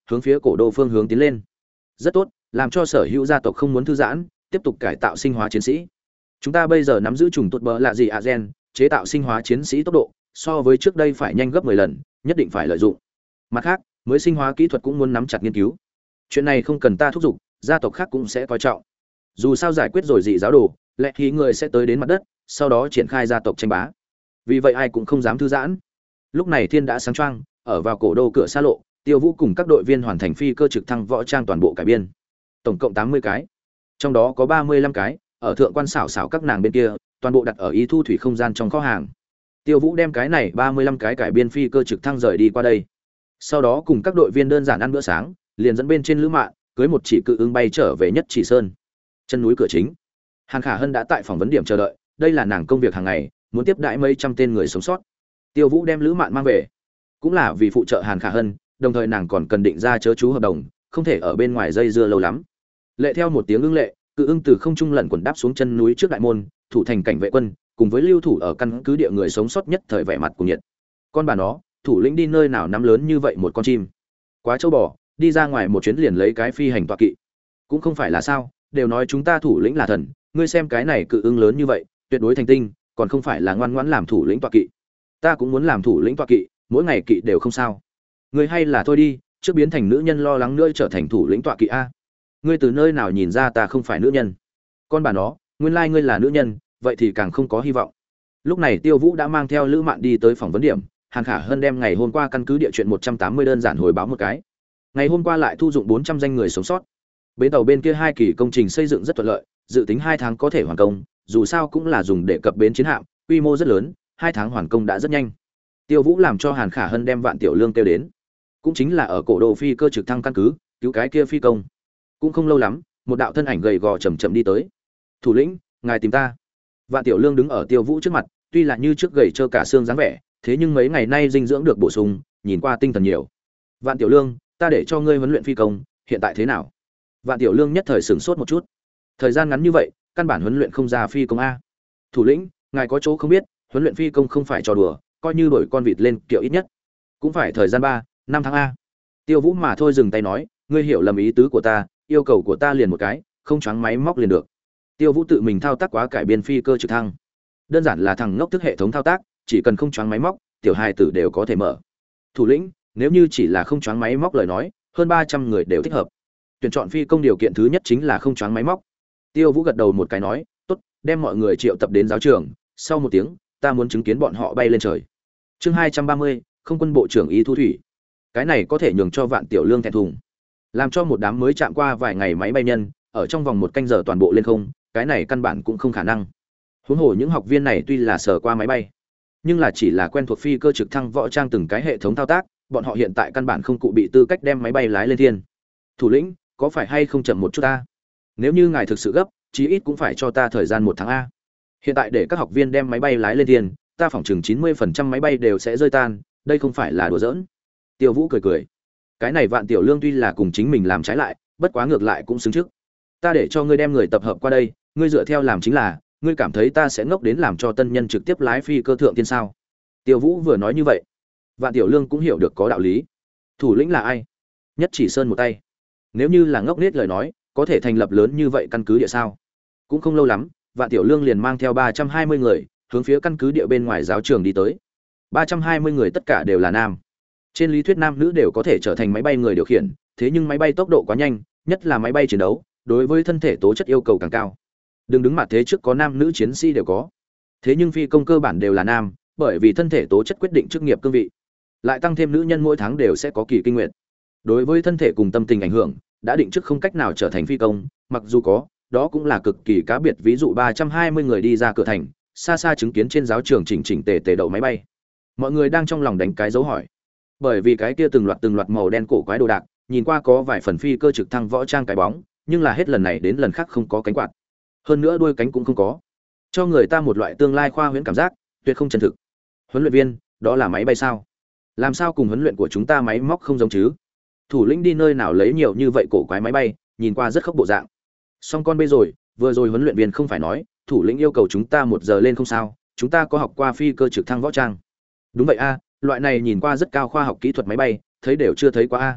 [SPEAKER 1] hướng phía cổ đô phương hướng tiến lên. Rất tốt, làm cho sở hữu gia tộc không muốn thư giãn, tiếp tục cải tạo sinh hóa chiến sĩ. Chúng ta bây giờ nắm giữ trùng tốt bờ lạ gì ạ gen, chế tạo sinh hóa chiến sĩ tốc độ so với trước đây phải nhanh gấp mười lần, nhất định phải lợi dụng. Mặt khác, mới sinh hóa kỹ thuật cũng muốn nắm chặt nghiên cứu. Chuyện này không cần ta thúc giục, gia tộc khác cũng sẽ coi trọng. Dù sao giải quyết rồi dị giáo đồ, lẽ thì người sẽ tới đến mặt đất, sau đó triển khai gia tộc tranh bá. Vì vậy ai cũng không dám thư giãn. Lúc này thiên đã sáng choang, ở vào cổ đô cửa xa lộ, Tiêu Vũ cùng các đội viên hoàn thành phi cơ trực thăng võ trang toàn bộ cải biên. Tổng cộng tám mươi cái. Trong đó có ba mươi lăm cái ở thượng quan xảo xảo các nàng bên kia, toàn bộ đặt ở ý thu thủy không gian trong kho hàng. Tiêu Vũ đem cái này ba mươi lăm cái cải biên phi cơ trực thăng rời đi qua đây. Sau đó cùng các đội viên đơn giản ăn bữa sáng, liền dẫn bên trên lữ mạn, cưới một chỉ cự ưng bay trở về Nhất Chỉ Sơn. Chân núi cửa chính, Hàn Khả Hân đã tại phỏng vấn điểm chờ đợi, đây là nàng công việc hàng ngày, muốn tiếp đãi mấy trăm tên người sống sót. Tiêu Vũ đem lữ mạn mang về, cũng là vì phụ trợ Hàn Khả Hân, đồng thời nàng còn cần định ra chớ chú hợp đồng, không thể ở bên ngoài dây dưa lâu lắm. Lệ theo một tiếng ưng lệ, cự ưng từ không trung lẩn quẩn đáp xuống chân núi trước đại môn, thủ thành cảnh vệ quân, cùng với lưu thủ ở căn cứ địa người sống sót nhất thời vẻ mặt cùng nhiệt. Con bà nó, thủ lĩnh đi nơi nào nắm lớn như vậy một con chim? Quá trâu bò, đi ra ngoài một chuyến liền lấy cái phi hành tọa kỵ. Cũng không phải là sao, đều nói chúng ta thủ lĩnh là thần, ngươi xem cái này cự ưng lớn như vậy, tuyệt đối thành tinh, còn không phải là ngoan ngoãn làm thủ lĩnh tọa kỵ. Ta cũng muốn làm thủ lĩnh tọa kỵ, mỗi ngày kỵ đều không sao. Ngươi hay là thôi đi, trước biến thành nữ nhân lo lắng nữa trở thành thủ lĩnh tọa kỵ a. Ngươi từ nơi nào nhìn ra ta không phải nữ nhân? Con bà nó, nguyên lai ngươi là nữ nhân, vậy thì càng không có hy vọng. Lúc này Tiêu Vũ đã mang theo Lữ Mạn đi tới phỏng vấn điểm, Hàn Khả Hân đem ngày hôm qua căn cứ địa chuyện một trăm tám mươi đơn giản hồi báo một cái. Ngày hôm qua lại thu dụng bốn trăm danh người sống sót. Bến tàu bên kia hai kỳ công trình xây dựng rất thuận lợi, dự tính hai tháng có thể hoàn công, dù sao cũng là dùng để cập bến chiến hạm, quy mô rất lớn, hai tháng hoàn công đã rất nhanh. Tiêu Vũ làm cho Hàn Khả Hân đem Vạn Tiểu Lương kêu đến, cũng chính là ở cổ đô phi cơ trực thăng căn cứ, cứu cái kia phi công. Cũng không lâu lắm, một đạo thân ảnh gầy gò chậm chậm đi tới. "Thủ lĩnh, ngài tìm ta." Vạn Tiểu Lương đứng ở Tiêu Vũ trước mặt, tuy là như trước gầy trơ cả xương dáng vẻ, thế nhưng mấy ngày nay dinh dưỡng được bổ sung, nhìn qua tinh thần nhiều. "Vạn Tiểu Lương, ta để cho ngươi huấn luyện phi công, hiện tại thế nào?" Vạn Tiểu Lương nhất thời sửng sốt một chút. Thời gian ngắn như vậy, căn bản huấn luyện không ra phi công a. "Thủ lĩnh, ngài có chỗ không biết, huấn luyện phi công không phải trò đùa, coi như đổi con vịt lên kiệu ít nhất cũng phải thời gian ba, năm tháng a." Tiêu Vũ mà thôi dừng tay nói, "Ngươi hiểu lầm ý tứ của ta, yêu cầu của ta liền một cái, không choáng máy móc liền được." Tiêu Vũ tự mình thao tác quá cải biên phi cơ trực thăng, đơn giản là thằng ngốc thức hệ thống thao tác, chỉ cần không choáng máy móc, tiểu hài tử đều có thể mở. "Thủ lĩnh, nếu như chỉ là không choáng máy móc lời nói, hơn ba trăm người đều thích hợp. Tuyển chọn phi công điều kiện thứ nhất chính là không choáng máy móc." Tiêu Vũ gật đầu một cái nói, "Tốt, đem mọi người triệu tập đến giáo trường, sau một tiếng, ta muốn chứng kiến bọn họ bay lên trời." Chương hai trăm ba mươi, không quân bộ trưởng Ý Thu Thủy. Cái này có thể nhường cho Vạn Tiểu Lương thẹn thùng. Làm cho một đám mới chạm qua vài ngày máy bay nhân, ở trong vòng một canh giờ toàn bộ lên không, cái này căn bản cũng không khả năng. Huống hồ những học viên này tuy là sở qua máy bay, nhưng là chỉ là quen thuộc phi cơ trực thăng võ trang từng cái hệ thống thao tác, bọn họ hiện tại căn bản không cụ bị tư cách đem máy bay lái lên thiên. "Thủ lĩnh, có phải hay không chậm một chút ta? Nếu như ngài thực sự gấp, chí ít cũng phải cho ta thời gian một tháng a. Hiện tại để các học viên đem máy bay lái lên thiên, ta phỏng chừng chín mươi phần trăm máy bay đều sẽ rơi tan, đây không phải là đùa giỡn." Tiêu Vũ cười cười. Cái này Vạn Tiểu Lương tuy là cùng chính mình làm trái lại, bất quá ngược lại cũng xứng trước. "Ta để cho ngươi đem người tập hợp qua đây, ngươi dựa theo làm chính là, ngươi cảm thấy ta sẽ ngốc đến làm cho tân nhân trực tiếp lái phi cơ thượng tiên sao?" Tiêu Vũ vừa nói như vậy, Vạn Tiểu Lương cũng hiểu được có đạo lý. Thủ lĩnh là ai? Nhất Chỉ Sơn một tay. Nếu như là ngốc nết lời nói, có thể thành lập lớn như vậy căn cứ địa sao? Cũng không lâu lắm, Vạn Tiểu Lương liền mang theo ba trăm hai mươi người, hướng phía căn cứ địa bên ngoài giáo trường đi tới. ba trăm hai mươi người tất cả đều là nam. Trên lý thuyết nam nữ đều có thể trở thành máy bay người điều khiển, thế nhưng máy bay tốc độ quá nhanh, nhất là máy bay chiến đấu, đối với thân thể tố chất yêu cầu càng cao. Đừng đứng mặt thế trước có nam nữ chiến sĩ đều có. Thế nhưng phi công cơ bản đều là nam, bởi vì thân thể tố chất quyết định chức nghiệp cương vị. Lại tăng thêm nữ nhân mỗi tháng đều sẽ có kỳ kinh nguyệt. Đối với thân thể cùng tâm tình ảnh hưởng, đã định trước không cách nào trở thành phi công, mặc dù có, đó cũng là cực kỳ cá biệt, ví dụ ba trăm hai mươi người đi ra cửa thành, xa xa chứng kiến trên giáo trường chỉnh chỉnh tề tề đậu máy bay. Mọi người đang trong lòng đánh cái dấu hỏi. Bởi vì cái kia từng loạt từng loạt màu đen cổ quái đồ đạc, nhìn qua có vài phần phi cơ trực thăng võ trang cái bóng, nhưng là hết lần này đến lần khác không có cánh quạt. Hơn nữa đuôi cánh cũng không có, cho người ta một loại tương lai khoa huyễn cảm giác, tuyệt không chân thực. Huấn luyện viên, đó là máy bay sao? Làm sao cùng huấn luyện của chúng ta máy móc không giống chứ? Thủ lĩnh đi nơi nào lấy nhiều như vậy cổ quái máy bay, nhìn qua rất khốc bộ dạng. Xong con bê rồi, vừa rồi huấn luyện viên không phải nói, thủ lĩnh yêu cầu chúng ta một giờ lên không sao? Chúng ta có học qua phi cơ trực thăng võ trang. Đúng vậy a, loại này nhìn qua rất cao khoa học kỹ thuật máy bay, thấy đều chưa thấy qua a.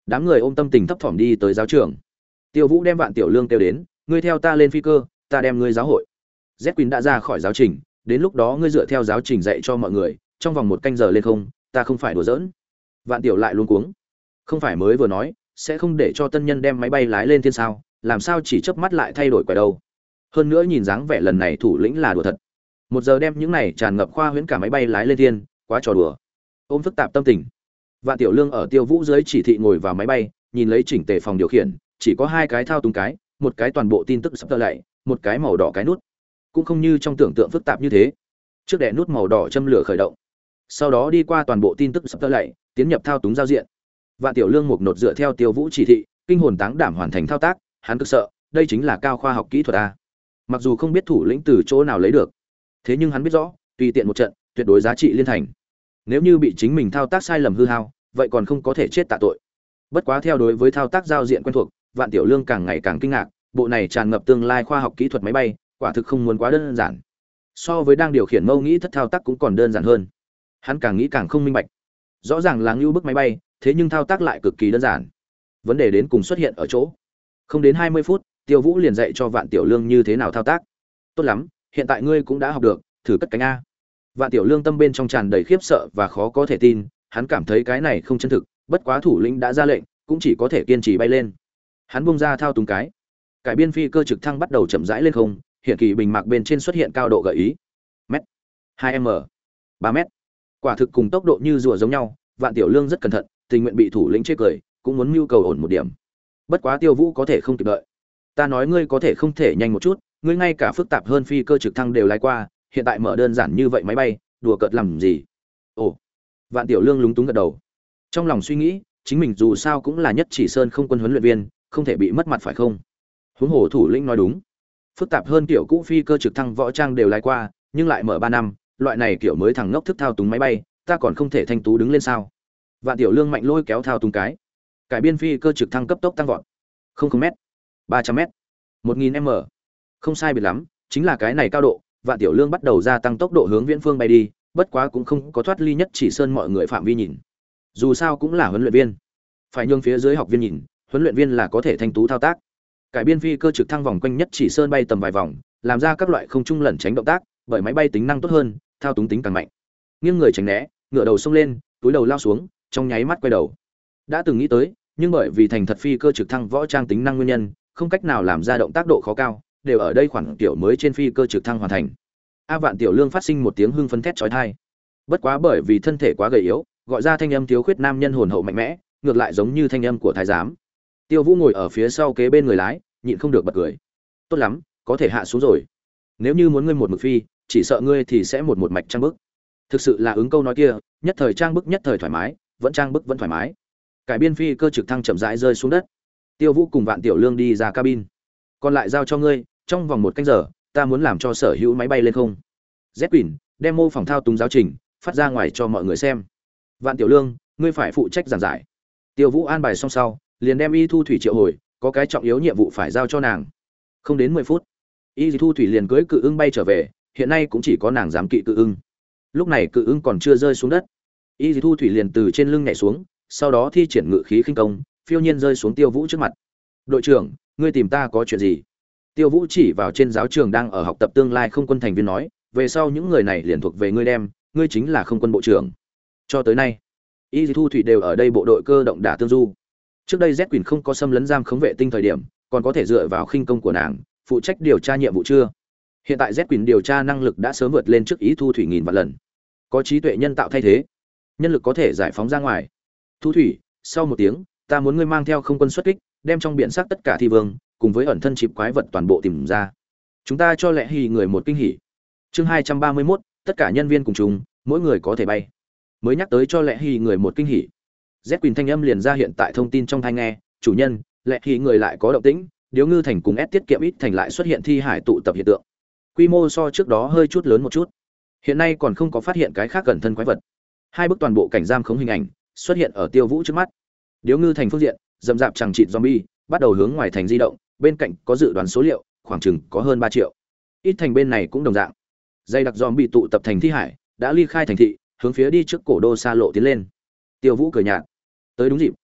[SPEAKER 1] Đám người ôm tâm tình thấp thỏm đi tới giáo trường. Tiêu Vũ đem Vạn Tiểu Lương kêu đến, ngươi theo ta lên phi cơ, ta đem ngươi giáo hội. Z Quỳnh đã ra khỏi giáo trình, đến lúc đó ngươi dựa theo giáo trình dạy cho mọi người, trong vòng một canh giờ lên không, ta không phải đùa giỡn. Vạn Tiểu lại luống cuống. Không phải mới vừa nói, sẽ không để cho tân nhân đem máy bay lái lên thiên sao, làm sao chỉ chớp mắt lại thay đổi quẻ đâu. Hơn nữa nhìn dáng vẻ lần này thủ lĩnh là đùa thật. Một giờ đem những này tràn ngập khoa huyễn cả máy bay lái lên thiên, quá trò đùa. Ôm phức tạp tâm tình. Vạn Tiểu Lương ở Tiêu Vũ dưới chỉ thị ngồi vào máy bay, nhìn lấy chỉnh tề phòng điều khiển, chỉ có hai cái thao túng cái, một cái toàn bộ tin tức sắp tơ lại, một cái màu đỏ cái nút. Cũng không như trong tưởng tượng phức tạp như thế. Trước đè nút màu đỏ châm lửa khởi động, sau đó đi qua toàn bộ tin tức sắp tơ lại, tiến nhập thao túng giao diện. Vạn Tiểu Lương một nột dựa theo Tiêu Vũ chỉ thị, kinh hồn táng đảm hoàn thành thao tác, hắn cực sợ, đây chính là cao khoa học kỹ thuật a. Mặc dù không biết thủ lĩnh từ chỗ nào lấy được, thế nhưng hắn biết rõ, tùy tiện một trận, tuyệt đối giá trị liên thành. Nếu như bị chính mình thao tác sai lầm hư hao, vậy còn không có thể chết tạ tội. Bất quá theo đối với thao tác giao diện quen thuộc, Vạn Tiểu Lương càng ngày càng kinh ngạc, bộ này tràn ngập tương lai khoa học kỹ thuật máy bay, quả thực không muốn quá đơn giản. So với đang điều khiển mâu nghĩ thất thao tác cũng còn đơn giản hơn. Hắn càng nghĩ càng không minh bạch. Rõ ràng là ngưu bức máy bay, thế nhưng thao tác lại cực kỳ đơn giản. Vấn đề đến cùng xuất hiện ở chỗ. Không đến hai mươi phút, Tiêu Vũ liền dạy cho Vạn Tiểu Lương như thế nào thao tác. Tốt lắm, hiện tại ngươi cũng đã học được, thử cất cánh a. Vạn Tiểu Lương tâm bên trong tràn đầy khiếp sợ và khó có thể tin, hắn cảm thấy cái này không chân thực, bất quá thủ lĩnh đã ra lệnh, cũng chỉ có thể kiên trì bay lên. Hắn buông ra thao túng cái, cải biên phi cơ trực thăng bắt đầu chậm rãi lên không, hiện kỳ bình mạc bên trên xuất hiện cao độ gợi ý. Mét, hai m, ba mét. Quả thực cùng tốc độ như rùa giống nhau, Vạn Tiểu Lương rất cẩn thận, tình nguyện bị thủ lĩnh chế cười, cũng muốn mưu cầu ổn một điểm. Bất quá Tiêu Vũ có thể không kịp đợi. Ta nói ngươi có thể không thể nhanh một chút, ngươi ngay cả phức tạp hơn phi cơ trực thăng đều lái qua, hiện tại mở đơn giản như vậy máy bay, đùa cợt làm gì? Ồ. Vạn Tiểu Lương lúng túng gật đầu. Trong lòng suy nghĩ, chính mình dù sao cũng là Nhất Chỉ Sơn không quân huấn luyện viên, không thể bị mất mặt phải không? Huống hồ thủ lĩnh nói đúng. Phức tạp hơn kiểu cũ phi cơ trực thăng võ trang đều lái qua, nhưng lại mở ba năm, loại này kiểu mới thằng ngốc thức thao túng máy bay, ta còn không thể thanh tú đứng lên sao? Vạn Tiểu Lương mạnh lôi kéo thao túng cái. Cải biên phi cơ trực thăng cấp tốc tăng vọt. không không mét, ba trăm mét, một nghìn m. Không sai biệt lắm, chính là cái này cao độ, Vạn Tiểu Lương bắt đầu gia tăng tốc độ hướng viễn phương bay đi, bất quá cũng không có thoát ly Nhất Chỉ Sơn mọi người phạm vi nhìn. Dù sao cũng là huấn luyện viên, phải nhường phía dưới học viên nhìn, huấn luyện viên là có thể thanh tú thao tác. Cải biên phi cơ trực thăng vòng quanh Nhất Chỉ Sơn bay tầm vài vòng, làm ra các loại không trung lẩn tránh động tác, bởi máy bay tính năng tốt hơn, thao túng tính càng mạnh. Nghiêng người tránh né, ngửa đầu xông lên, túi đầu lao xuống, trong nháy mắt quay đầu. Đã từng nghĩ tới, nhưng bởi vì thành thật phi cơ trực thăng võ trang tính năng nguyên nhân, không cách nào làm ra động tác độ khó cao, đều ở đây khoảng tiểu mới trên phi cơ trực thăng hoàn thành. A Vạn Tiểu Lương phát sinh một tiếng hưng phấn thét chói tai. Bất quá bởi vì thân thể quá gầy yếu, gọi ra thanh âm thiếu khuyết nam nhân hồn hậu mạnh mẽ, ngược lại giống như thanh âm của thái giám. Tiêu Vũ ngồi ở phía sau kế bên người lái, nhịn không được bật cười. Tốt lắm, có thể hạ xuống rồi. Nếu như muốn ngươi một mực phi, chỉ sợ ngươi thì sẽ một một mạch trang bức. Thực sự là ứng câu nói kia, nhất thời trang bức nhất thời thoải mái, vẫn trang bức vẫn thoải mái. Cải biên phi cơ trực thăng chậm rãi rơi xuống đất. Tiêu Vũ cùng Vạn Tiểu Lương đi ra cabin. Còn lại giao cho ngươi, trong vòng một canh giờ, ta muốn làm cho sở hữu máy bay lên không. Z Quỳnh, đem mô phỏng thao túng giáo trình phát ra ngoài cho mọi người xem. Vạn Tiểu Lương, ngươi phải phụ trách giảng giải. Tiêu Vũ an bài xong sau, liền đem Y Thu Thủy triệu hồi, có cái trọng yếu nhiệm vụ phải giao cho nàng. Không đến mười phút, Y Thu Thủy liền cưỡi cự ưng bay trở về, hiện nay cũng chỉ có nàng dám kỵ cự ưng. Lúc này cự ưng còn chưa rơi xuống đất, Y Thu Thủy liền từ trên lưng nhảy xuống, sau đó thi triển ngự khí khinh công, phiêu nhiên rơi xuống Tiêu Vũ trước mặt. "Đội trưởng, ngươi tìm ta có chuyện gì?" Tiêu Vũ chỉ vào trên giáo trường đang ở học tập tương lai không quân thành viên nói, "Về sau những người này liền thuộc về ngươi đem, ngươi chính là không quân bộ trưởng." Cho tới nay, Y Thu Thủy đều ở đây bộ đội cơ động đả tương du. Trước đây Z Quỳnh không có xâm lấn giam khống vệ tinh thời điểm, còn có thể dựa vào khinh công của nàng, phụ trách điều tra nhiệm vụ chưa? Hiện tại Z Quỳnh điều tra năng lực đã sớm vượt lên trước Y Thu Thủy nghìn vạn lần. Có trí tuệ nhân tạo thay thế, nhân lực có thể giải phóng ra ngoài. "Thu Thủy, sau một tiếng, ta muốn ngươi mang theo không quân xuất kích, đem trong biển xác tất cả thi vương, cùng với ẩn thân chịp quái vật toàn bộ tìm ra. Chúng ta cho Lệ Hỉ người một kinh hỉ." Chương hai trăm ba mươi mốt, tất cả nhân viên cùng chung, mỗi người có thể bay. Mới nhắc tới cho Lệ Hỉ người một kinh hỉ, Z Quỳnh thanh âm liền ra hiện tại thông tin trong tai nghe, "Chủ nhân, Lệ Hỉ người lại có động tĩnh, Điếu Ngư thành cùng S tiết kiệm ít thành lại xuất hiện thi hải tụ tập hiện tượng. Quy mô so trước đó hơi chút lớn một chút. Hiện nay còn không có phát hiện cái khác gần thân quái vật." Hai bức toàn bộ cảnh giam khống hình ảnh xuất hiện ở Tiêu Vũ trước mắt. Điếu Ngư thành phương diện, dầm dạp chẳng chịt zombie bắt đầu hướng ngoài thành di động, bên cạnh có dự đoán số liệu, khoảng chừng có hơn ba triệu. Ít thành bên này cũng đồng dạng. Dây đặc zombie tụ tập thành thi hải, đã ly khai thành thị, hướng phía đi trước cổ đô xa lộ tiến lên. Tiêu Vũ cười nhạt. Tới đúng dịp,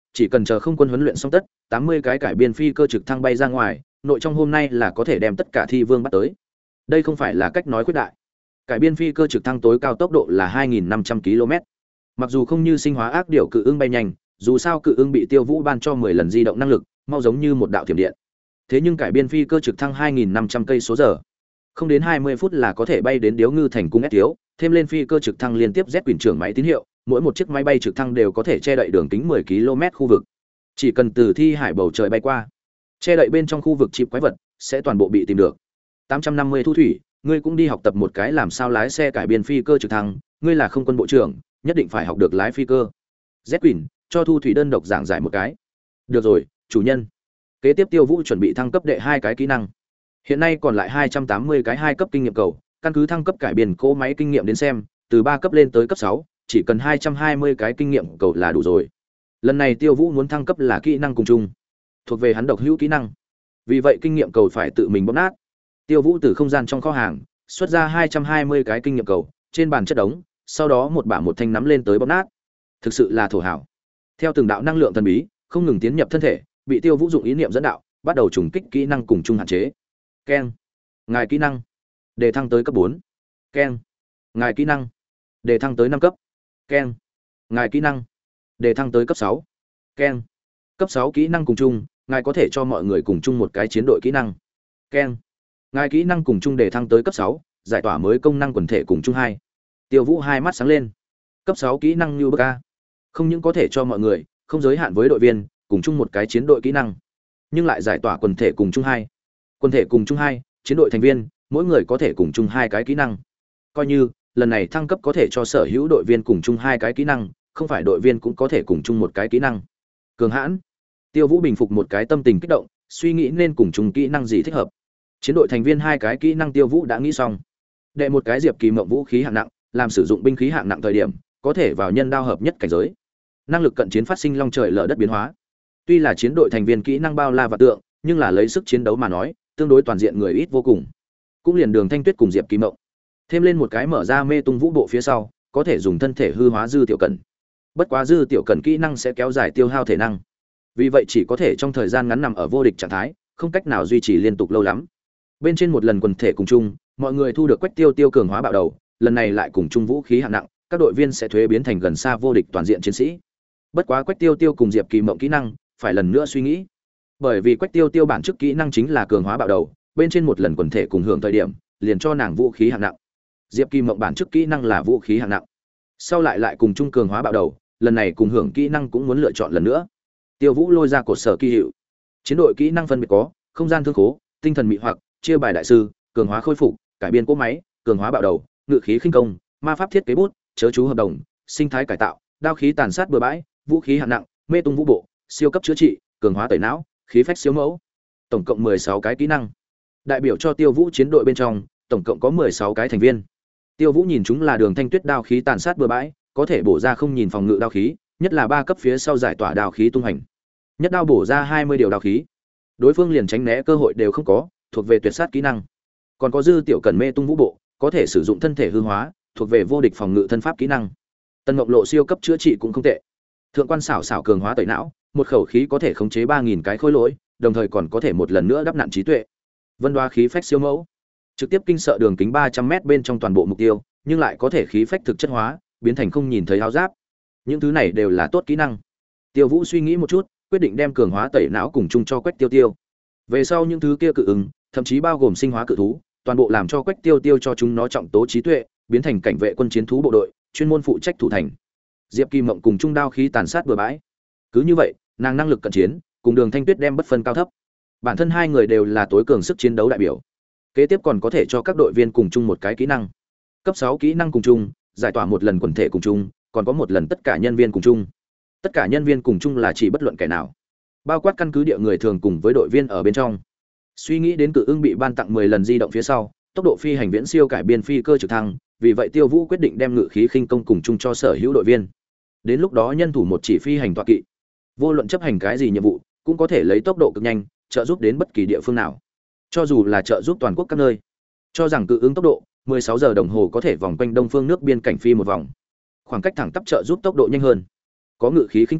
[SPEAKER 1] chỉ cần chờ không quân huấn luyện xong tất, tám mươi cái cải biên phi cơ trực thăng bay ra ngoài, nội trong hôm nay là có thể đem tất cả thi vương bắt tới. Đây không phải là cách nói khuyết đại. Cải biên phi cơ trực thăng tối cao tốc độ là hai nghìn năm trăm ki lô mét. Mặc dù không như sinh hóa ác điểu cự ưng bay nhanh, dù sao cự ưng bị Tiêu Vũ ban cho mười lần di động năng lực, mau giống như một đạo thiểm điện. Thế nhưng cải biên phi cơ trực thăng hai nghìn năm trăm cây số giờ, không đến hai mươi phút là có thể bay đến Điếu Ngư thành cung ép thiếu, thêm lên phi cơ trực thăng liên tiếp Z quyền trưởng máy tín hiệu, mỗi một chiếc máy bay trực thăng đều có thể che đậy đường kính mười ki lô mét khu vực. Chỉ cần từ thi hải bầu trời bay qua, che đậy bên trong khu vực chip quái vật sẽ toàn bộ bị tìm được. tám trăm năm mươi thu thủy, ngươi cũng đi học tập một cái làm sao lái xe cải biên phi cơ trực thăng, ngươi là không quân bộ trưởng, nhất định phải học được lái phi cơ. Z Quỳnh, cho thu thủy đơn độc giảng giải một cái. Được rồi, chủ nhân. Kế tiếp Tiêu Vũ chuẩn bị thăng cấp đệ hai cái kỹ năng. Hiện nay còn lại hai trăm tám mươi cái hai cấp kinh nghiệm cầu, căn cứ thăng cấp cải biên cỗ máy kinh nghiệm đến xem, từ ba cấp lên tới cấp sáu, chỉ cần hai trăm hai mươi cái kinh nghiệm cầu là đủ rồi. Lần này Tiêu Vũ muốn thăng cấp là kỹ năng cùng chung, thuộc về hắn độc hữu kỹ năng. Vì vậy kinh nghiệm cầu phải tự mình bóp nát. Tiêu Vũ từ không gian trong kho hàng xuất ra hai trăm hai mươi cái kinh nghiệm cầu, trên bàn chất đống, sau đó một bả một thanh nắm lên tới bóp nát. Thực sự là thổ hảo. Theo từng đạo năng lượng thần bí không ngừng tiến nhập thân thể, bị Tiêu Vũ dụng ý niệm dẫn đạo, bắt đầu trùng kích kỹ năng cùng chung hạn chế. Keng. Ngài kỹ năng đề thăng tới cấp bốn. Keng. Ngài kỹ năng đề thăng tới năm cấp. Keng. Ngài kỹ năng đề thăng tới cấp sáu. Keng. Cấp sáu kỹ năng cùng chung, ngài có thể cho mọi người cùng chung một cái chiến đội kỹ năng. Keng. Ngài kỹ năng cùng chung đề thăng tới cấp sáu, giải tỏa mới công năng quần thể cùng chung hai. Tiêu Vũ hai mắt sáng lên. Cấp sáu kỹ năng như bậc a. Không những có thể cho mọi người, không giới hạn với đội viên, cùng chung một cái chiến đội kỹ năng, nhưng lại giải tỏa quần thể cùng chung hai. Quần thể cùng chung hai, chiến đội thành viên, mỗi người có thể cùng chung hai cái kỹ năng. Coi như lần này thăng cấp có thể cho sở hữu đội viên cùng chung hai cái kỹ năng, không phải đội viên cũng có thể cùng chung một cái kỹ năng. Cường hãn. Tiêu Vũ bình phục một cái tâm tình kích động, suy nghĩ nên cùng chung kỹ năng gì thích hợp. Chiến đội thành viên hai cái kỹ năng Tiêu Vũ đã nghĩ xong. Đệ một cái Diệp Kỳ Mộng vũ khí hạng nặng, làm sử dụng binh khí hạng nặng thời điểm, có thể vào nhân đao hợp nhất cảnh giới. Năng lực cận chiến phát sinh long trời lở đất biến hóa. Tuy là chiến đội thành viên kỹ năng bao la và tượng, nhưng là lấy sức chiến đấu mà nói, tương đối toàn diện người ít vô cùng. Cũng liền Đường Thanh Tuyết cùng Diệp Kỳ Mộng. Thêm lên một cái mở ra mê tung vũ bộ phía sau, có thể dùng thân thể hư hóa dư tiểu cẩn. Bất quá dư tiểu cẩn kỹ năng sẽ kéo dài tiêu hao thể năng. Vì vậy chỉ có thể trong thời gian ngắn nằm ở vô địch trạng thái, không cách nào duy trì liên tục lâu lắm. Bên trên một lần quần thể cùng chung, mọi người thu được quách tiêu tiêu cường hóa bạo đầu, lần này lại cùng chung vũ khí hạng nặng, các đội viên sẽ thuế biến thành gần xa vô địch toàn diện chiến sĩ. Bất quá quách tiêu tiêu cùng Diệp Kỳ Mộng kỹ năng, phải lần nữa suy nghĩ. Bởi vì quách tiêu tiêu bản chức kỹ năng chính là cường hóa bạo đầu, bên trên một lần quần thể cùng hưởng thời điểm, liền cho nàng vũ khí hạng nặng. Diệp Kỳ Mộng bản chức kỹ năng là vũ khí hạng nặng. Sau lại lại cùng chung cường hóa bạo đầu, lần này cùng hưởng kỹ năng cũng muốn lựa chọn lần nữa. Tiêu Vũ lôi ra cột sở kỳ hiệu. Chiến đội kỹ năng phân biệt có: không gian thương khố, tinh thần mị hoặc, chia bài đại sư, cường hóa khôi phục, cải biên cỗ máy, cường hóa bạo đầu, ngự khí khinh công, ma pháp thiết kế bút, chớ chú hợp đồng, sinh thái cải tạo, đao khí tàn sát bừa bãi, vũ khí hạng nặng, mê tung vũ bộ, siêu cấp chữa trị, cường hóa tẩy não, khí phách siêu mẫu. Tổng cộng mười sáu cái kỹ năng. Đại biểu cho Tiêu Vũ chiến đội bên trong, tổng cộng có mười sáu cái thành viên. Tiêu Vũ nhìn chúng là Đường Thanh Tuyết đao khí tàn sát bừa bãi, có thể bổ ra không nhìn phòng ngự đao khí, nhất là ba cấp phía sau giải tỏa đao khí tung hành. Nhất đao bổ ra hai mươi điều đao khí. Đối phương liền tránh né cơ hội đều không có, thuộc về tuyệt sát kỹ năng. Còn có dư tiểu cần mê tung vũ bộ, có thể sử dụng thân thể hư hóa, thuộc về vô địch phòng ngự thân pháp kỹ năng. Tân Ngọc Lộ siêu cấp chữa trị cũng không tệ. Thượng quan xảo xảo cường hóa tẩy não, một khẩu khí có thể khống chế ba nghìn cái khối lỗi, đồng thời còn có thể một lần nữa đắp nặn trí tuệ. Vân Đoá khí phách siêu mẫu, trực tiếp kinh sợ đường kính ba trăm mét bên trong toàn bộ mục tiêu, nhưng lại có thể khí phách thực chất hóa, biến thành không nhìn thấy áo giáp. Những thứ này đều là tốt kỹ năng. Tiêu Vũ suy nghĩ một chút, quyết định đem cường hóa tẩy não cùng chung cho Quách Tiêu Tiêu. Về sau những thứ kia cự ứng, thậm chí bao gồm sinh hóa cự thú, toàn bộ làm cho Quách Tiêu Tiêu cho chúng nó trọng tố trí tuệ, biến thành cảnh vệ quân chiến thú bộ đội, chuyên môn phụ trách thủ thành. Diệp Kỳ Mộng cùng chung đao khí tàn sát bừa bãi. Cứ như vậy, nàng năng lực cận chiến, cùng Đường Thanh Tuyết đem bất phân cao thấp. Bản thân hai người đều là tối cường sức chiến đấu đại biểu. Kế tiếp còn có thể cho các đội viên cùng chung một cái kỹ năng. Cấp sáu kỹ năng cùng chung, giải tỏa một lần quần thể cùng chung, còn có một lần tất cả nhân viên cùng chung. Tất cả nhân viên cùng chung là chỉ bất luận kẻ nào, bao quát căn cứ địa người thường cùng với đội viên ở bên trong. Suy nghĩ đến cự ưng bị ban tặng mười lần di động phía sau, tốc độ phi hành viễn siêu cải biên phi cơ trực thăng, vì vậy Tiêu Vũ quyết định đem ngự khí khinh công cùng chung cho sở hữu đội viên. Đến lúc đó nhân thủ một chỉ phi hành tọa kỵ, vô luận chấp hành cái gì nhiệm vụ, cũng có thể lấy tốc độ cực nhanh, trợ giúp đến bất kỳ địa phương nào. Cho dù là trợ giúp toàn quốc các nơi. Cho rằng cự ứng tốc độ mười sáu giờ đồng hồ có thể vòng quanh đông phương nước biên cảnh phi một vòng. Khoảng cách thẳng tắp trợ giúp tốc độ nhanh hơn. Có ngự khí khinh công,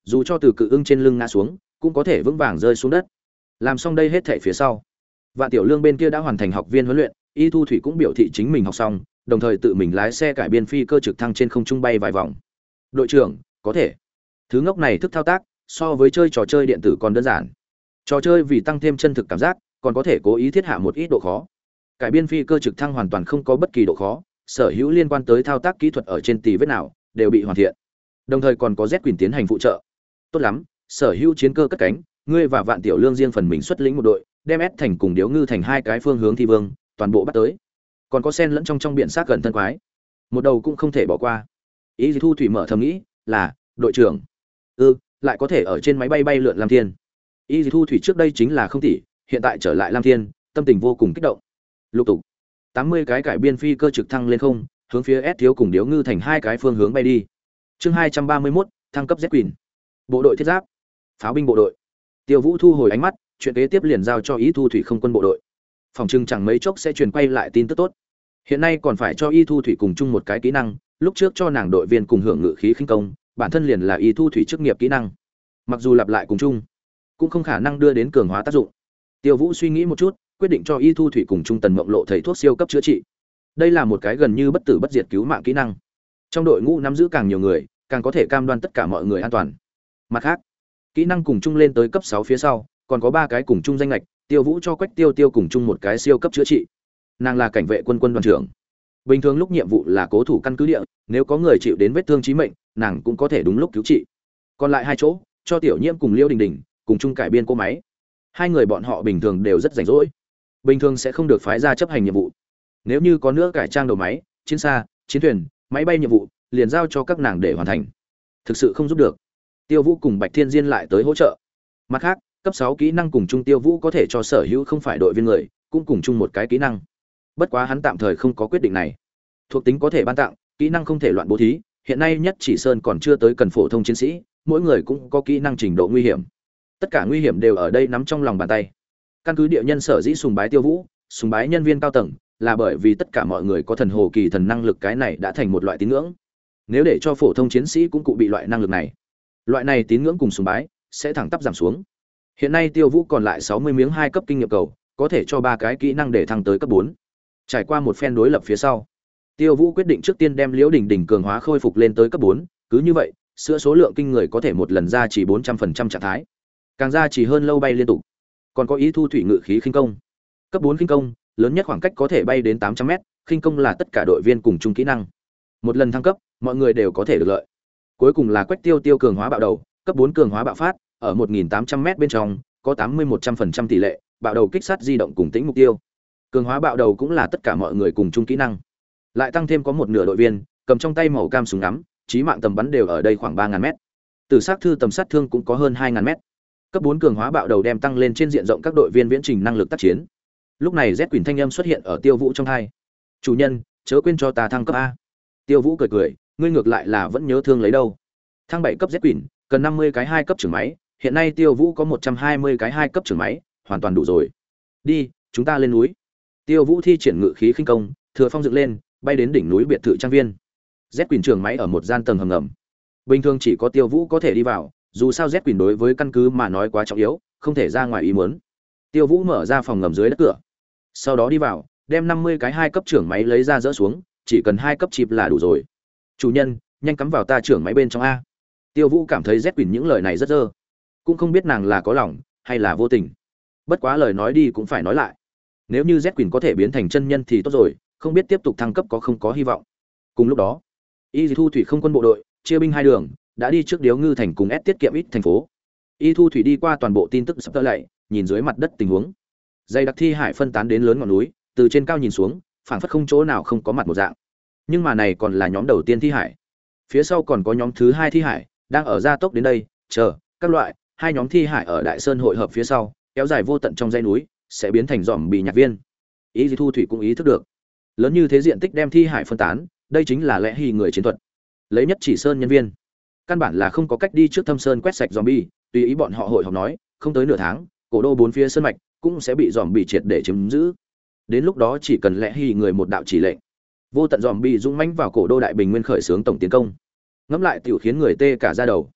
[SPEAKER 1] dù cho từ cự ưng trên lưng ngã xuống cũng có thể vững vàng rơi xuống đất. Làm xong đây hết thảy phía sau, Vạn Tiểu Lương bên kia đã hoàn thành học viên huấn luyện, Y Thu Thủy cũng biểu thị chính mình học xong, đồng thời tự mình lái xe cải biên phi cơ trực thăng trên không trung bay vài vòng. Đội trưởng, có thể. Thứ ngốc này thức thao tác, so với chơi trò chơi điện tử còn đơn giản. Trò chơi vì tăng thêm chân thực cảm giác, còn có thể cố ý thiết hạ một ít độ khó. Cải biên phi cơ trực thăng hoàn toàn không có bất kỳ độ khó, sở hữu liên quan tới thao tác kỹ thuật ở trên tì vết nào đều bị hoàn thiện. Đồng thời còn có Z Quỳnh tiến hành phụ trợ. Tốt lắm, sở hữu chiến cơ cất cánh, ngươi và Vạn Tiểu Lương riêng phần mình xuất lĩnh một đội, đem S thành cùng Điếu Ngư thành hai cái phương hướng thi vương, toàn bộ bắt tới. Còn có sen lẫn trong trong biển xác gần thân quái, một đầu cũng không thể bỏ qua. Ý gì Thu Thủy mở thầm nghĩ, là đội trưởng. Ừ, lại có thể ở trên máy bay bay lượn Lam Thiên. Ý gì Thu Thủy trước đây chính là không tỷ, hiện tại trở lại Lam Thiên, tâm tình vô cùng kích động. Lục tục, tám mươi cái cải biên phi cơ trực thăng lên không, hướng phía S thiếu cùng Điếu Ngư thành hai cái phương hướng bay đi. Chương hai trăm ba mươi mốt, thăng cấp Z Queen. Bộ đội thiết giáp, pháo binh bộ đội. Tiêu Vũ thu hồi ánh mắt, chuyện kế tiếp liền giao cho Y Thu Thủy không quân bộ đội. Phòng trưng chẳng mấy chốc sẽ truyền quay lại tin tức tốt. Hiện nay còn phải cho Y Thu Thủy cùng chung một cái kỹ năng, lúc trước cho nàng đội viên cùng hưởng ngự khí khinh công, bản thân liền là Y Thu Thủy chức nghiệp kỹ năng. Mặc dù lặp lại cùng chung, cũng không khả năng đưa đến cường hóa tác dụng. Tiêu Vũ suy nghĩ một chút, quyết định cho Y Thu Thủy cùng chung Tần Mộng Lộ thầy thuốc siêu cấp chữa trị. Đây là một cái gần như bất tử bất diệt cứu mạng kỹ năng. Trong đội ngũ nắm giữ càng nhiều người, càng có thể cam đoan tất cả mọi người an toàn. Mặt khác, kỹ năng cùng chung lên tới cấp sáu phía sau, còn có ba cái cùng chung danh lệch, Tiêu Vũ cho Quách Tiêu Tiêu cùng chung một cái siêu cấp chữa trị. Nàng là cảnh vệ quân quân đoàn trưởng. Bình thường lúc nhiệm vụ là cố thủ căn cứ địa, nếu có người chịu đến vết thương chí mệnh, nàng cũng có thể đúng lúc cứu trị. Còn lại hai chỗ, cho Tiểu Nhiễm cùng Liêu Đình Đình, cùng chung cải biên cô máy. Hai người bọn họ bình thường đều rất rảnh rỗi, bình thường sẽ không được phái ra chấp hành nhiệm vụ. Nếu như có nữa cải trang đầu máy, chiến xa, chiến thuyền, máy bay nhiệm vụ, liền giao cho các nàng để hoàn thành. Thực sự không giúp được, Tiêu Vũ cùng Bạch Thiên Diên lại tới hỗ trợ. Mặt khác, cấp sáu kỹ năng cùng chung Tiêu Vũ có thể cho sở hữu không phải đội viên người, cũng cùng chung một cái kỹ năng. Bất quá hắn tạm thời không có quyết định này. Thuộc tính có thể ban tặng, kỹ năng không thể loạn bố thí, hiện nay nhất chỉ sơn còn chưa tới cần phổ thông chiến sĩ, mỗi người cũng có kỹ năng trình độ nguy hiểm. Tất cả nguy hiểm đều ở đây nắm trong lòng bàn tay. Căn cứ địa nhân sở dĩ sùng bái Tiêu Vũ, sùng bái nhân viên cao tầng, là bởi vì tất cả mọi người có thần hồ kỳ thần năng lực, cái này đã thành một loại tín ngưỡng. Nếu để cho phổ thông chiến sĩ cũng cụ bị loại năng lực này, loại này tín ngưỡng cùng sùng bái sẽ thẳng tắp giảm xuống. Hiện nay Tiêu Vũ còn lại sáu mươi miếng hai cấp kinh nghiệm cầu, có thể cho ba cái kỹ năng để thăng tới cấp bốn. Trải qua một phen đối lập phía sau, Tiêu Vũ quyết định trước tiên đem Liễu Đình Đình cường hóa khôi phục lên tới cấp bốn, cứ như vậy, sữa số lượng kinh người có thể một lần ra chỉ bốn trăm phần trăm trạng thái. Càng ra chỉ hơn lâu bay liên tục. Còn có ý thu thủy ngự khí khinh công. Cấp bốn khinh công, lớn nhất khoảng cách có thể bay đến tám trăm mét, khinh công là tất cả đội viên cùng chung kỹ năng. Một lần thăng cấp, mọi người đều có thể được lợi. Cuối cùng là Quách Tiêu Tiêu cường hóa bạo đầu, cấp bốn cường hóa bạo phát, ở một nghìn tám trăm mét bên trong, có tám mươi một trăm phần trăm tỷ lệ, bạo đầu kích sát di động cùng tĩnh mục tiêu. Cường hóa bạo đầu cũng là tất cả mọi người cùng chung kỹ năng. Lại tăng thêm có một nửa đội viên, cầm trong tay màu cam súng ngắm, chí mạng tầm bắn đều ở đây khoảng ba nghìn mét. Từ sát thư tầm sát thương cũng có hơn hai nghìn mét. Cấp bốn cường hóa bạo đầu đem tăng lên trên diện rộng các đội viên viễn trình năng lực tác chiến. Lúc này Z Quỳnh thanh âm xuất hiện ở Tiêu Vũ trong tai. "Chủ nhân, chớ quên cho ta thăng cấp a." Tiêu Vũ cười cười, "Ngươi ngược lại là vẫn nhớ thương lấy đâu. Thăng bảy cấp Z Quỳnh, cần năm mươi cái hai cấp trưởng máy, hiện nay Tiêu Vũ có một trăm hai mươi cái hai cấp trưởng máy, hoàn toàn đủ rồi. Đi, chúng ta lên núi." Tiêu Vũ thi triển ngự khí khinh công, thừa phong dựng lên, bay đến đỉnh núi biệt thự trang viên. Z Quỳnh trưởng máy ở một gian tầng hầm ngầm. Bình thường chỉ có Tiêu Vũ có thể đi vào, dù sao Z Quỳnh đối với căn cứ mà nói quá trọng yếu, không thể ra ngoài ý muốn. Tiêu Vũ mở ra phòng ngầm dưới đất cửa, sau đó đi vào, đem năm mươi cái hai cấp trưởng máy lấy ra dỡ xuống, chỉ cần hai cấp chip là đủ rồi. "Chủ nhân, nhanh cắm vào ta trưởng máy bên trong a." Tiêu Vũ cảm thấy Z Quỳnh những lời này rất dơ, cũng không biết nàng là có lòng hay là vô tình. Bất quá lời nói đi cũng phải nói lại. Nếu như Z Quỳnh có thể biến thành chân nhân thì tốt rồi, không biết tiếp tục thăng cấp có không có hy vọng. Cùng lúc đó, Y Thu Thủy không quân bộ đội chia binh hai đường, đã đi trước Điếu Ngư thành cùng S tiết kiệm ít thành phố. Y Thu Thủy đi qua toàn bộ tin tức sắp tơ lại, nhìn dưới mặt đất tình huống. Dây đặc thi hải phân tán đến lớn ngọn núi, từ trên cao nhìn xuống, phảng phất không chỗ nào không có mặt một dạng. Nhưng mà này còn là nhóm đầu tiên thi hải. Phía sau còn có nhóm thứ hai thi hải đang ở gia tốc đến đây, chờ các loại, hai nhóm thi hải ở Đại Sơn hội hợp phía sau, kéo dài vô tận trong dãy núi, sẽ biến thành dòm bì nhạc viên. Y Thu Thủy cũng ý thức được, lớn như thế diện tích đem thi hải phân tán, đây chính là lẽ hì người chiến thuật. Lấy nhất chỉ sơn nhân viên, căn bản là không có cách đi trước thâm sơn quét sạch zombie, tùy ý bọn họ hội họp nói, không tới nửa tháng, cổ đô bốn phía sơn mạch cũng sẽ bị zombie triệt để chiếm giữ. Đến lúc đó chỉ cần lẽ hì người một đạo chỉ lệnh, vô tận zombie dũng mãnh vào cổ đô đại bình nguyên khởi xướng tổng tiến công. Ngẫm lại tiểu khiến người tê cả da đầu.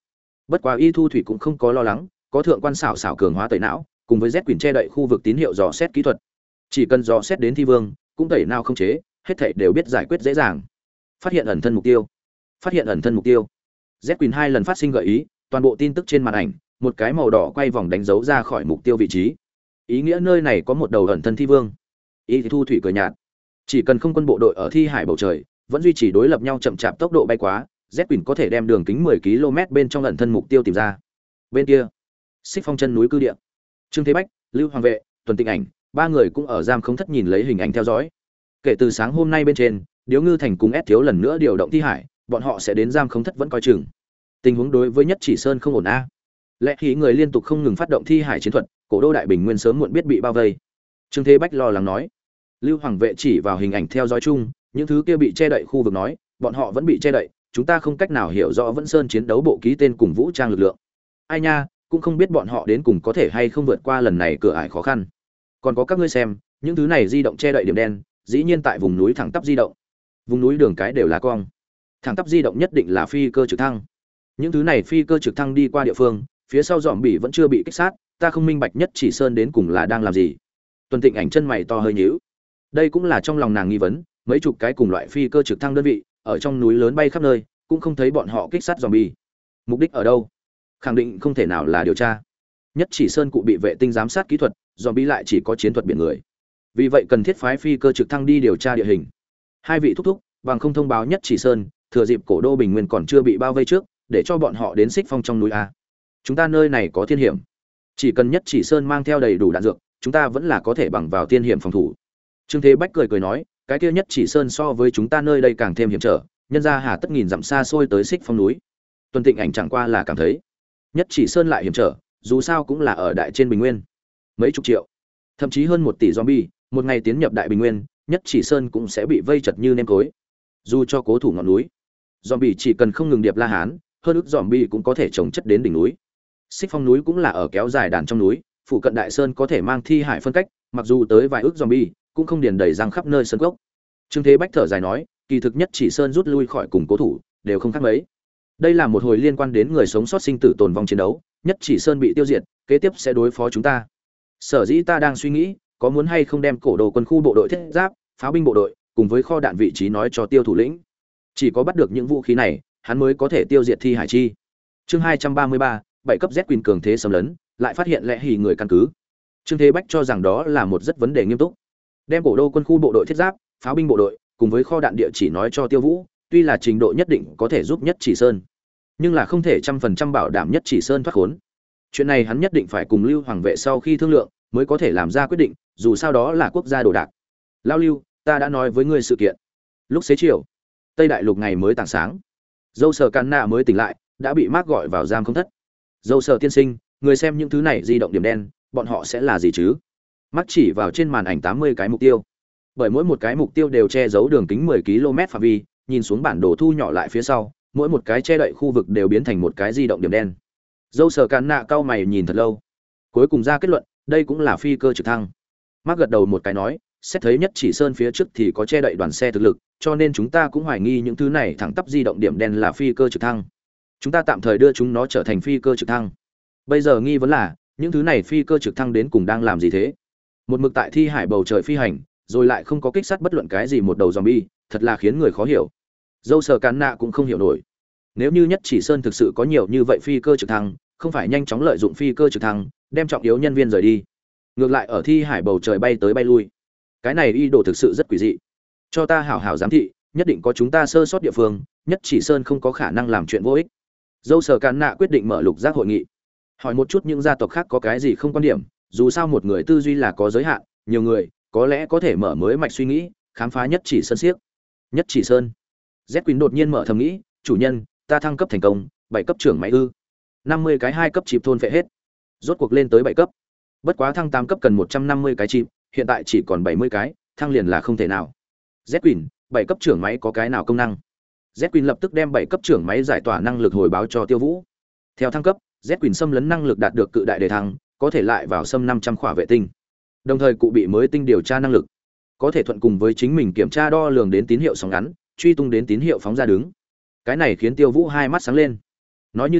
[SPEAKER 1] Bất quá Y Thu Thủy cũng không có lo lắng, có thượng quan xảo xảo cường hóa tẩy não, cùng với Z Quỳnh che đậy khu vực tín hiệu dò xét kỹ thuật. Chỉ cần dò xét đến thi vương, cũng tẩy não không chế, hết thảy đều biết giải quyết dễ dàng. Phát hiện ẩn thân mục tiêu. Phát hiện ẩn thân mục tiêu. Z Quỳnh hai lần phát sinh gợi ý, toàn bộ tin tức trên màn ảnh, một cái màu đỏ quay vòng đánh dấu ra khỏi mục tiêu vị trí. Ý nghĩa nơi này có một đầu ẩn thân thi vương. Y Thu Thủy cười nhạt, chỉ cần không quân bộ đội ở thi hải bầu trời vẫn duy trì đối lập nhau chậm chạp tốc độ bay quá, Z Quỳnh có thể đem đường kính mười ki lô mét bên trong ẩn thân mục tiêu tìm ra. Bên kia, Xích Phong chân núi cư địa, Trương Thế Bách, Lưu Hoàng Vệ, Tuần Tịnh Ảnh, ba người cũng ở giam không thất nhìn lấy hình ảnh theo dõi. Kể từ sáng hôm nay bên trên, Điếu Ngư Thành cùng ép thiếu lần nữa điều động thi hải, bọn họ sẽ đến giam không thất vẫn coi chừng. Tình huống đối với Nhất Chỉ Sơn không ổn a. Lẽ khí người liên tục không ngừng phát động thi hải chiến thuật, cổ đô đại bình nguyên sớm muộn biết bị bao vây. Trương Thế Bách lo lắng nói. Lưu Hoàng Vệ chỉ vào hình ảnh theo dõi chung, những thứ kia bị che đậy khu vực nói, bọn họ vẫn bị che đậy, chúng ta không cách nào hiểu rõ Vẫn Sơn chiến đấu bộ ký tên cùng vũ trang lực lượng. Ai nha, cũng không biết bọn họ đến cùng có thể hay không vượt qua lần này cửa ải khó khăn. Còn có các ngươi xem, những thứ này di động che đậy điểm đen, dĩ nhiên tại vùng núi thẳng tắp di động. Vùng núi đường cái đều là cong. Thẳng tắp di động nhất định là phi cơ trực thăng. Những thứ này phi cơ trực thăng đi qua địa phương, phía sau dòm bỉ vẫn chưa bị kích sát, ta không minh bạch Nhất Chỉ Sơn đến cùng là đang làm gì. Tuần Tịnh Ảnh chân mày to hơi nhíu. Đây cũng là trong lòng nàng nghi vấn, mấy chục cái cùng loại phi cơ trực thăng đơn vị, ở trong núi lớn bay khắp nơi, cũng không thấy bọn họ kích sát zombie. Mục đích ở đâu? Khẳng định không thể nào là điều tra. Nhất Chỉ Sơn cụ bị vệ tinh giám sát kỹ thuật, zombie lại chỉ có chiến thuật biển người. Vì vậy cần thiết phái phi cơ trực thăng đi điều tra địa hình. Hai vị thúc thúc, bằng không thông báo Nhất Chỉ Sơn, thừa dịp cổ đô bình nguyên còn chưa bị bao vây trước, để cho bọn họ đến Xích Phong trong núi a. Chúng ta nơi này có thiên hiểm. Chỉ cần Nhất Chỉ Sơn mang theo đầy đủ đạn dược, chúng ta vẫn là có thể bằng vào thiên hiểm phòng thủ. Trương Thế Bách cười cười nói, cái kia Nhất Chỉ Sơn so với chúng ta nơi đây càng thêm hiểm trở, nhân ra hà tất nghìn dặm xa xôi tới Xích Phong núi. Tuần Tịnh Ảnh chẳng qua là cảm thấy, Nhất Chỉ Sơn lại hiểm trở, dù sao cũng là ở đại trên bình nguyên. Mấy chục triệu, thậm chí hơn một tỷ zombie, một ngày tiến nhập đại bình nguyên, Nhất Chỉ Sơn cũng sẽ bị vây chật như nêm cối. Dù cho cố thủ ngọn núi, zombie chỉ cần không ngừng điệp la hán, hơn ức zombie cũng có thể chồng chất đến đỉnh núi. Xích Phong núi cũng là ở kéo dài đàn trong núi, phụ cận đại sơn có thể mang thi hải phân cách, mặc dù tới vài ức zombie, cũng không điền đầy răng khắp nơi sơn gốc. Trương Thế Bách thở dài nói, kỳ thực Nhất Chỉ Sơn rút lui khỏi cùng cố thủ, đều không khác mấy. Đây là một hồi liên quan đến người sống sót sinh tử tồn vong chiến đấu, Nhất Chỉ Sơn bị tiêu diệt, kế tiếp sẽ đối phó chúng ta. Sở dĩ ta đang suy nghĩ, có muốn hay không đem cổ đồ quân khu bộ đội thiết giáp, pháo binh bộ đội, cùng với kho đạn vị trí nói cho Tiêu thủ lĩnh. Chỉ có bắt được những vũ khí này, hắn mới có thể tiêu diệt thi hải chi. Chương hai trăm ba mươi ba, bảy cấp Z Quỳnh cường thế xâm lấn, lại phát hiện lẽ hỉ người căn cứ. Trương Thế Bách cho rằng đó là một rất vấn đề nghiêm túc. Đem cổ đô quân khu bộ đội thiết giáp, pháo binh bộ đội, cùng với kho đạn địa chỉ nói cho Tiêu Vũ, tuy là trình độ nhất định có thể giúp Nhất Chỉ Sơn, nhưng là không thể trăm phần trăm bảo đảm Nhất Chỉ Sơn thoát khốn. Chuyện này hắn nhất định phải cùng Lưu Hoàng Vệ sau khi thương lượng, mới có thể làm ra quyết định, dù sao đó là quốc gia đồ đạc. Lao Lưu, ta đã nói với ngươi sự kiện. Lúc xế chiều, Tây Đại Lục ngày mới tảng sáng, Dâu Sở Can Nạ mới tỉnh lại, đã bị Mark gọi vào giam không thất. Dâu Sở tiên sinh, người xem những thứ này di động điểm đen, bọn họ sẽ là gì chứ? Mark chỉ vào trên màn ảnh tám mươi cái mục tiêu. Bởi mỗi một cái mục tiêu đều che giấu đường kính mười ki lô mét phạm vi, nhìn xuống bản đồ thu nhỏ lại phía sau, mỗi một cái che đậy khu vực đều biến thành một cái di động điểm đen. Dâu Sở Can Nạ cau mày nhìn thật lâu, cuối cùng ra kết luận, đây cũng là phi cơ trực thăng. Mark gật đầu một cái nói, xét thấy Nhất Chỉ Sơn phía trước thì có che đậy đoàn xe thực lực, cho nên chúng ta cũng hoài nghi những thứ này thẳng tắp di động điểm đen là phi cơ trực thăng. Chúng ta tạm thời đưa chúng nó trở thành phi cơ trực thăng. Bây giờ nghi vấn là, những thứ này phi cơ trực thăng đến cùng đang làm gì thế? Một mực tại thi hải bầu trời phi hành, rồi lại không có kích sát bất luận cái gì một đầu zombie, thật là khiến người khó hiểu. Dâu Sở Can Nạ cũng không hiểu nổi. Nếu như Nhất Chỉ Sơn thực sự có nhiều như vậy phi cơ trực thăng, không phải nhanh chóng lợi dụng phi cơ trực thăng, đem trọng yếu nhân viên rời đi, ngược lại ở thi hải bầu trời bay tới bay lui. Cái này ý đồ thực sự rất quỷ dị. Cho ta hảo hảo giám thị, nhất định có chúng ta sơ sót địa phương, Nhất Chỉ Sơn không có khả năng làm chuyện vô ích. Dâu Sở Can Nạ quyết định mở lục giác hội nghị, hỏi một chút những gia tộc khác có cái gì không quan điểm, dù sao một người tư duy là có giới hạn, nhiều người có lẽ có thể mở mới mạch suy nghĩ, khám phá Nhất Chỉ Sơn siếc. Nhất Chỉ Sơn. Z Quỳnh đột nhiên mở thầm nghĩ, chủ nhân, ta thăng cấp thành công, bảy cấp trưởng máy ư? năm mươi cái hai cấp chip thôn phệ hết. Rốt cuộc lên tới bảy cấp. Bất quá thăng tám cấp cần một trăm năm mươi cái chip, hiện tại chỉ còn bảy mươi cái, thăng liền là không thể nào. Z Quỳnh, bảy cấp trưởng máy có cái nào công năng? Z Quỳnh lập tức đem bảy cấp trưởng máy giải tỏa năng lực hồi báo cho Tiêu Vũ. Theo thăng cấp, Z Quỳnh xâm lấn năng lực đạt được cự đại đề thăng, có thể lại vào xâm năm trăm khỏa vệ tinh. Đồng thời cụ bị mới tinh điều tra năng lực, có thể thuận cùng với chính mình kiểm tra đo lường đến tín hiệu sóng ngắn, truy tung đến tín hiệu phóng ra đứng. Cái này khiến Tiêu Vũ hai mắt sáng lên. Nói như thế,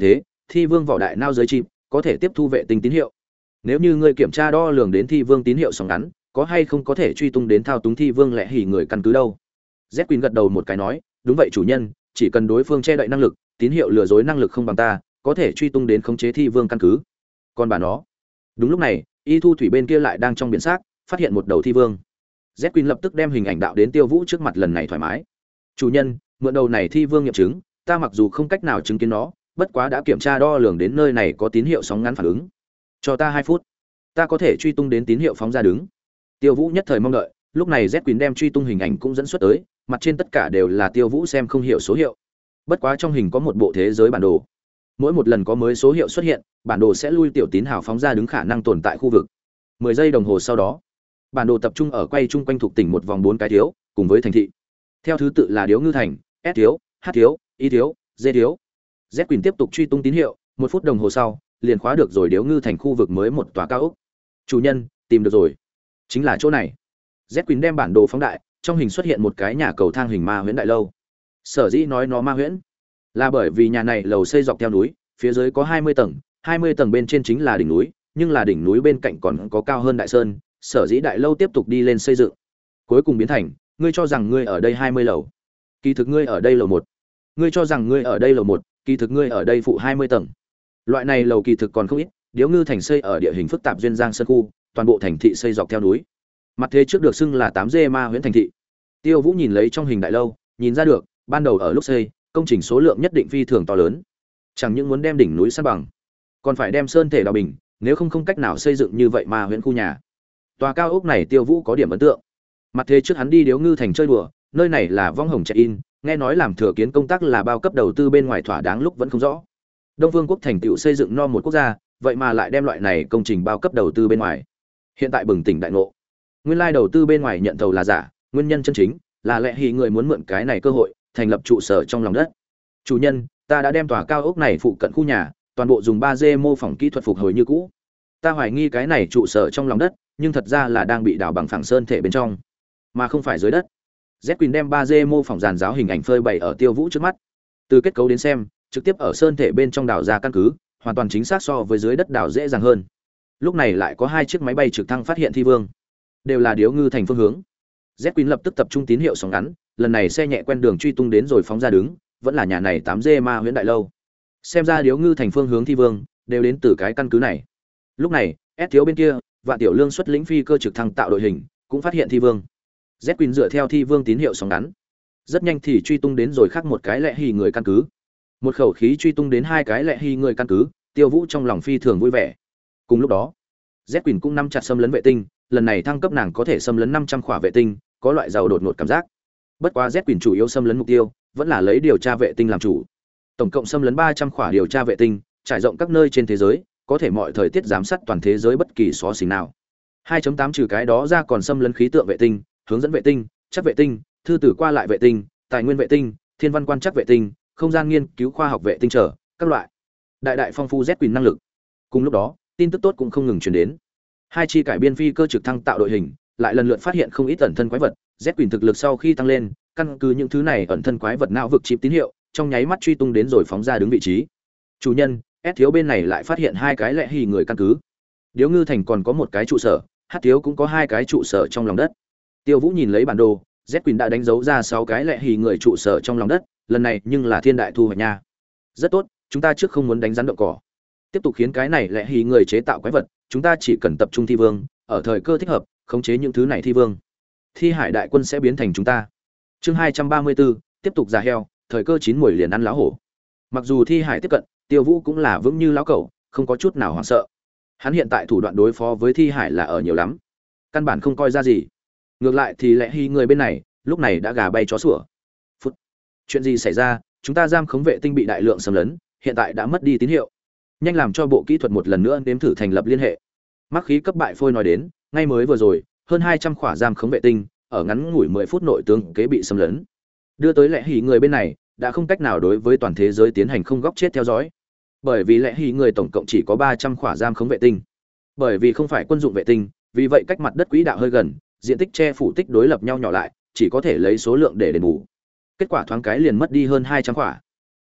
[SPEAKER 1] thi vương vỏ đại nao dưới chim có thể tiếp thu vệ tinh tín hiệu. Nếu như ngươi kiểm tra đo lường đến thi vương tín hiệu sóng ngắn, có hay không có thể truy tung đến thao túng thi vương lẻ hỉ người căn cứ đâu? Z Queen gật đầu một cái nói, đúng vậy chủ nhân, chỉ cần đối phương che đậy năng lực, tín hiệu lừa dối năng lực không bằng ta, có thể truy tung đến khống chế thi vương căn cứ. Còn bà nó. Đúng lúc này, y thu thủy bên kia lại đang trong biển xác, phát hiện một đầu thi vương. Z Queen lập tức đem hình ảnh đạo đến Tiêu Vũ trước mặt, lần này thoải mái. Chủ nhân, mượn đầu này thi vương nghiệm chứng, ta mặc dù không cách nào chứng kiến nó, bất quá đã kiểm tra đo lường đến nơi này có tín hiệu sóng ngắn phản ứng. Cho ta hai phút, ta có thể truy tung đến tín hiệu phóng ra đứng. Tiêu Vũ nhất thời mong đợi, lúc này Z Queen đem truy tung hình ảnh cũng dẫn xuất tới, mặt trên tất cả đều là Tiêu Vũ xem không hiểu số hiệu. Bất quá trong hình có một bộ thế giới bản đồ. Mỗi một lần có mới số hiệu xuất hiện, bản đồ sẽ lui tiểu tín hào phóng ra đứng khả năng tồn tại khu vực. mười giây đồng hồ sau đó, bản đồ tập trung ở quay chung quanh thuộc tỉnh một vòng bốn cái thiếu, cùng với thành thị. Theo thứ tự là Điếu Ngư thành, S thiếu, H thiếu, Y thiếu, D thiếu. Z Queen tiếp tục truy tung tín hiệu, một phút đồng hồ sau, liền khóa được rồi Điếu Ngư thành khu vực mới một tòa cao ốc. Chủ nhân, tìm được rồi. Chính là chỗ này. Z Queen đem bản đồ phóng đại, trong hình xuất hiện một cái nhà cầu thang hình ma huyễn đại lâu. Sở dĩ nói nó ma huyễn, là bởi vì nhà này lầu xây dọc theo núi, phía dưới có hai mươi tầng, hai mươi tầng bên trên chính là đỉnh núi, nhưng là đỉnh núi bên cạnh còn có cao hơn đại sơn, sở dĩ đại lâu tiếp tục đi lên xây dựng. Cuối cùng biến thành, ngươi cho rằng ngươi ở đây hai mươi lầu, kỳ thực ngươi ở đây lầu một. Ngươi cho rằng ngươi ở đây lầu một, kỳ thực ngươi ở đây phụ hai mươi tầng. Loại này lầu kỳ thực còn không ít, Điếu Ngư thành xây ở địa hình phức tạp duyên giang sơn khu, toàn bộ thành thị xây dọc theo núi. Mặt thế trước được xưng là tám D ma huyễn thành thị. Tiêu Vũ nhìn lấy trong hình đại lâu, nhìn ra được, ban đầu ở lúc xây, công trình số lượng nhất định phi thường to lớn. Chẳng những muốn đem đỉnh núi san bằng, còn phải đem sơn thể đào bình, nếu không không cách nào xây dựng như vậy ma huyễn khu nhà. Tòa cao ốc này Tiêu Vũ có điểm ấn tượng. Mặt thế trước hắn đi Điếu Ngư thành chơi đùa, nơi này là vong hồng check-in, nghe nói làm thừa kiến công tác là bao cấp đầu tư bên ngoài thỏa đáng lúc vẫn không rõ. Đông Vương quốc thành tựu xây dựng no một quốc gia, vậy mà lại đem loại này công trình bao cấp đầu tư bên ngoài. Hiện tại bừng tỉnh đại ngộ. Nguyên lai đầu tư bên ngoài nhận thầu là giả, nguyên nhân chân chính là lẽ hỉ người muốn mượn cái này cơ hội thành lập trụ sở trong lòng đất. Chủ nhân, ta đã đem tòa cao ốc này phụ cận khu nhà, toàn bộ dùng ba D mô phỏng kỹ thuật phục hồi như cũ. Ta hoài nghi cái này trụ sở trong lòng đất, nhưng thật ra là đang bị đào bằng phẳng sơn thể bên trong, mà không phải dưới đất. Z Queen đem ba D mô phỏng giàn giáo hình ảnh phơi bày ở Tiêu Vũ trước mắt. Từ kết cấu đến xem, trực tiếp ở sơn thể bên trong đào ra căn cứ, hoàn toàn chính xác so với dưới đất đào dễ dàng hơn. Lúc này lại có hai chiếc máy bay trực thăng phát hiện thi vương, đều là Điếu Ngư thành phương hướng. Z Queen lập tức tập trung tín hiệu sóng ngắn, lần này xe nhẹ quen đường truy tung đến rồi phóng ra đứng, vẫn là nhà này tám D ma huyễn đại lâu. Xem ra Điếu Ngư thành phương hướng thi vương đều đến từ cái căn cứ này. Lúc này, S thiếu bên kia, Vạn Tiểu Lương xuất lĩnh phi cơ trực thăng tạo đội hình, cũng phát hiện thi vương. Z Queen dựa theo thi vương tín hiệu sóng ngắn, rất nhanh thì truy tung đến rồi khác một cái lẹ hì người căn cứ. Một khẩu khí truy tung đến hai cái lẹ hì người căn cứ, Tiêu Vũ trong lòng phi thường vui vẻ. Cùng lúc đó, Z Queen cũng nắm chặt xâm lấn vệ tinh, lần này thăng cấp nàng có thể xâm lấn năm trăm khỏa vệ tinh, có loại giàu đột ngột cảm giác. Bất quá Z Queen chủ yếu xâm lấn mục tiêu vẫn là lấy điều tra vệ tinh làm chủ. Tổng cộng xâm lấn ba trăm khỏa điều tra vệ tinh, trải rộng các nơi trên thế giới, có thể mọi thời tiết giám sát toàn thế giới bất kỳ xó xỉnh nào. hai chấm tám trừ cái đó ra còn xâm lấn khí tượng vệ tinh, hướng dẫn vệ tinh, chắc vệ tinh, thư tử qua lại vệ tinh, tài nguyên vệ tinh, thiên văn quan trắc vệ tinh, không gian nghiên cứu khoa học vệ tinh trở các loại. Đại đại phong phú Z Queen năng lực. Cùng lúc đó, tin tức tốt cũng không ngừng truyền đến. Hai chi cải biên phi cơ trực thăng tạo đội hình, lại lần lượt phát hiện không ít ẩn thân quái vật, Z Queen thực lực sau khi tăng lên, căn cứ những thứ này ẩn thân quái vật não vực chip tín hiệu, trong nháy mắt truy tung đến rồi phóng ra đứng vị trí. Chủ nhân, S thiếu bên này lại phát hiện hai cái lẹ hì người căn cứ. Điếu Ngư thành còn có một cái trụ sở, H thiếu cũng có hai cái trụ sở trong lòng đất. Tiêu Vũ nhìn lấy bản đồ, Z Queen đã đánh dấu ra sáu cái lẹ hì người trụ sở trong lòng đất, lần này nhưng là thiên đại thu hoạch nha. Rất tốt, chúng ta trước không muốn đánh rắn động cỏ. Tiếp tục khiến cái này lẹ hì người chế tạo quái vật, chúng ta chỉ cần tập trung thi vương, ở thời cơ thích hợp, khống chế những thứ này thi vương. Thi hải đại quân sẽ biến thành chúng ta. Chương hai trăm ba mươi tư, tiếp tục già heo, thời cơ chín muồi liền ăn lá hổ. Mặc dù thi hải tiếp cận, Tiêu Vũ cũng là vững như lão cẩu, không có chút nào hoảng sợ. Hắn hiện tại thủ đoạn đối phó với thi hải là ở nhiều lắm, căn bản không coi ra gì. Ngược lại thì lẽ hy người bên này, lúc này đã gà bay chó sủa. Phút. Chuyện gì xảy ra? Chúng ta giam khống vệ tinh bị đại lượng xâm lấn, hiện tại đã mất đi tín hiệu. Nhanh làm cho bộ kỹ thuật một lần nữa nếm thử thành lập liên hệ. Mắc khí cấp bại phôi nói đến, ngay mới vừa rồi, hơn hai trăm khỏa giam khống vệ tinh, ở ngắn ngủi mười phút nội tướng kế bị xâm lấn. Đưa tới lẽ hỉ người bên này, đã không cách nào đối với toàn thế giới tiến hành không góc chết theo dõi. Bởi vì lẽ hỉ người tổng cộng chỉ có ba trăm khỏa giam khống vệ tinh. Bởi vì không phải quân dụng vệ tinh, vì vậy cách mặt đất quỹ đạo hơi gần, diện tích che phủ tích đối lập nhau nhỏ lại, chỉ có thể lấy số lượng để đền bù. Kết quả thoáng cái liền mất đi hơn hai trăm khỏa.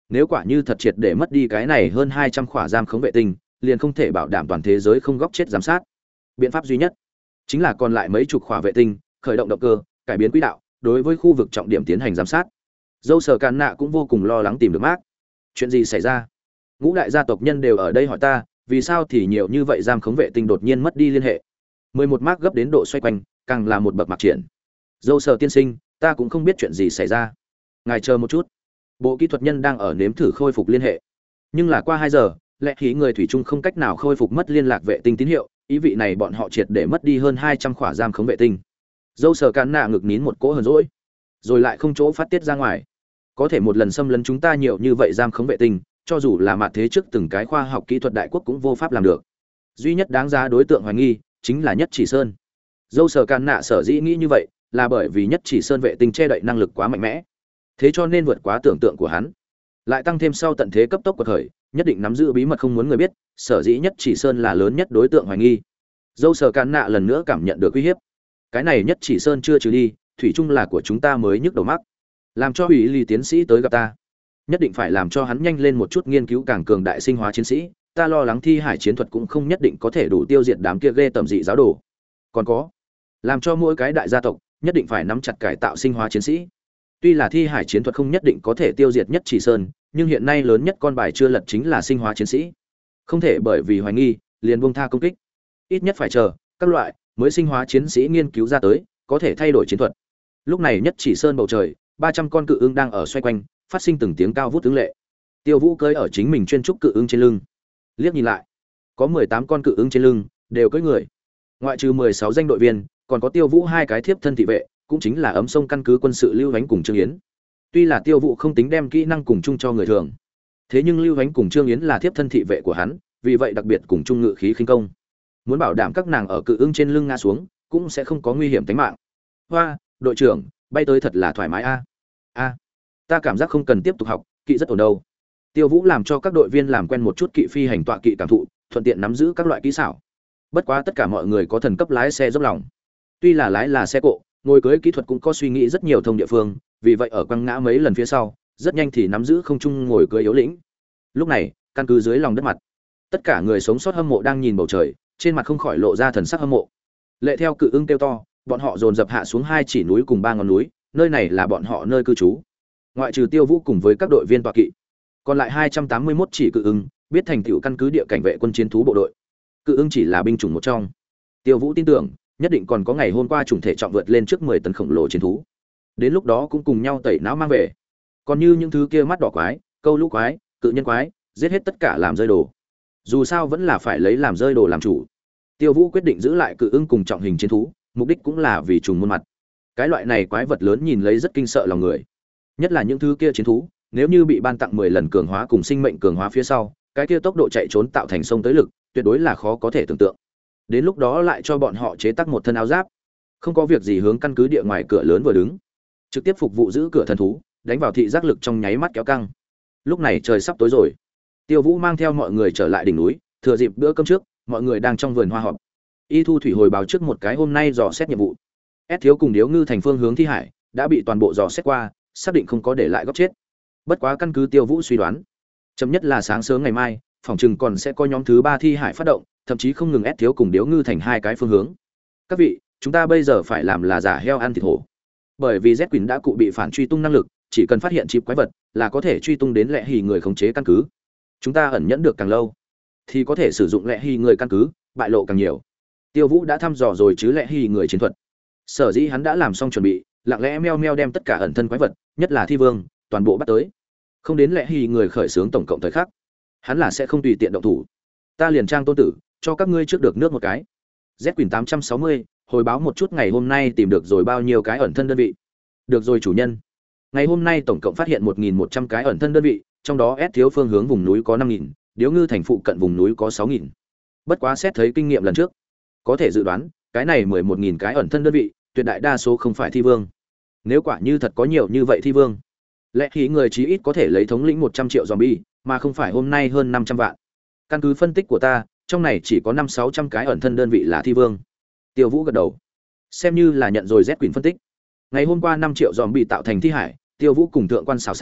[SPEAKER 1] Nếu quả như thật triệt để mất đi cái này hơn hai trăm khỏa giam khống vệ tinh, liền không thể bảo đảm toàn thế giới không góc chết giám sát. Biện pháp duy nhất chính là còn lại mấy chục khỏa vệ tinh, khởi động động cơ, cải biến quỹ đạo, đối với khu vực trọng điểm tiến hành giám sát. Dâu Sở Càn Nạ cũng vô cùng lo lắng tìm được Mark. Chuyện gì xảy ra? Ngũ đại gia tộc nhân đều ở đây hỏi ta, vì sao thì nhiều như vậy giam khống vệ tinh đột nhiên mất đi liên hệ. mười một Mark gấp đến độ xoay quanh, càng là một bậc mạc triển. Dâu Sở tiên sinh, ta cũng không biết chuyện gì xảy ra. Ngài chờ một chút. Bộ kỹ thuật nhân đang ở nếm thử khôi phục liên hệ. Nhưng là qua hai giờ, lẽ khí người thủy chung không cách nào khôi phục mất liên lạc vệ tinh tín hiệu, ý vị này bọn họ triệt để mất đi hơn hai trăm khỏa giam khống vệ tinh. Dâu Sở Càn Nạ ngực nín một cỗ hờn dỗi, rồi lại không chỗ phát tiết ra ngoài. Có thể một lần xâm lấn chúng ta nhiều như vậy giam khống vệ tinh, cho dù là mặt thế trước từng cái khoa học kỹ thuật đại quốc cũng vô pháp làm được. Duy nhất đáng giá đối tượng hoài nghi chính là Nhất Chỉ Sơn. Dâu Sở Càn Nạ sở dĩ nghĩ như vậy, là bởi vì Nhất Chỉ Sơn vệ tinh che đậy năng lực quá mạnh mẽ, thế cho nên vượt quá tưởng tượng của hắn. Lại tăng thêm sau tận thế cấp tốc quật khởi, nhất định nắm giữ bí mật không muốn người biết, sở dĩ Nhất Chỉ Sơn là lớn nhất đối tượng hoài nghi. Dâu Sở Càn Nạ lần nữa cảm nhận được uy hiếp. Cái này Nhất Chỉ Sơn chưa trừ đi, thủy chung là của chúng ta mới nhức đầu mắc. Làm cho Hủy Ly tiến sĩ tới gặp ta, nhất định phải làm cho hắn nhanh lên một chút nghiên cứu càng cường đại sinh hóa chiến sĩ, ta lo lắng thi hải chiến thuật cũng không nhất định có thể đủ tiêu diệt đám kia ghê tởm dị giáo đồ. Còn có, làm cho mỗi cái đại gia tộc nhất định phải nắm chặt cải tạo sinh hóa chiến sĩ. Tuy là thi hải chiến thuật không nhất định có thể tiêu diệt Nhất Chỉ Sơn, nhưng hiện nay lớn nhất con bài chưa lật chính là sinh hóa chiến sĩ. Không thể bởi vì hoài nghi liền buông tha công kích. Ít nhất phải chờ các loại mới sinh hóa chiến sĩ nghiên cứu ra tới, có thể thay đổi chiến thuật. Lúc này Nhất Chỉ Sơn bầu trời, ba trăm con cự ưng đang ở xoay quanh, phát sinh từng tiếng cao vút tướng lệ. Tiêu Vũ cưỡi ở chính mình chuyên trúc cự ưng trên lưng. Liếc nhìn lại, có mười tám con cự ưng trên lưng, đều cưỡi người. Ngoại trừ mười sáu danh đội viên, còn có Tiêu Vũ hai cái thiếp thân thị vệ, cũng chính là ấm sông căn cứ quân sự Lưu Vánh cùng Trương Yến. Tuy là Tiêu Vũ không tính đem kỹ năng cùng chung cho người thường, thế nhưng Lưu Vánh cùng Trương Yến là thiếp thân thị vệ của hắn, vì vậy đặc biệt cùng chung ngự khí khinh công. Muốn bảo đảm các nàng ở cự ưng trên lưng ngã xuống, cũng sẽ không có nguy hiểm tính mạng. Hoa, đội trưởng, bay tới thật là thoải mái a. A, ta cảm giác không cần tiếp tục học, kỵ rất ổn đâu. Tiêu Vũ làm cho các đội viên làm quen một chút kỵ phi hành tọa kỵ cảm thụ, thuận tiện nắm giữ các loại kỹ xảo. Bất quá tất cả mọi người có thần cấp lái xe dốc lòng. Tuy là lái là xe cộ, ngồi cưới kỹ thuật cũng có suy nghĩ rất nhiều thông địa phương, vì vậy ở quăng ngã mấy lần phía sau, rất nhanh thì nắm giữ không trung ngồi cưới yếu lĩnh. Lúc này, căn cứ dưới lòng đất mặt, tất cả người sống sót hâm mộ đang nhìn bầu trời, trên mặt không khỏi lộ ra thần sắc hâm mộ. Lệ theo cự ưng kêu to, bọn họ dồn dập hạ xuống hai chỉ núi cùng ba ngọn núi, nơi này là bọn họ nơi cư trú. Ngoại trừ Tiêu Vũ cùng với các đội viên tọa kỵ, còn lại hai trăm tám mươi mốt chỉ cự ưng, biết thành tựu căn cứ địa cảnh vệ quân chiến thú bộ đội. Cự ưng chỉ là binh chủng một trong. Tiêu Vũ tin tưởng, nhất định còn có ngày hôm qua chủng thể trọng vượt lên trước mười tấn khổng lồ chiến thú. Đến lúc đó cũng cùng nhau tẩy não mang về. Còn như những thứ kia mắt đỏ quái, câu lũ quái, cự nhân quái, giết hết tất cả làm rơi đồ. Dù sao vẫn là phải lấy làm rơi đồ làm chủ. Tiêu Vũ quyết định giữ lại cự ưng cùng trọng hình chiến thú, mục đích cũng là vì trùng muôn mặt. Cái loại này quái vật lớn nhìn lấy rất kinh sợ lòng người. Nhất là những thứ kia chiến thú, nếu như bị ban tặng mười lần cường hóa cùng sinh mệnh cường hóa phía sau, cái kia tốc độ chạy trốn tạo thành sông tới lực, tuyệt đối là khó có thể tưởng tượng. Đến lúc đó lại cho bọn họ chế tác một thân áo giáp, không có việc gì hướng căn cứ địa ngoài cửa lớn vừa đứng, trực tiếp phục vụ giữ cửa thần thú, đánh vào thị giác lực trong nháy mắt kéo căng. Lúc này trời sắp tối rồi. Tiêu Vũ mang theo mọi người trở lại đỉnh núi, thừa dịp bữa cơm trước, mọi người đang trong vườn hoa họp. Y Thu Thủy hồi báo trước một cái hôm nay dò xét nhiệm vụ. S thiếu cùng Điếu Ngư thành phương hướng thi hải đã bị toàn bộ dò xét qua, xác định không có để lại góc chết. Bất quá căn cứ Tiêu Vũ suy đoán, chậm nhất là sáng sớm ngày mai, phòng trừng còn sẽ có nhóm thứ ba thi hải phát động, thậm chí không ngừng S thiếu cùng Điếu Ngư thành hai cái phương hướng. Các vị, chúng ta bây giờ phải làm là giả heo ăn thịt hổ. Bởi vì Z Quỳnh đã cụ bị phản truy tung năng lực, chỉ cần phát hiện chip quái vật là có thể truy tung đến lệ hì người khống chế căn cứ. Chúng ta ẩn nhẫn được càng lâu thì có thể sử dụng lệ hì người căn cứ, bại lộ càng nhiều. Tiêu Vũ đã thăm dò rồi chứ lệ hì người chiến thuật. Sở dĩ hắn đã làm xong chuẩn bị, lặng lẽ meo meo đem tất cả ẩn thân quái vật, nhất là thi vương, toàn bộ bắt tới. Không đến lệ hì người khởi xướng tổng cộng thời khắc, hắn là sẽ không tùy tiện động thủ. Ta liền trang tôn tử, cho các ngươi trước được nước một cái. Z Quỳnh tám trăm sáu mươi, hồi báo một chút ngày hôm nay tìm được rồi bao nhiêu cái ẩn thân đơn vị. Được rồi chủ nhân. Ngày hôm nay tổng cộng phát hiện một nghìn một trăm cái ẩn thân đơn vị, trong đó S thiếu phương hướng vùng núi có năm nghìn, Điếu Ngư thành phụ cận vùng núi có sáu nghìn. Bất quá xét thấy kinh nghiệm lần trước, có thể dự đoán, cái này mười một nghìn cái ẩn thân đơn vị, tuyệt đại đa số không phải thi vương. Nếu quả như thật có nhiều như vậy thi vương, lẽ khí người chí ít có thể lấy thống lĩnh một trăm triệu zombie, mà không phải hôm nay hơn năm trăm vạn. Căn cứ phân tích của ta, trong này chỉ có năm sáu trăm cái ẩn thân đơn vị là thi vương. Tiêu Vũ gật đầu, xem như là nhận rồi Z Quỳnh phân tích. Ngày hôm qua năm triệu zombie tạo thành thi hải, Tiêu Vũ cùng thượng quan xảo xảo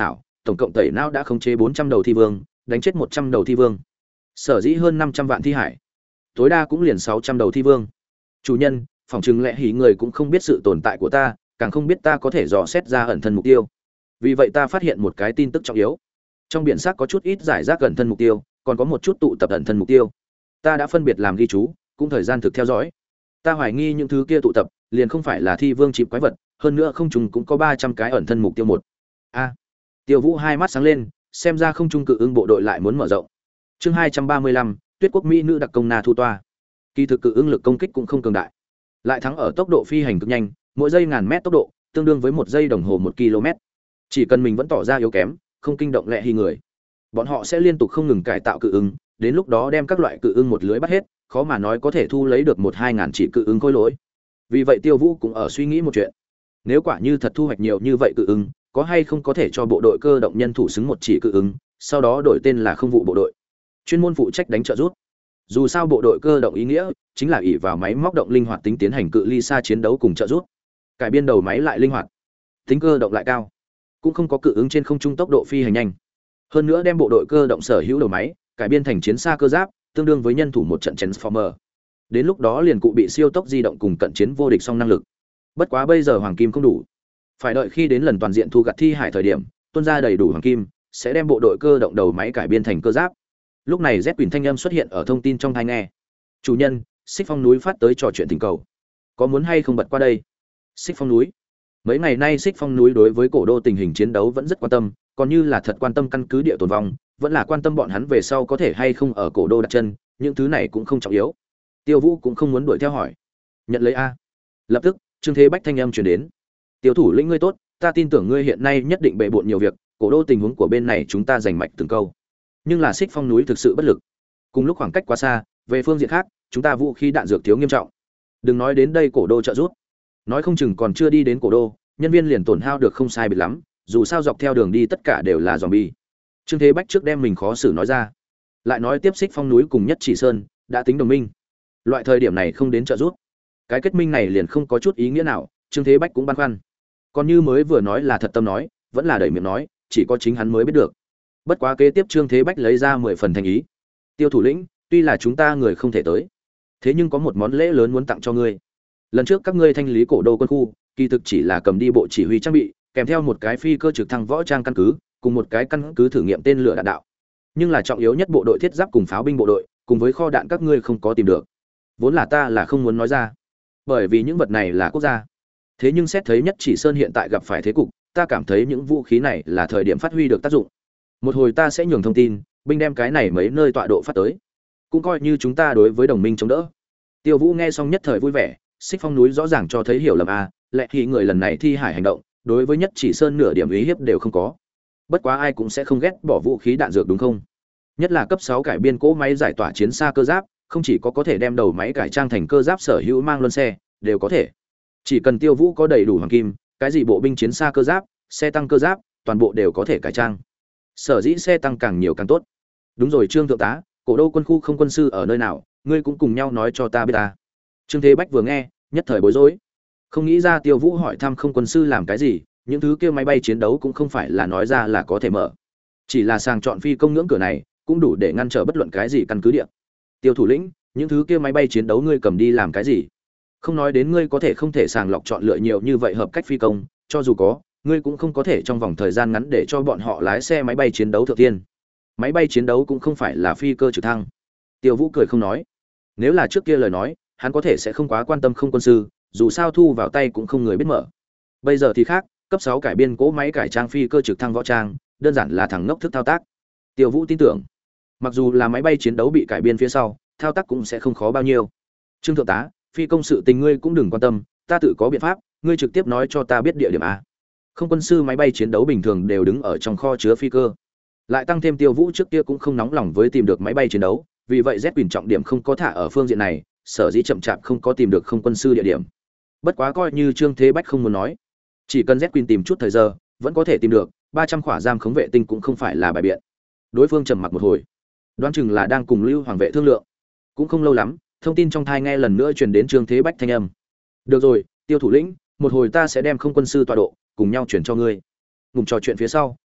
[SPEAKER 1] tổng cộng tẩy não đã khống chế bốn trăm đầu thi vương, đánh chết một trăm đầu thi vương. Sở dĩ hơn năm trăm vạn thi hải, tối đa cũng liền sáu trăm đầu thi vương. Chủ nhân, phòng trừng lẽ hỉ người cũng không biết sự tồn tại của ta, càng không biết ta có thể dò xét ra ẩn thân mục tiêu. Vì vậy ta phát hiện một cái tin tức trọng yếu. Trong biển xác có chút ít giải rác ẩn thân mục tiêu, còn có một chút tụ tập ẩn thân mục tiêu. Ta đã phân biệt làm ghi chú, cũng thời gian thực theo dõi. Ta hoài nghi những thứ kia tụ tập, liền không phải là thi vương chịp quái vật, hơn nữa không trùng cũng có ba trăm cái ẩn thân mục tiêu một. A. Tiêu Vũ hai mắt sáng lên, xem ra không trung cự ưng bộ đội lại muốn mở rộng. Chương hai trăm ba mươi lăm, Tuyết quốc mỹ nữ đặc công Na Thu Toa. Kỳ thực cự ưng lực công kích cũng không cường đại, lại thắng ở tốc độ phi hành cực nhanh, mỗi giây ngàn mét tốc độ, tương đương với một giây đồng hồ một km. Chỉ cần mình vẫn tỏ ra yếu kém, không kinh động lẹ hì người, bọn họ sẽ liên tục không ngừng cải tạo cự ưng, đến lúc đó đem các loại cự ưng một lưới bắt hết, khó mà nói có thể thu lấy được một hai ngàn chỉ cự ưng khôi lỗi. Vì vậy Tiêu Vũ cũng ở suy nghĩ một chuyện, nếu quả như thật thu hoạch nhiều như vậy cự ưng, có hay không có thể cho bộ đội cơ động nhân thủ xứng một chỉ cự ưng, sau đó đổi tên là không vụ bộ đội, chuyên môn phụ trách đánh trợ rút. Dù sao bộ đội cơ động ý nghĩa chính là ỷ vào máy móc động linh hoạt tính tiến hành cự ly xa chiến đấu cùng trợ rút, cải biên đầu máy lại linh hoạt, tính cơ động lại cao, cũng không có cự ứng trên không trung tốc độ phi hành nhanh. Hơn nữa đem bộ đội cơ động sở hữu đầu máy cải biên thành chiến xa cơ giáp, tương đương với nhân thủ một trận Transformer. Đến lúc đó liền cụ bị siêu tốc di động cùng cận chiến vô địch song năng lực. Bất quá bây giờ hoàng kim không đủ, phải đợi khi đến lần toàn diện thu gặt thi hải thời điểm, tuôn ra đầy đủ hoàng kim, sẽ đem bộ đội cơ động đầu máy cải biên thành cơ giáp. Lúc này Z Quỳnh thanh âm xuất hiện ở thông tin trong tai nghe. Chủ nhân, Xích Phong núi phát tới trò chuyện tình cầu, có muốn hay không bật qua đây? Xích Phong núi. Mấy ngày nay Xích Phong núi đối với cổ đô tình hình chiến đấu vẫn rất quan tâm, còn như là thật quan tâm căn cứ địa tồn vong, vẫn là quan tâm bọn hắn về sau có thể hay không ở cổ đô đặt chân, những thứ này cũng không trọng yếu. Tiêu Vũ cũng không muốn đuổi theo hỏi. Nhận lấy a. Lập tức, Trương Thế Bách thanh âm truyền đến. Tiêu thủ lĩnh ngươi tốt, ta tin tưởng ngươi hiện nay nhất định bệ bội nhiều việc, cổ đô tình huống của bên này chúng ta giành mạch từng câu. Nhưng là Xích Phong núi thực sự bất lực. Cùng lúc khoảng cách quá xa, về phương diện khác, chúng ta vũ khí đạn dược thiếu nghiêm trọng. Đừng nói đến đây cổ đô trợ giúp, nói không chừng còn chưa đi đến cổ đô, nhân viên liền tổn hao được không sai biệt lắm, dù sao dọc theo đường đi tất cả đều là zombie. Trương Thế Bách trước đem mình khó xử nói ra, lại nói tiếp Xích Phong núi cùng Nhất Chỉ Sơn đã tính đồng minh, loại thời điểm này không đến trợ giúp, cái kết minh này liền không có chút ý nghĩa nào. Trương Thế Bách cũng băn khoăn, còn như mới vừa nói là thật tâm nói, vẫn là đẩy miệng nói, chỉ có chính hắn mới biết được. Bất quá kế tiếp Trương Thế Bách lấy ra mười phần thành ý. Tiêu thủ lĩnh, tuy là chúng ta người không thể tới, thế nhưng có một món lễ lớn muốn tặng cho ngươi. Lần trước các ngươi thanh lý cổ đô quân khu, kỳ thực chỉ là cầm đi bộ chỉ huy trang bị, kèm theo một cái phi cơ trực thăng võ trang căn cứ, cùng một cái căn cứ thử nghiệm tên lửa đạn đạo. Nhưng là trọng yếu nhất bộ đội thiết giáp cùng pháo binh bộ đội, cùng với kho đạn các ngươi không có tìm được. Vốn là ta là không muốn nói ra, bởi vì những vật này là quốc gia. Thế nhưng xét thấy Nhất Chỉ Sơn hiện tại gặp phải thế cục, ta cảm thấy những vũ khí này là thời điểm phát huy được tác dụng. Một hồi ta sẽ nhường thông tin, binh đem cái này mấy nơi tọa độ phát tới, cũng coi như chúng ta đối với đồng minh chống đỡ. Tiêu Vũ nghe xong nhất thời vui vẻ, Xích Phong núi rõ ràng cho thấy hiểu lầm a, lẽ thì người lần này thi hải hành động, đối với Nhất Chỉ Sơn nửa điểm ý hiếp đều không có. Bất quá ai cũng sẽ không ghét bỏ vũ khí đạn dược đúng không? Nhất là cấp sáu cải biên cỗ máy giải tỏa chiến xa cơ giáp, không chỉ có có thể đem đầu máy cải trang thành cơ giáp sở hữu mang luân xe, đều có thể. Chỉ cần Tiêu Vũ có đầy đủ hoàng kim, cái gì bộ binh chiến xa cơ giáp, xe tăng cơ giáp, toàn bộ đều có thể cải trang. Sở dĩ xe tăng càng nhiều càng tốt. Đúng rồi Trương thượng tá, cổ đô quân khu không quân sư ở nơi nào, ngươi cũng cùng nhau nói cho ta biết ta. Trương Thế Bách vừa nghe, nhất thời bối rối. Không nghĩ ra Tiêu Vũ hỏi thăm không quân sư làm cái gì, những thứ kia máy bay chiến đấu cũng không phải là nói ra là có thể mở. Chỉ là sàng chọn phi công ngưỡng cửa này, cũng đủ để ngăn trở bất luận cái gì căn cứ địa. Tiêu thủ lĩnh, những thứ kia máy bay chiến đấu ngươi cầm đi làm cái gì? Không nói đến ngươi có thể không thể sàng lọc chọn lựa nhiều như vậy hợp cách phi công, cho dù có, ngươi cũng không có thể trong vòng thời gian ngắn để cho bọn họ lái xe máy bay chiến đấu thượng tiên. Máy bay chiến đấu cũng không phải là phi cơ trực thăng. Tiêu Vũ cười không nói. Nếu là trước kia lời nói, hắn có thể sẽ không quá quan tâm không quân sư, dù sao thu vào tay cũng không người biết mở. Bây giờ thì khác, cấp sáu cải biên cỗ máy cải trang phi cơ trực thăng võ trang, đơn giản là thằng ngốc thức thao tác. Tiêu Vũ tin tưởng, mặc dù là máy bay chiến đấu bị cải biên phía sau, thao tác cũng sẽ không khó bao nhiêu. Trương thượng tá, phi công sự tình ngươi cũng đừng quan tâm, ta tự có biện pháp, ngươi trực tiếp nói cho ta biết địa điểm a. Không quân sư máy bay chiến đấu bình thường đều đứng ở trong kho chứa phi cơ. Lại tăng thêm Tiêu Vũ trước kia cũng không nóng lòng với tìm được máy bay chiến đấu, vì vậy Z Quỳnh trọng điểm không có thả ở phương diện này, sở dĩ chậm chạp không có tìm được không quân sư địa điểm. Bất quá coi như Trương Thế Bách không muốn nói, chỉ cần Z Quỳnh tìm chút thời giờ, vẫn có thể tìm được, ba trăm khỏa giam khống vệ tinh cũng không phải là bài biện. Đối phương trầm mặc một hồi, đoán chừng là đang cùng Lưu Hoàng vệ thương lượng. Cũng không lâu lắm, thông tin trong thai nghe lần nữa truyền đến Trương Thế Bách thanh âm. Được rồi, Tiêu thủ lĩnh, một hồi ta sẽ đem không quân sư tọa độ cùng nhau chuyển cho ngươi. Ngùng trò chuyện phía sau,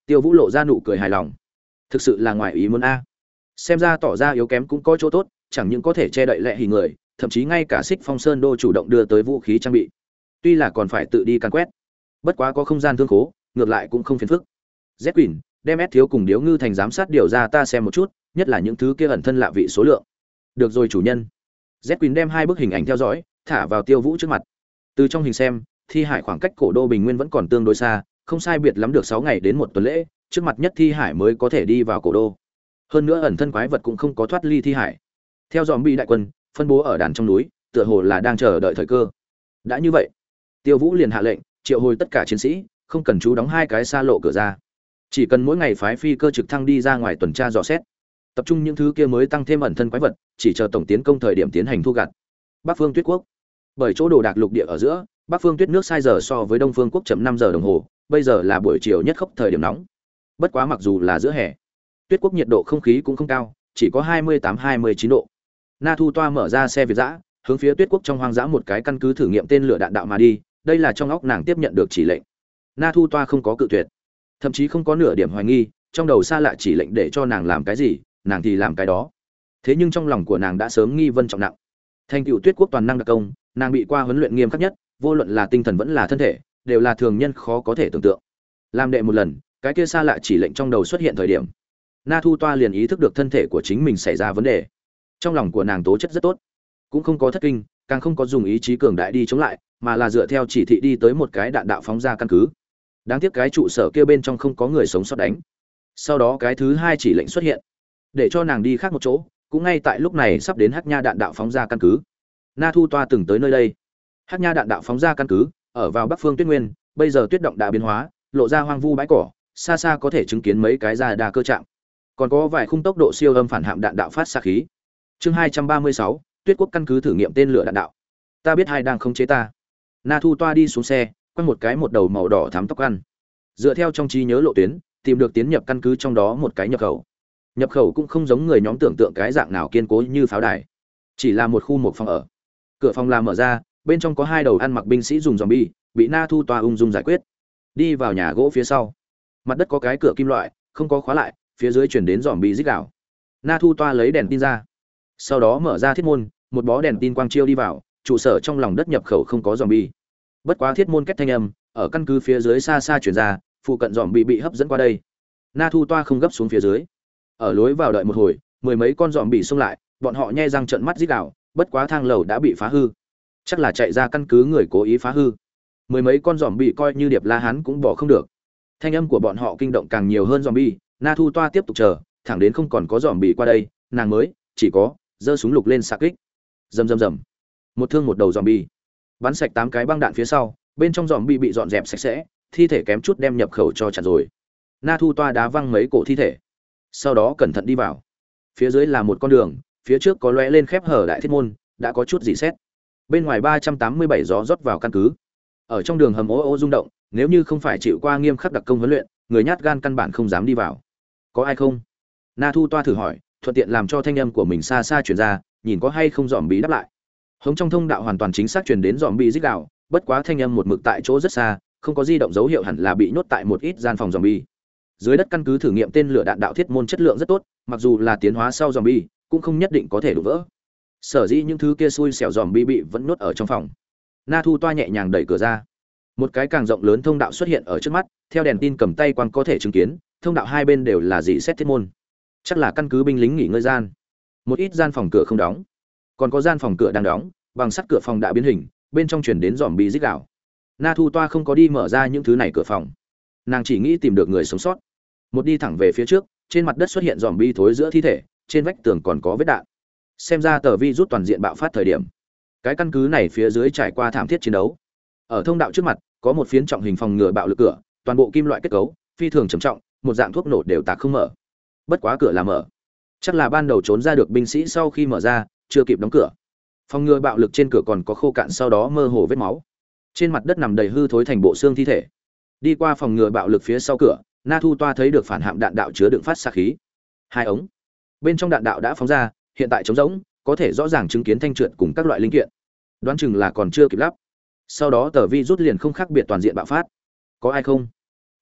[SPEAKER 1] Tiêu Vũ lộ ra nụ cười hài lòng. Thực sự là ngoài ý muốn a. Xem ra tỏ ra yếu kém cũng có chỗ tốt, chẳng những có thể che đậy lệ hỉ người, thậm chí ngay cả Xích Phong Sơn đô chủ động đưa tới vũ khí trang bị. Tuy là còn phải tự đi căn quét, bất quá có không gian thương khố, ngược lại cũng không phiền phức. Z Quỷ, đem S thiếu cùng Điếu Ngư thành giám sát điều ra ta xem một chút, nhất là những thứ kia ẩn thân lạ vị số lượng. Được rồi chủ nhân. Z Quỷ đem hai bức hình ảnh theo dõi, thả vào Tiêu Vũ trước mặt. Từ trong hình xem, thi hải khoảng cách cổ đô Bình Nguyên vẫn còn tương đối xa, không sai biệt lắm được sáu ngày đến một tuần lễ, trước mặt nhất thi hải mới có thể đi vào cổ đô. Hơn nữa ẩn thân quái vật cũng không có thoát ly thi hải. Theo dòm bị đại quân, phân bố ở đàn trong núi, tựa hồ là đang chờ đợi thời cơ. Đã như vậy, Tiêu Vũ liền hạ lệnh, triệu hồi tất cả chiến sĩ, không cần chú đóng hai cái xa lộ cửa ra. Chỉ cần mỗi ngày phái phi cơ trực thăng đi ra ngoài tuần tra dò xét, tập trung những thứ kia mới tăng thêm ẩn thân quái vật, chỉ chờ tổng tiến công thời điểm tiến hành thu gặt. Bắc Phương Tuyết Quốc, bởi chỗ đồ đạc lục địa ở giữa, Bắc Phương Tuyết nước sai giờ so với Đông Phương Quốc chậm năm giờ đồng hồ, bây giờ là buổi chiều nhất khốc thời điểm nóng. Bất quá mặc dù là giữa hè, Tuyết Quốc nhiệt độ không khí cũng không cao, chỉ có hai mươi tám hai mươi chín độ. Na Thu Toa mở ra xe Việt dã, hướng phía Tuyết Quốc trong hoang dã một cái căn cứ thử nghiệm tên lửa đạn đạo mà đi, đây là trong óc nàng tiếp nhận được chỉ lệnh. Na Thu Toa không có cự tuyệt, thậm chí không có nửa điểm hoài nghi, trong đầu xa lạ chỉ lệnh để cho nàng làm cái gì, nàng thì làm cái đó. Thế nhưng trong lòng của nàng đã sớm nghi vân trọng nặng. Thành tựu Tuyết Quốc toàn năng đặc công, nàng bị qua huấn luyện nghiêm khắc nhất, vô luận là tinh thần vẫn là thân thể, đều là thường nhân khó có thể tưởng tượng. Làm đệ một lần, cái kia xa lạ chỉ lệnh trong đầu xuất hiện thời điểm, Na Thu Toa liền ý thức được thân thể của chính mình xảy ra vấn đề. Trong lòng của nàng tố chất rất tốt, cũng không có thất kinh, càng không có dùng ý chí cường đại đi chống lại, mà là dựa theo chỉ thị đi tới một cái đạn đạo phóng ra căn cứ. Đáng tiếc cái trụ sở kia bên trong không có người sống sót đánh. Sau đó cái thứ hai chỉ lệnh xuất hiện, để cho nàng đi khác một chỗ, cũng ngay tại lúc này sắp đến Hắc Nha đạn đạo phóng ra căn cứ. Na Thu Toa từng tới nơi đây. Hắc Nha đạn đạo phóng ra căn cứ ở vào Bắc Phương Tuyết Nguyên, bây giờ tuyết động đã biến hóa, lộ ra hoang vu bãi cỏ, xa xa có thể chứng kiến mấy cái ra đa cơ trạng. Còn có vài khung tốc độ siêu âm phản hạm đạn đạo phát xạ khí. Chương hai trăm ba mươi sáu, Tuyết Quốc căn cứ thử nghiệm tên lửa đạn đạo. Ta biết hai đang khống chế ta. Na Thu Toa đi xuống xe, quăng một cái một đầu màu đỏ thắm tóc ăn. Dựa theo trong trí nhớ lộ tuyến, tìm được tiến nhập căn cứ trong đó một cái nhập khẩu. Nhập khẩu cũng không giống người nhóm tưởng tượng cái dạng nào kiên cố như pháo đài, chỉ là một khu một phòng ở. Cửa phòng là mở ra, bên trong có hai đầu ăn mặc binh sĩ dùng zombie, bị Na Thu Toa ung dung giải quyết. Đi vào nhà gỗ phía sau, mặt đất có cái cửa kim loại, không có khóa lại, phía dưới chuyển đến zombie rít gào. Na Thu Toa lấy đèn tin ra, sau đó mở ra thiết môn, một bó đèn tin quang chiếu đi vào, trụ sở trong lòng đất nhập khẩu không có zombie. Bất quá thiết môn kết thanh âm, ở căn cứ phía dưới xa xa truyền ra, phụ cận zombie bị hấp dẫn qua đây. Na Thu Toa không gấp xuống phía dưới, ở lối vào đợi một hồi, mười mấy con zombie xông lại, bọn họ nhe răng trợn mắt rít gào, bất quá thang lầu đã bị phá hư, chắc là chạy ra căn cứ người cố ý phá hư. Mười mấy con zombie coi như điệp la hán cũng bỏ không được. Thanh âm của bọn họ kinh động càng nhiều hơn zombie. Na Thu Toa tiếp tục chờ, thẳng đến không còn có zombie qua đây, nàng mới chỉ có giơ súng lục lên xạ kích. Rầm rầm rầm, một thương một đầu zombie, bắn sạch tám cái băng đạn phía sau, bên trong zombie bị dọn dẹp sạch sẽ, thi thể kém chút đem nhập khẩu cho chặt rồi. Na Thu Toa đá văng mấy cổ thi thể, sau đó cẩn thận đi vào. Phía dưới là một con đường, phía trước có lóe lên khép hở đại thiết môn, đã có chút dị xét. Bên ngoài ba trăm tám mươi bảy gió rót vào căn cứ. Ở trong đường hầm ố ô rung động, nếu như không phải chịu qua nghiêm khắc đặc công huấn luyện, người nhát gan căn bản không dám đi vào. Có ai không? Na Thu Toa thử hỏi, thuận tiện làm cho thanh âm của mình xa xa truyền ra, nhìn có hay không zombie đáp lại. Hống trong thông đạo hoàn toàn chính xác truyền đến zombie rít gào, bất quá thanh âm một mực tại chỗ rất xa, không có di động dấu hiệu hẳn là bị nhốt tại một ít gian phòng zombie. Dưới đất căn cứ thử nghiệm tên lửa đạn đạo thiết môn chất lượng rất tốt, mặc dù là tiến hóa sau zombie, cũng không nhất định có thể đổ vỡ. Sở dĩ những thứ kia xui xẻo zombie bị vẫn nhốt ở trong phòng. Na Thu Toa nhẹ nhàng đẩy cửa ra, một cái càng rộng lớn thông đạo xuất hiện ở trước mắt, theo đèn tin cầm tay quang có thể chứng kiến, thông đạo hai bên đều là dị xét thiết môn, chắc là căn cứ binh lính nghỉ ngơi gian. Một ít gian phòng cửa không đóng, còn có gian phòng cửa đang đóng, bằng sắt cửa phòng đã biến hình, bên trong truyền đến zombie rít gào. Na Thu Toa không có đi mở ra những thứ này cửa phòng, nàng chỉ nghĩ tìm được người sống sót. Một đi thẳng về phía trước, trên mặt đất xuất hiện zombie thối giữa thi thể, trên vách tường còn có vết đạn. Xem ra tờ vi rút toàn diện bạo phát thời điểm, cái căn cứ này phía dưới trải qua thảm thiết chiến đấu. Ở thông đạo trước mặt có một phiến trọng hình phòng ngừa bạo lực cửa, toàn bộ kim loại kết cấu, phi thường trầm trọng, một dạng thuốc nổ đều tạc không mở. Bất quá cửa là mở, chắc là ban đầu trốn ra được binh sĩ sau khi mở ra, chưa kịp đóng cửa. Phòng ngừa bạo lực trên cửa còn có khô cạn sau đó mơ hồ vết máu. Trên mặt đất nằm đầy hư thối thành bộ xương thi thể. Đi qua phòng ngừa bạo lực phía sau cửa, Na Thu Toa thấy được phản hạm đạn đạo chứa đựng phát xạ khí. Hai ống. Bên trong đạn đạo đã phóng ra, hiện tại trống rỗng, có thể rõ ràng chứng kiến thanh trượt cùng các loại linh kiện. Đoán chừng là còn chưa kịp lắp. Sau đó tờ vi rút liền không khác biệt toàn diện bạo phát. Có ai không?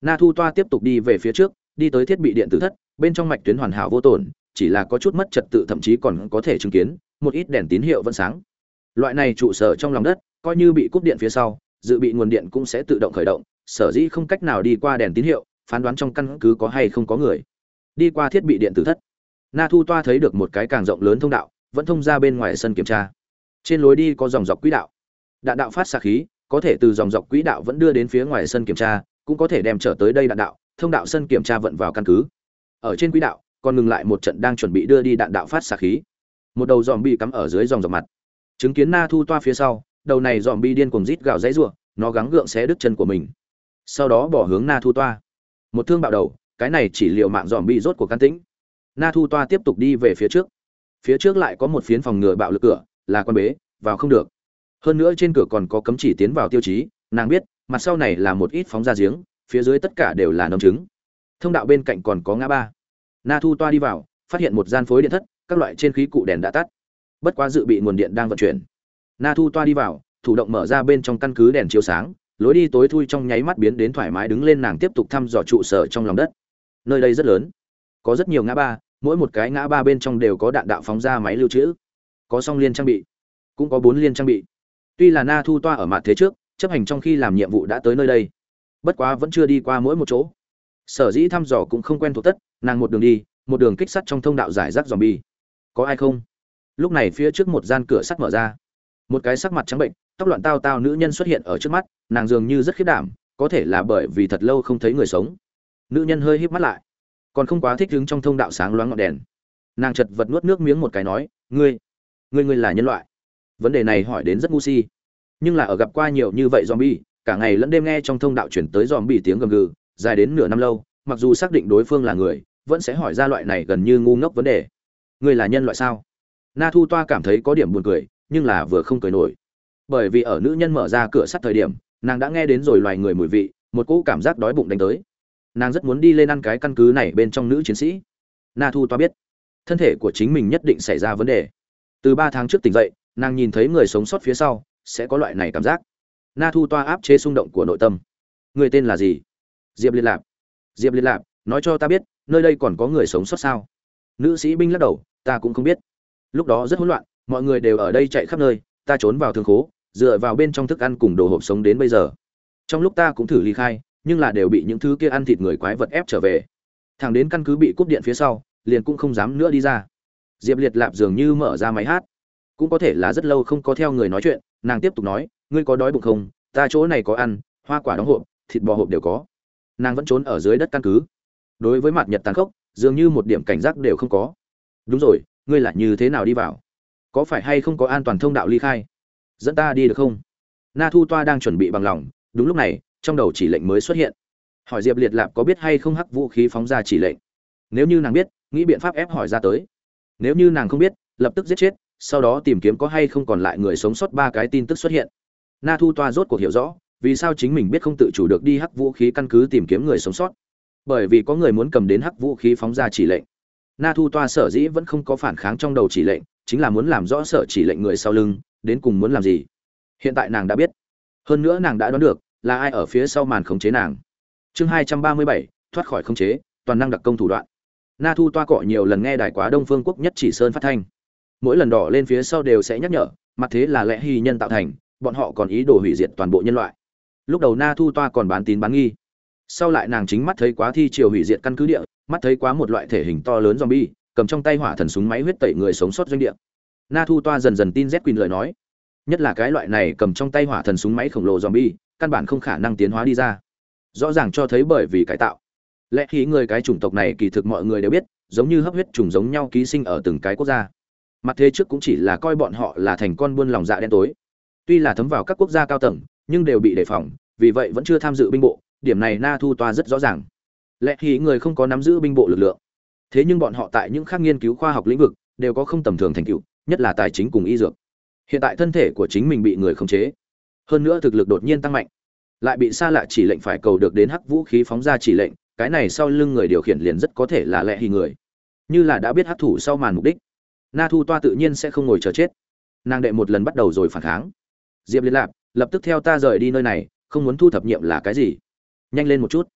[SPEAKER 1] Na Thu Toa tiếp tục đi về phía trước, đi tới thiết bị điện tử thất, bên trong mạch tuyến hoàn hảo vô tổn, chỉ là có chút mất trật tự, thậm chí còn có thể chứng kiến một ít đèn tín hiệu vẫn sáng. Loại này trụ sở trong lòng đất, coi như bị cúp điện phía sau, dự bị nguồn điện cũng sẽ tự động khởi động, sở dĩ không cách nào đi qua đèn tín hiệu, phán đoán trong căn cứ có hay không có người. Đi qua thiết bị điện tử thất, Na Thu Toa thấy được một cái càng rộng lớn thông đạo, vẫn thông ra bên ngoài sân kiểm tra. Trên lối đi có dòng dọc quỹ đạo, đạn đạo phát xạ khí có thể từ dòng dọc quỹ đạo vẫn đưa đến phía ngoài sân kiểm tra, cũng có thể đem trở tới đây đạn đạo, thông đạo sân kiểm tra vận vào căn cứ. Ở trên quỹ đạo, còn ngừng lại một trận đang chuẩn bị đưa đi đạn đạo phát xạ khí. Một đầu zombie cắm ở dưới dòng dọc mặt. Chứng kiến Na Thu Toa phía sau, đầu này zombie điên cuồng rít gào giãy giụa, nó gắng gượng xé đứt chân của mình. Sau đó bỏ hướng Na Thu Toa. Một thương bạo đầu, cái này chỉ liệu mạng zombie rốt của can tĩnh. Na Thu Toa tiếp tục đi về phía trước. Phía trước lại có một phiến phòng ngừa bạo lực cửa, là quan bế, vào không được. Hơn nữa trên cửa còn có cấm chỉ tiến vào tiêu chí, nàng biết, mặt sau này là một ít phóng ra giếng, phía dưới tất cả đều là nông trứng. Thông đạo bên cạnh còn có ngã ba. Na Thu Toa đi vào, phát hiện một gian phối điện thất, các loại trên khí cụ đèn đã tắt. Bất quá dự bị nguồn điện đang vận chuyển. Na Thu Toa đi vào, thủ động mở ra bên trong căn cứ đèn chiếu sáng, lối đi tối thui trong nháy mắt biến đến thoải mái, đứng lên nàng tiếp tục thăm dò trụ sở trong lòng đất. Nơi đây rất lớn, có rất nhiều ngã ba, mỗi một cái ngã ba bên trong đều có đạn đạo phóng ra máy lưu trữ, có song liên trang bị, cũng có bốn liên trang bị. Tuy là Na Thu Toa ở mặt thế trước, chấp hành trong khi làm nhiệm vụ đã tới nơi đây, bất quá vẫn chưa đi qua mỗi một chỗ. Sở dĩ thăm dò cũng không quen thuộc tất, nàng một đường đi, một đường kích sắt trong thông đạo giải rác zombie. Có ai không? Lúc này phía trước một gian cửa sắt mở ra, một cái sắc mặt trắng bệnh, tóc loạn tao tao nữ nhân xuất hiện ở trước mắt, nàng dường như rất khiếp đảm, có thể là bởi vì thật lâu không thấy người sống. Nữ nhân hơi híp mắt lại, còn không quá thích đứng trong thông đạo sáng loáng ngọn đèn. Nàng chật vật nuốt nước miếng một cái nói, ngươi, ngươi ngươi là nhân loại? Vấn đề này hỏi đến rất ngu si, nhưng là ở gặp qua nhiều như vậy zombie, cả ngày lẫn đêm nghe trong thông đạo chuyển tới zombie tiếng gầm gừ, dài đến nửa năm lâu, mặc dù xác định đối phương là người, vẫn sẽ hỏi ra loại này gần như ngu ngốc vấn đề. Ngươi là nhân loại sao? Na Thu Toa cảm thấy có điểm buồn cười, nhưng là vừa không cười nổi, bởi vì ở nữ nhân mở ra cửa sắt thời điểm, nàng đã nghe đến rồi loài người mùi vị, một cỗ cảm giác đói bụng đánh tới. Nàng rất muốn đi lên ăn cái căn cứ này bên trong nữ chiến sĩ. Na Thu Toa biết, thân thể của chính mình nhất định xảy ra vấn đề. Từ ba tháng trước tỉnh dậy, nàng nhìn thấy người sống sót phía sau, sẽ có loại này cảm giác. Na Thu Toa áp chế xung động của nội tâm. Người tên là gì? Diệp Liên Lạp. Diệp Liên Lạp, nói cho ta biết, nơi đây còn có người sống sót sao? Nữ sĩ binh lắc đầu, ta cũng không biết. Lúc đó rất hỗn loạn, mọi người đều ở đây chạy khắp nơi, ta trốn vào thương khố, dựa vào bên trong thức ăn cùng đồ hộp sống đến bây giờ. Trong lúc ta cũng thử ly khai, nhưng là đều bị những thứ kia ăn thịt người quái vật ép trở về. Thằng đến căn cứ bị cúp điện phía sau, liền cũng không dám nữa đi ra. Diệp Liệt Lạp dường như mở ra máy hát, cũng có thể là rất lâu không có theo người nói chuyện, nàng tiếp tục nói, ngươi có đói bụng không? Ta chỗ này có ăn, hoa quả đóng hộp, thịt bò hộp đều có. Nàng vẫn trốn ở dưới đất căn cứ. Đối với mặt nhật tàn khốc, dường như một điểm cảnh giác đều không có. Đúng rồi, ngươi là như thế nào đi vào? Có phải hay không có an toàn thông đạo ly khai? Dẫn ta đi được không? Na Thu Toa đang chuẩn bị bằng lòng, đúng lúc này, trong đầu chỉ lệnh mới xuất hiện. Hỏi Diệp Liệt Lạp có biết hay không hắc vũ khí phóng ra chỉ lệnh. Nếu như nàng biết, nghĩ biện pháp ép hỏi ra tới. Nếu như nàng không biết, lập tức giết chết, sau đó tìm kiếm có hay không còn lại người sống sót. Ba cái tin tức xuất hiện. Na Thu Toa rốt cuộc hiểu rõ, vì sao chính mình biết không tự chủ được đi hắc vũ khí căn cứ tìm kiếm người sống sót. Bởi vì có người muốn cầm đến hắc vũ khí phóng ra chỉ lệnh. Na Thu Toa sở dĩ vẫn không có phản kháng trong đầu chỉ lệnh, chính là muốn làm rõ sở chỉ lệnh người sau lưng đến cùng muốn làm gì. Hiện tại nàng đã biết, hơn nữa nàng đã đoán được là ai ở phía sau màn khống chế nàng. Chương hai trăm ba mươi bảy, thoát khỏi khống chế, toàn năng đặc công thủ đoạn. Na Thu Toa cọ nhiều lần nghe đài quá Đông Phương Quốc Nhất Chỉ Sơn phát thanh, mỗi lần đỏ lên phía sau đều sẽ nhắc nhở, mặt thế là lẽ hy nhân tạo thành, bọn họ còn ý đồ hủy diệt toàn bộ nhân loại. Lúc đầu Na Thu Toa còn bán tín bán nghi, sau lại nàng chính mắt thấy quá thi triều hủy diệt căn cứ địa, mắt thấy quá một loại thể hình to lớn zombie cầm trong tay hỏa thần súng máy huyết tẩy người sống sót doanh địa. Na Thu Toa dần dần tin Z Quỳnh lời nói, nhất là cái loại này cầm trong tay hỏa thần súng máy khổng lồ zombie, căn bản không khả năng tiến hóa đi ra. Rõ ràng cho thấy bởi vì cải tạo. Lẽ khí người cái chủng tộc này kỳ thực mọi người đều biết, giống như hấp huyết trùng giống nhau ký sinh ở từng cái quốc gia. Mặt thế trước cũng chỉ là coi bọn họ là thành con buôn lòng dạ đen tối. Tuy là thấm vào các quốc gia cao tầng, nhưng đều bị đề phòng, vì vậy vẫn chưa tham dự binh bộ, điểm này Na Thu Toa rất rõ ràng. Lẽ khí người không có nắm giữ binh bộ lực lượng. Thế nhưng bọn họ tại những khác nghiên cứu khoa học lĩnh vực đều có không tầm thường thành tựu, nhất là tài chính cùng y dược. Hiện tại thân thể của chính mình bị người khống chế, hơn nữa thực lực đột nhiên tăng mạnh, lại bị xa lạ chỉ lệnh phải cầu được đến hắc vũ khí phóng ra chỉ lệnh, cái này sau lưng người điều khiển liền rất có thể là lẽ hì người, như là đã biết hắc thủ sau màn mục đích. Na Thu Toa tự nhiên sẽ không ngồi chờ chết, nàng đệ một lần bắt đầu rồi phản kháng. Diệp Liên Lạp, lập tức theo ta rời đi nơi này, không muốn thu thập nhiệm là cái gì? Nhanh lên một chút.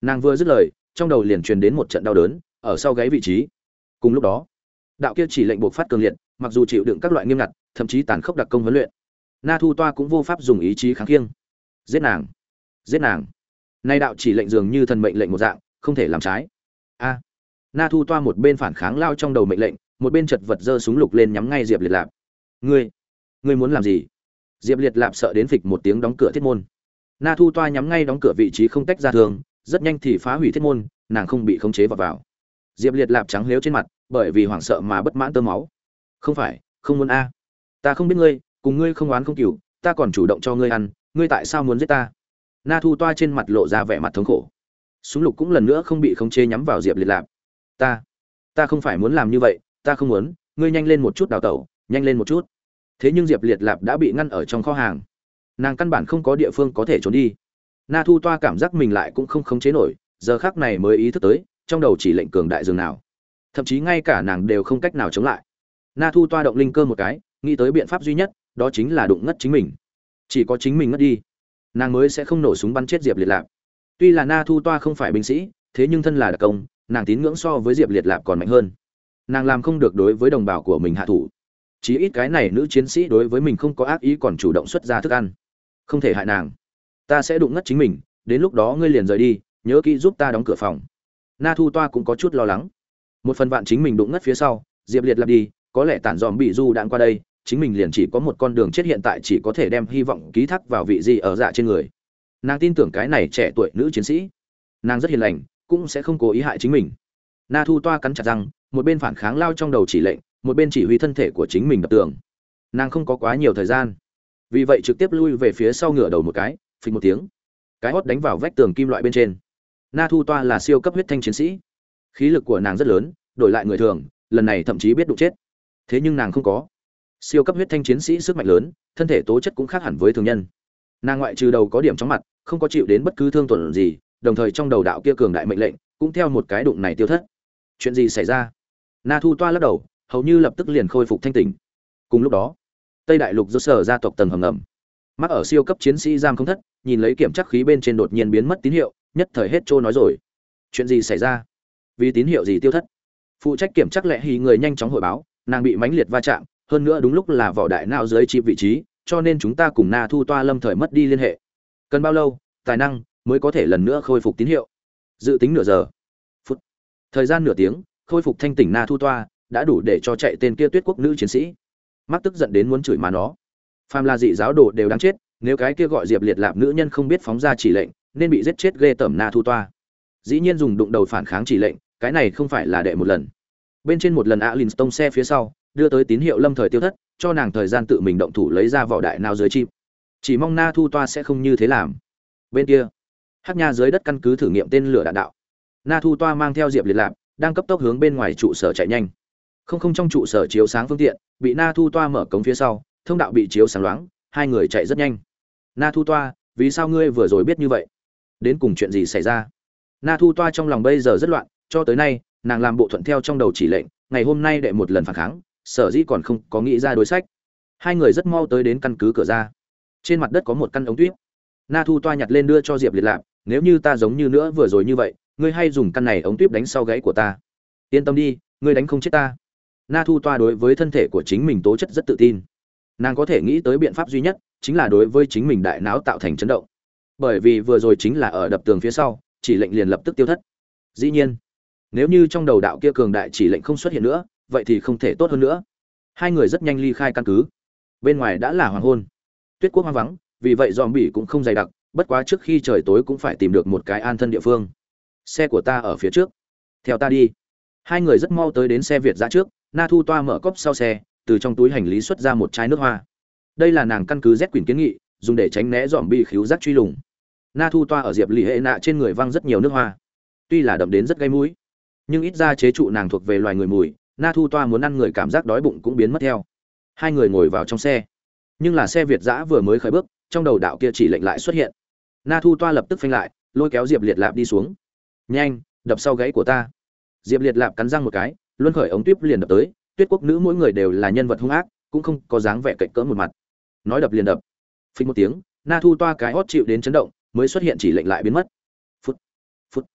[SPEAKER 1] Nàng vừa dứt lời, trong đầu liền truyền đến một trận đau đớn ở sau gáy vị trí. Cùng lúc đó, đạo kia chỉ lệnh buộc phát cường liệt, mặc dù chịu đựng các loại nghiêm ngặt, thậm chí tàn khốc đặc công huấn luyện, Na Thu Toa cũng vô pháp dùng ý chí kháng khiêng. Giết nàng, giết nàng. Nay đạo chỉ lệnh dường như thần mệnh lệnh một dạng, không thể làm trái. A. Na Thu Toa một bên phản kháng lao trong đầu mệnh lệnh, một bên chật vật giơ súng lục lên nhắm ngay Diệp Liệt Lạp. "Ngươi, ngươi muốn làm gì?" Diệp Liệt Lạp sợ đến phịch một tiếng đóng cửa thiết môn. Na Thu Toa nhắm ngay đóng cửa vị trí không tách ra thường, rất nhanh thì phá hủy thiết môn, nàng không bị khống chế vào vào. Diệp Liệt Lạp trắng liếu trên mặt, bởi vì hoảng sợ mà bất mãn tơ máu. "Không phải, không muốn a. Ta không biết ngươi, cùng ngươi không oán không cừu, ta còn chủ động cho ngươi ăn, ngươi tại sao muốn giết ta?" Na Thu Toa trên mặt lộ ra vẻ mặt thống khổ. Súng lục cũng lần nữa không bị khống chế nhắm vào Diệp Liệt Lạp. "Ta, ta không phải muốn làm như vậy, ta không muốn, ngươi nhanh lên một chút đào tẩu, nhanh lên một chút." Thế nhưng Diệp Liệt Lạp đã bị ngăn ở trong kho hàng. Nàng căn bản không có địa phương có thể trốn đi. Na Thu Toa cảm giác mình lại cũng không khống chế nổi, giờ khắc này mới ý thức tới, trong đầu chỉ lệnh cường đại dường nào. Thậm chí ngay cả nàng đều không cách nào chống lại. Na Thu Toa động linh cơ một cái, nghĩ tới biện pháp duy nhất, đó chính là đụng ngất chính mình. Chỉ có chính mình ngất đi, nàng mới sẽ không nổ súng bắn chết Diệp Liệt Lạp. Tuy là Na Thu Toa không phải binh sĩ, thế nhưng thân là đặc công, nàng tín ngưỡng so với Diệp Liệt Lạp còn mạnh hơn. Nàng làm không được đối với đồng bào của mình hạ thủ. Chí ít cái này nữ chiến sĩ đối với mình không có ác ý còn chủ động xuất ra thức ăn. Không thể hại nàng. Ta sẽ đụng ngất chính mình, đến lúc đó ngươi liền rời đi, nhớ kỹ giúp ta đóng cửa phòng. Na Thu Toa cũng có chút lo lắng. Một phần vạn chính mình đụng ngất phía sau, Diệp Liệt Lạp đi, có lẽ tản dòm bị du đạn qua đây, chính mình liền chỉ có một con đường chết, hiện tại chỉ có thể đem hy vọng ký thác vào vị gì ở dạ trên người. Nàng tin tưởng cái này trẻ tuổi nữ chiến sĩ, nàng rất hiền lành, cũng sẽ không cố ý hại chính mình. Na Thu Toa cắn chặt răng, một bên phản kháng lao trong đầu chỉ lệnh, một bên chỉ huy thân thể của chính mình đập tường. Nàng không có quá nhiều thời gian, vì vậy trực tiếp lui về phía sau, ngửa đầu một cái, phịch một tiếng, cái hót đánh vào vách tường kim loại bên trên. Na Thu Toa là siêu cấp huyết thanh chiến sĩ, khí lực của nàng rất lớn, đổi lại người thường, lần này thậm chí biết đụng chết. Thế nhưng nàng không có. Siêu cấp huyết thanh chiến sĩ sức mạnh lớn, thân thể tố chất cũng khác hẳn với thường nhân. Nàng ngoại trừ đầu có điểm chóng mặt, không có chịu đến bất cứ thương tổn gì, đồng thời trong đầu đạo kia cường đại mệnh lệnh cũng theo một cái đụng này tiêu thất. Chuyện gì xảy ra? Na Thu Toa lắc đầu, hầu như lập tức liền khôi phục thanh tỉnh. Cùng lúc đó, Tây Đại Lục do sở gia tộc tầng hầm ngầm, mắc ở siêu cấp chiến sĩ giam không thất, nhìn lấy kiểm chắc khí bên trên đột nhiên biến mất tín hiệu, nhất thời hết trôi nói rồi. Chuyện gì xảy ra? Vì tín hiệu gì tiêu thất? Phụ trách kiểm chắc lệ hí người nhanh chóng hội báo, nàng bị mãnh liệt va chạm, hơn nữa đúng lúc là vỏ đại não dưới chip vị trí, cho nên chúng ta cùng Na Thu Toa lâm thời mất đi liên hệ. Cần bao lâu, tài năng mới có thể lần nữa khôi phục tín hiệu? Dự tính nửa giờ. Phút. Thời gian nửa tiếng, khôi phục thanh tỉnh Na Thu Toa đã đủ để cho chạy tên kia Tuyết Quốc nữ chiến sĩ. Mắc tức giận đến muốn chửi má nó. Phàm là dị giáo đồ đều đáng chết, nếu cái kia gọi Diệp Liệt Lạp nữ nhân không biết phóng ra chỉ lệnh, nên bị giết chết ghê tởm Na Thu Toa. Dĩ nhiên dùng đụng đầu phản kháng chỉ lệnh, cái này không phải là đệ một lần. Bên trên một lần Alinstone xe phía sau, đưa tới tín hiệu lâm thời tiêu thất, cho nàng thời gian tự mình động thủ lấy ra vỏ đại nào dưới chim. Chỉ mong Na Thu Toa sẽ không như thế làm. Bên kia, Hắc Nha dưới đất căn cứ thử nghiệm tên lửa đạn đạo. Na Thu Toa mang theo Diệp Liệt Lạp, đang cấp tốc hướng bên ngoài trụ sở chạy nhanh. Không không trong trụ sở chiếu sáng phương tiện, bị Na Thu Toa mở cống phía sau, thông đạo bị chiếu sáng loáng, hai người chạy rất nhanh. Na Thu Toa, vì sao ngươi vừa rồi biết như vậy? Đến cùng chuyện gì xảy ra? Na Thu Toa trong lòng bây giờ rất loạn, cho tới nay, nàng làm bộ thuận theo trong đầu chỉ lệnh, ngày hôm nay đệ một lần phản kháng, sở dĩ còn không có nghĩ ra đối sách. Hai người rất mau tới đến căn cứ cửa ra. Trên mặt đất có một căn ống tuyết. Na Thu Toa nhặt lên đưa cho Diệp Liệt Lạp, nếu như ta giống như nữa vừa rồi như vậy, ngươi hay dùng căn này ống tuyết đánh sau gáy của ta. Yên tâm đi, ngươi đánh không chết ta. Na Thu Toa đối với thân thể của chính mình tố chất rất tự tin. Nàng có thể nghĩ tới biện pháp duy nhất, chính là đối với chính mình đại não tạo thành chấn động. Bởi vì vừa rồi chính là ở đập tường phía sau, chỉ lệnh liền lập tức tiêu thất. Dĩ nhiên, nếu như trong đầu đạo kia cường đại chỉ lệnh không xuất hiện nữa, vậy thì không thể tốt hơn nữa. Hai người rất nhanh ly khai căn cứ. Bên ngoài đã là hoàng hôn, Tuyết Quốc hoang vắng, vì vậy zombie cũng không dày đặc, bất quá trước khi trời tối cũng phải tìm được một cái an thân địa phương. Xe của ta ở phía trước, theo ta đi. Hai người rất mau tới đến xe Việt dã trước. Na Thu Toa mở cốp sau xe, từ trong túi hành lý xuất ra một chai nước hoa. Đây là nàng căn cứ Z Quỷ kiến nghị, dùng để tránh né zombie khíu giác truy lùng. Na Thu Toa ở Diệp Lì hệ nạ trên người văng rất nhiều nước hoa, tuy là đậm đến rất gây mũi, nhưng ít ra chế trụ nàng thuộc về loài người mùi. Na Thu Toa muốn ăn người cảm giác đói bụng cũng biến mất theo. Hai người ngồi vào trong xe, nhưng là xe Việt dã vừa mới khởi bước, trong đầu đạo kia chỉ lệnh lại xuất hiện. Na Thu Toa lập tức phanh lại, lôi kéo Diệp Liệt Lạp đi xuống. Nhanh, đập sau gáy của ta. Diệp Liệt Lạp cắn răng một cái, luân khởi ống tuyếp liền đập tới. Tuyết Quốc nữ mỗi người đều là nhân vật hung ác, cũng không có dáng vẻ cạnh cỡ một mặt. Nói đập liền đập. Phình một tiếng, Na Thu Toa cái hót chịu đến chấn động, mới xuất hiện chỉ lệnh lại biến mất. Phút, phút.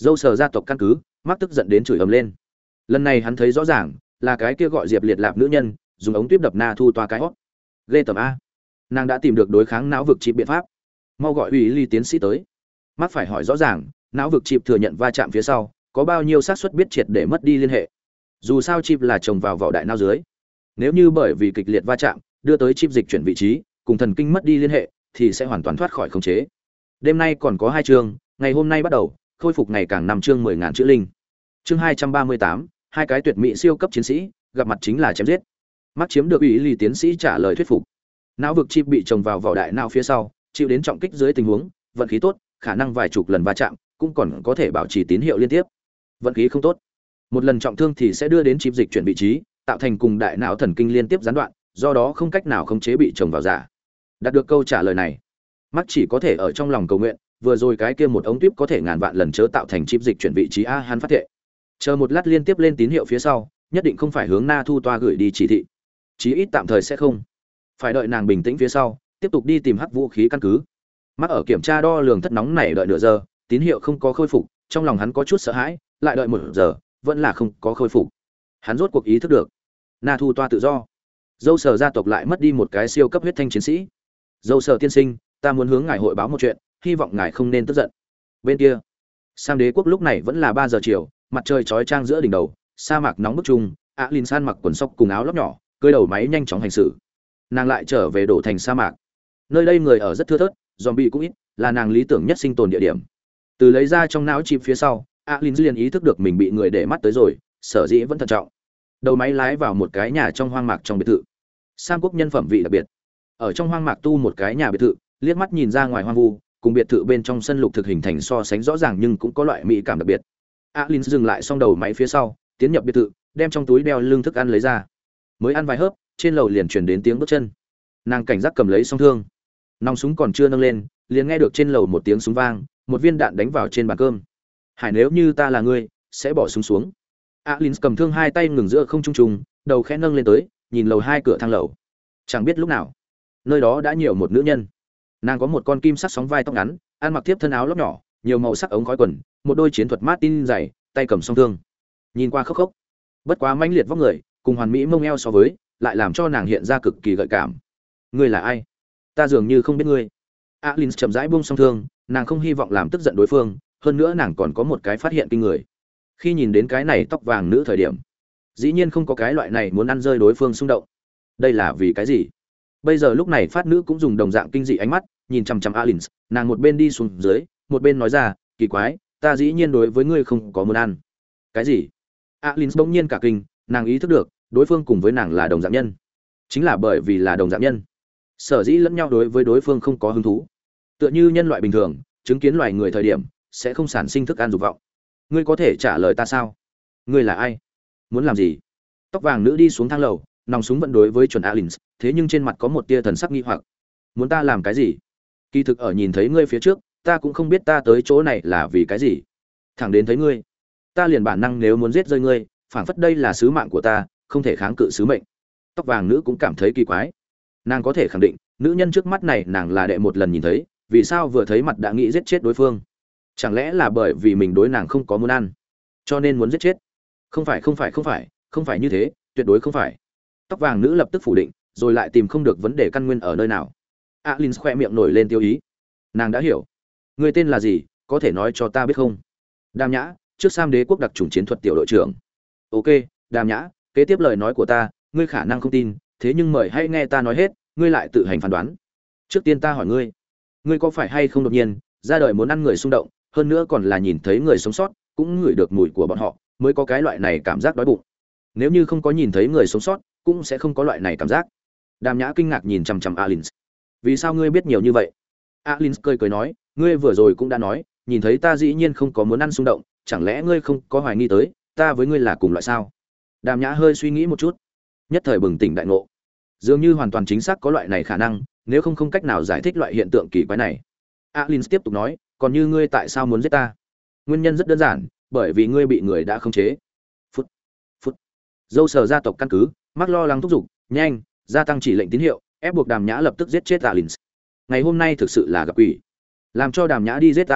[SPEAKER 1] Dâu sờ gia tộc căn cứ, Mark tức giận đến chửi ầm lên. Lần này hắn thấy rõ ràng, là cái kia gọi Diệp Liệt Lạp nữ nhân, dùng ống tuyếp đập Na Thu toa cái hót. Ghê tởm a. Nàng đã tìm được đối kháng não vực chip biện pháp. Mau gọi ủy ly tiến sĩ tới. Mark phải hỏi rõ ràng, não vực chip thừa nhận va chạm phía sau, có bao nhiêu xác suất biết triệt để mất đi liên hệ. Dù sao chip là trồng vào vỏ đại não dưới. Nếu như bởi vì kịch liệt va chạm, đưa tới chip dịch chuyển vị trí, cùng thần kinh mất đi liên hệ, thì sẽ hoàn toàn thoát khỏi khống chế. Đêm nay còn có hai chương, ngày hôm nay bắt đầu, khôi phục ngày càng năm chương mười ngàn chữ linh. Chương hai trăm ba mươi tám, hai cái tuyệt mỹ siêu cấp chiến sĩ, gặp mặt chính là chém giết. Mắt chiếm được ủy lý tiến sĩ trả lời thuyết phục. Não vực chip bị trồng vào vỏ đại não phía sau, chịu đến trọng kích dưới tình huống, vận khí tốt, khả năng vài chục lần va chạm, cũng còn có thể bảo trì tín hiệu liên tiếp. Vận khí không tốt, một lần trọng thương thì sẽ đưa đến chip dịch chuyển vị trí, tạo thành cùng đại não thần kinh liên tiếp gián đoạn, do đó không cách nào khống chế bị trồng vào giả. Đạt được câu trả lời này, Mắt chỉ có thể ở trong lòng cầu nguyện, vừa rồi cái kia một ống tuyếp có thể ngàn vạn lần chớ tạo thành chip dịch chuyển vị trí a hắn phát thệ. Chờ một lát liên tiếp lên tín hiệu phía sau, nhất định không phải hướng Na Thu toa gửi đi chỉ thị. Chí ít tạm thời sẽ không. Phải đợi nàng bình tĩnh phía sau, tiếp tục đi tìm hắc vũ khí căn cứ. Mắt ở kiểm tra đo lường thất nóng này đợi nửa giờ, tín hiệu không có khôi phục, trong lòng hắn có chút sợ hãi, lại đợi một giờ, vẫn là không có khôi phục. Hắn rốt cuộc ý thức được, Na Thu toa tự do. Dâu Sở gia tộc lại mất đi một cái siêu cấp huyết thanh chiến sĩ. Dâu Sở tiên sinh, ta muốn hướng ngài hội báo một chuyện, hy vọng ngài không nên tức giận. Bên kia, Sam Đế quốc lúc này vẫn là ba giờ chiều, mặt trời chói chang giữa đỉnh đầu, sa mạc nóng bức chung, Alin San mặc quần sóc cùng áo lót nhỏ, cưỡi đầu máy nhanh chóng hành xử. Nàng lại trở về đổ thành sa mạc. Nơi đây người ở rất thưa thớt, zombie cũng ít, là nàng lý tưởng nhất sinh tồn địa điểm. Từ lấy ra trong não chip phía sau, Alin liền ý thức được mình bị người để mắt tới rồi, sở dĩ vẫn thận trọng. Đầu máy lái vào một cái nhà trong hoang mạc trong biệt thự. Sam quốc nhân phẩm vị đặc biệt. Ở trong hoang mạc tu một cái nhà biệt thự, liếc mắt nhìn ra ngoài hoang vu, cùng biệt thự bên trong sân lục thực hình thành so sánh rõ ràng nhưng cũng có loại mỹ cảm đặc biệt. Alin dừng lại xong đầu máy phía sau, tiến nhập biệt thự, đem trong túi đeo lương thức ăn lấy ra. Mới ăn vài hớp, trên lầu liền truyền đến tiếng bước chân. Nàng cảnh giác cầm lấy song thương, nòng súng còn chưa nâng lên, liền nghe được trên lầu một tiếng súng vang, một viên đạn đánh vào trên bàn cơm. Hải, nếu như ta là ngươi, sẽ bỏ súng xuống. Alin cầm thương hai tay ngừng giữa không trung trùng, đầu khẽ nâng lên tới, nhìn lầu hai cửa thang lầu. Chẳng biết lúc nào, nơi đó đã nhiều một nữ nhân. Nàng có một con kim sắc sóng vai tóc ngắn, ăn mặc tiếp thân áo lót nhỏ, nhiều màu sắc ống khói quần, một đôi chiến thuật Martin dày, tay cầm song thương. Nhìn qua khốc khốc, bất quá mãnh liệt vóc người, cùng hoàn mỹ mông eo so với, lại làm cho nàng hiện ra cực kỳ gợi cảm. Ngươi là ai? Ta dường như không biết ngươi. Alin chậm rãi buông song thương, nàng không hy vọng làm tức giận đối phương, hơn nữa nàng còn có một cái phát hiện kinh người. Khi nhìn đến cái này tóc vàng nữ thời điểm, dĩ nhiên không có cái loại này muốn ăn rơi đối phương xung động. Đây là vì cái gì? Bây giờ lúc này phát nữ cũng dùng đồng dạng kinh dị ánh mắt nhìn chằm chằm Alin, nàng một bên đi xuống dưới, một bên nói ra, kỳ quái, ta dĩ nhiên đối với ngươi không có muốn ăn. Cái gì? Alin bỗng nhiên cả kinh, nàng ý thức được, đối phương cùng với nàng là đồng dạng nhân. Chính là bởi vì là đồng dạng nhân, sở dĩ lẫn nhau đối với đối phương không có hứng thú. Tựa như nhân loại bình thường, chứng kiến loài người thời điểm sẽ không sản sinh thức ăn dục vọng. Ngươi có thể trả lời ta sao? Ngươi là ai? Muốn làm gì? Tóc vàng nữ đi xuống thang lầu, nòng súng vẫn đối với chuẩn Alin, thế nhưng trên mặt có một tia thần sắc nghi hoặc. Muốn ta làm cái gì? Kỳ thực ở nhìn thấy ngươi phía trước, ta cũng không biết ta tới chỗ này là vì cái gì. Thẳng đến thấy ngươi, ta liền bản năng nếu muốn giết rơi ngươi, phảng phất đây là sứ mạng của ta, không thể kháng cự sứ mệnh. Tóc vàng nữ cũng cảm thấy kỳ quái. Nàng có thể khẳng định, nữ nhân trước mắt này nàng là đệ một lần nhìn thấy, vì sao vừa thấy mặt đã nghĩ giết chết đối phương? Chẳng lẽ là bởi vì mình đối nàng không có muốn ăn, cho nên muốn giết chết? Không phải, không phải, không phải, không phải như thế, tuyệt đối không phải. Tóc vàng nữ lập tức phủ định, rồi lại tìm không được vấn đề căn nguyên ở nơi nào. Alin khoe miệng nổi lên tiêu ý. Nàng đã hiểu. Người tên là gì, có thể nói cho ta biết không? Đàm Nhã, trước Sam Đế quốc đặc chủng chiến thuật tiểu đội trưởng. Ok, Đàm Nhã, kế tiếp lời nói của ta, ngươi khả năng không tin, thế nhưng mời hãy nghe ta nói hết, ngươi lại tự hành phán đoán. Trước tiên ta hỏi ngươi, ngươi có phải hay không đột nhiên ra đời muốn ăn người xung động, hơn nữa còn là nhìn thấy người sống sót, cũng ngửi được mùi của bọn họ, mới có cái loại này cảm giác đói bụng. Nếu như không có nhìn thấy người sống sót, cũng sẽ không có loại này cảm giác. Đàm Nhã kinh ngạc nhìn chằm chằm Alin. Vì sao ngươi biết nhiều như vậy? Alin cười cười nói, ngươi vừa rồi cũng đã nói, nhìn thấy ta dĩ nhiên không có muốn ăn xung động, chẳng lẽ ngươi không có hoài nghi tới, ta với ngươi là cùng loại sao? Đàm Nhã hơi suy nghĩ một chút, nhất thời bừng tỉnh đại ngộ. Dường như hoàn toàn chính xác có loại này khả năng, nếu không không cách nào giải thích loại hiện tượng kỳ quái này. Alin tiếp tục nói, còn như ngươi tại sao muốn giết ta? Nguyên nhân rất đơn giản, bởi vì ngươi bị người đã khống chế. Phút, phút. Dâu Sở gia tộc căn cứ, Mark lo lắng thúc giục, nhanh, gia tăng chỉ lệnh tín hiệu, ép buộc Đàm Nhã lập tức giết chết Alin. Ngày hôm nay thực sự là gặp quỷ. Làm cho Đàm Nhã đi giết Alin,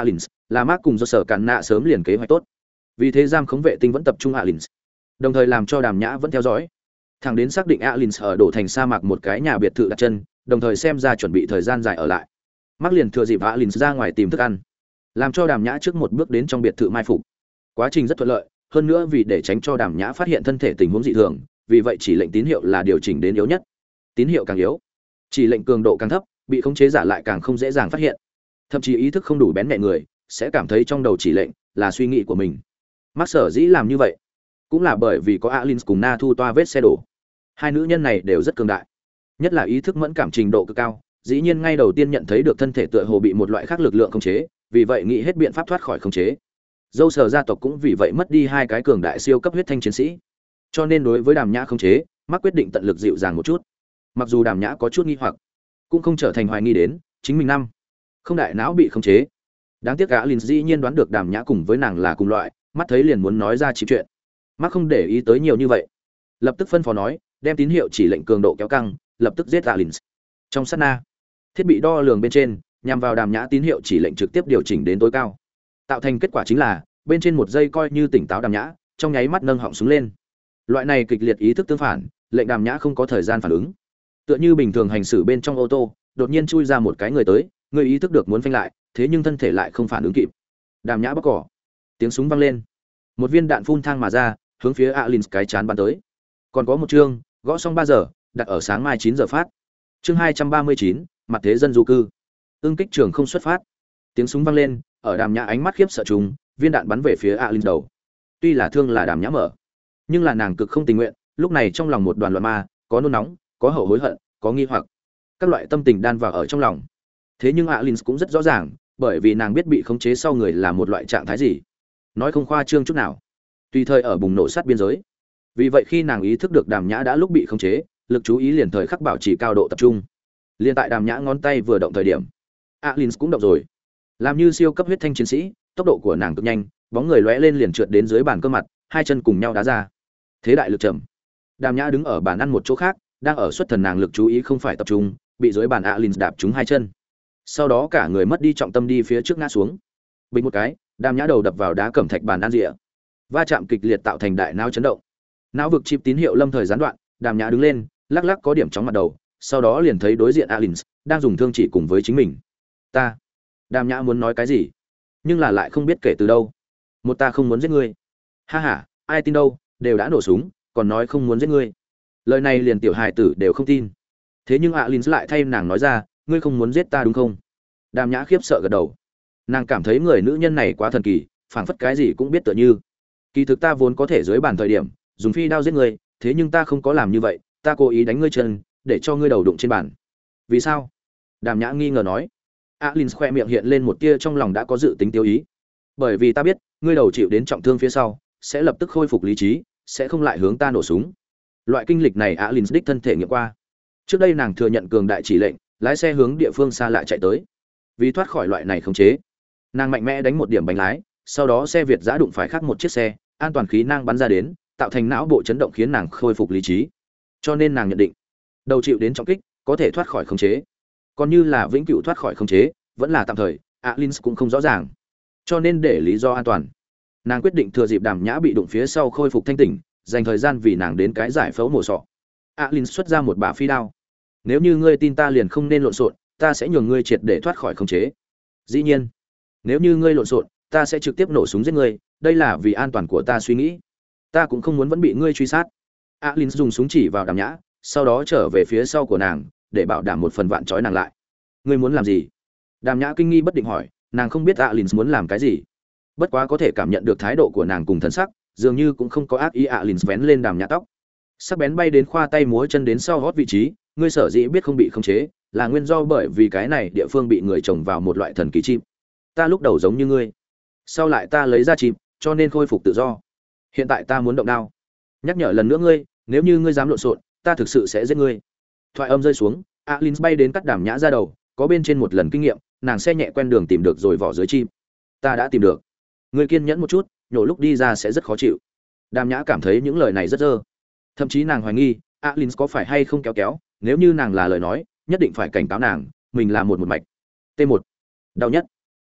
[SPEAKER 1] là Mark cùng do sở cản nạ sớm liền kế hoạch tốt. Vì thế giam khống vệ tinh vẫn tập trung Alins, đồng thời làm cho Đàm Nhã vẫn theo dõi. Thẳng đến xác định Alins ở đổ thành sa mạc một cái nhà biệt thự đặt chân, đồng thời xem ra chuẩn bị thời gian dài ở lại. Mark liền thừa dịp Alins ra ngoài tìm thức ăn, làm cho Đàm Nhã trước một bước đến trong biệt thự mai phục. Quá trình rất thuận lợi, hơn nữa vì để tránh cho Đàm Nhã phát hiện thân thể tình huống dị thường, vì vậy chỉ lệnh tín hiệu là điều chỉnh đến yếu nhất. Tín hiệu càng yếu, chỉ lệnh cường độ càng thấp, bị khống chế giả lại càng không dễ dàng phát hiện. Thậm chí ý thức không đủ bén nhạy người sẽ cảm thấy trong đầu chỉ lệnh là suy nghĩ của mình. Mark sở dĩ làm như vậy, cũng là bởi vì có Alins cùng Na Thu toa vết xe đổ. Hai nữ nhân này đều rất cường đại, nhất là ý thức mẫn cảm trình độ cực cao, dĩ nhiên ngay đầu tiên nhận thấy được thân thể tựa hồ bị một loại khác lực lượng khống chế, vì vậy nghĩ hết biện pháp thoát khỏi khống chế. Dâu sở gia tộc cũng vì vậy mất đi hai cái cường đại siêu cấp huyết thanh chiến sĩ. Cho nên đối với Đàm Nhã khống chế, Mark quyết định tận lực dịu dàng một chút. Mặc dù Đàm Nhã có chút nghi hoặc, cũng không trở thành hoài nghi đến chính mình năm không đại não bị khống chế. Đáng tiếc cả Linh dĩ nhiên đoán được Đàm Nhã cùng với nàng là cùng loại, mắt thấy liền muốn nói ra chịu chuyện. Mark không để ý tới nhiều như vậy, lập tức phân phó nói, đem tín hiệu chỉ lệnh cường độ kéo căng, lập tức giết Alin. Trong sát na, thiết bị đo lường bên trên nhằm vào Đàm Nhã tín hiệu chỉ lệnh trực tiếp điều chỉnh đến tối cao, tạo thành kết quả chính là bên trên một giây coi như tỉnh táo Đàm Nhã, trong nháy mắt nâng họng súng lên. Loại này kịch liệt ý thức tương phản, lệnh Đàm Nhã không có thời gian phản ứng. Tựa như bình thường hành xử bên trong ô tô, đột nhiên chui ra một cái người tới, người ý thức được muốn phanh lại, thế nhưng thân thể lại không phản ứng kịp. Đàm Nhã bóc cỏ, tiếng súng vang lên, một viên đạn phun thang mà ra, hướng phía Alin cái chán bắn tới. Còn có một chương, gõ xong ba giờ, đặt ở sáng mai chín giờ phát. Chương hai trăm ba mươi chín, mặt thế dân du cư. Ưng kích trường không xuất phát. Tiếng súng vang lên, ở Đàm Nhã ánh mắt khiếp sợ trùng, viên đạn bắn về phía Alin đầu. Tuy là thương là Đàm Nhã mở, nhưng là nàng cực không tình nguyện, lúc này trong lòng một đoàn loạn ma, có nôn nóng, có hậu hối hận, có nghi hoặc, các loại tâm tình đan vào ở trong lòng. Thế nhưng Alin cũng rất rõ ràng, bởi vì nàng biết bị khống chế sau người là một loại trạng thái gì. Nói không khoa trương chút nào, tùy thời ở bùng nổ sát biên giới. Vì vậy khi nàng ý thức được Đàm Nhã đã lúc bị khống chế, lực chú ý liền thời khắc bảo trì cao độ tập trung. Liên tại Đàm Nhã ngón tay vừa động thời điểm, Alin cũng động rồi. Làm như siêu cấp huyết thanh chiến sĩ, tốc độ của nàng cực nhanh, bóng người lóe lên liền trượt đến dưới bàn cơ mặt, hai chân cùng nhau đá ra. Thế đại lực trầm. Đàm Nhã đứng ở bàn ăn một chỗ khác, đang ở xuất thần, nàng lực chú ý không phải tập trung, bị dưới bàn Alin đạp trúng hai chân. Sau đó cả người mất đi trọng tâm đi phía trước ngã xuống. Bình một cái, Đàm Nhã đầu đập vào đá cẩm thạch bàn ăn rìa. Va chạm kịch liệt tạo thành đại não chấn động. Não vực chip tín hiệu lâm thời gián đoạn, Đàm Nhã đứng lên, lắc lắc có điểm chóng mặt đầu, sau đó liền thấy đối diện Alin đang dùng thương chỉ cùng với chính mình. Ta. Đàm Nhã muốn nói cái gì, nhưng là lại không biết kể từ đâu. Một ta không muốn giết ngươi. Ha ha, ai tin đâu, đều đã nổ súng, còn nói không muốn giết ngươi. Lời này liền tiểu hài tử đều không tin. Thế nhưng Alin lại thay nàng nói ra, ngươi không muốn giết ta đúng không? Đàm Nhã khiếp sợ gật đầu. Nàng cảm thấy người nữ nhân này quá thần kỳ, phảng phất cái gì cũng biết tựa như. Kỳ thực ta vốn có thể dưới bàn thời điểm dùng phi đao giết ngươi, thế nhưng ta không có làm như vậy, ta cố ý đánh ngươi chân, để cho ngươi đầu đụng trên bàn. Vì sao? Đàm Nhã nghi ngờ nói. Alin khoe miệng hiện lên một tia trong lòng đã có dự tính tiêu ý. Bởi vì ta biết, ngươi đầu chịu đến trọng thương phía sau, sẽ lập tức khôi phục lý trí, sẽ không lại hướng ta nổ súng. Loại kinh lịch này Alin đích thân thể nghiệm qua. Trước đây nàng thừa nhận cường đại chỉ lệnh, lái xe hướng địa phương xa lạ chạy tới. Vì thoát khỏi loại này khống chế, nàng mạnh mẽ đánh một điểm bánh lái, sau đó xe Việt giã đụng phải khác một chiếc xe, an toàn khí năng bắn ra đến, tạo thành não bộ chấn động khiến nàng khôi phục lý trí. Cho nên nàng nhận định, đầu chịu đến trọng kích, có thể thoát khỏi khống chế. Còn như là vĩnh cửu thoát khỏi khống chế, vẫn là tạm thời, Alin cũng không rõ ràng. Cho nên để lý do an toàn, nàng quyết định thừa dịp Đàm Nhã bị đụng phía sau khôi phục thanh tỉnh, dành thời gian vì nàng đến cái giải phẫu mổ sọ. Alin xuất ra một bả phi đao. Nếu như ngươi tin ta liền không nên lộn xộn, ta sẽ nhường ngươi triệt để thoát khỏi khống chế. Dĩ nhiên, nếu như ngươi lộn xộn, ta sẽ trực tiếp nổ súng giết ngươi, đây là vì an toàn của ta suy nghĩ. Ta cũng không muốn vẫn bị ngươi truy sát. Alin dùng súng chỉ vào Đàm Nhã, sau đó trở về phía sau của nàng, để bảo đảm một phần vạn trói nàng lại. Ngươi muốn làm gì? Đàm Nhã kinh nghi bất định hỏi, nàng không biết Alin muốn làm cái gì. Bất quá có thể cảm nhận được thái độ của nàng cùng thần sắc, dường như cũng không có ác ý. Alin vén lên Đàm Nhã tóc, sắc bén bay đến khoa tay múa chân đến sau hót vị trí. Ngươi sở dĩ biết không bị khống chế, là nguyên do bởi vì cái này địa phương bị người trồng vào một loại thần kỳ chim. Ta lúc đầu giống như ngươi, sau lại ta lấy ra chim, cho nên khôi phục tự do. Hiện tại ta muốn động đao. Nhắc nhở lần nữa ngươi, nếu như ngươi dám lộn xộn, ta thực sự sẽ giết ngươi. Thoại âm rơi xuống, Alin bay đến cắt Đàm Nhã ra đầu, có bên trên một lần kinh nghiệm, nàng xe nhẹ quen đường tìm được rồi vỏ dưới chim. Ta đã tìm được. Ngươi kiên nhẫn một chút, nhổ lúc đi ra sẽ rất khó chịu. Đàm Nhã cảm thấy những lời này rất dơ. Thậm chí nàng hoài nghi, Alin có phải hay không kéo kéo, nếu như nàng là lời nói, nhất định phải cảnh cáo nàng, mình là một một mạch. T một. Đau nhất.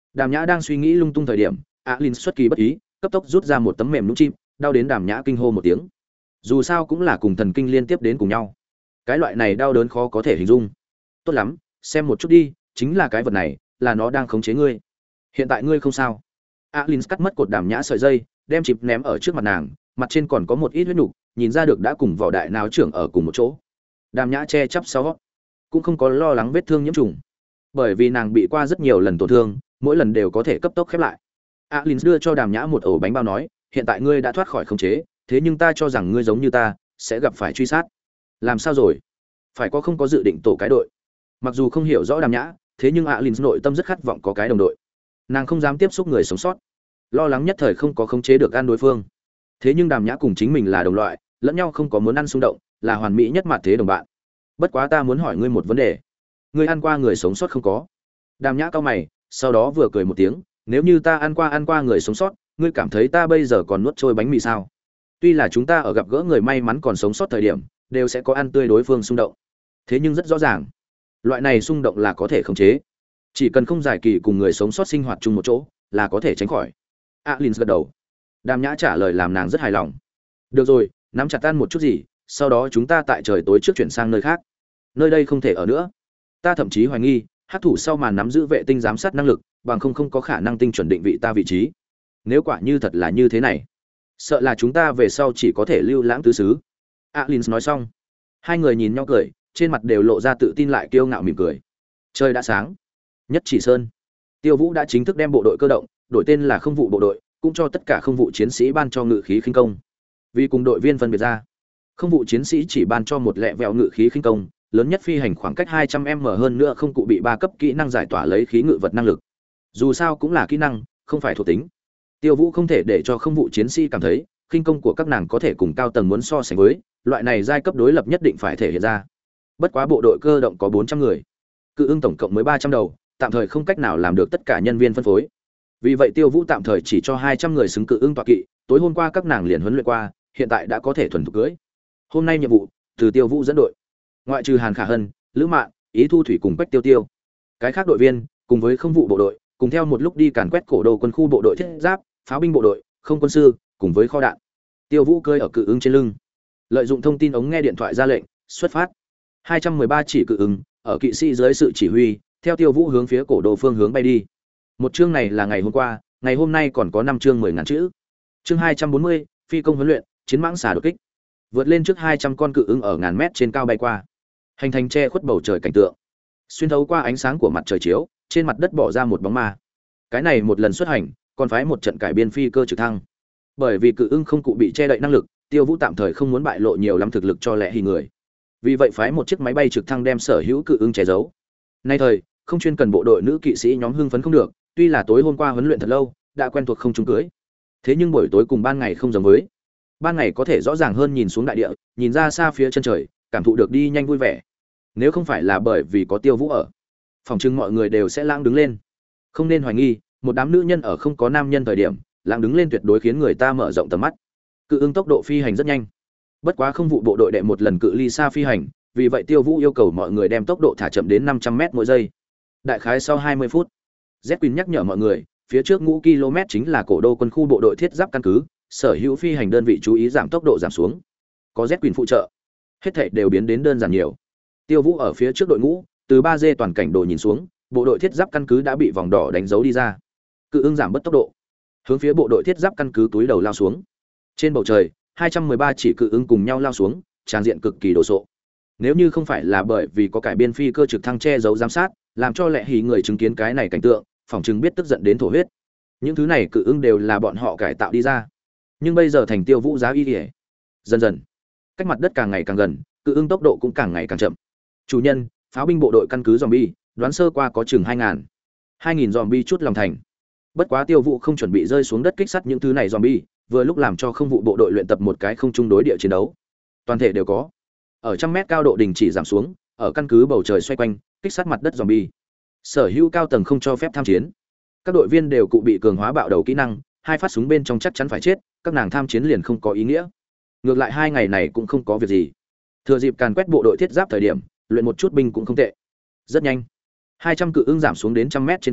[SPEAKER 1] Đàm Nhã đang suy nghĩ lung tung thời điểm, Alin xuất kỳ bất ý, cấp tốc rút ra một tấm mềm nhũn chim, đau đến Đàm Nhã kinh hô một tiếng. Dù sao cũng là cùng thần kinh liên tiếp đến cùng nhau. Cái loại này đau đớn khó có thể hình dung. Tốt lắm, xem một chút đi, chính là cái vật này, là nó đang khống chế ngươi. Hiện tại ngươi không sao. Alin cắt mất cột Đàm Nhã sợi dây, đem chip ném ở trước mặt nàng, mặt trên còn có một ít huyết nục, nhìn ra được đã cùng vỏ đại não trưởng ở cùng một chỗ. Đàm Nhã che chắp sau, cũng không có lo lắng vết thương nhiễm trùng, bởi vì nàng bị qua rất nhiều lần tổn thương, mỗi lần đều có thể cấp tốc khép lại. Alin đưa cho Đàm Nhã một ổ bánh bao nói, hiện tại ngươi đã thoát khỏi khống chế, thế nhưng ta cho rằng ngươi giống như ta, sẽ gặp phải truy sát. Làm sao rồi? Phải có không có dự định tổ cái đội? Mặc dù không hiểu rõ Đàm Nhã, thế nhưng Alin nội tâm rất khát vọng có cái đồng đội. Nàng không dám tiếp xúc người sống sót, lo lắng nhất thời không có khống chế được ăn đối phương. Thế nhưng Đàm Nhã cùng chính mình là đồng loại, lẫn nhau không có muốn ăn xung động, là hoàn mỹ nhất mặt thế đồng bạn. Bất quá ta muốn hỏi ngươi một vấn đề, ngươi ăn qua người sống sót không có? Đàm Nhã cau mày, sau đó vừa cười một tiếng, nếu như ta ăn qua ăn qua người sống sót, ngươi cảm thấy ta bây giờ còn nuốt trôi bánh mì sao? Tuy là chúng ta ở gặp gỡ người may mắn còn sống sót thời điểm, đều sẽ có ăn tươi đối phương xung động. Thế nhưng rất rõ ràng, loại này xung động là có thể khống chế. Chỉ cần không dài kỳ cùng người sống sót sinh hoạt chung một chỗ, là có thể tránh khỏi. Alin gật đầu. Đàm Nhã trả lời làm nàng rất hài lòng. Được rồi, nắm chặt ăn một chút gì, sau đó chúng ta tại trời tối trước chuyển sang nơi khác. Nơi đây không thể ở nữa. Ta thậm chí hoài nghi, hắc thủ sau màn nắm giữ vệ tinh giám sát năng lực, bằng không không có khả năng tinh chuẩn định vị ta vị trí. Nếu quả như thật là như thế này, sợ là chúng ta về sau chỉ có thể lưu lãng tứ xứ. Alin nói xong, hai người nhìn nhau cười, trên mặt đều lộ ra tự tin lại kiêu ngạo mỉm cười. Trời đã sáng. Nhất Chỉ Sơn, Tiêu Vũ đã chính thức đem bộ đội cơ động, đổi tên là Không vụ bộ đội, cũng cho tất cả không vụ chiến sĩ ban cho ngự khí khinh công. Vì cùng đội viên phân biệt ra, không vụ chiến sĩ chỉ ban cho một lẹ vẹo ngự khí khinh công, lớn nhất phi hành khoảng cách hai trăm mét hơn nữa không cụ bị ba cấp kỹ năng giải tỏa lấy khí ngự vật năng lực. Dù sao cũng là kỹ năng, không phải thuộc tính. Tiêu Vũ không thể để cho không vụ chiến sĩ cảm thấy khinh công của các nàng có thể cùng cao tầng muốn so sánh với, loại này giai cấp đối lập nhất định phải thể hiện ra. Bất quá bộ đội cơ động có bốn trăm người, cự ưng tổng cộng mới ba trăm đầu, tạm thời không cách nào làm được tất cả nhân viên phân phối. Vì vậy Tiêu Vũ tạm thời chỉ cho hai trăm người xứng cự ưng tọa kỵ, tối hôm qua các nàng liền huấn luyện qua, hiện tại đã có thể thuần thục cưỡi. Hôm nay nhiệm vụ từ Tiêu Vũ dẫn đội, ngoại trừ Hàn Khả Hân, Lữ Mạn, Ý Thu Thủy cùng Bách Tiêu Tiêu, cái khác đội viên cùng với không vụ bộ đội, cùng theo một lúc đi càn quét cổ đô quân khu bộ đội thiết giáp, pháo binh bộ đội, không quân sư, cùng với kho đạn. Tiêu Vũ cơi ở cự ưng trên lưng, lợi dụng thông tin ống nghe điện thoại ra lệnh, xuất phát. hai trăm mười ba chỉ cự ưng, ở kỵ sĩ dưới sự chỉ huy, theo Tiêu Vũ hướng phía cổ đô phương hướng bay đi. Một chương này là ngày hôm qua, ngày hôm nay còn có năm chương mười ngàn chữ. Chương hai trăm bốn mươi, phi công huấn luyện, chiến mãng xà đột kích. Vượt lên trước hai trăm con cự ưng ở ngàn mét trên cao bay qua, hành thành che khuất bầu trời cảnh tượng. Xuyên thấu qua ánh sáng của mặt trời chiếu, trên mặt đất bỏ ra một bóng ma. Cái này một lần xuất hành, còn phái một trận cải biên phi cơ trực thăng. Bởi vì cự ưng không cụ bị che đậy năng lực, Tiêu Vũ tạm thời không muốn bại lộ nhiều lắm thực lực cho lẹ hì người. Vì vậy phái một chiếc máy bay trực thăng đem sở hữu cự ưng che giấu. Nay thời, không chuyên cần bộ đội nữ kỵ sĩ nhóm hưng phấn không được, tuy là tối hôm qua huấn luyện thật lâu, đã quen thuộc không trung cưới. Thế nhưng buổi tối cùng ban ngày không giống với. Ban ngày có thể rõ ràng hơn nhìn xuống đại địa, nhìn ra xa phía chân trời, cảm thụ được đi nhanh vui vẻ. Nếu không phải là bởi vì có Tiêu Vũ ở, phòng trưng mọi người đều sẽ lãng đứng lên. Không nên hoài nghi, một đám nữ nhân ở không có nam nhân thời điểm, lãng đứng lên tuyệt đối khiến người ta mở rộng tầm mắt. Cự ưng tốc độ phi hành rất nhanh. Bất quá không vụ bộ đội đệ một lần cự ly xa phi hành, vì vậy Tiêu Vũ yêu cầu mọi người đem tốc độ thả chậm đến năm trăm mét mỗi giây. Đại khái sau hai mươi phút, Zquin nhắc nhở mọi người, phía trước ngũ ki lô mét chính là cổ đô quân khu bộ đội thiết giáp căn cứ, sở hữu phi hành đơn vị chú ý giảm tốc độ giảm xuống. Có Zquin phụ trợ, hết thảy đều biến đến đơn giản nhiều. Tiêu Vũ ở phía trước đội ngũ, từ ba D toàn cảnh đồ nhìn xuống, bộ đội thiết giáp căn cứ đã bị vòng đỏ đánh dấu đi ra. Cự ưng giảm bớt tốc độ, hướng phía bộ đội thiết giáp căn cứ túi đầu lao xuống. Trên bầu trời, hai trăm mười ba chỉ cự ưng cùng nhau lao xuống, tràng diện cực kỳ đồ sộ. Nếu như không phải là bởi vì có cải biên phi cơ trực thăng che giấu giám sát, làm cho lẹ hì người chứng kiến cái này cảnh tượng, phỏng chừng biết tức giận đến thổ huyết. Những thứ này cự ưng đều là bọn họ cải tạo đi ra. Nhưng bây giờ thành Tiêu Vũ giá y liễu. Dần dần, cách mặt đất càng ngày càng gần, cự ưng tốc độ cũng càng ngày càng chậm. Chủ nhân, pháo binh bộ đội căn cứ zombie, đoán sơ qua có chừng hai nghìn. hai nghìn zombie chút lòng thành. Bất quá Tiêu Vũ không chuẩn bị rơi xuống đất kích sát những thứ này zombie, vừa lúc làm cho không vụ bộ đội luyện tập một cái không chung đối địa chiến đấu. Toàn thể đều có. Ở trăm mét cao độ đình chỉ giảm xuống, ở căn cứ bầu trời xoay quanh, kích sát mặt đất zombie. Sở hữu cao tầng không cho phép tham chiến. Các đội viên đều cụ bị cường hóa bạo đầu kỹ năng, hai phát súng bên trong chắc chắn phải chết, các nàng tham chiến liền không có ý nghĩa. Ngược lại hai ngày này cũng không có việc gì. Thừa dịp càn quét bộ đội thiết giáp thời điểm, luyện một chút binh cũng không tệ. Rất nhanh, hai trăm cự ưng giảm xuống đến trăm mét trên cao,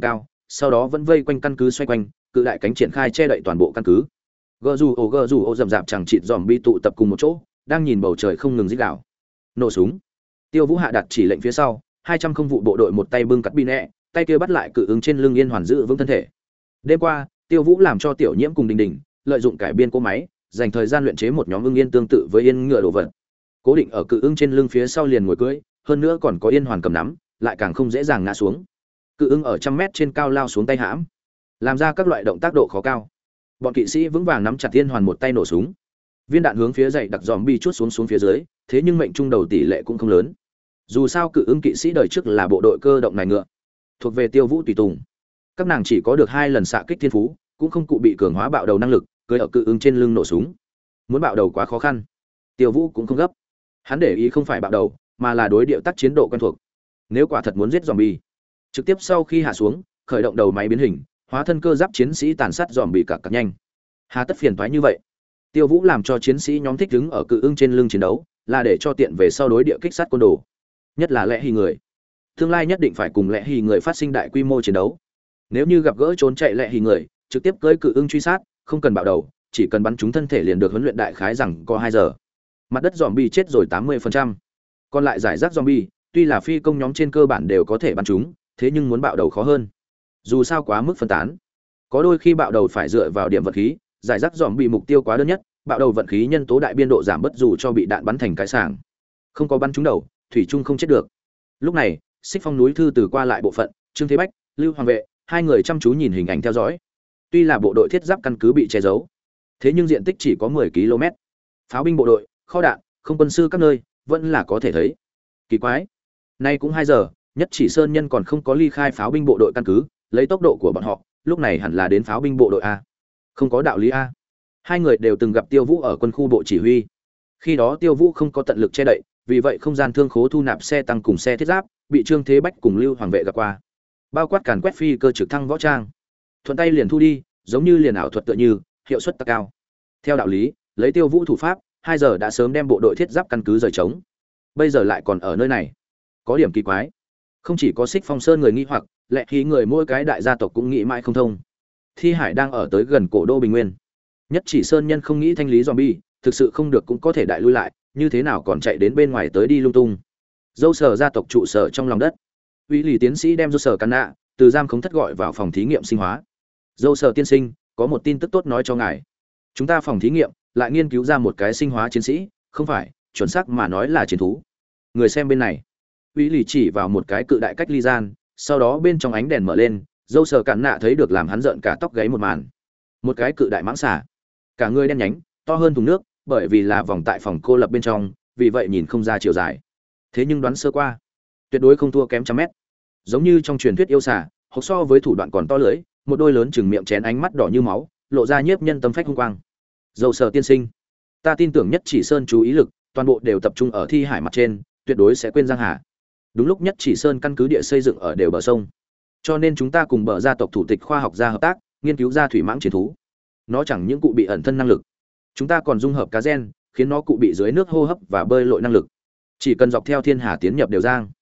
[SPEAKER 1] sau đó vẫn vây quanh căn cứ xoay quanh, cự đại cánh triển khai che đậy toàn bộ căn cứ. Gờ dù ổ gờ dù ổ rậm rạp chẳng chịt dòm bi tụ tập cùng một chỗ, đang nhìn bầu trời không ngừng rít gào. Nổ súng. Tiêu Vũ hạ đặt chỉ lệnh phía sau, hai trăm không vụ bộ đội một tay bưng cắt pin nẹ, tay kia bắt lại cự ứng trên lưng Yên Hoàn giữ vững thân thể. Đêm qua, Tiêu Vũ làm cho Tiểu Nhiễm cùng Đình Đình lợi dụng cải biên cỗ máy, dành thời gian luyện chế một nhóm ưng yên tương tự với yên ngựa đồ vật. Cố định ở cự ưng trên lưng phía sau liền ngồi cưỡi, hơn nữa còn có Yên Hoàn cầm nắm, lại càng không dễ dàng ngã xuống. Cự ưng ở trăm mét trên cao lao xuống tay hãm, làm ra các loại động tác độ khó cao. Bọn kỵ sĩ vững vàng nắm chặt Yên Hoàn một tay nổ súng. Viên đạn hướng phía dậy đặc zombie chuốt xuống xuống phía dưới, thế nhưng mệnh trung đầu tỷ lệ cũng không lớn. Dù sao cự ưng kỵ sĩ đời trước là bộ đội cơ động này ngựa, thuộc về Tiêu Vũ tùy tùng. Các nàng chỉ có được hai lần xạ kích thiên phú, cũng không cụ bị cường hóa bạo đầu năng lực, cưỡi ở cự ưng trên lưng nổ súng. Muốn bạo đầu quá khó khăn. Tiêu Vũ cũng không gấp. Hắn để ý không phải bạo đầu, mà là đối điệu tác chiến độ quen thuộc. Nếu quả thật muốn giết zombie, trực tiếp sau khi hạ xuống, khởi động đầu máy biến hình, hóa thân cơ giáp chiến sĩ tàn sát zombie cả cặc nhanh. Hà tất phiền toái như vậy? Tiêu Vũ làm cho chiến sĩ nhóm thích đứng ở cự ưng trên lưng chiến đấu, là để cho tiện về sau đối địa kích sát côn đồ. Nhất là lẽ hì người. Tương lai nhất định phải cùng lẽ hì người phát sinh đại quy mô chiến đấu. Nếu như gặp gỡ trốn chạy lẽ hì người, trực tiếp cưỡi cự ưng truy sát, không cần bạo đầu, chỉ cần bắn trúng thân thể liền được huấn luyện đại khái rằng có hai giờ. Mặt đất zombie chết rồi tám mươi phần trăm. Còn lại giải rác zombie, tuy là phi công nhóm trên cơ bản đều có thể bắn trúng, thế nhưng muốn bạo đầu khó hơn. Dù sao quá mức phân tán. Có đôi khi bạo đầu phải dựa vào điểm vật khí, giải rác zombie mục tiêu quá đơn nhất, bạo đầu vận khí nhân tố đại biên độ giảm bất dù cho bị đạn bắn thành cái sàng. Không có bắn trúng đầu, thủy trung không chết được. Lúc này, Xích Phong núi thư từ qua lại bộ phận, Trương Thế Bách, Lưu Hoàng Vệ, hai người chăm chú nhìn hình ảnh theo dõi. Tuy là bộ đội thiết giáp căn cứ bị che giấu, thế nhưng diện tích chỉ có mười ki lô mét. Pháo binh bộ đội, kho đạn, không quân sư các nơi, vẫn là có thể thấy. Kỳ quái, nay cũng hai giờ, Nhất Chỉ Sơn nhân còn không có ly khai pháo binh bộ đội căn cứ, lấy tốc độ của bọn họ, lúc này hẳn là đến pháo binh bộ đội a. Không có đạo lý a. Hai người đều từng gặp Tiêu Vũ ở quân khu bộ chỉ huy. Khi đó Tiêu Vũ không có tận lực che đậy, vì vậy không gian thương khố thu nạp xe tăng cùng xe thiết giáp, bị Trương Thế Bách cùng Lưu Hoàng Vệ gặp qua. Bao quát càn quét phi cơ trực thăng võ trang, thuận tay liền thu đi, giống như liền ảo thuật tựa như, hiệu suất tăng cao. Theo đạo lý, lấy Tiêu Vũ thủ pháp, hai giờ đã sớm đem bộ đội thiết giáp căn cứ rời trống. Bây giờ lại còn ở nơi này, có điểm kỳ quái. Không chỉ có Xích Phong Sơn người nghi hoặc, lẽ khi người mỗi cái đại gia tộc cũng nghĩ mãi không thông. Thi hải đang ở tới gần cổ đô Bình Nguyên. Nhất Chỉ Sơn nhân không nghĩ thanh lý zombie, thực sự không được cũng có thể đại lui lại, như thế nào còn chạy đến bên ngoài tới đi lung tung. Dâu sở gia tộc trụ sở trong lòng đất. Uy lì tiến sĩ đem dâu sở căn nạ từ giam khống thất gọi vào phòng thí nghiệm sinh hóa. Dâu sở tiên sinh, có một tin tức tốt nói cho ngài. Chúng ta phòng thí nghiệm lại nghiên cứu ra một cái sinh hóa chiến sĩ, không phải, chuẩn xác mà nói là chiến thú. Người xem bên này. Uy lì chỉ vào một cái cự đại cách ly gian, sau đó bên trong ánh đèn mở lên, dâu sở cạn nạ thấy được làm hắn rợn cả tóc gáy một màn. Một cái cự đại mãng xà, cả người đen nhánh, to hơn thùng nước, bởi vì là vòng tại phòng cô lập bên trong, vì vậy nhìn không ra chiều dài. Thế nhưng đoán sơ qua, tuyệt đối không thua kém trăm mét. Giống như trong truyền thuyết yêu xà, hoặc so với thủ đoạn còn to lưỡi, một đôi lớn chừng miệng chén ánh mắt đỏ như máu, lộ ra nhiếp nhân tâm phách hung quang. Dâu sở tiên sinh, ta tin tưởng Nhất Chỉ Sơn chú ý lực, toàn bộ đều tập trung ở thi hải mặt trên, tuyệt đối sẽ quên Giang Hà. Đúng lúc Nhất Chỉ Sơn căn cứ địa xây dựng ở đều bờ sông, cho nên chúng ta cùng bờ gia tộc thủ tịch khoa học gia hợp tác, nghiên cứu ra thủy mãng chiến thú. Nó chẳng những cụ bị ẩn thân năng lực, chúng ta còn dung hợp cá gen, khiến nó cụ bị dưới nước hô hấp và bơi lội năng lực. Chỉ cần dọc theo thiên hà tiến nhập đều giang,